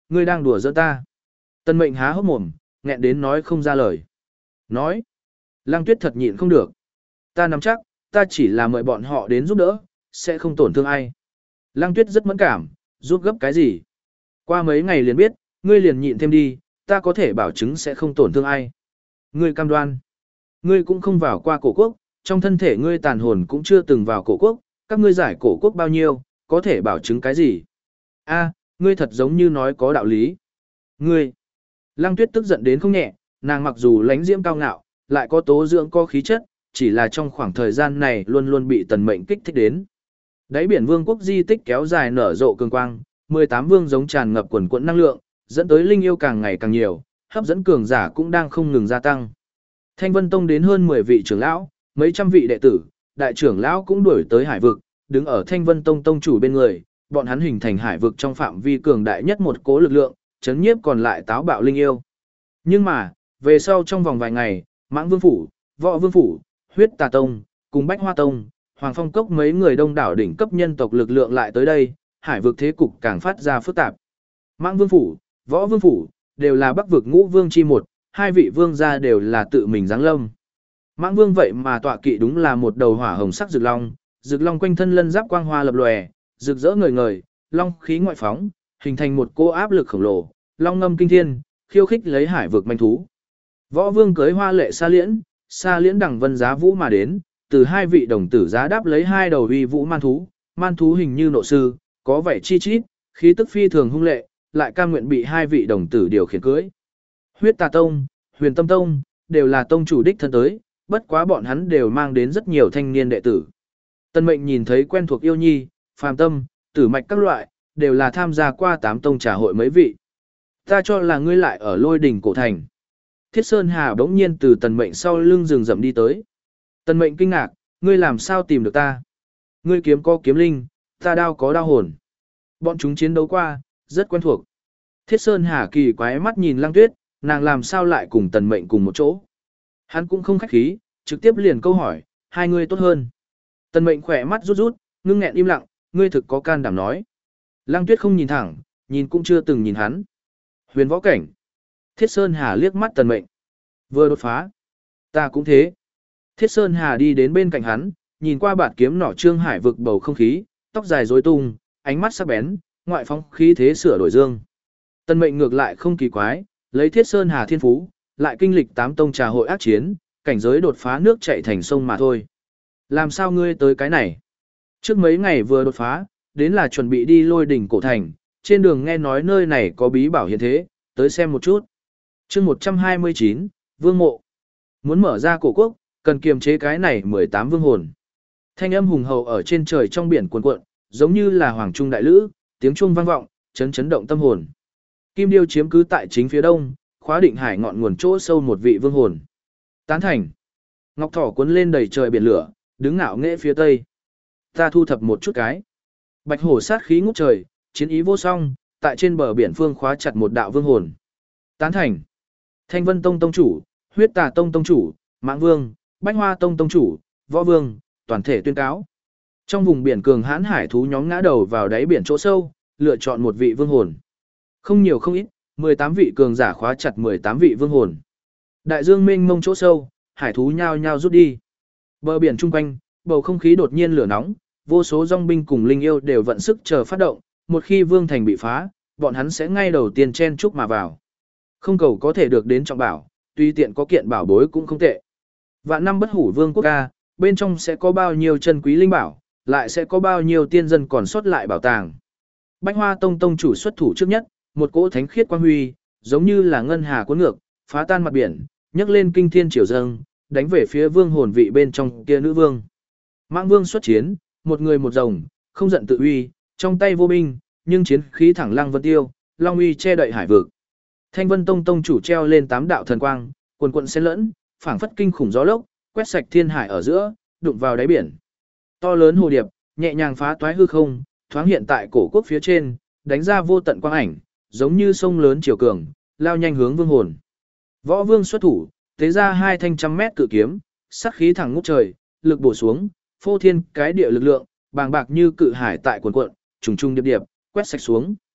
ngươi đang đùa giỡn ta. Tần Mệnh há hốc mồm, nghẹn đến nói không ra lời. Nói. Lăng Tuyết thật nhịn không được. Ta nắm chắc, ta chỉ là mời bọn họ đến giúp đỡ, sẽ không tổn thương ai. Lăng Tuyết rất mẫn cảm, giúp gấp cái gì? Qua mấy ngày liền biết, ngươi liền nhịn thêm đi, ta có thể bảo chứng sẽ không tổn thương ai. Ngươi cam đoan. Ngươi cũng không vào qua cổ quốc, trong thân thể ngươi tàn hồn cũng chưa từng vào cổ quốc, các ngươi giải cổ quốc bao nhiêu, có thể bảo chứng cái gì? A, ngươi thật giống như nói có đạo lý. Ngươi. Lăng Tuyết tức giận đến không nhẹ, nàng mặc dù lãnh diễm cao ngạo, lại có tố dưỡng có khí chất, chỉ là trong khoảng thời gian này luôn luôn bị Tần Mệnh kích thích đến. Đáy biển vương quốc di tích kéo dài nở rộ cường quang, mười tám vương giống tràn ngập quần quẫn năng lượng, dẫn tới linh yêu càng ngày càng nhiều, hấp dẫn cường giả cũng đang không ngừng gia tăng. Thanh Vân Tông đến hơn mười vị trưởng lão, mấy trăm vị đệ tử, đại trưởng lão cũng đuổi tới hải vực, đứng ở Thanh Vân Tông tông chủ bên người, bọn hắn hình thành hải vực trong phạm vi cường đại nhất một cố lực lượng, chấn nhiếp còn lại táo bạo linh yêu. Nhưng mà, về sau trong vòng vài ngày, Mãng Vương phủ, Võ Vương phủ, Huyết Tà Tông, cùng Bách Hoa Tông, Hoàng Phong Cốc mấy người đông đảo đỉnh cấp nhân tộc lực lượng lại tới đây, hải vực thế cục càng phát ra phức tạp. Mãng Vương phủ, Võ Vương phủ đều là Bắc vực Ngũ Vương chi một, hai vị vương gia đều là tự mình giáng lâm. Mãng Vương vậy mà tọa kỵ đúng là một đầu hỏa hồng sắc rực long, rực long quanh thân lân giáp quang hoa lập lòe, rực rỡ ngời ngời, long khí ngoại phóng, hình thành một cô áp lực khổng lồ, long ngâm kinh thiên, khiêu khích lấy hải vực manh thú. Võ Vương cưới hoa lệ sa liễn, sa liễn đẳng vân giá vũ mà đến, từ hai vị đồng tử giá đáp lấy hai đầu uy vũ man thú, man thú hình như nộ sư, có vẻ chi chít, khí tức phi thường hung lệ, lại cam nguyện bị hai vị đồng tử điều khiển cưới. Huyết Tà Tông, Huyền Tâm Tông, đều là tông chủ đích thân tới, bất quá bọn hắn đều mang đến rất nhiều thanh niên đệ tử. Tân Mệnh nhìn thấy quen thuộc yêu nhi, phàm tâm, tử mạch các loại, đều là tham gia qua tám tông trà hội mấy vị. Ta cho là ngươi lại ở Lôi Đỉnh cổ thành. Thiết Sơn Hà bỗng nhiên từ Tần Mệnh sau lưng rừng rậm đi tới. Tần Mệnh kinh ngạc, ngươi làm sao tìm được ta? Ngươi kiếm có kiếm linh, ta đao có đao hồn. Bọn chúng chiến đấu qua, rất quen thuộc. Thiết Sơn Hà kỳ quái mắt nhìn Lăng Tuyết, nàng làm sao lại cùng Tần Mệnh cùng một chỗ. Hắn cũng không khách khí, trực tiếp liền câu hỏi, hai người tốt hơn. Tần Mệnh khỏe mắt rút rút, ngưng nghẹn im lặng, ngươi thực có can đảm nói. Lăng Tuyết không nhìn thẳng, nhìn cũng chưa từng nhìn hắn. Huyền võ cảnh. Thiết Sơn Hà liếc mắt Tần Mệnh. Vừa đột phá. Ta cũng thế. Thiết Sơn Hà đi đến bên cạnh hắn, nhìn qua bạt kiếm nỏ trương hải vực bầu không khí, tóc dài rối tung, ánh mắt sắc bén, ngoại phong khí thế sửa đổi dương. Tần Mệnh ngược lại không kỳ quái, lấy Thiết Sơn Hà thiên phú, lại kinh lịch tám tông trà hội ác chiến, cảnh giới đột phá nước chảy thành sông mà thôi. Làm sao ngươi tới cái này? Trước mấy ngày vừa đột phá, đến là chuẩn bị đi Lôi Đỉnh cổ thành, trên đường nghe nói nơi này có bí bảo hiện thế, tới xem một chút. Chương một trăm hai mươi chín, Vương mộ. Muốn mở ra cổ quốc, cần kiềm chế cái này mười tám vương hồn. Thanh âm hùng hậu ở trên trời trong biển cuồn cuộn, giống như là hoàng trung đại lữ, tiếng chuông vang vọng, chấn chấn động tâm hồn. Kim Điêu chiếm cứ tại chính phía đông, khóa định hải ngọn nguồn chỗ sâu một vị vương hồn. Tán thành. Ngọc Thỏ cuốn lên đầy trời biển lửa, đứng ngạo nghễ phía tây. Ta thu thập một chút cái. Bạch hổ sát khí ngút trời, chiến ý vô song, tại trên bờ biển phương khóa chặt một đạo vương hồn. Tán thành. Thanh Vân Tông tông chủ, Huyết Tà Tông tông chủ, Mãng Vương, Bách Hoa Tông tông chủ, Võ Vương, toàn thể tuyên cáo. Trong vùng biển cường hãn hải thú nhóm ngã đầu vào đáy biển chỗ sâu, lựa chọn một vị vương hồn. Không nhiều không ít, mười tám vị cường giả khóa chặt mười tám vị vương hồn. Đại dương mênh mông chỗ sâu, hải thú nhao nhao rút đi. Bờ biển chung quanh, bầu không khí đột nhiên lửa nóng, vô số dòng binh cùng linh yêu đều vận sức chờ phát động, một khi vương thành bị phá, bọn hắn sẽ ngay đầu tiên chen chúc mà vào. Không cầu có thể được đến trọng bảo, tuy tiện có kiện bảo bối cũng không tệ. Vạn năm bất hủ vương quốc ca, bên trong sẽ có bao nhiêu chân quý linh bảo, lại sẽ có bao nhiêu tiên dân còn sót lại bảo tàng. Bách Hoa Tông tông chủ xuất thủ trước nhất, một cỗ thánh khiết quang huy, giống như là ngân hà cuốn ngược, phá tan mặt biển, nhấc lên kinh thiên triều dâng, đánh về phía vương hồn vị bên trong kia nữ vương. Mãng Vương xuất chiến, một người một rồng, không giận tự uy, trong tay vô binh, nhưng chiến khí thẳng lăng vân tiêu, long uy che đậy hải vực. Thanh Vân Tông tông chủ treo lên tám đạo thần quang, quần quần xen lẫn, phảng phất kinh khủng gió lốc, quét sạch thiên hải ở giữa, đụng vào đáy biển. To lớn hồ điệp, nhẹ nhàng phá toái hư không, thoáng hiện tại cổ quốc phía trên, đánh ra vô tận quang ảnh, giống như sông lớn chiều cường, lao nhanh hướng vương hồn. Võ Vương xuất thủ, tế ra hai thanh trăm mét cự kiếm, sắc khí thẳng ngút trời, lực bổ xuống, phô thiên cái địa lực lượng, bàng bạc như cự hải tại cuồn cuộn, trùng trùng điệp điệp, quét sạch xuống.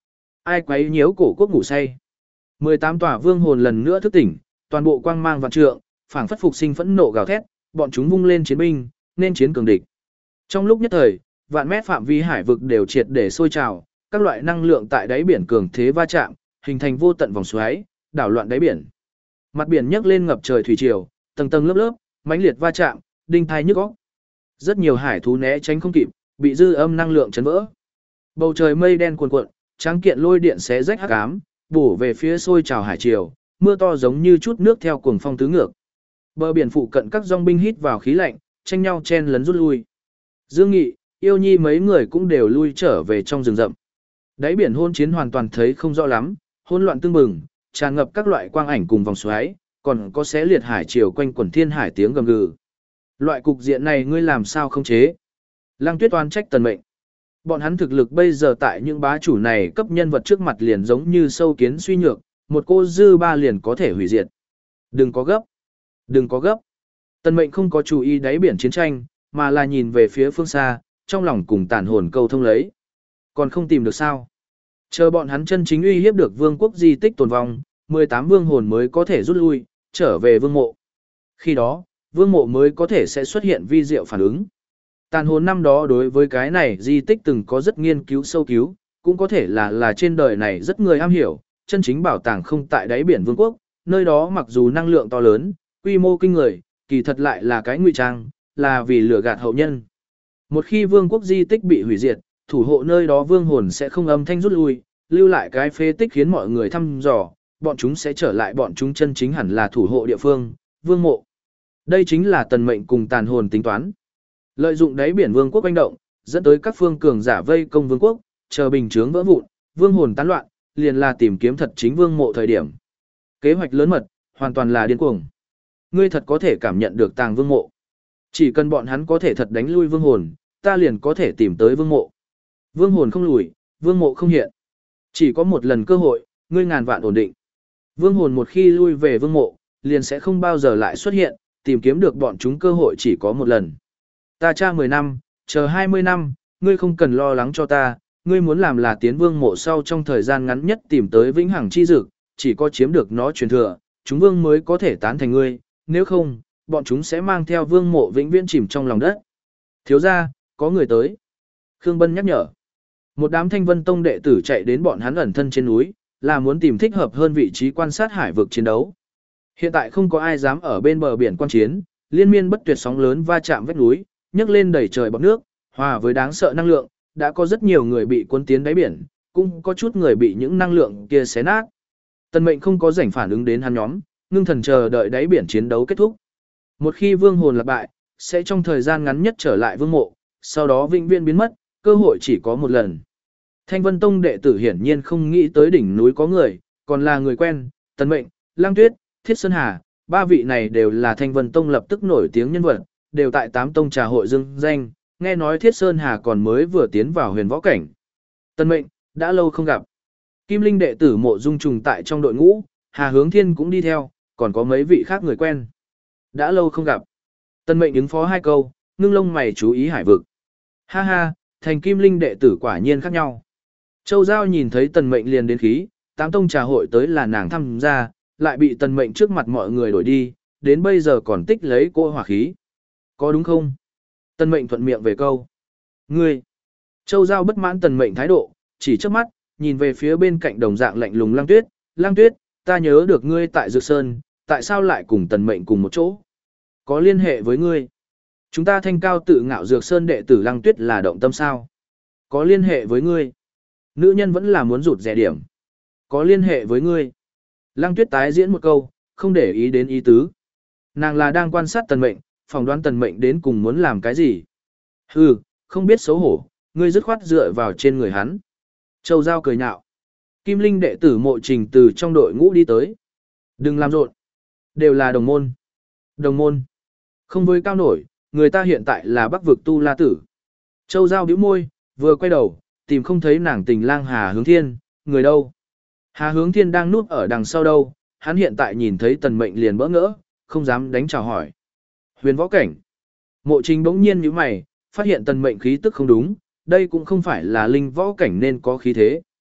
ai quấy nhiễu cổ quốc ngủ say. mười tám tòa vương hồn lần nữa thức tỉnh, toàn bộ quang mang vạn trượng, phảng phất phục sinh phẫn nộ gào thét, bọn chúng vung lên chiến binh, nên chiến cường địch. Trong lúc nhất thời, vạn mét phạm vi hải vực đều triệt để sôi trào, các loại năng lượng tại đáy biển cường thế va chạm, hình thành vô tận vòng xoáy, đảo loạn đáy biển. Mặt biển nhấc lên ngập trời thủy triều, tầng tầng lớp lớp, mãnh liệt va chạm, đinh thai nhức óc. Rất nhiều hải thú né tránh không kịp, bị dư âm năng lượng chấn vỡ. Bầu trời mây đen cuồn cuộn, tráng kiện lôi điện xé rách hắc ám, bổ về phía sôi trào hải triều, mưa to giống như chút nước theo cuồng phong tứ ngược. Bờ biển phụ cận các dòng binh hít vào khí lạnh, tranh nhau chen lấn rút lui. Dương Nghị, Yêu Nhi mấy người cũng đều lui trở về trong rừng rậm. Đáy biển hôn chiến hoàn toàn thấy không rõ lắm, hỗn loạn tương bừng, tràn ngập các loại quang ảnh cùng vòng xoáy, còn có xé liệt hải triều quanh quần thiên hải tiếng gầm gừ. Loại cục diện này ngươi làm sao không chế? Lăng Tuyết oan trách Tần Mệnh. Bọn hắn thực lực bây giờ tại những bá chủ này cấp nhân vật trước mặt liền giống như sâu kiến suy nhược, một cô dư ba liền có thể hủy diệt. Đừng có gấp. Đừng có gấp. Tần Mệnh không có chú ý đáy biển chiến tranh, mà là nhìn về phía phương xa, trong lòng cùng tàn hồn câu thông lấy. Còn không tìm được sao? Chờ bọn hắn chân chính uy hiếp được vương quốc di tích tồn vong, mười tám vương hồn mới có thể rút lui, trở về vương mộ. Khi đó, vương mộ mới có thể sẽ xuất hiện vi diệu phản ứng. Tàn hồn năm đó đối với cái này di tích từng có rất nghiên cứu sâu cứu, cũng có thể là là trên đời này rất người am hiểu, chân chính bảo tàng không tại đáy biển vương quốc, nơi đó mặc dù năng lượng to lớn, quy mô kinh người, kỳ thật lại là cái ngụy trang, là vì lừa gạt hậu nhân. Một khi vương quốc di tích bị hủy diệt, thủ hộ nơi đó vương hồn sẽ không âm thanh rút lui, lưu lại cái phế tích khiến mọi người thăm dò, bọn chúng sẽ trở lại bọn chúng chân chính hẳn là thủ hộ địa phương, vương mộ. Đây chính là Tần Mệnh cùng tàn hồn tính toán. Lợi dụng đáy biển vương quốc quanh động, dẫn tới các phương cường giả vây công vương quốc, chờ bình chướng vỡ vụn, vương hồn tán loạn, liền là tìm kiếm thật chính vương mộ thời điểm. Kế hoạch lớn mật, hoàn toàn là điên cuồng. Ngươi thật có thể cảm nhận được tàng vương mộ. Chỉ cần bọn hắn có thể thật đánh lui vương hồn, ta liền có thể tìm tới vương mộ. Vương hồn không lùi, vương mộ không hiện. Chỉ có một lần cơ hội, ngươi ngàn vạn ổn định. Vương hồn một khi lui về vương mộ, liền sẽ không bao giờ lại xuất hiện, tìm kiếm được bọn chúng cơ hội chỉ có một lần. Ta tra mười năm, chờ hai mươi năm, ngươi không cần lo lắng cho ta, ngươi muốn làm là tiến vương mộ sau trong thời gian ngắn nhất tìm tới vĩnh hằng chi dực, chỉ có chiếm được nó truyền thừa, chúng vương mới có thể tán thành ngươi, nếu không, bọn chúng sẽ mang theo vương mộ vĩnh viễn chìm trong lòng đất. Thiếu gia, có người tới. Khương Bân nhắc nhở. Một đám Thanh Vân Tông đệ tử chạy đến bọn hắn ẩn thân trên núi, là muốn tìm thích hợp hơn vị trí quan sát hải vực chiến đấu. Hiện tại không có ai dám ở bên bờ biển quan chiến, liên miên bất tuyệt sóng lớn va chạm vách núi, nhấc lên đầy trời bọt nước, hòa với đáng sợ năng lượng, đã có rất nhiều người bị cuốn tiến đáy biển, cũng có chút người bị những năng lượng kia xé nát. Tần Mệnh không có rảnh phản ứng đến hắn nhóm, ngưng thần chờ đợi đáy biển chiến đấu kết thúc. Một khi vương hồn lạc bại, sẽ trong thời gian ngắn nhất trở lại vương mộ, sau đó vĩnh viễn biến mất, cơ hội chỉ có một lần. Thanh Vân Tông đệ tử hiển nhiên không nghĩ tới đỉnh núi có người, còn là người quen, Tần Mệnh, Lăng Tuyết, Thiết Sơn Hà, ba vị này đều là Thanh Vân Tông lập tức nổi tiếng nhân vật, đều tại tám tông trà hội dương danh, nghe nói Thiết Sơn Hà còn mới vừa tiến vào huyền võ cảnh. Tần Mệnh, đã lâu không gặp. Kim Linh đệ tử Mộ Dung Trùng tại trong đội ngũ, Hà Hướng Thiên cũng đi theo, còn có mấy vị khác người quen. Đã lâu không gặp. Tần Mệnh ứng phó hai câu, ngưng lông mày chú ý hải vực. Ha ha, thành Kim Linh đệ tử quả nhiên khác nhau. Châu Giao nhìn thấy Tần Mệnh liền đến khí, tám tông trà hội tới là nàng tham gia, lại bị Tần Mệnh trước mặt mọi người đổi đi, đến bây giờ còn tích lấy cô hỏa khí. Có đúng không? Tần Mệnh thuận miệng về câu. Ngươi! Châu Giao bất mãn Tần Mệnh thái độ, chỉ trước mắt, nhìn về phía bên cạnh đồng dạng lạnh lùng Lăng Tuyết. Lăng Tuyết, ta nhớ được ngươi tại Dược Sơn, tại sao lại cùng Tần Mệnh cùng một chỗ? Có liên hệ với ngươi. Chúng ta thanh cao tự ngạo Dược Sơn đệ tử Lăng Tuyết là động tâm sao? Có liên hệ với ngươi. Nữ nhân vẫn là muốn rụt rẻ điểm. Có liên hệ với ngươi. Lăng Tuyết tái diễn một câu, không để ý đến ý tứ. Nàng là đang quan sát Tần Mệnh, phỏng đoán Tần Mệnh đến cùng muốn làm cái gì. Hừ, không biết xấu hổ, ngươi dứt khoát dựa vào trên người hắn. Châu Giao cười nhạo. Kim Linh đệ tử Mộ Trình từ trong đội ngũ đi tới. Đừng làm rộn. Đều là đồng môn. Đồng môn. Không với cao nổi, người ta hiện tại là Bắc vực Tu La Tử. Châu Giao bĩu môi, vừa quay đầu, tìm không thấy nàng tình lang Hà Hướng Thiên, người đâu. Hà Hướng Thiên đang núp ở đằng sau đâu, hắn hiện tại nhìn thấy Tần Mệnh liền bỡ ngỡ, không dám đánh chào hỏi. Huyền võ cảnh. Mộ Trình bỗng nhiên nhíu mày, phát hiện Tần Mệnh khí tức không đúng, đây cũng không phải là linh võ cảnh nên có khí thế.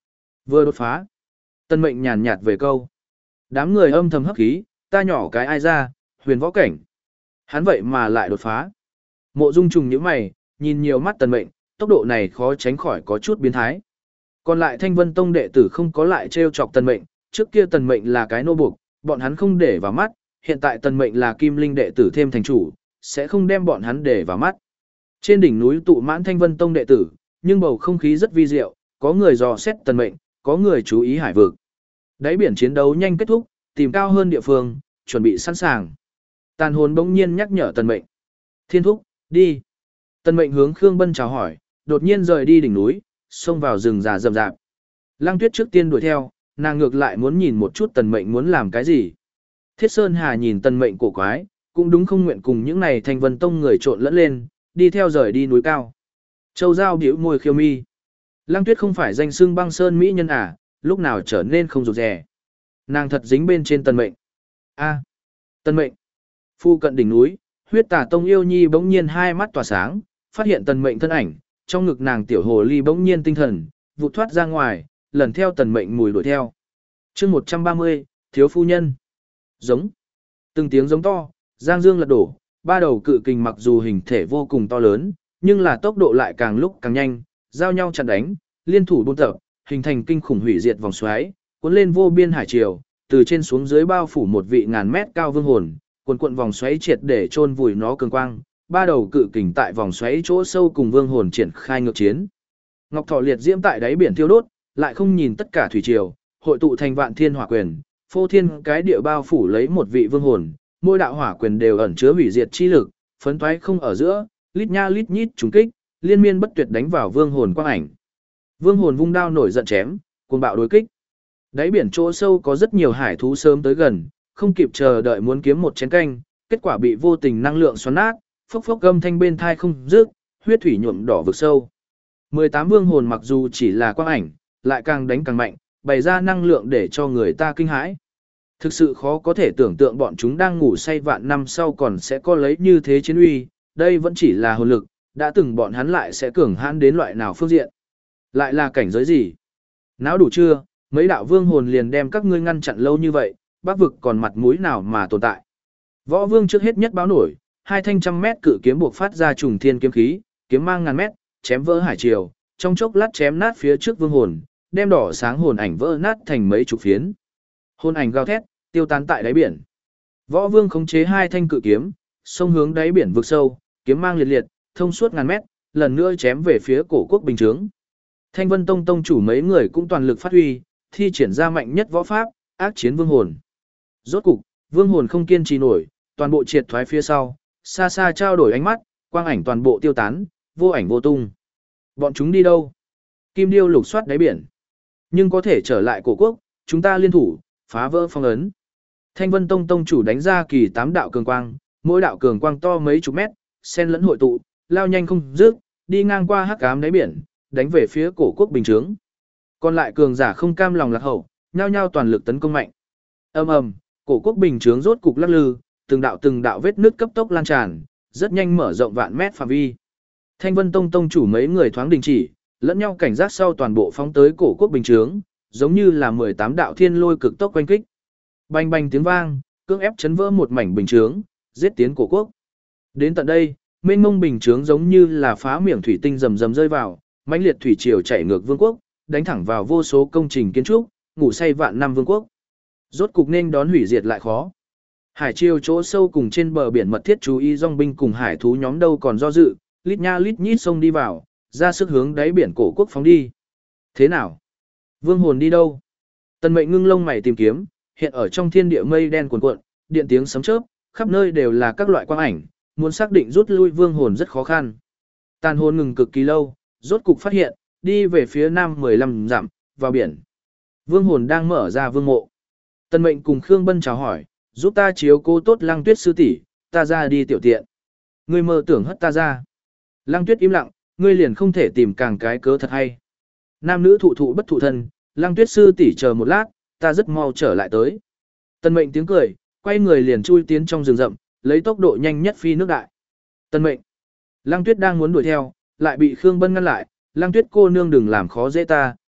Vừa đột phá. Tân mệnh nhàn nhạt về câu. Đám người âm thầm hấp khí, ta nhỏ cái ai ra, huyền võ cảnh. Hắn vậy mà lại đột phá. Mộ Dung trùng nhíu mày, nhìn nhiều mắt tần mệnh, tốc độ này khó tránh khỏi có chút biến thái. Còn lại Thanh Vân Tông đệ tử không có lại trêu chọc tần mệnh, trước kia tần mệnh là cái nô buộc, bọn hắn không để vào mắt, hiện tại tần mệnh là kim linh đệ tử thêm thành chủ, sẽ không đem bọn hắn để vào mắt. Trên đỉnh núi tụ mãn Thanh Vân Tông đệ tử, nhưng bầu không khí rất vi diệu, có người dò xét tần mệnh, có người chú ý hải vực. Đáy biển chiến đấu nhanh kết thúc, tìm cao hơn địa phương, chuẩn bị sẵn sàng. Tàn hồn bỗng nhiên nhắc nhở tần mệnh. Thiên thúc, đi. Tần mệnh hướng Khương Bân chào hỏi, đột nhiên rời đi đỉnh núi, xông vào rừng già rậm rạp. Lăng Tuyết trước tiên đuổi theo, nàng ngược lại muốn nhìn một chút tần mệnh muốn làm cái gì. Thiết Sơn Hà nhìn tần mệnh cổ quái, cũng đúng không nguyện cùng những này Thanh Vân Tông người trộn lẫn lên, đi theo rời đi núi cao. Châu Giao bĩu môi khiêu mi. Lăng Tuyết không phải danh xưng băng sơn mỹ nhân à, lúc nào trở nên không rụt rè. Nàng thật dính bên trên tần mệnh. A, à, tần mệnh. Phu cận đỉnh núi, huyết tà tông yêu nhi bỗng nhiên hai mắt tỏa sáng, phát hiện tần mệnh thân ảnh, trong ngực nàng tiểu hồ ly bỗng nhiên tinh thần, vụt thoát ra ngoài, lần theo tần mệnh mùi đuổi theo. chương một trăm ba mươi, thiếu phu nhân. Giống. Từng tiếng giống to, giang dương lật đổ, ba đầu cự kình mặc dù hình thể vô cùng to lớn, nhưng là tốc độ lại càng lúc càng nhanh, giao nhau chặn đánh, liên thủ buôn tập, hình thành kinh khủng hủy diệt vòng xoáy, cuốn lên vô biên hải triều, từ trên xuống dưới bao phủ một vị ngàn mét cao vương hồn, cuộn cuộn vòng xoáy triệt để chôn vùi nó cường quang, ba đầu cự kình tại vòng xoáy chỗ sâu cùng vương hồn triển khai ngược chiến. Ngọc thọ liệt diễm tại đáy biển thiêu đốt, lại không nhìn tất cả thủy triều, hội tụ thành vạn thiên hỏa quyền, phô thiên cái địa bao phủ lấy một vị vương hồn, mỗi đạo hỏa quyền đều ẩn chứa hủy diệt chi lực, phấn toái không ở giữa, lít nha lít nhít trùng kích, liên miên bất tuyệt đánh vào vương hồn quang ảnh. Vương hồn vung đao nổi giận chém, cuồng bạo đối kích. Đáy biển chỗ sâu có rất nhiều hải thú sớm tới gần, không kịp chờ đợi muốn kiếm một chén canh, kết quả bị vô tình năng lượng xoắn nát, phốc phốc gầm thanh bên thai không dứt, huyết thủy nhuộm đỏ vực sâu. mười tám vương hồn mặc dù chỉ là quang ảnh, lại càng đánh càng mạnh, bày ra năng lượng để cho người ta kinh hãi. Thực sự khó có thể tưởng tượng bọn chúng đang ngủ say vạn năm sau còn sẽ có lấy như thế chiến uy, đây vẫn chỉ là hồn lực, đã từng bọn hắn lại sẽ cường hãn đến loại nào phương diện. Lại là cảnh giới gì? Náo đủ chưa, mấy đạo vương hồn liền đem các ngươi ngăn chặn lâu như vậy, bác vực còn mặt mũi nào mà tồn tại. Võ vương trước hết nhất báo nổi, hai thanh trăm mét cự kiếm buộc phát ra trùng thiên kiếm khí, kiếm mang ngàn mét, chém vỡ hải triều, trong chốc lát chém nát phía trước vương hồn, đem đỏ sáng hồn ảnh vỡ nát thành mấy chục phiến. Hồn ảnh gào thét, tiêu tán tại đáy biển. Võ vương khống chế hai thanh cự kiếm, xông hướng đáy biển vực sâu, kiếm mang liệt liệt, thông suốt ngàn mét, lần nữa chém về phía cổ quốc bình trướng. Thanh Vân Tông tông chủ mấy người cũng toàn lực phát huy, thi triển ra mạnh nhất võ pháp, ác chiến vương hồn. Rốt cục, vương hồn không kiên trì nổi, toàn bộ triệt thoái phía sau, xa xa trao đổi ánh mắt, quang ảnh toàn bộ tiêu tán, vô ảnh vô tung. Bọn chúng đi đâu? Kim điêu lục soát đáy biển. Nhưng có thể trở lại cổ quốc, chúng ta liên thủ, phá vỡ phong ấn. Thanh Vân Tông tông chủ đánh ra kỳ tám đạo cường quang, mỗi đạo cường quang to mấy chục mét, xen lẫn hội tụ, lao nhanh không dứt, đi ngang qua hắc ám đáy biển, đánh về phía cổ quốc bình trướng. Còn lại cường giả không cam lòng lạc hậu, nhao nhao toàn lực tấn công mạnh. Ầm ầm, cổ quốc bình trướng rốt cục lắc lư, từng đạo từng đạo vết nứt cấp tốc lan tràn, rất nhanh mở rộng vạn mét phạm vi. Thanh Vân Tông tông chủ mấy người thoáng đình chỉ, lẫn nhau cảnh giác sau toàn bộ phóng tới cổ quốc bình trướng, giống như là mười tám đạo thiên lôi cực tốc quanh kích. Bành bành tiếng vang, cưỡng ép chấn vỡ một mảnh bình trướng, giết tiến cổ quốc. Đến tận đây, mênh mông bình trướng giống như là phá miệng thủy tinh rầm rầm rơi vào, mãnh liệt thủy triều chảy ngược vương quốc, đánh thẳng vào vô số công trình kiến trúc, ngủ say vạn năm vương quốc. Rốt cục nên đón hủy diệt lại khó. Hải triều chỗ sâu cùng trên bờ biển mật thiết chú ý dòng binh cùng hải thú nhóm đâu còn do dự, lít nha lít nhít sông đi vào, ra sức hướng đáy biển cổ quốc phóng đi. Thế nào? Vương hồn đi đâu? Tần Mệnh ngưng lông mày tìm kiếm, hiện ở trong thiên địa mây đen cuồn cuộn, điện tiếng sấm chớp, khắp nơi đều là các loại quang ảnh, muốn xác định rút lui vương hồn rất khó khăn. Tàn hồn ngừng cực kỳ lâu, rốt cục phát hiện, đi về phía nam mười lăm dặm, vào biển. Vương hồn đang mở ra vương mộ. Tần Mệnh cùng Khương Bân chào hỏi, giúp ta chiếu cố tốt Lăng Tuyết sư tỷ, ta ra đi tiểu tiện. Ngươi mơ tưởng hất ta ra. Lăng Tuyết im lặng, ngươi liền không thể tìm càng cái cớ thật hay. Nam nữ thụ thụ bất thụ thân, Lăng Tuyết sư tỷ chờ một lát, ta rất mau trở lại tới. Tần Mệnh tiếng cười, quay người liền chui tiến trong rừng rậm, lấy tốc độ nhanh nhất phi nước đại. Tần Mệnh. Lăng Tuyết đang muốn đuổi theo, lại bị Khương Bân ngăn lại, Lăng Tuyết cô nương đừng làm khó dễ ta,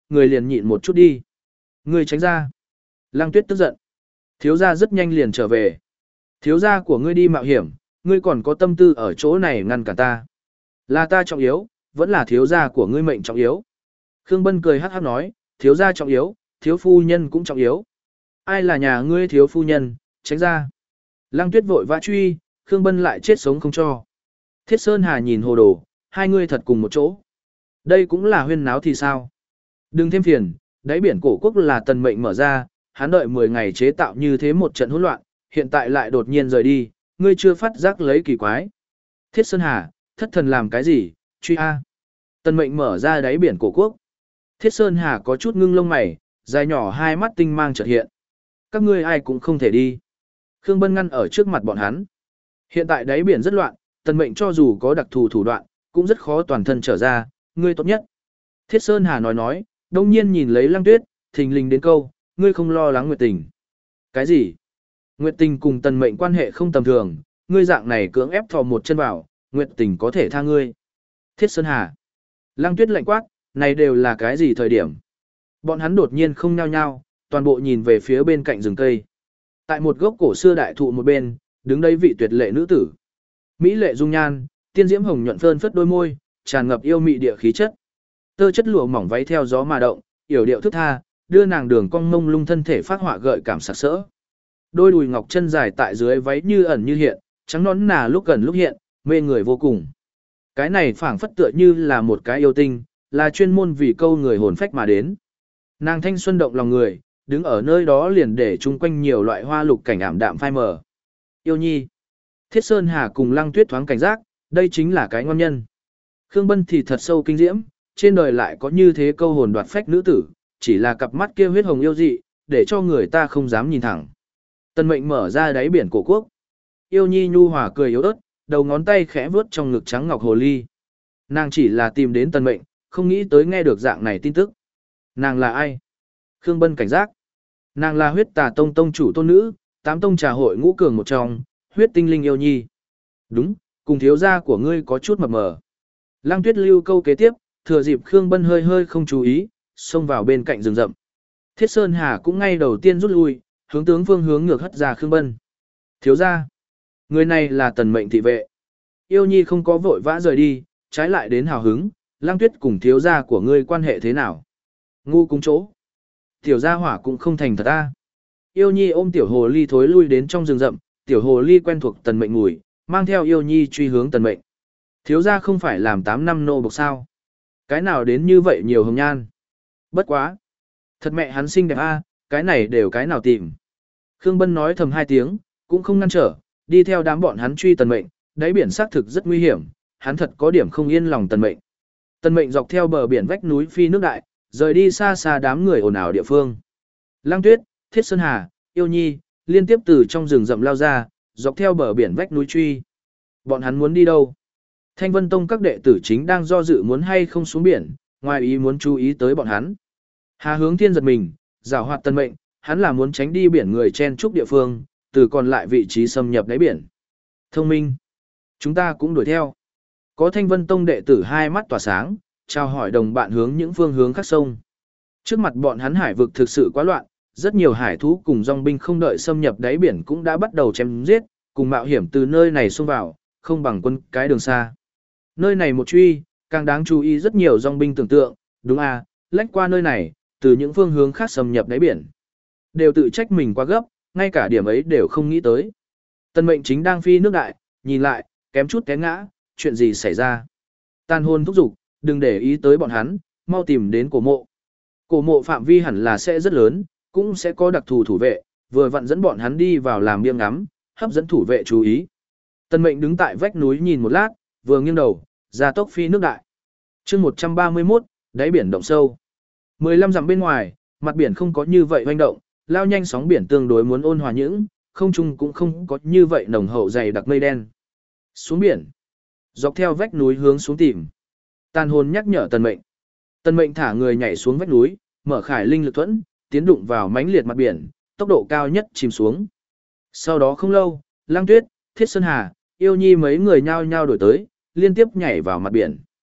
người liền nhịn một chút đi. Ngươi tránh ra. Lăng Tuyết tức giận. Thiếu gia rất nhanh liền trở về. Thiếu gia của ngươi đi mạo hiểm, ngươi còn có tâm tư ở chỗ này ngăn cản ta. Là ta trọng yếu, vẫn là thiếu gia của ngươi mệnh trọng yếu. Khương Bân cười hắc hắc nói, thiếu gia trọng yếu, thiếu phu nhân cũng trọng yếu. Ai là nhà ngươi thiếu phu nhân, tránh ra. Lăng Tuyết vội vã truy, Khương Bân lại chết sống không cho. Thiết Sơn Hà nhìn hồ đồ, hai ngươi thật cùng một chỗ. Đây cũng là huyên náo thì sao? Đừng thêm phiền, đáy biển cổ quốc là tần mệnh mở ra, hắn đợi mười ngày chế tạo như thế một trận hỗn loạn, hiện tại lại đột nhiên rời đi, ngươi chưa phát giác lấy kỳ quái. Thiết Sơn Hà, thất thần làm cái gì, truy a. Tần mệnh mở ra đáy biển cổ quốc. Thiết Sơn Hà có chút ngưng lông mày, dài nhỏ hai mắt tinh mang chợt hiện. Các ngươi ai cũng không thể đi. Khương Bân ngăn ở trước mặt bọn hắn. Hiện tại đáy biển rất loạn, tần mệnh cho dù có đặc thù thủ đoạn, cũng rất khó toàn thân trở ra, ngươi tốt nhất. Thiết Sơn Hà nói nói, đông nhiên nhìn lấy Lăng Tuyết, thình lình đến câu, ngươi không lo lắng Nguyệt Tình. Cái gì? Nguyệt Tình cùng tần mệnh quan hệ không tầm thường, ngươi dạng này cưỡng ép thò một chân vào, Nguyệt Tình có thể tha ngươi. Thiết Sơn Hà. Lăng Tuyết lạnh quát, này đều là cái gì thời điểm? Bọn hắn đột nhiên không nhao nhao, toàn bộ nhìn về phía bên cạnh rừng cây. Tại một gốc cổ xưa đại thụ một bên, đứng đây vị tuyệt lệ nữ tử. Mỹ lệ dung nhan, tiên diễm hồng nhuận phơn phất đôi môi, tràn ngập yêu mị địa khí chất. Tơ chất lụa mỏng váy theo gió mà động, yểu điệu thức tha, đưa nàng đường cong mông lung thân thể phát họa gợi cảm sặc sỡ. Đôi đùi ngọc chân dài tại dưới váy như ẩn như hiện, trắng nõn nà lúc gần lúc hiện, mê người vô cùng. Cái này phảng phất tựa như là một cái yêu tinh, là chuyên môn vì câu người hồn phách mà đến. Nàng thanh xuân động lòng người, đứng ở nơi đó liền để chung quanh nhiều loại hoa lục cảnh ảm đạm phai mờ. Yêu nhi. Thiết Sơn Hà cùng Lăng Tuyết thoáng cảnh giác, đây chính là cái ngon nhân. Khương Bân thì thật sâu kinh diễm, trên đời lại có như thế câu hồn đoạt phách nữ tử, chỉ là cặp mắt kia huyết hồng yêu dị, để cho người ta không dám nhìn thẳng. Tần mệnh mở ra đáy biển cổ quốc. Yêu nhi nhu hòa cười yếu ớt, đầu ngón tay khẽ vuốt trong ngực trắng ngọc hồ ly. Nàng chỉ là tìm đến tần mệnh, không nghĩ tới nghe được dạng này tin tức. Nàng là ai? Khương Bân cảnh giác. Nàng là huyết tà tông tông chủ tôn nữ, tám tông trà hội ngũ cường một trong, huyết tinh linh yêu nhi. Đúng, cùng thiếu gia của ngươi có chút mập mờ. Lăng Tuyết lưu câu kế tiếp, thừa dịp Khương Bân hơi hơi không chú ý, xông vào bên cạnh rừng rậm. Thiết Sơn Hà cũng ngay đầu tiên rút lui, hướng tướng phương hướng ngược hất ra Khương Bân. Thiếu gia, người này là tần mệnh thị vệ. Yêu nhi không có vội vã rời đi, trái lại đến hào hứng, Lăng Tuyết cùng thiếu gia của ngươi quan hệ thế nào? Ngu cung chỗ. Tiểu gia hỏa cũng không thành thật ta. Yêu nhi ôm tiểu hồ ly thối lui đến trong rừng rậm, tiểu hồ ly quen thuộc tần mệnh mùi, mang theo yêu nhi truy hướng tần mệnh. Thiếu gia không phải làm tám năm nô bộc sao? Cái nào đến như vậy nhiều hồng nhan? Bất quá. Thật mẹ hắn xinh đẹp a, cái này đều cái nào tìm. Khương Bân nói thầm hai tiếng, cũng không ngăn trở, đi theo đám bọn hắn truy tần mệnh, đáy biển xác thực rất nguy hiểm, hắn thật có điểm không yên lòng tần mệnh. Tần mệnh dọc theo bờ biển vách núi phi nước đại, rời đi xa xa đám người ồn ào địa phương. Lăng Tuyết, Thiết Sơn Hà, Yêu Nhi, liên tiếp từ trong rừng rậm lao ra, dọc theo bờ biển vách núi truy. Bọn hắn muốn đi đâu? Thanh Vân Tông các đệ tử chính đang do dự muốn hay không xuống biển, ngoài ý muốn chú ý tới bọn hắn. Hà Hướng Thiên giật mình, giảo hoạt tần mệnh, hắn là muốn tránh đi biển người chen trúc địa phương, từ còn lại vị trí xâm nhập đáy biển. Thông minh. Chúng ta cũng đuổi theo. Có Thanh Vân Tông đệ tử hai mắt tỏa sáng, chào hỏi đồng bạn hướng những phương hướng khác sông. Trước mặt bọn hắn hải vực thực sự quá loạn, rất nhiều hải thú cùng dòng binh không đợi xâm nhập đáy biển cũng đã bắt đầu chém giết, cùng mạo hiểm từ nơi này xông vào, không bằng quân cái đường xa. Nơi này một truy, càng đáng chú ý rất nhiều dòng binh tưởng tượng, đúng à, lách qua nơi này, từ những phương hướng khác xâm nhập đáy biển. Đều tự trách mình quá gấp, ngay cả điểm ấy đều không nghĩ tới. Tần mệnh chính đang phi nước đại, nhìn lại, kém chút té ngã, chuyện gì xảy ra. Tàn hồn thúc giục, đừng để ý tới bọn hắn, mau tìm đến cổ mộ. Cổ mộ phạm vi hẳn là sẽ rất lớn, cũng sẽ có đặc thù thủ vệ, vừa vặn dẫn bọn hắn đi vào làm biếng ngắm, hấp dẫn thủ vệ chú ý. Tần mệnh đứng tại vách núi nhìn một lát, vừa nghiêng đầu, ra tốc phi nước đại. chương một trăm ba mươi mốt, đáy biển động sâu. mười lăm dặm bên ngoài, mặt biển không có như vậy hoành động, lao nhanh sóng biển tương đối muốn ôn hòa những, không trung cũng không có như vậy nồng hậu dày đặc mây đen. Xuống biển, dọc theo vách núi hướng xuống tìm. Tàn hồn nhắc nhở tần mệnh. Tần mệnh thả người nhảy xuống vách núi, mở khải linh lực thuẫn, tiến đụng vào mãnh liệt mặt biển, tốc độ cao nhất chìm xuống. Sau đó không lâu, Lăng Tuyết, Thiết Sơn Hà, Yêu Nhi mấy người nhao nhao đổi tới, liên tiếp nhảy vào mặt biển.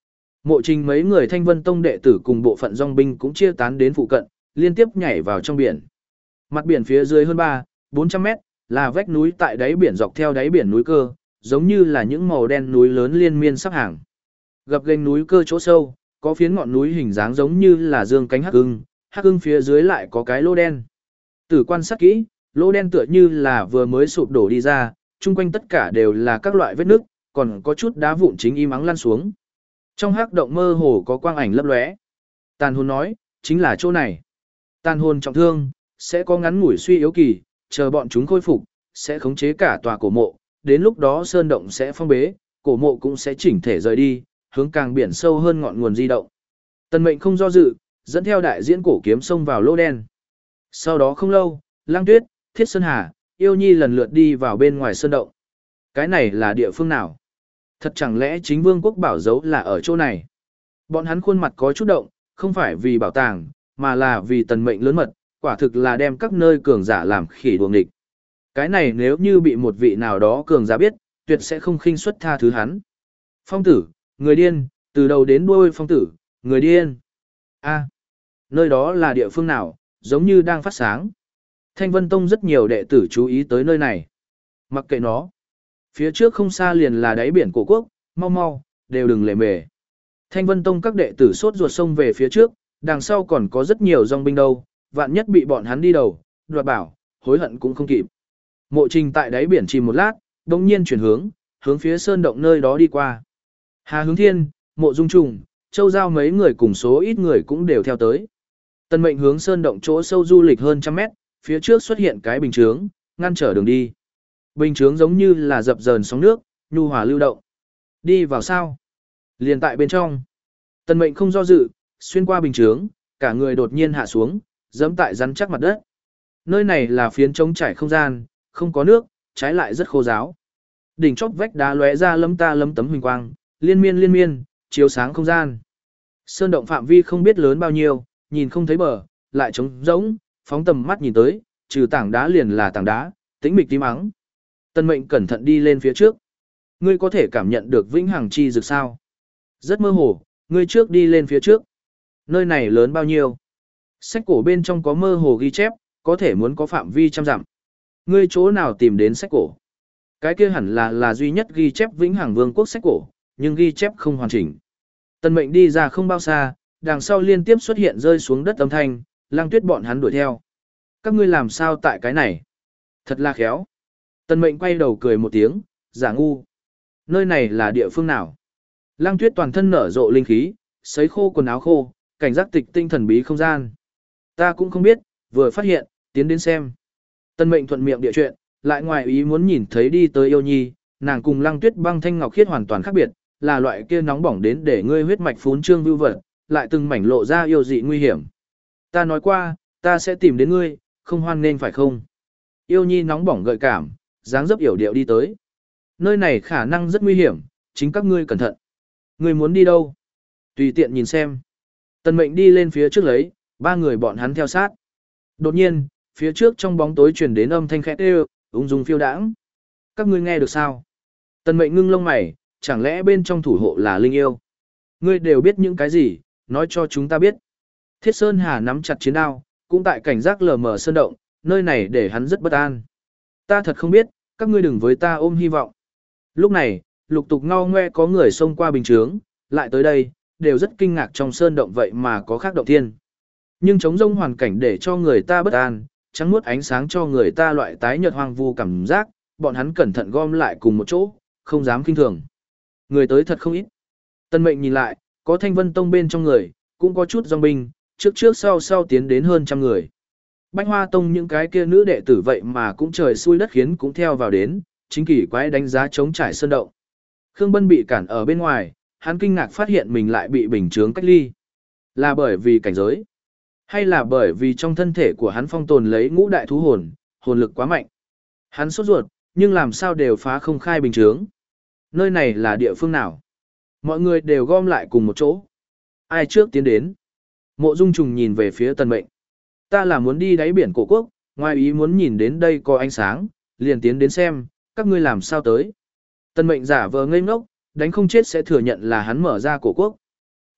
Mộ Trình mấy người Thanh Vân Tông đệ tử cùng bộ phận dòng binh cũng chia tán đến phụ cận, liên tiếp nhảy vào trong biển. Mặt biển phía dưới hơn ba, bốn trăm mét, là vách núi tại đáy biển dọc theo đáy biển núi cơ, giống như là những màu đen núi lớn liên miên sắp hàng. Gập ghềnh núi cơ chỗ sâu, có phiến ngọn núi hình dáng giống như là dương cánh hắc ưng, hắc ưng phía dưới lại có cái lỗ đen. Tử quan sát kỹ, lỗ đen tựa như là vừa mới sụp đổ đi ra, chung quanh tất cả đều là các loại vết nước, còn có chút đá vụn chính im ắng lăn xuống. Trong hắc động mơ hồ có quang ảnh lấp lóe. Tàn hồn nói, chính là chỗ này. Tàn hồn trọng thương, sẽ có ngắn ngủi suy yếu kỳ, chờ bọn chúng khôi phục, sẽ khống chế cả tòa cổ mộ, đến lúc đó sơn động sẽ phong bế, cổ mộ cũng sẽ chỉnh thể rời đi, hướng càng biển sâu hơn ngọn nguồn di động. Tần Mệnh không do dự, dẫn theo đại diễn cổ kiếm xông vào lỗ đen. Sau đó không lâu, Lăng Tuyết, Thiết Sơn Hà, Yêu Nhi lần lượt đi vào bên ngoài sơn động. Cái này là địa phương nào? Thật chẳng lẽ chính Vương quốc bảo giấu là ở chỗ này? Bọn hắn khuôn mặt có chút động, không phải vì bảo tàng, mà là vì Tần Mệnh lớn mật, quả thực là đem các nơi cường giả làm khỉ đuồng địch. Cái này nếu như bị một vị nào đó cường giả biết, tuyệt sẽ không khinh suất tha thứ hắn. Phong tử, người điên, từ đầu đến đuôi phong tử, người điên. A, nơi đó là địa phương nào, giống như đang phát sáng. Thanh Vân Tông rất nhiều đệ tử chú ý tới nơi này. Mặc kệ nó. Phía trước không xa liền là đáy biển cổ quốc, mau mau, đều đừng lề mề. Thanh Vân Tông các đệ tử sốt ruột xông về phía trước, đằng sau còn có rất nhiều dòng binh đâu, vạn nhất bị bọn hắn đi đầu, đoạt bảo, hối hận cũng không kịp. Mộ Trình tại đáy biển chìm một lát, đồng nhiên chuyển hướng, hướng phía sơn động nơi đó đi qua. Hà Hướng Thiên, Mộ Dung Trùng, Châu Giao mấy người cùng số ít người cũng đều theo tới. Tần Mệnh hướng sơn động chỗ sâu du lịch hơn trăm mét, phía trước xuất hiện cái bình chướng, ngăn trở đường đi. Bình chướng giống như là dập dờn sóng nước, nhu hòa lưu động. Đi vào sao? Liền tại bên trong. Tần Mệnh không do dự, xuyên qua bình chướng, cả người đột nhiên hạ xuống, giẫm tại rắn chắc mặt đất. Nơi này là phiến trống trải không gian, không có nước, trái lại rất khô ráo. Đỉnh chóp vách đá lóe ra lấm ta lấm tấm huỳnh quang, liên miên liên miên, chiếu sáng không gian. Sơn động phạm vi không biết lớn bao nhiêu, nhìn không thấy bờ, lại trống rỗng, phóng tầm mắt nhìn tới, trừ tảng đá liền là tảng đá, tĩnh mịch tím ắng. Tần Mệnh cẩn thận đi lên phía trước. Ngươi có thể cảm nhận được vĩnh hằng chi dược sao? Rất mơ hồ, ngươi trước đi lên phía trước. Nơi này lớn bao nhiêu? Sách cổ bên trong có mơ hồ ghi chép, có thể muốn có phạm vi trăm dặm. Ngươi chỗ nào tìm đến sách cổ? Cái kia hẳn là là duy nhất ghi chép vĩnh hằng vương quốc sách cổ, nhưng ghi chép không hoàn chỉnh. Tần Mệnh đi ra không bao xa, đằng sau liên tiếp xuất hiện rơi xuống đất âm thanh, Lăng Tuyết bọn hắn đuổi theo. Các ngươi làm sao tại cái này? Thật là khéo. Tần Mệnh quay đầu cười một tiếng, giả ngu. Nơi này là địa phương nào? Lăng Tuyết toàn thân nở rộ linh khí, sấy khô quần áo khô, cảnh giác tịch tinh thần bí không gian. Ta cũng không biết, vừa phát hiện, tiến đến xem. Tần Mệnh thuận miệng địa chuyện, lại ngoài ý muốn nhìn thấy đi tới Yêu Nhi, nàng cùng Lăng Tuyết băng thanh ngọc khiết hoàn toàn khác biệt, là loại kia nóng bỏng đến để ngươi huyết mạch phún trương vưu vật, lại từng mảnh lộ ra yêu dị nguy hiểm. Ta nói qua, ta sẽ tìm đến ngươi, không hoan nên phải không? Yêu Nhi nóng bỏng gợi cảm, dáng dấp yểu điệu đi tới. Nơi này khả năng rất nguy hiểm, chính các ngươi cẩn thận. Ngươi muốn đi đâu? Tùy tiện nhìn xem. Tần Mệnh đi lên phía trước lấy, ba người bọn hắn theo sát. Đột nhiên, phía trước trong bóng tối truyền đến âm thanh khẽ kêu, ung dung phiêu đãng. Các ngươi nghe được sao? Tần Mệnh ngưng lông mày, chẳng lẽ bên trong thủ hộ là linh yêu? Ngươi đều biết những cái gì, nói cho chúng ta biết. Thiết Sơn Hà nắm chặt chiến đao, cũng tại cảnh giác lờ mờ sơn động, nơi này để hắn rất bất an. Ta thật không biết, các ngươi đừng với ta ôm hy vọng. Lúc này, lục tục ngao ngoe có người xông qua bình chướng, lại tới đây, đều rất kinh ngạc trong sơn động vậy mà có khác động thiên. Nhưng trống rông hoàn cảnh để cho người ta bất an, trắng muốt ánh sáng cho người ta loại tái nhợt hoang vu cảm giác, bọn hắn cẩn thận gom lại cùng một chỗ, không dám kinh thường. Người tới thật không ít. Tần Mệnh nhìn lại, có Thanh Vân Tông bên trong người, cũng có chút dòng binh, trước trước sau sau tiến đến hơn trăm người. Bách Hoa Tông những cái kia nữ đệ tử vậy mà cũng trời xui đất khiến cũng theo vào đến, chính kỳ quái đánh giá chống trải sơn động. Khương Bân bị cản ở bên ngoài, hắn kinh ngạc phát hiện mình lại bị bình chướng cách ly. Là bởi vì cảnh giới, hay là bởi vì trong thân thể của hắn phong tồn lấy ngũ đại thú hồn, hồn lực quá mạnh. Hắn sốt ruột, nhưng làm sao đều phá không khai bình chướng. Nơi này là địa phương nào? Mọi người đều gom lại cùng một chỗ. Ai trước tiến đến? Mộ Dung Trùng nhìn về phía Tần Mệnh. Ta là muốn đi đáy biển cổ quốc, ngoài ý muốn nhìn đến đây có ánh sáng, liền tiến đến xem, các ngươi làm sao tới. Tần Mệnh giả vờ ngây ngốc, đánh không chết sẽ thừa nhận là hắn mở ra cổ quốc.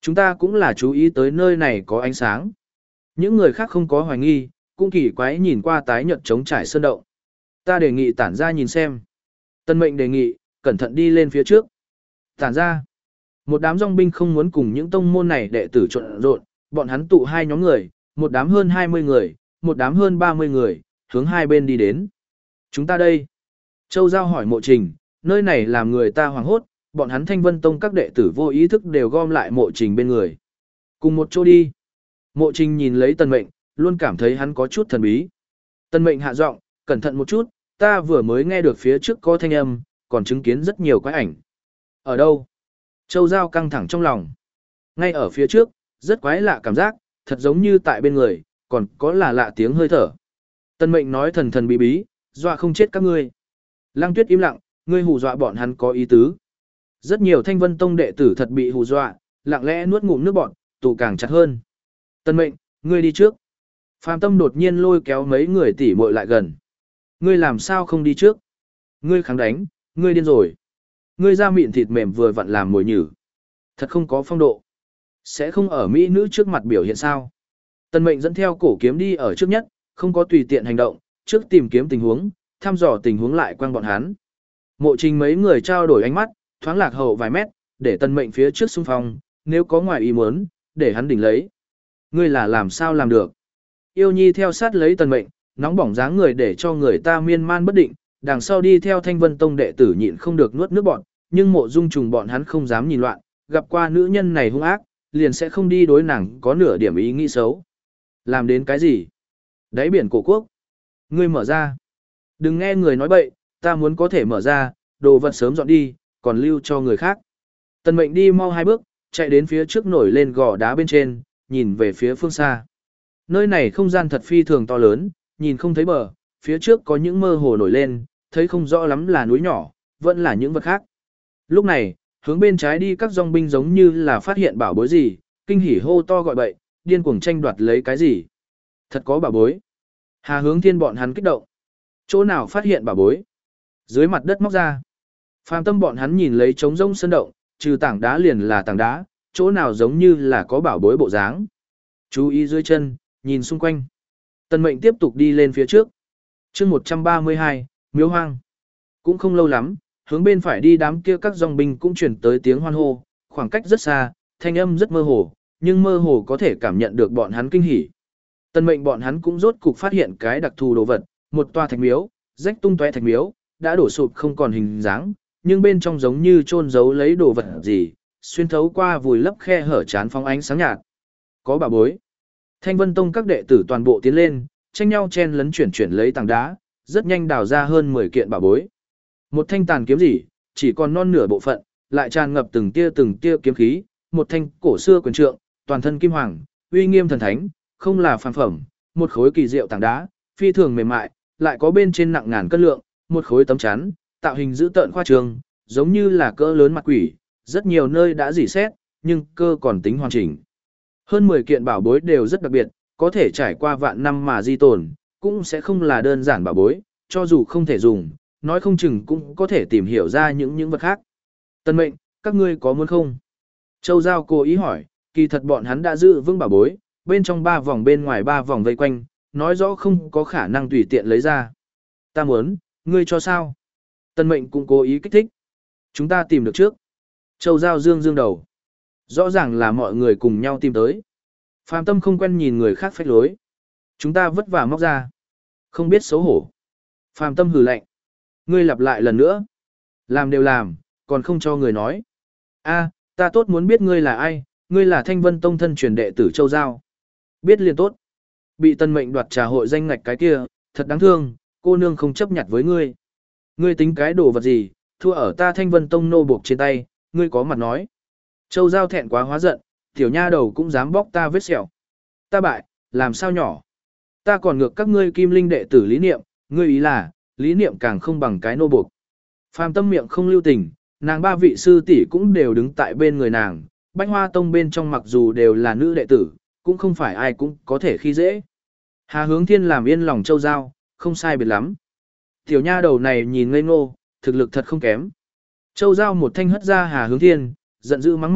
Chúng ta cũng là chú ý tới nơi này có ánh sáng. Những người khác không có hoài nghi, cũng kỳ quái nhìn qua tái nhợt trống trải sơn động. Ta đề nghị tản ra nhìn xem. Tân mệnh đề nghị, cẩn thận đi lên phía trước. Tản ra. Một đám dòng binh không muốn cùng những tông môn này đệ tử trộn rộn, bọn hắn tụ hai nhóm người, một đám hơn hai mươi người, một đám hơn ba mươi người, hướng hai bên đi đến. Chúng ta đây. Châu Giao hỏi Mộ Trình, nơi này làm người ta hoảng hốt, bọn hắn Thanh Vân Tông các đệ tử vô ý thức đều gom lại Mộ Trình bên người. Cùng một chỗ đi. Mộ Trình nhìn lấy Tần Mệnh, luôn cảm thấy hắn có chút thần bí. Tần Mệnh hạ giọng, cẩn thận một chút, ta vừa mới nghe được phía trước có thanh âm, còn chứng kiến rất nhiều quái ảnh. Ở đâu? Châu Giao căng thẳng trong lòng. Ngay ở phía trước, rất quái lạ cảm giác, thật giống như tại bên người, còn có là lạ tiếng hơi thở. Tần Mệnh nói thần thần bí bí, dọa không chết các ngươi. Lăng Tuyết im lặng, ngươi hù dọa bọn hắn có ý tứ. Rất nhiều Thanh Vân Tông đệ tử thật bị hù dọa, lặng lẽ nuốt ngụm nước bọt, tụ càng chặt hơn. Tần Mệnh, ngươi đi trước. Phạm Tâm đột nhiên lôi kéo mấy người tỉ muội lại gần. Ngươi làm sao không đi trước? Ngươi kháng đánh, ngươi điên rồi. Ngươi da mịn thịt mềm vừa vặn làm mồi nhử. Thật không có phong độ. Sẽ không ở mỹ nữ trước mặt biểu hiện sao? Tần Mệnh dẫn theo cổ kiếm đi ở trước nhất, không có tùy tiện hành động, trước tìm kiếm tình huống, thăm dò tình huống lại quăng bọn hắn. Mộ Trình mấy người trao đổi ánh mắt, thoáng lạc hậu vài mét, để Tần Mệnh phía trước xung phong, nếu có ngoài ý muốn, để hắn đỉnh lấy. Ngươi là làm sao làm được? Yêu Nhi theo sát lấy Tần Mệnh, nóng bỏng dáng người để cho người ta miên man bất định, đằng sau đi theo Thanh Vân Tông đệ tử nhịn không được nuốt nước bọt, nhưng Mộ Dung Trùng bọn hắn không dám nhìn loạn, gặp qua nữ nhân này hung ác, liền sẽ không đi đối nàng có nửa điểm ý nghĩ xấu. Làm đến cái gì? Đáy biển cổ quốc. Ngươi mở ra. Đừng nghe người nói bậy, ta muốn có thể mở ra, đồ vật sớm dọn đi, còn lưu cho người khác. Tần Mệnh đi mau hai bước, chạy đến phía trước nổi lên gò đá bên trên, nhìn về phía phương xa. Nơi này không gian thật phi thường to lớn, nhìn không thấy bờ, phía trước có những mơ hồ nổi lên, thấy không rõ lắm là núi nhỏ, vẫn là những vật khác. Lúc này, hướng bên trái đi các dòng binh giống như là phát hiện bảo bối gì, kinh hỉ hô to gọi bậy, điên cuồng tranh đoạt lấy cái gì. Thật có bảo bối. Hà Hướng Thiên bọn hắn kích động. Chỗ nào phát hiện bảo bối? Dưới mặt đất móc ra. Phàm Tâm bọn hắn nhìn lấy trống rông sơn động, trừ tảng đá liền là tảng đá, chỗ nào giống như là có bảo bối bộ dáng. Chú ý dưới chân, nhìn xung quanh. Tần Mệnh tiếp tục đi lên phía trước. Chương một trăm ba mươi hai, Miếu Hoang. Cũng không lâu lắm, hướng bên phải đi đám kia các dòng binh cũng chuyển tới tiếng hoan hô, khoảng cách rất xa, thanh âm rất mơ hồ, nhưng mơ hồ có thể cảm nhận được bọn hắn kinh hỉ. Tần Mệnh bọn hắn cũng rốt cục phát hiện cái đặc thù đồ vật, một tòa thạch miếu, rách tung tóe thạch miếu, đã đổ sụp không còn hình dáng, nhưng bên trong giống như chôn giấu lấy đồ vật gì, xuyên thấu qua vùi lấp khe hở chán phóng ánh sáng nhạt. Có bảo bối. Thanh Vân Tông các đệ tử toàn bộ tiến lên, tranh nhau chen lấn chuyển chuyển lấy tảng đá, rất nhanh đào ra hơn mười kiện bảo bối. Một thanh tàn kiếm gì, chỉ còn non nửa bộ phận, lại tràn ngập từng tia từng tia kiếm khí, một thanh cổ xưa quyền trượng, toàn thân kim hoàng, uy nghiêm thần thánh, không là phàm phẩm, một khối kỳ diệu tảng đá, phi thường mềm mại, lại có bên trên nặng ngàn cân lượng, một khối tấm chắn, tạo hình dữ tợn khoa trương, giống như là cỡ lớn mặt quỷ, rất nhiều nơi đã rỉ sét, nhưng cơ còn tính hoàn chỉnh. Hơn mười kiện bảo bối đều rất đặc biệt, có thể trải qua vạn năm mà di tồn, cũng sẽ không là đơn giản bảo bối, cho dù không thể dùng, nói không chừng cũng có thể tìm hiểu ra những những vật khác. Tần Mệnh, các ngươi có muốn không? Châu Giao cố ý hỏi, kỳ thật bọn hắn đã giữ vững bảo bối, bên trong ba vòng bên ngoài ba vòng vây quanh, nói rõ không có khả năng tùy tiện lấy ra. Ta muốn, ngươi cho sao? Tần Mệnh cũng cố ý kích thích. Chúng ta tìm được trước. Châu Giao dương dương đầu. Rõ ràng là mọi người cùng nhau tìm tới. Phàm Tâm không quen nhìn người khác phách lối. Chúng ta vất vả móc ra. Không biết xấu hổ. Phàm Tâm hừ lạnh. Ngươi lặp lại lần nữa. Làm đều làm, còn không cho người nói. A, ta tốt muốn biết ngươi là ai, ngươi là Thanh Vân Tông thân truyền đệ tử Châu Giao. Biết liền tốt. Bị Tần Mệnh đoạt trà hội danh ngạch cái kia, thật đáng thương, cô nương không chấp nhặt với ngươi. Ngươi tính cái đồ vật gì, thua ở ta Thanh Vân Tông nô buộc trên tay, ngươi có mặt nói. Châu Giao thẹn quá hóa giận, tiểu nha đầu cũng dám bóc ta vết sẹo. Ta bại, làm sao nhỏ. Ta còn ngược các ngươi kim linh đệ tử lý niệm, ngươi ý là, lý niệm càng không bằng cái nô buộc. Phàm Tâm miệng không lưu tình, nàng ba vị sư tỷ cũng đều đứng tại bên người nàng, Bách Hoa Tông bên trong mặc dù đều là nữ đệ tử, cũng không phải ai cũng có thể khi dễ. Hà Hướng Thiên làm yên lòng Châu Giao, không sai biệt lắm. Tiểu nha đầu này nhìn ngây ngô, thực lực thật không kém. Châu Giao một thanh hất ra Hà Hướng Thiên, giận dữ mắng mỏ,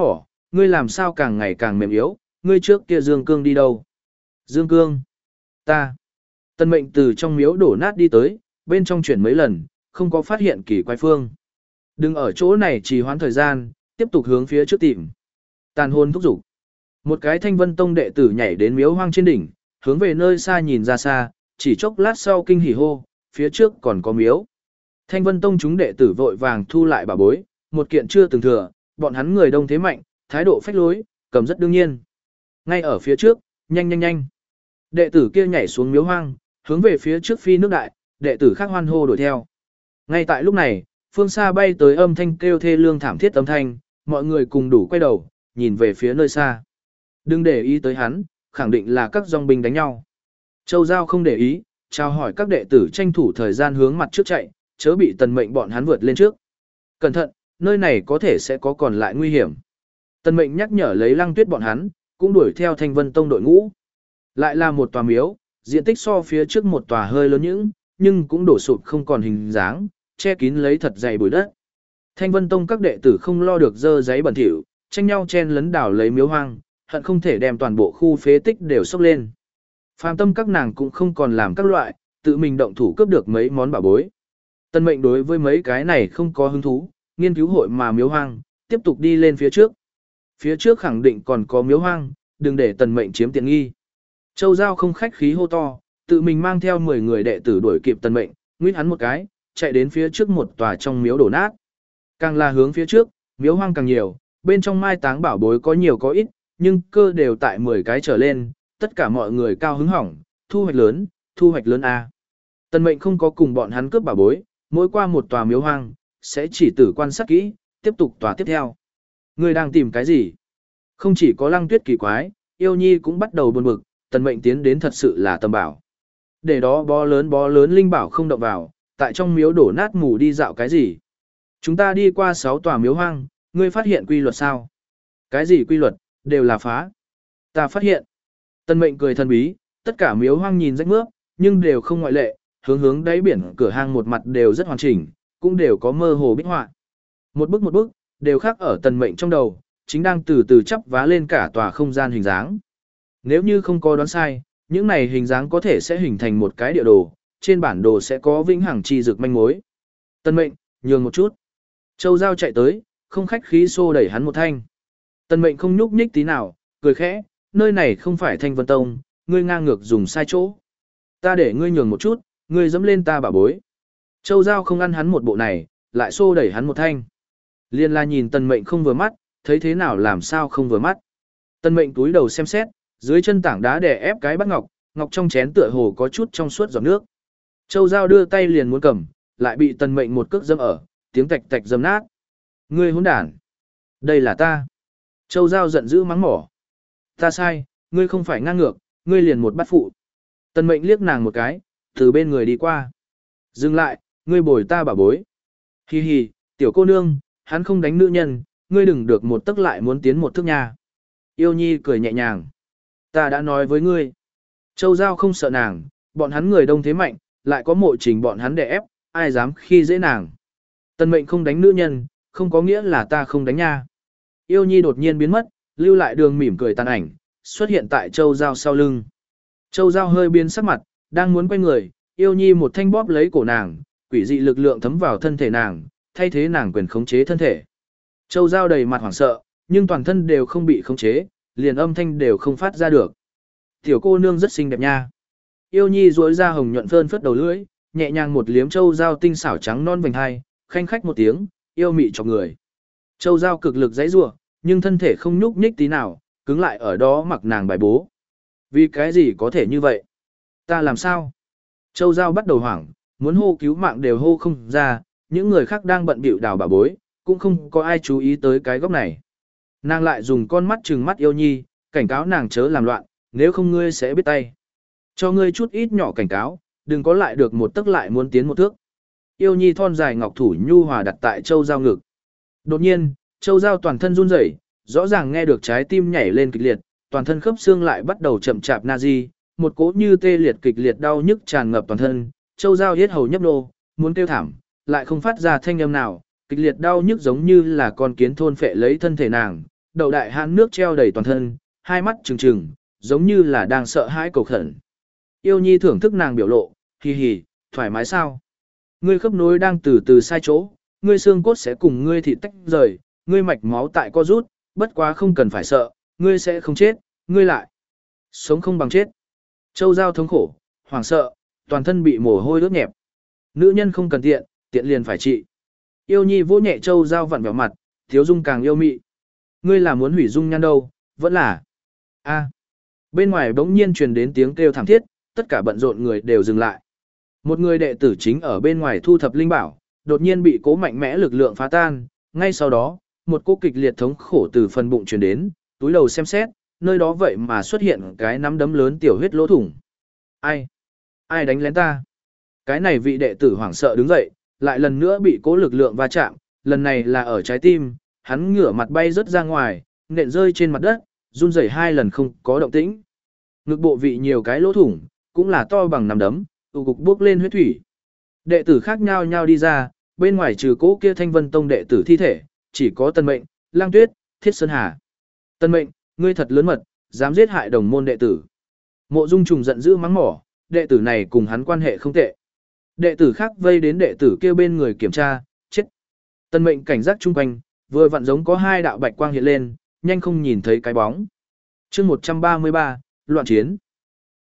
ngươi làm sao càng ngày càng mềm yếu, ngươi trước kia Dương Cương đi đâu? Dương Cương? Ta. Tân mệnh từ trong miếu đổ nát đi tới, bên trong chuyển mấy lần, không có phát hiện kỳ quái phương. Đừng ở chỗ này trì hoãn thời gian, tiếp tục hướng phía trước tìm. Tàn hồn thúc giục. Một cái Thanh Vân Tông đệ tử nhảy đến miếu hoang trên đỉnh, hướng về nơi xa nhìn ra xa, chỉ chốc lát sau kinh hỉ hô, phía trước còn có miếu. Thanh Vân Tông chúng đệ tử vội vàng thu lại bảo bối, một kiện chưa từng thừa, bọn hắn người đông thế mạnh, thái độ phách lối, cầm rất đương nhiên. Ngay ở phía trước, nhanh nhanh nhanh. Đệ tử kia nhảy xuống miếu hoang, hướng về phía trước phi nước đại, đệ tử khác hoan hô đuổi theo. Ngay tại lúc này, phương xa bay tới âm thanh kêu thê lương thảm thiết âm thanh, mọi người cùng đủ quay đầu, nhìn về phía nơi xa. Đừng để ý tới hắn, khẳng định là các dòng binh đánh nhau. Châu Giao không để ý, chào hỏi các đệ tử tranh thủ thời gian hướng mặt trước chạy, chớ bị tần mệnh bọn hắn vượt lên trước. Cẩn thận, nơi này có thể sẽ có còn lại nguy hiểm. Tần mệnh nhắc nhở lấy Lăng Tuyết bọn hắn, cũng đuổi theo Thanh Vân Tông đội ngũ. Lại là một tòa miếu, diện tích so phía trước một tòa hơi lớn những, nhưng cũng đổ sụp không còn hình dáng, che kín lấy thật dày bụi đất. Thanh Vân Tông các đệ tử không lo được dơ giấy bẩn thỉu, tranh nhau chen lấn đảo lấy miếu hoang, hận không thể đem toàn bộ khu phế tích đều sốc lên. Phàm tâm các nàng cũng không còn làm các loại, tự mình động thủ cướp được mấy món bảo bối. Tân mệnh đối với mấy cái này không có hứng thú, nghiên cứu hội mà miếu hoang, tiếp tục đi lên phía trước. Phía trước khẳng định còn có miếu hoang, đừng để tần mệnh chiếm tiện nghi. Châu Giao không khách khí hô to, tự mình mang theo mười người đệ tử đuổi kịp tần mệnh, nguyết hắn một cái, chạy đến phía trước một tòa trong miếu đổ nát. Càng là hướng phía trước, miếu hoang càng nhiều, bên trong mai táng bảo bối có nhiều có ít, nhưng cơ đều tại mười cái trở lên, tất cả mọi người cao hứng hỏng, thu hoạch lớn, thu hoạch lớn A. Tần mệnh không có cùng bọn hắn cướp bảo bối, mỗi qua một tòa miếu hoang, sẽ chỉ tử quan sát kỹ, tiếp tục tòa tiếp theo. Người đang tìm cái gì? Không chỉ có Lăng Tuyết kỳ quái, Yêu Nhi cũng bắt đầu buồn bực, tần mệnh tiến đến thật sự là tầm bảo. Để đó bó lớn bó lớn linh bảo không động vào, tại trong miếu đổ nát mù đi dạo cái gì? Chúng ta đi qua sáu tòa miếu hoang, ngươi phát hiện quy luật sao? Cái gì quy luật, đều là phá. Ta phát hiện. Tần mệnh cười thần bí, tất cả miếu hoang nhìn rách mướp, nhưng đều không ngoại lệ, hướng hướng đáy biển cửa hang một mặt đều rất hoàn chỉnh, cũng đều có mơ hồ bích họa. Một bức một bức, đều khác ở tần mệnh trong đầu, chính đang từ từ chắp vá lên cả tòa không gian hình dáng. Nếu như không có đoán sai, những này hình dáng có thể sẽ hình thành một cái địa đồ, trên bản đồ sẽ có vĩnh hằng chi dược manh mối. Tần mệnh, nhường một chút. Châu Giao chạy tới, không khách khí xô đẩy hắn một thanh. Tần mệnh không nhúc nhích tí nào, cười khẽ, nơi này không phải Thanh Vân Tông, ngươi ngang ngược dùng sai chỗ. Ta để ngươi nhường một chút, ngươi dẫm lên ta bảo bối. Châu Giao không ăn hắn một bộ này, lại xô đẩy hắn một thanh. Liên la nhìn tần mệnh không vừa mắt, thấy thế nào làm sao không vừa mắt. Tần mệnh túi đầu xem xét, dưới chân tảng đá đè ép cái bát ngọc, ngọc trong chén tựa hồ có chút trong suốt giọt nước. Châu Giao đưa tay liền muốn cầm, lại bị tần mệnh một cước dâm ở, tiếng tạch tạch dâm nát. Ngươi hỗn đản. Đây là ta. Châu Giao giận dữ mắng mỏ. Ta sai, ngươi không phải ngang ngược, ngươi liền một bát phụ. Tần mệnh liếc nàng một cái, từ bên người đi qua. Dừng lại, ngươi bồi ta bảo bối. Hi hi, tiểu cô nương, hắn không đánh nữ nhân, ngươi đừng được một tức lại muốn tiến một thước nha. Yêu Nhi cười nhẹ nhàng. Ta đã nói với ngươi. Châu Giao không sợ nàng, bọn hắn người đông thế mạnh, lại có mộ trình bọn hắn đè ép, ai dám khi dễ nàng. Tần mệnh không đánh nữ nhân, không có nghĩa là ta không đánh nha. Yêu Nhi đột nhiên biến mất, lưu lại đường mỉm cười tàn ảnh, xuất hiện tại Châu Giao sau lưng. Châu Giao hơi biến sắc mặt, đang muốn quay người, Yêu Nhi một thanh bóp lấy cổ nàng, quỷ dị lực lượng thấm vào thân thể nàng, thay thế nàng quyền khống chế thân thể. Châu Giao đầy mặt hoảng sợ, nhưng toàn thân đều không bị khống chế, liền âm thanh đều không phát ra được. Tiểu cô nương rất xinh đẹp nha. Yêu Nhi duỗi ra hồng nhuận phơn phất đầu lưỡi, nhẹ nhàng một liếm Châu Giao tinh xảo trắng non vành hai, khanh khách một tiếng, yêu mị chọc người. Châu Giao cực lực giãy giụa, nhưng thân thể không nhúc nhích tí nào, cứng lại ở đó mặc nàng bài bố. Vì cái gì có thể như vậy? Ta làm sao? Châu Giao bắt đầu hoảng, muốn hô cứu mạng đều hô không ra, những người khác đang bận bịu đào bà bối, cũng không có ai chú ý tới cái góc này. Nàng lại dùng con mắt trừng mắt Yêu Nhi, cảnh cáo nàng chớ làm loạn, nếu không ngươi sẽ biết tay. Cho ngươi chút ít nhỏ cảnh cáo, đừng có lại được một tức lại muốn tiến một thước. Yêu Nhi thon dài ngọc thủ nhu hòa đặt tại Châu Giao ngực. Đột nhiên, Châu Giao toàn thân run rẩy, rõ ràng nghe được trái tim nhảy lên kịch liệt, toàn thân khớp xương lại bắt đầu chậm chạp na di, một cỗ như tê liệt kịch liệt đau nhức tràn ngập toàn thân. Châu Giao yết hầu nhấp nô, muốn kêu thảm, lại không phát ra thanh âm nào, kịch liệt đau nhức giống như là con kiến thôn phệ lấy thân thể nàng, đầu đại hãn nước treo đầy toàn thân, hai mắt trừng trừng, giống như là đang sợ hãi cầu khẩn. Yêu Nhi thưởng thức nàng biểu lộ, hì hì, thoải mái sao? Ngươi khớp nối đang từ từ sai chỗ, ngươi xương cốt sẽ cùng ngươi thịt tách rời, ngươi mạch máu tại co rút, bất quá không cần phải sợ, ngươi sẽ không chết, ngươi lại sống không bằng chết. Châu Giao thống khổ, hoảng sợ, toàn thân bị mồ hôi ướt nhẹp. Nữ nhân không cần tiện, tiện liền phải trị. Yêu Nhi vỗ nhẹ Châu Giao vặn vẹo mặt, thiếu dung càng yêu mị. Ngươi là muốn hủy dung nhan đâu, vẫn là. A. Bên ngoài bỗng nhiên truyền đến tiếng kêu thảm thiết, tất cả bận rộn người đều dừng lại. Một người đệ tử chính ở bên ngoài thu thập linh bảo, đột nhiên bị cố mạnh mẽ lực lượng phá tan, ngay sau đó, một cô kịch liệt thống khổ từ phần bụng truyền đến, túi đầu xem xét, nơi đó vậy mà xuất hiện cái nắm đấm lớn tiểu huyết lỗ thủng. Ai? Ai đánh lén ta? Cái này vị đệ tử hoảng sợ đứng dậy, lại lần nữa bị cố lực lượng va chạm, lần này là ở trái tim, hắn ngửa mặt bay rớt ra ngoài, nện rơi trên mặt đất, run rẩy hai lần không có động tĩnh. Ngực bộ vị nhiều cái lỗ thủng, cũng là to bằng nắm đấm, tụ cục bước lên huyết thủy. Đệ tử khác nhau nhau đi ra, bên ngoài trừ cố kia Thanh Vân Tông đệ tử thi thể, chỉ có Tân Mệnh, Lang Tuyết, Thiết Sơn Hà. Tân Mệnh, ngươi thật lớn mật, dám giết hại đồng môn đệ tử. Mộ Dung Trùng giận dữ mắng mỏ, đệ tử này cùng hắn quan hệ không tệ. Đệ tử khác vây đến đệ tử kia bên người kiểm tra, chết. Tân Mệnh cảnh giác chung quanh, vừa vặn giống có hai đạo bạch quang hiện lên, nhanh không nhìn thấy cái bóng. Chương một trăm ba mươi ba, loạn chiến.